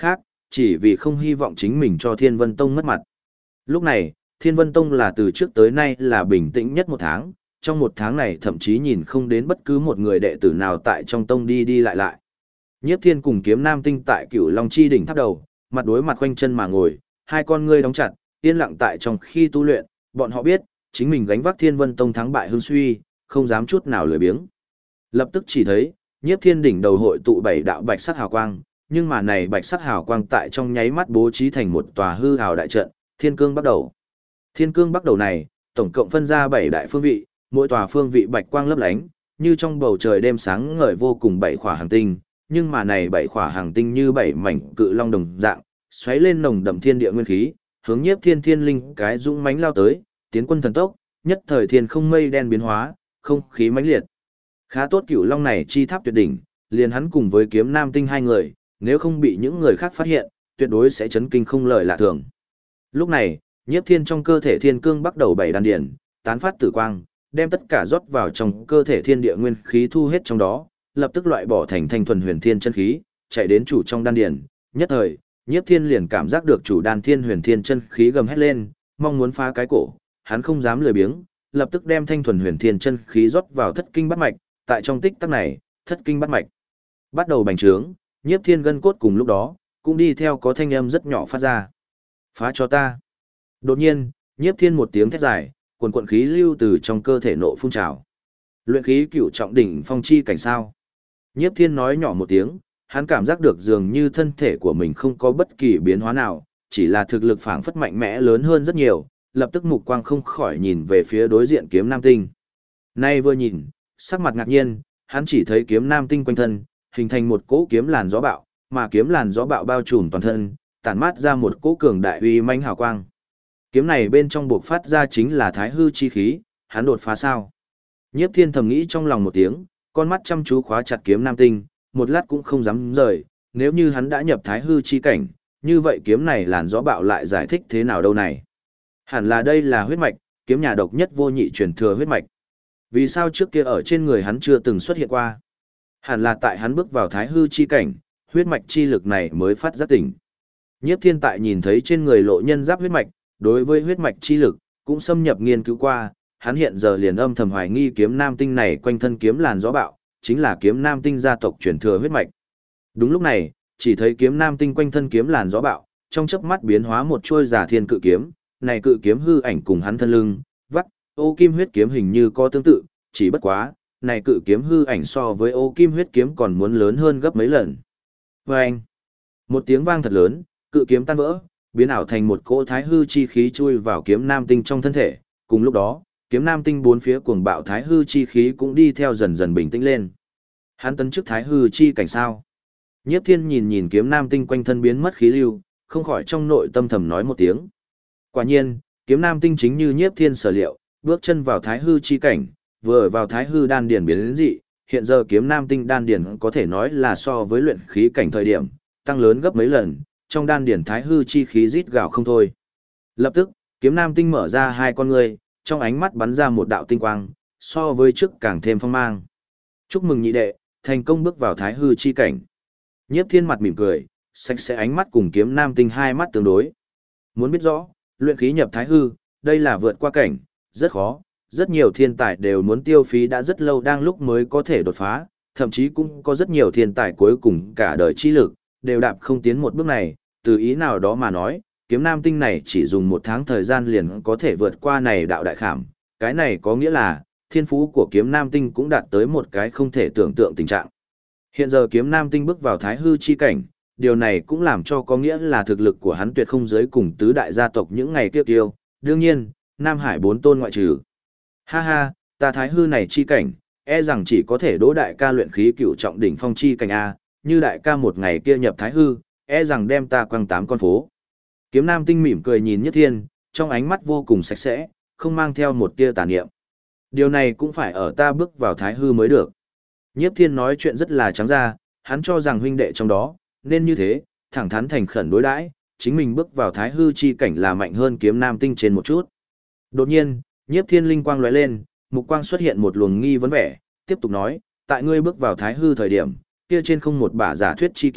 chỉ vì không hy vọng chính mình cho Thiên Vân Tông mất mặt. Lúc này, Thiên Vân Tông là từ trước tới nay là bình tĩnh nhất một tháng, trong một tháng này thậm chí nhìn không đến bất cứ một người đệ tử nào tại trong tông đi đi lại lại. Nhiếp Thiên cùng Kiếm Nam Tinh tại Cửu Long Chi đỉnh tháp đầu, mặt đối mặt khoanh chân mà ngồi, hai con ngươi đóng chặt, yên lặng tại trong khi tu luyện, bọn họ biết, chính mình gánh vác Thiên Vân Tông thắng bại hưng suy, không dám chút nào lười biếng. Lập tức chỉ thấy, Nhiếp Thiên đỉnh đầu hội tụ 7 đạo bạch sắc hào quang, nhưng mà này bạch sắc hào quang tại trong nháy mắt bố trí thành một tòa hư hào đại trận, Thiên Cương bắt đầu. Thiên Cương bắt đầu này, tổng cộng phân ra 7 đại phương vị, mỗi tòa phương vị bạch quang lấp lánh, như trong bầu trời đêm sáng ngời vô cùng 7 khỏa hành tinh, nhưng mà này 7 khỏa hành tinh như 7 mảnh cự long đồng dạng, xoáy lên nồng đậm thiên địa nguyên khí, hướng Nhiếp Thiên thiên linh cái dũng mãnh lao tới, tiến quân thần tốc, nhất thời thiên không mây đen biến hóa, không khí mãnh liệt. Khá tốt Cửu Long này chi tháp tuyệt đỉnh, liền hắn cùng với Kiếm Nam Tinh hai người, nếu không bị những người khác phát hiện, tuyệt đối sẽ chấn kinh không lời lạ thường. Lúc này, Nhiếp Thiên trong cơ thể thiên cương bắt đầu 7 đan điển, tán phát tử quang, đem tất cả rót vào trong cơ thể thiên địa nguyên khí thu hết trong đó, lập tức loại bỏ thành thanh thuần huyền thiên chân khí, chạy đến chủ trong đan điển, nhất thời, Nhiếp Thiên liền cảm giác được chủ đan thiên huyền thiên chân khí gầm hét lên, mong muốn phá cái cổ, hắn không dám lười biếng, lập tức đem thanh thuần huyền thiên chân khí rót vào thất kinh bát mạch, tại trong tích tắc này, thất kinh bát mạch bắt đầu bành trướng, Nhiếp Thiên gân cốt cùng lúc đó cũng đi theo có thanh âm rất nhỏ phát ra. Phá cho ta. Đột nhiên, Nhiếp Thiên một tiếng thét dài, quần quần khí lưu từ trong cơ thể nộ phun trào. Luyện khí cửu trọng đỉnh phong chi cảnh sao? Nhiếp Thiên nói nhỏ một tiếng, hắn cảm giác được dường như thân thể của mình không có bất kỳ biến hóa nào, chỉ là thực lực phảng phất mạnh mẽ lớn hơn rất nhiều, lập tức mục quang không khỏi nhìn về phía đối diện Kiếm Nam Tinh. Nay vừa nhìn, sắc mặt ngạc nhiên, hắn chỉ thấy Kiếm Nam Tinh quanh thân, hình thành một cỗ kiếm làn gió bạo, mà kiếm làn gió bạo bao trùm toàn thân, tản mát ra một cỗ cường đại uy mãnh hào quang. Kiếm này bên trong buộc phát ra chính là thái hư chi khí, hắn đột phá sao? Nhiếp Thiên thầm nghĩ trong lòng một tiếng, con mắt chăm chú khóa chặt Kiếm Nam Tinh, một lát cũng không dám rời, nếu như hắn đã nhập thái hư chi cảnh, như vậy kiếm này làn gió bạo lại giải thích thế nào đâu này? Hẳn là đây là huyết mạch, kiếm nhà độc nhất vô nhị truyền thừa huyết mạch. Vì sao trước kia ở trên người hắn chưa từng xuất hiện qua? Hẳn là tại hắn bước vào thái hư chi cảnh, huyết mạch chi lực này mới phát giác tỉnh. Nhiếp Thiên tại nhìn thấy trên người lộ nhân giáp huyết mạch, đối với huyết mạch chi lực, cũng xâm nhập nghiên cứu qua, hắn hiện giờ liền âm thầm hoài nghi Kiếm Nam Tinh này quanh thân kiếm làn gió bạo, chính là Kiếm Nam Tinh gia tộc truyền thừa huyết mạch. Đúng lúc này, chỉ thấy Kiếm Nam Tinh quanh thân kiếm làn gió bạo, trong chớp mắt biến hóa một chuôi giả thiên cự kiếm, này cự kiếm hư ảnh cùng hắn thân lưng, vắt, ô kim huyết kiếm hình như có tương tự, chỉ bất quá, này cự kiếm hư ảnh so với ô kim huyết kiếm còn muốn lớn hơn gấp mấy lần. Vâng! Một tiếng vang thật lớn, cự kiếm tan vỡ, biến ảo thành một cỗ thái hư chi khí chui vào Kiếm Nam Tinh trong thân thể, cùng lúc đó, Kiếm Nam Tinh bốn phía cuồng bạo thái hư chi khí cũng đi theo dần dần bình tĩnh lên. Hắn tấn chức thái hư chi cảnh sao? Nhiếp Thiên nhìn nhìn Kiếm Nam Tinh quanh thân biến mất khí lưu, không khỏi trong nội tâm thầm nói một tiếng. Quả nhiên, Kiếm Nam Tinh chính như Nhiếp Thiên sở liệu, bước chân vào thái hư chi cảnh, vừa vào thái hư đan điển biến đến dị, hiện giờ Kiếm Nam Tinh đan điển có thể nói là so với luyện khí cảnh thời điểm, tăng lớn gấp mấy lần, trong đan điển thái hư chi khí rít gào không thôi. Lập tức, Kiếm Nam Tinh mở ra hai con ngươi, trong ánh mắt bắn ra một đạo tinh quang, so với trước càng thêm phong mang. Chúc mừng nhị đệ, thành công bước vào thái hư chi cảnh. Nhiếp Thiên mặt mỉm cười, sạch sẽ ánh mắt cùng Kiếm Nam Tinh hai mắt tương đối. Muốn biết rõ, luyện khí nhập thái hư, đây là vượt qua cảnh, rất khó, rất nhiều thiên tài đều muốn tiêu phí đã rất lâu đang lúc mới có thể đột phá, thậm chí cũng có rất nhiều thiên tài cuối cùng cả đời chi lực, đều đạp không tiến một bước này, từ ý nào đó mà nói, Kiếm Nam Tinh này chỉ dùng một tháng thời gian liền có thể vượt qua này đạo đại khảm, cái này có nghĩa là, thiên phú của Kiếm Nam Tinh cũng đạt tới một cái không thể tưởng tượng tình trạng. Hiện giờ Kiếm Nam Tinh bước vào thái hư chi cảnh, điều này cũng làm cho có nghĩa là thực lực của hắn tuyệt không giới cùng tứ đại gia tộc những ngày kia tiêu, đương nhiên, Nam Hải bốn tôn ngoại trừ. Ha ha, ta thái hư này chi cảnh, e rằng chỉ có thể đỗ đại ca luyện khí cửu trọng đỉnh phong chi cảnh A, như đại ca một ngày kia nhập thái hư, e rằng đem ta quăng 8 con phố. Kiếm Nam Tinh mỉm cười nhìn Nhất Thiên, trong ánh mắt vô cùng sạch sẽ, không mang theo một tia tà niệm. Điều này cũng phải ở ta bước vào thái hư mới được. Nhiếp Thiên nói chuyện rất là trắng ra, hắn cho rằng huynh đệ trong đó, nên như thế, thẳng thắn thành khẩn đối đãi, chính mình bước vào thái hư chi cảnh là mạnh hơn Kiếm Nam Tinh trên một chút. Đột nhiên, Nhiếp Thiên linh quang lóe lên, mục quang xuất hiện một luồng nghi vấn vẻ, tiếp tục nói, tại ngươi bước vào thái hư thời điểm, kia trên không một bả giả thuyết chi kiếm,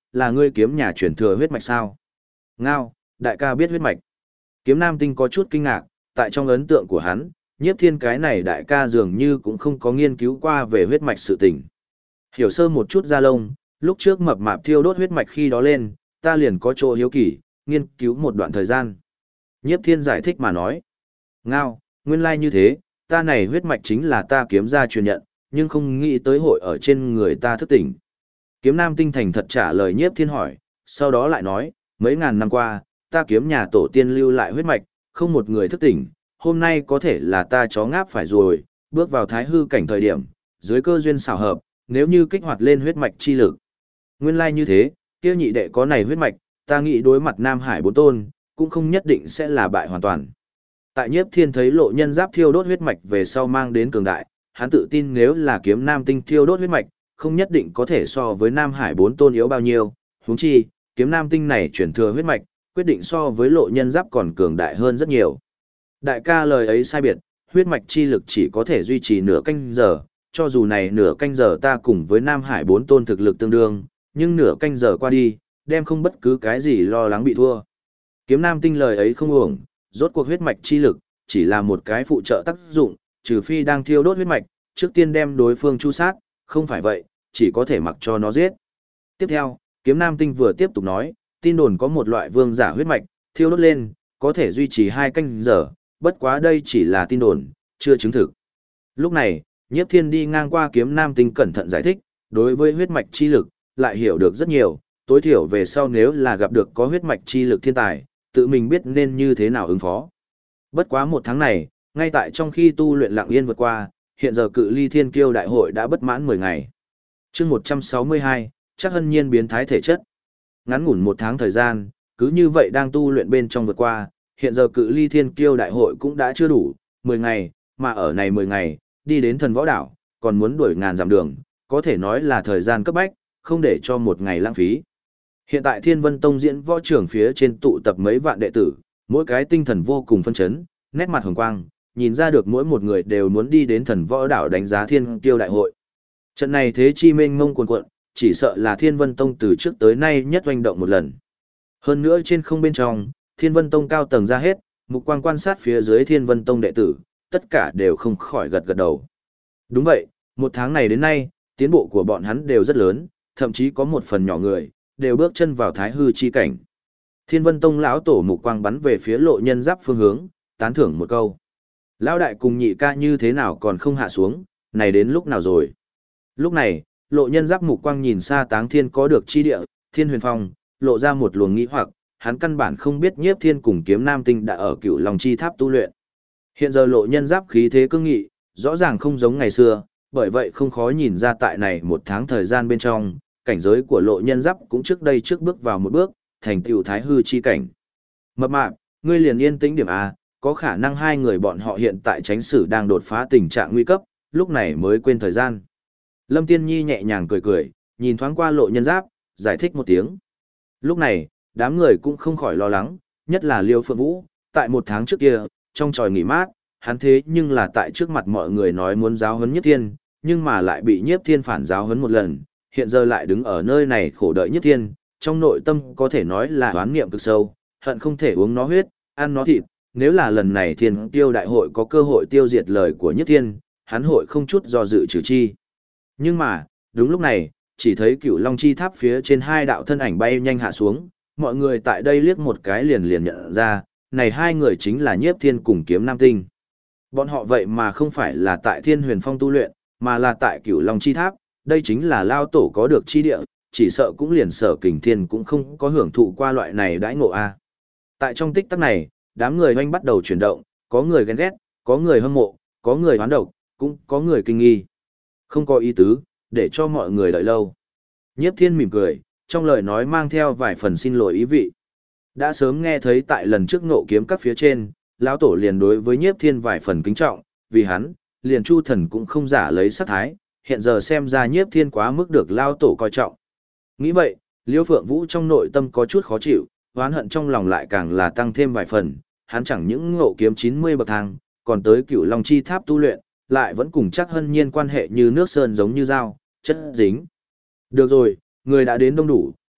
là ngươi kiếm nhà truyền thừa huyết mạch sao? Ngao, đại ca biết huyết mạch. Kiếm Nam Tinh có chút kinh ngạc, tại trong ấn tượng của hắn, Nhiếp Thiên cái này đại ca dường như cũng không có nghiên cứu qua về huyết mạch sự tình. Hiểu sơ một chút da lông, lúc trước mập mạp thiêu đốt huyết mạch khi đó lên, ta liền có chỗ hiếu kỳ, nghiên cứu một đoạn thời gian. Nhiếp Thiên giải thích mà nói. Ngao, nguyên lai như thế, ta này huyết mạch chính là ta kiếm ra truyền nhận, nhưng không nghĩ tới hội ở trên người ta thức tỉnh. Kiếm Nam Tinh thành thật trả lời Nhiếp Thiên hỏi, sau đó lại nói, mấy ngàn năm qua, ta kiếm nhà tổ tiên lưu lại huyết mạch, không một người thức tỉnh, hôm nay có thể là ta chó ngáp phải rồi, bước vào thái hư cảnh thời điểm, dưới cơ duyên xảo hợp, nếu như kích hoạt lên huyết mạch chi lực. Nguyên lai như thế, kia nhị đệ có này huyết mạch, ta nghĩ đối mặt Nam Hải bốn tôn, cũng không nhất định sẽ là bại hoàn toàn. Tại Nhiếp Thiên thấy Lộ Nhân Giáp thiêu đốt huyết mạch về sau mang đến cường đại, hắn tự tin nếu là kiếm Nam Tinh thiêu đốt huyết mạch, không nhất định có thể so với Nam Hải bốn tôn yếu bao nhiêu, huống chi, kiếm Nam Tinh này chuyển thừa huyết mạch, quyết định so với Lộ Nhân Giáp còn cường đại hơn rất nhiều. Đại ca lời ấy sai biệt, huyết mạch chi lực chỉ có thể duy trì nửa canh giờ, cho dù này nửa canh giờ ta cùng với Nam Hải bốn tôn thực lực tương đương, nhưng nửa canh giờ qua đi, đem không bất cứ cái gì lo lắng bị thua. Kiếm Nam Tinh lời ấy không uổng, rốt cuộc huyết mạch chi lực, chỉ là một cái phụ trợ tác dụng, trừ phi đang thiêu đốt huyết mạch, trước tiên đem đối phương chu sát, không phải vậy, chỉ có thể mặc cho nó giết. Tiếp theo, Kiếm Nam Tinh vừa tiếp tục nói, tin đồn có một loại vương giả huyết mạch, thiêu đốt lên, có thể duy trì 2 canh giờ, bất quá đây chỉ là tin đồn, chưa chứng thực. Lúc này, Nhiếp Thiên đi ngang qua Kiếm Nam Tinh cẩn thận giải thích, đối với huyết mạch chi lực, lại hiểu được rất nhiều, tối thiểu về sau nếu là gặp được có huyết mạch chi lực thiên tài, tự mình biết nên như thế nào ứng phó. Bất quá một tháng này, ngay tại trong khi tu luyện lặng yên vượt qua, hiện giờ cự ly thiên kiêu đại hội đã bất mãn 10 ngày. chương 162, chắc hân nhiên biến thái thể chất. Ngắn ngủn một tháng thời gian, cứ như vậy đang tu luyện bên trong vượt qua, hiện giờ cự ly thiên kiêu đại hội cũng đã chưa đủ, 10 ngày, mà ở này 10 ngày, đi đến thần võ đảo, còn muốn đuổi ngàn dặm đường, có thể nói là thời gian cấp bách, không để cho một ngày lãng phí. Hiện tại Thiên Vân Tông diễn võ trưởng phía trên tụ tập mấy vạn đệ tử, mỗi cái tinh thần vô cùng phân chấn, nét mặt hồng quang, nhìn ra được mỗi một người đều muốn đi đến thần võ đảo đánh giá thiên kiêu đại hội. Trận này thế chi mênh mông cuồn cuộn, chỉ sợ là Thiên Vân Tông từ trước tới nay nhất oanh động một lần. Hơn nữa trên không bên trong, Thiên Vân Tông cao tầng ra hết, mục quang quan sát phía dưới Thiên Vân Tông đệ tử, tất cả đều không khỏi gật gật đầu. Đúng vậy, một tháng này đến nay, tiến bộ của bọn hắn đều rất lớn, thậm chí có một phần nhỏ người, đều bước chân vào thái hư chi cảnh. Thiên Vân Tông lão tổ mục quang bắn về phía Lộ Nhân Giáp phương hướng, tán thưởng một câu. Lão đại cùng nhị ca như thế nào còn không hạ xuống, này đến lúc nào rồi? Lúc này, Lộ Nhân Giáp mục quang nhìn xa Táng Thiên có được chi địa, Thiên Huyền Phong, lộ ra một luồng nghĩ hoặc, hắn căn bản không biết Nhiếp Thiên cùng Kiếm Nam Tinh đã ở Cửu Long Chi Tháp tu luyện. Hiện giờ Lộ Nhân Giáp khí thế cương nghị, rõ ràng không giống ngày xưa, bởi vậy không khó nhìn ra tại này một tháng thời gian bên trong, cảnh giới của Lộ Nhân Giáp cũng trước đây trước bước vào một bước, thành tựu thái hư chi cảnh. Mập mạp, ngươi liền yên tĩnh điểm A, có khả năng hai người bọn họ hiện tại tránh sử đang đột phá tình trạng nguy cấp, lúc này mới quên thời gian. Lâm Tiên Nhi nhẹ nhàng cười cười, nhìn thoáng qua Lộ Nhân Giáp, giải thích một tiếng. Lúc này, đám người cũng không khỏi lo lắng, nhất là Liêu Phượng Vũ, tại một tháng trước kia, trong tròi nghỉ mát, hắn thế nhưng là tại trước mặt mọi người nói muốn giáo huấn Nhiếp Thiên, nhưng mà lại bị Nhiếp Thiên phản giáo huấn một lần, hiện giờ lại đứng ở nơi này khổ đợi Nhiếp Thiên, trong nội tâm có thể nói là oán niệm cực sâu, hận không thể uống nó huyết, ăn nó thịt, nếu là lần này Thiên Tiêu đại hội có cơ hội tiêu diệt lời của Nhiếp Thiên, hắn hội không chút do dự trừ chi. Nhưng mà, đúng lúc này, chỉ thấy Cửu Long Chi Tháp phía trên hai đạo thân ảnh bay nhanh hạ xuống, mọi người tại đây liếc một cái liền nhận ra, này hai người chính là Nhiếp Thiên cùng Kiếm Nam Tinh. Bọn họ vậy mà không phải là tại Thiên Huyền Phong tu luyện, mà là tại Cửu Long Chi Tháp, đây chính là lao tổ có được chi địa, chỉ sợ cũng liền Sở Kình Thiên cũng không có hưởng thụ qua loại này đãi ngộ a. Tại trong tích tắc này, đám người oanh bắt đầu chuyển động, có người ghen ghét, có người hâm mộ, có người hoán độc, cũng có người kinh nghi. Không có ý tứ, để cho mọi người đợi lâu. Nhiếp Thiên mỉm cười, trong lời nói mang theo vài phần xin lỗi ý vị. Đã sớm nghe thấy tại lần trước ngộ kiếm các phía trên, lão tổ liền đối với Nhiếp Thiên vài phần kính trọng, vì hắn, liền Chu Thần cũng không giả lấy sát thái, hiện giờ xem ra Nhiếp Thiên quá mức được lão tổ coi trọng. Nghĩ vậy, Liêu Phượng Vũ trong nội tâm có chút khó chịu, oán hận trong lòng lại càng là tăng thêm vài phần, hắn chẳng những ngộ kiếm 90 bậc thang, còn tới Cửu Long Chi Tháp tu luyện, lại vẫn cùng chắc hân nhiên quan hệ như nước sơn giống như dao, chất dính. Được rồi, người đã đến đông đủ,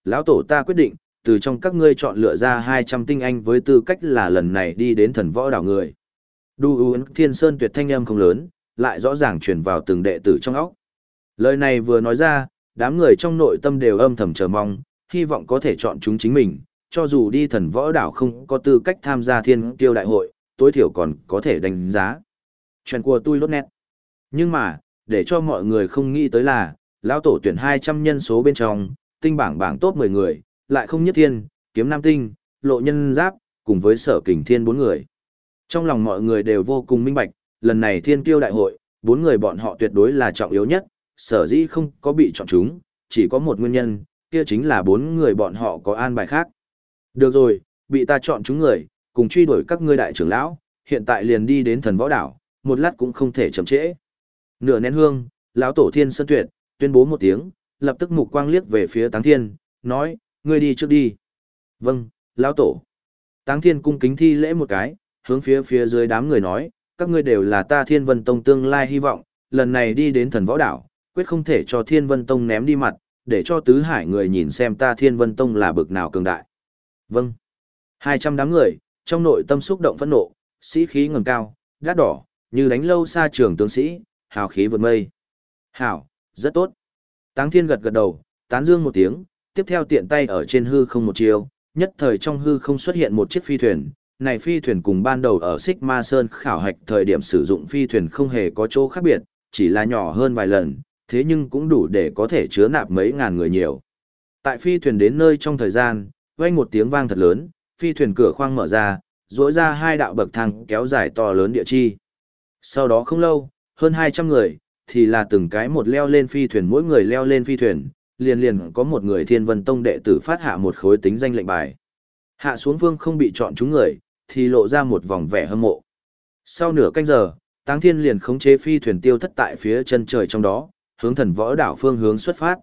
lão tổ ta quyết định, từ trong các ngươi chọn lựa ra 200 tinh anh với tư cách là lần này đi đến thần võ đảo người. Đu ấn Thiên Sơn Tuyệt thanh âm không lớn, lại rõ ràng truyền vào từng đệ tử trong óc. Lời này vừa nói ra, đám người trong nội tâm đều âm thầm chờ mong, hy vọng có thể chọn chúng chính mình, cho dù đi thần võ đảo không có tư cách tham gia thiên kiêu đại hội, tối thiểu còn có thể đánh giá. Chuyện của tôi lốt nét. Nhưng mà, để cho mọi người không nghĩ tới là, lão tổ tuyển 200 nhân số bên trong, tinh bảng top 10 người, lại không nhất thiên, kiếm nam tinh, lộ nhân giáp, cùng với sở kình thiên 4 người. Trong lòng mọi người đều vô cùng minh bạch, lần này thiên kiêu đại hội, 4 người bọn họ tuyệt đối là trọng yếu nhất, sở dĩ không có bị chọn chúng, chỉ có một nguyên nhân, kia chính là 4 người bọn họ có an bài khác. Được rồi, bị ta chọn chúng người, cùng truy đuổi các ngươi đại trưởng lão, hiện tại liền đi đến thần võ đảo, một lát cũng không thể chậm trễ. Nửa nén hương, lão tổ Thiên Sơn Tuyệt tuyên bố một tiếng, lập tức mục quang liếc về phía Táng Thiên, nói, ngươi đi trước đi. Vâng, lão tổ. Táng Thiên cung kính thi lễ một cái, hướng phía dưới đám người nói, các ngươi đều là ta Thiên Vân Tông tương lai hy vọng, lần này đi đến thần võ đảo, quyết không thể cho Thiên Vân Tông ném đi mặt, để cho tứ hải người nhìn xem ta Thiên Vân Tông là bực nào cường đại. Vâng. 200 đám người, trong nội tâm xúc động phẫn nộ, sĩ khí ngẩng cao, đắt đỏ, như đánh lâu xa trường tướng sĩ, hào khí vượt mây. Hảo, rất tốt. Táng Thiên gật gật đầu, tán dương một tiếng, tiếp theo tiện tay ở trên hư không một chiều, nhất thời trong hư không xuất hiện một chiếc phi thuyền. Này phi thuyền cùng ban đầu ở Xích Ma Sơn khảo hạch thời điểm sử dụng phi thuyền không hề có chỗ khác biệt, chỉ là nhỏ hơn vài lần, thế nhưng cũng đủ để có thể chứa nạp mấy ngàn người nhiều. Tại phi thuyền đến nơi trong thời gian, vang một tiếng vang thật lớn, phi thuyền cửa khoang mở ra, rỗi ra 2 đạo bậc thang kéo dài to lớn địa chi. Sau đó không lâu, hơn 200 người, thì là từng cái một leo lên phi thuyền, mỗi người leo lên phi thuyền, liền có một người Thiên Vân Tông đệ tử phát hạ một khối tính danh lệnh bài. Hạ xuống vương không bị chọn chúng người, thì lộ ra một vòng vẻ hâm mộ. Sau nửa canh giờ, Táng Thiên liền khống chế phi thuyền tiêu thất tại phía chân trời trong đó, hướng thần võ đảo phương hướng xuất phát.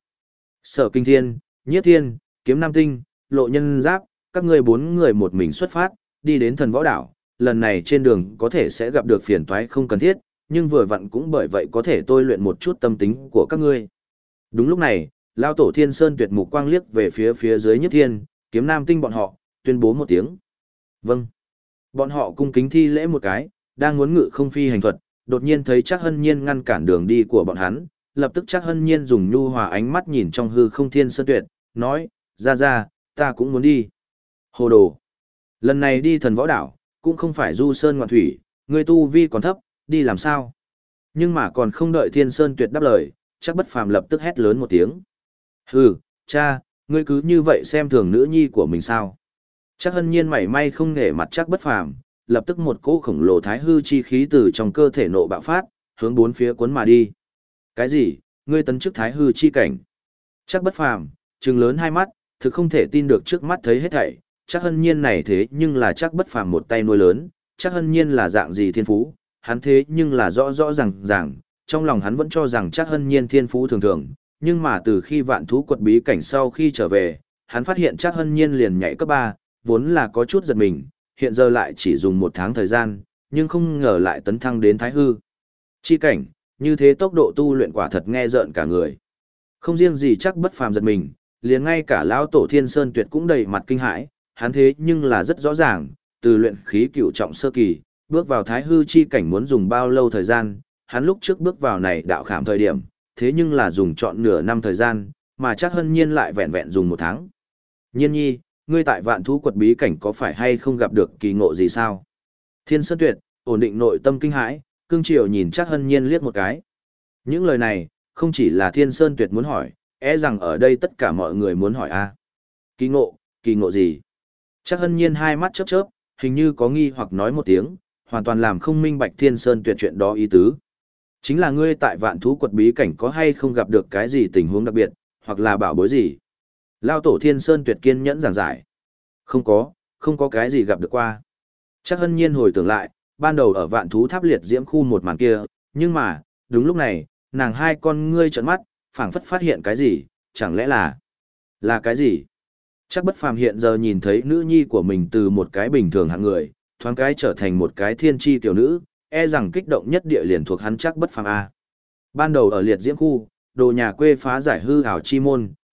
Sở Kinh Thiên, Nhiếp Thiên, Kiếm Nam Tinh, Lộ Nhân Giáp, các ngươi 4 người một mình xuất phát, đi đến thần võ đảo, lần này trên đường có thể sẽ gặp được phiền toái không cần thiết, nhưng vừa vặn cũng bởi vậy có thể tôi luyện một chút tâm tính của các ngươi. Đúng lúc này, lão tổ Thiên Sơn Tuyệt mục quang liếc về phía dưới Nhiếp Thiên, Kiếm Nam Tinh bọn họ, tuyên bố một tiếng. Vâng. Bọn họ cung kính thi lễ một cái, đang muốn ngự không phi hành thuật, đột nhiên thấy Trác Hân Nhiên ngăn cản đường đi của bọn hắn, lập tức Trác Hân Nhiên dùng nhu hòa ánh mắt nhìn trong hư không Thiên Sơn Tuyệt, nói, ra, ta cũng muốn đi. Hồ đồ. Lần này đi thần võ đảo, cũng không phải du sơn ngoạn thủy, người tu vi còn thấp, đi làm sao? Nhưng mà còn không đợi Thiên Sơn Tuyệt đáp lời, Trác Bất Phàm lập tức hét lớn một tiếng. Hừ, cha, ngươi cứ như vậy xem thường nữ nhi của mình sao? Trác Hân Nhiên mảy may không nể mặt Trác Bất Phàm, lập tức một cỗ khổng lồ thái hư chi khí từ trong cơ thể nộ bạo phát, hướng bốn phía cuốn mà đi. Cái gì? Ngươi tấn chức thái hư chi cảnh? Trác Bất Phàm trừng lớn hai mắt, thực không thể tin được trước mắt thấy hết thảy. Trác Hân Nhiên này thế nhưng là Trác Bất Phàm một tay nuôi lớn, Trác Hân Nhiên là dạng gì thiên phú, hắn thế nhưng là rõ ràng, trong lòng hắn vẫn cho rằng Trác Hân Nhiên thiên phú thường thường, nhưng mà từ khi vạn thú quật bí cảnh sau khi trở về, hắn phát hiện Trác Hân Nhiên liền nhảy cấp 3, vốn là có chút giật mình, hiện giờ lại chỉ dùng 1 tháng thời gian, nhưng không ngờ lại tấn thăng đến thái hư chi cảnh, như thế tốc độ tu luyện quả thật nghe rợn cả người. Không riêng gì Trác Bất Phàm giật mình, liền ngay cả lão tổ Thiên Sơn Tuyệt cũng đầy mặt kinh hãi, hắn thế nhưng là rất rõ ràng, từ luyện khí cửu trọng sơ kỳ, bước vào thái hư chi cảnh muốn dùng bao lâu thời gian, hắn lúc trước bước vào này đạo khảm thời điểm, thế nhưng là dùng trọn nửa năm thời gian, mà Trác Hân Nhiên lại vẹn vẹn dùng 1 tháng. Nhiên nhi, ngươi tại vạn thú quật bí cảnh có phải hay không gặp được kỳ ngộ gì sao? Thiên Sơn Tuyệt, ổn định nội tâm kinh hãi, cương triều nhìn Trác Hân Nhiên liếc một cái. Những lời này, không chỉ là Thiên Sơn Tuyệt muốn hỏi, rằng ở đây tất cả mọi người muốn hỏi a. Kỳ ngộ gì? Trác Hân Nhiên hai mắt chớp, hình như có nghi hoặc nói một tiếng, hoàn toàn làm không minh bạch Thiên Sơn Tuyệt chuyện đó ý tứ. Chính là ngươi tại vạn thú quật bí cảnh có hay không gặp được cái gì tình huống đặc biệt, hoặc là bảo bối gì? Lao tổ Thiên Sơn Tuyệt kiên nhẫn giảng giải. Không có cái gì gặp được qua. Trác Hân Nhiên hồi tưởng lại, ban đầu ở vạn thú tháp liệt diễm khu một màn kia, nhưng mà, đúng lúc này, nàng hai con ngươi trợn mắt, phảng phất phát hiện cái gì, chẳng lẽ là cái gì? Trác Bất Phàm hiện giờ nhìn thấy nữ nhi của mình từ một cái bình thường hạng người, thoáng cái trở thành một cái thiên chi tiểu nữ, rằng kích động nhất địa liền thuộc hắn Trác Bất Phàm a. Ban đầu ở liệt diễm khu, đồ nhà quê phá giải hư ảo chi môn,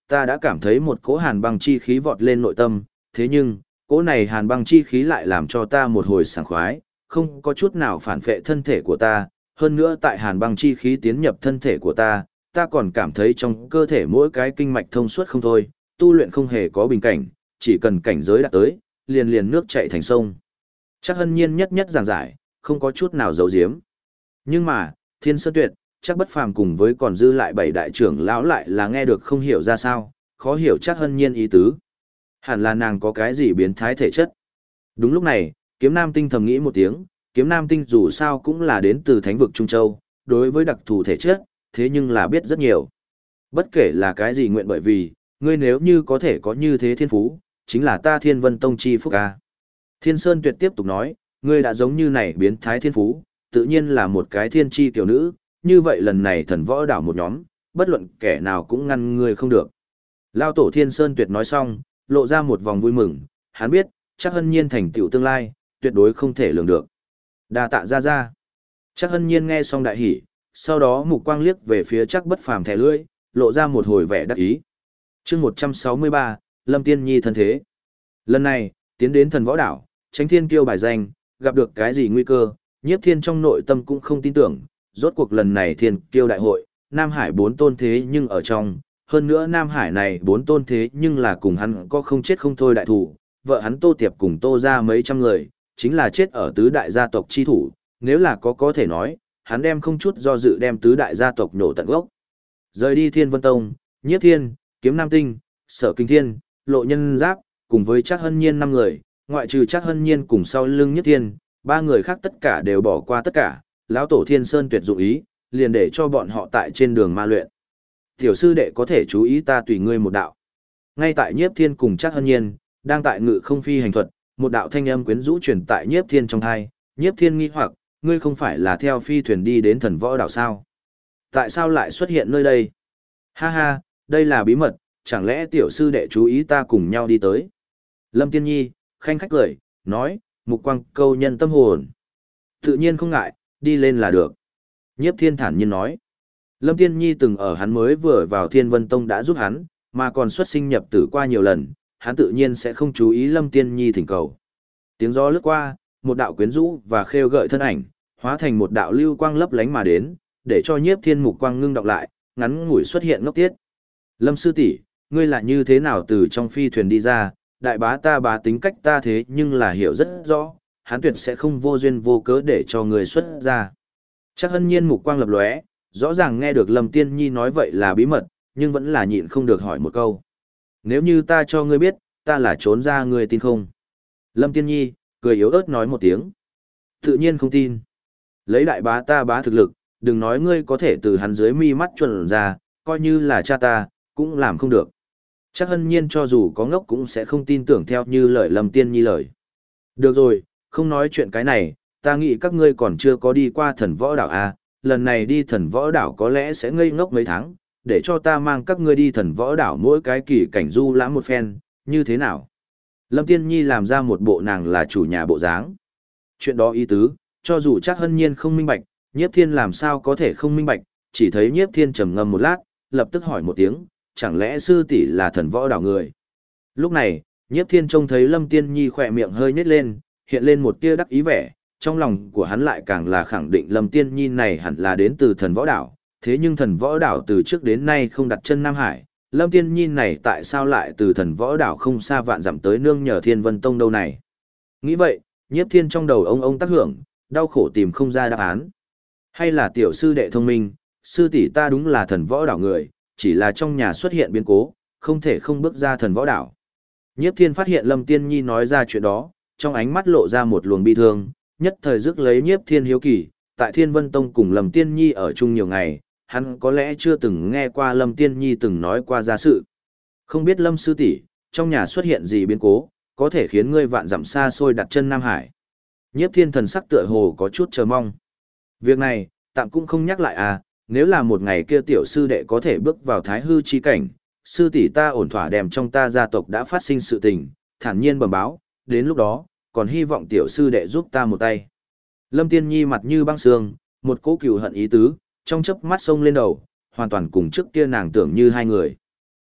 ta đã cảm thấy một cỗ hàn băng chi khí vọt lên nội tâm, thế nhưng, cỗ này hàn băng chi khí lại làm cho ta một hồi sảng khoái, không có chút nào phản phệ thân thể của ta, hơn nữa tại hàn băng chi khí tiến nhập thân thể của ta còn cảm thấy trong cơ thể mỗi cái kinh mạch thông suốt không thôi, tu luyện không hề có bình cảnh, chỉ cần cảnh giới đạt tới, liền liền nước chảy thành sông. Chắc Hân Nhiên nhất nhất giảng giải, không có chút nào giấu giếm. Nhưng mà, Thiên Sơn Tuyệt, chắc Bất Phàm cùng với còn dư lại 7 đại trưởng lão lại là nghe được không hiểu ra sao, khó hiểu chắc Hân Nhiên ý tứ. Hẳn là nàng có cái gì biến thái thể chất. Đúng lúc này, Kiếm Nam Tinh thầm nghĩ một tiếng, Kiếm Nam Tinh dù sao cũng là đến từ Thánh vực Trung Châu, đối với đặc thù thể chất, thế nhưng là biết rất nhiều. Bất kể là cái gì nguyện, bởi vì, ngươi nếu như có thể có như thế thiên phú, chính là ta Thiên Vân Tông chi phúc ca. Thiên Sơn Tuyệt tiếp tục nói, ngươi đã giống như này biến thái thiên phú, tự nhiên là một cái thiên chi tiểu nữ, như vậy lần này thần võ đảo một nhóm, bất luận kẻ nào cũng ngăn ngươi không được. Lao tổ Thiên Sơn Tuyệt nói xong, lộ ra một vòng vui mừng, hắn biết, chắc Hân Nhiên thành tựu tương lai, tuyệt đối không thể lường được. Đa tạ ra ra. Chắc Hân Nhiên nghe xong đại hỉ, sau đó mục quang liếc về phía chắc Bất Phàm thẻ lưỡi, lộ ra một hồi vẻ đắc ý. Chương 163, Lâm Tiên Nhi thân thế. Lần này, tiến đến thần võ đảo, tránh thiên kiêu bài danh, gặp được cái gì nguy cơ, Nhiếp Thiên trong nội tâm cũng không tin tưởng, rốt cuộc lần này thiên kiêu đại hội, Nam Hải 4 tôn thế nhưng ở trong, hơn nữa Nam Hải này 4 tôn thế nhưng là cùng hắn có không chết không thôi đại thủ, vợ hắn Tô Tiệp cùng Tô ra mấy trăm người, chính là chết ở tứ đại gia tộc chi thủ, nếu là có thể nói, hắn đem không chút do dự đem tứ đại gia tộc nhổ tận gốc. Rời đi Thiên Vân Tông, Nhiếp Thiên, Kiếm Nam Tinh, Sở Kinh Thiên, Lộ Nhân Giáp, cùng với Trác Hân Nhiên 5 người, ngoại trừ Trác Hân Nhiên cùng sau lưng Nhiếp Thiên, 3 người khác tất cả đều bỏ qua tất cả, lão tổ Thiên Sơn Tuyệt dụng ý, liền để cho bọn họ tại trên đường ma luyện. Tiểu sư đệ có thể chú ý ta tùy ngươi một đạo. Ngay tại Nhiếp Thiên cùng Trác Hân Nhiên, đang tại ngự không phi hành thuật, một đạo thanh âm quyến rũ truyền tại Nhiếp Thiên trong tai, Nhiếp Thiên nghi hoặc, ngươi không phải là theo phi thuyền đi đến thần võ đảo sao? Tại sao lại xuất hiện nơi đây? Ha ha, đây là bí mật, chẳng lẽ tiểu sư đệ chú ý ta cùng nhau đi tới? Lâm Tiên Nhi, khanh khách cười, nói, mục quang câu nhân tâm hồn. Tự nhiên không ngại, đi lên là được. Nhiếp Thiên thản nhiên nói. Lâm Tiên Nhi từng ở hắn mới vừa vào Thiên Vân Tông đã giúp hắn, mà còn xuất sinh nhập tử qua nhiều lần, hắn tự nhiên sẽ không chú ý Lâm Tiên Nhi thỉnh cầu. Tiếng gió lướt qua, một đạo quyến rũ và khêu gợi thân ảnh, hóa thành một đạo lưu quang lấp lánh mà đến, để cho Nhiếp Thiên mục quang ngưng đọng lại, ngắn ngủi xuất hiện ngốc tiết. Lâm sư tỷ, ngươi là như thế nào từ trong phi thuyền đi ra? Đại bá ta bá tính cách ta thế nhưng là hiểu rất rõ, hắn tuyệt sẽ không vô duyên vô cớ để cho người xuất ra. Chắc Hân Nhiên mục quang lập lóe, rõ ràng nghe được Lâm Tiên Nhi nói vậy là bí mật, nhưng vẫn là nhịn không được hỏi một câu. Nếu như ta cho ngươi biết, ta là trốn ra ngươi tin không? Lâm Tiên Nhi, cười yếu ớt nói một tiếng. Tự nhiên không tin. Lấy đại bá ta bá thực lực, đừng nói ngươi có thể từ hắn dưới mi mắt chuẩn ra, coi như là cha ta, cũng làm không được. Chắc Hân Nhiên cho dù có ngốc cũng sẽ không tin tưởng theo như lời Lâm Tiên Nhi lời. Được rồi, không nói chuyện cái này, ta nghĩ các ngươi còn chưa có đi qua thần võ đảo à, lần này đi thần võ đảo có lẽ sẽ ngây ngốc mấy tháng, để cho ta mang các ngươi đi thần võ đảo mỗi cái kỳ cảnh du lãm một phen, như thế nào? Lâm Tiên Nhi làm ra một bộ nàng là chủ nhà bộ dáng. Chuyện đó ý tứ, cho dù chắc Hân Nhiên không minh bạch, Nhiếp Thiên làm sao có thể không minh bạch, chỉ thấy Nhiếp Thiên trầm ngâm một lát, lập tức hỏi một tiếng, chẳng lẽ sư tỷ là thần võ đảo người? Lúc này, Nhiếp Thiên trông thấy Lâm Tiên Nhi khỏe miệng hơi nhếch lên, hiện lên một tia đắc ý vẻ, trong lòng của hắn lại càng là khẳng định Lâm Tiên Nhi này hẳn là đến từ thần võ đảo, thế nhưng thần võ đảo từ trước đến nay không đặt chân Nam Hải, Lâm Tiên Nhi này tại sao lại từ thần võ đảo không xa vạn dặm tới nương nhờ Thiên Vân Tông đâu này? Nghĩ vậy, Nhiếp Thiên trong đầu ông tác hưởng, đau khổ tìm không ra đáp án. Hay là tiểu sư đệ thông minh, sư tỷ ta đúng là thần võ đảo người, chỉ là trong nhà xuất hiện biến cố, không thể không bước ra thần võ đảo. Nhiếp Thiên phát hiện Lâm Tiên Nhi nói ra chuyện đó, trong ánh mắt lộ ra một luồng bi thương, nhất thời rước lấy Nhiếp Thiên hiếu kỳ, tại Thiên Vân Tông cùng Lâm Tiên Nhi ở chung nhiều ngày, hắn có lẽ chưa từng nghe qua Lâm Tiên Nhi từng nói qua ra sự. Không biết Lâm sư tỷ, trong nhà xuất hiện gì biến cố, có thể khiến ngươi vạn dặm xa xôi đặt chân Nam Hải. Nhiếp Thiên thần sắc tựa hồ có chút chờ mong. Việc này, tạm cũng không nhắc lại à, nếu là một ngày kia tiểu sư đệ có thể bước vào thái hư chi cảnh, sư tỷ ta ổn thỏa đem trong ta gia tộc đã phát sinh sự tình, thản nhiên bẩm báo, đến lúc đó, còn hy vọng tiểu sư đệ giúp ta một tay. Lâm Tiên Nhi mặt như băng sương, một cỗ cừu hận ý tứ, trong chớp mắt sông lên đầu, hoàn toàn cùng trước kia nàng tưởng như hai người.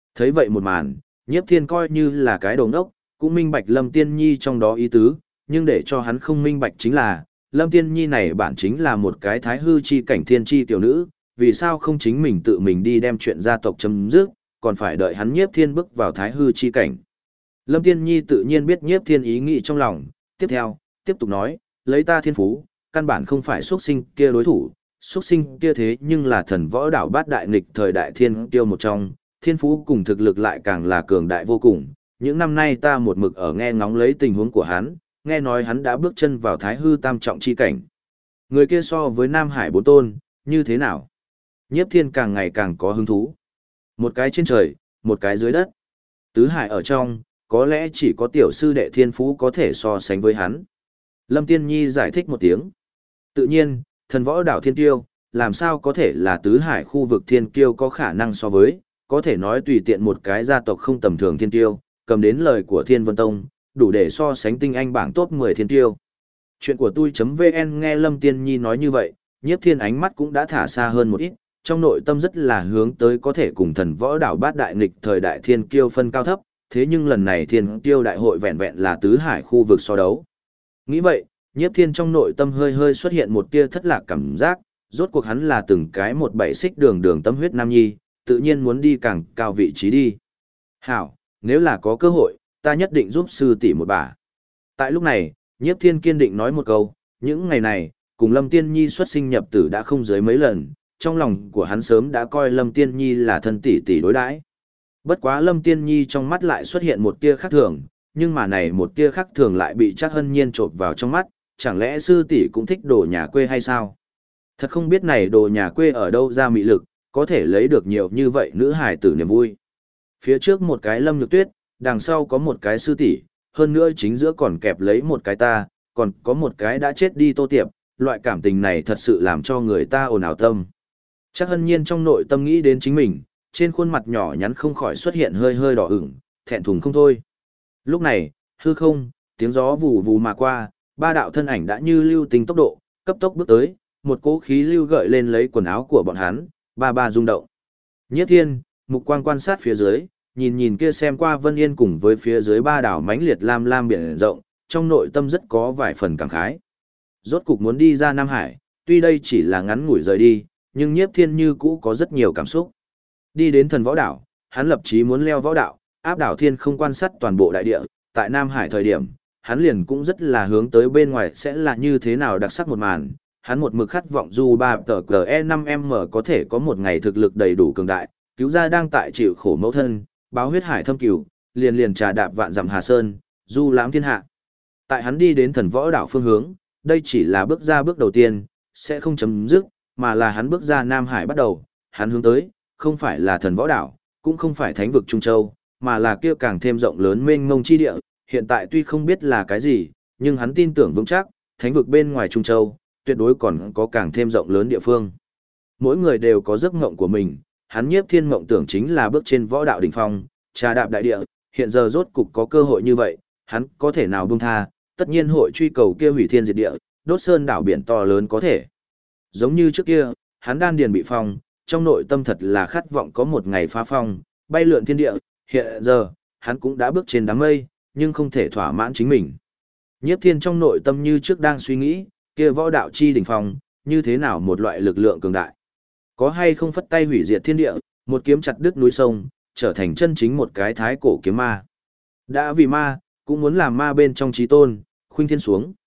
Thấy vậy một màn, Nhiếp Thiên coi như là cái đồ ngốc, cũng minh bạch Lâm Tiên Nhi trong đó ý tứ, nhưng để cho hắn không minh bạch chính là, Lâm Tiên Nhi này bản chính là một cái thái hư chi cảnh thiên chi tiểu nữ, vì sao không chính mình tự mình đi đem chuyện gia tộc chấm dứt, còn phải đợi hắn Nhiếp Thiên bước vào thái hư chi cảnh. Lâm Tiên Nhi tự nhiên biết Nhiếp Thiên ý nghĩ trong lòng, tiếp theo, tiếp tục nói, lấy ta thiên phú, căn bản không phải xuất sinh kia đối thủ, xuất sinh kia thế nhưng là thần võ đảo bát đại nghịch thời đại thiên kiêu một trong, thiên phú cùng thực lực lại càng là cường đại vô cùng. Những năm nay ta một mực ở nghe ngóng lấy tình huống của hắn, nghe nói hắn đã bước chân vào thái hư tam trọng chi cảnh. Người kia so với Nam Hải bốn tôn, như thế nào? Nhiếp Thiên càng ngày càng có hứng thú. Một cái trên trời, một cái dưới đất. Tứ hải ở trong, có lẽ chỉ có tiểu sư đệ thiên phú có thể so sánh với hắn. Lâm Tiên Nhi giải thích một tiếng. Tự nhiên, thần võ đảo thiên kiêu, làm sao có thể là tứ hải khu vực thiên kiêu có khả năng so với, có thể nói tùy tiện một cái gia tộc không tầm thường thiên kiêu, cầm đến lời của Thiên Vân Tông, đủ để so sánh tinh anh bảng top 10 thiên kiêu. Chuyện của tôi.vn nghe Lâm Tiên Nhi nói như vậy, Nhiếp Thiên ánh mắt cũng đã thả xa hơn một ít, trong nội tâm rất là hướng tới có thể cùng thần võ đảo bát đại nghịch thời đại thiên kiêu phân cao thấp, thế nhưng lần này thiên kiêu đại hội vẹn vẹn là tứ hải khu vực so đấu. Nghĩ vậy, Nhiếp Thiên trong nội tâm hơi hơi xuất hiện một tia thất lạc cảm giác, rốt cuộc hắn là từng cái một bảy xích đường đường tâm huyết nam nhi, tự nhiên muốn đi càng cao vị trí đi. Hảo, nếu là có cơ hội, ta nhất định giúp sư tỷ một bà. Tại lúc này, Nhiếp Thiên kiên định nói một câu, những ngày này, cùng Lâm Tiên Nhi xuất sinh nhập tử đã không dưới mấy lần, trong lòng của hắn sớm đã coi Lâm Tiên Nhi là thân tỷ tỷ đối đãi. Bất quá Lâm Tiên Nhi trong mắt lại xuất hiện một tia khác thường, nhưng mà này một tia khác thường lại bị Trác Hân Nhiên chộp vào trong mắt, chẳng lẽ sư tỷ cũng thích đồ nhà quê hay sao? Thật không biết này đồ nhà quê ở đâu ra mị lực, có thể lấy được nhiều như vậy nữ hài tử niềm vui. Phía trước một cái Lâm Nhược Tuyết, đằng sau có một cái sư tỷ, hơn nữa chính giữa còn kẹp lấy một cái ta, còn có một cái đã chết đi Tô Tiệp, loại cảm tình này thật sự làm cho người ta ồn ào tâm. Trác Hân Nhiên trong nội tâm nghĩ đến chính mình, trên khuôn mặt nhỏ nhắn không khỏi xuất hiện hơi hơi đỏ ửng, thẹn thùng không thôi. Lúc này, hư không, tiếng gió vù vù mà qua, ba đạo thân ảnh đã như lưu tình tốc độ, cấp tốc bước tới, một cỗ khí lưu gợi lên lấy quần áo của bọn hắn, ba rung động. Nhiếp Thiên, mục quang quan sát phía dưới, nhìn nhìn kia xem qua Vân Yên cùng với phía dưới ba đảo mãnh liệt lam lam biển rộng, trong nội tâm rất có vài phần cảm khái. Rốt cục muốn đi ra Nam Hải, tuy đây chỉ là ngắn ngủi rời đi, nhưng Nhiếp Thiên như cũ có rất nhiều cảm xúc. Đi đến thần võ đảo, hắn lập chí muốn leo võ đạo, áp đảo thiên không quan sát toàn bộ đại địa, tại Nam Hải thời điểm, hắn liền cũng rất là hướng tới bên ngoài sẽ là như thế nào đặc sắc một màn. Hắn một mực khát vọng dù 3 tờ GE5M có thể có một ngày thực lực đầy đủ cường đại, cứu ra đang tại chịu khổ mẫu thân, báo huyết hải thâm cửu, liền trà đạp vạn dặm Hà Sơn, du lãm thiên hạ. Tại hắn đi đến thần võ đảo phương hướng, đây chỉ là bước ra bước đầu tiên, sẽ không chấm dứt, mà là hắn bước ra Nam Hải bắt đầu, hắn hướng tới, không phải là thần võ đảo, cũng không phải thánh vực Trung Châu, mà là kia càng thêm rộng lớn mênh mông chi địa, hiện tại tuy không biết là cái gì, nhưng hắn tin tưởng vững chắc, thánh vực bên ngoài Trung Châu, tuyệt đối còn có càng thêm rộng lớn địa phương. Mỗi người đều có giấc mộng của mình, hắn Nhiếp Thiên mộng tưởng chính là bước trên võ đạo đỉnh phong, trà đạp đại địa, hiện giờ rốt cục có cơ hội như vậy, hắn có thể nào buông tha, tất nhiên hội truy cầu kia hủy thiên diệt địa, đốt sơn đảo biển to lớn có thể. Giống như trước kia, hắn đan điền bị phong, trong nội tâm thật là khát vọng có một ngày phá phong, bay lượn thiên địa, hiện giờ, hắn cũng đã bước trên đám mây, nhưng không thể thỏa mãn chính mình. Nhiếp Thiên trong nội tâm như trước đang suy nghĩ, kia võ đạo chi đỉnh phong, như thế nào một loại lực lượng cường đại. Có hay không phất tay hủy diệt thiên địa, một kiếm chặt đứt núi sông, trở thành chân chính một cái thái cổ kiếm ma. Đã vì ma, cũng muốn làm ma bên trong chí tôn, khuynh thiên xuống.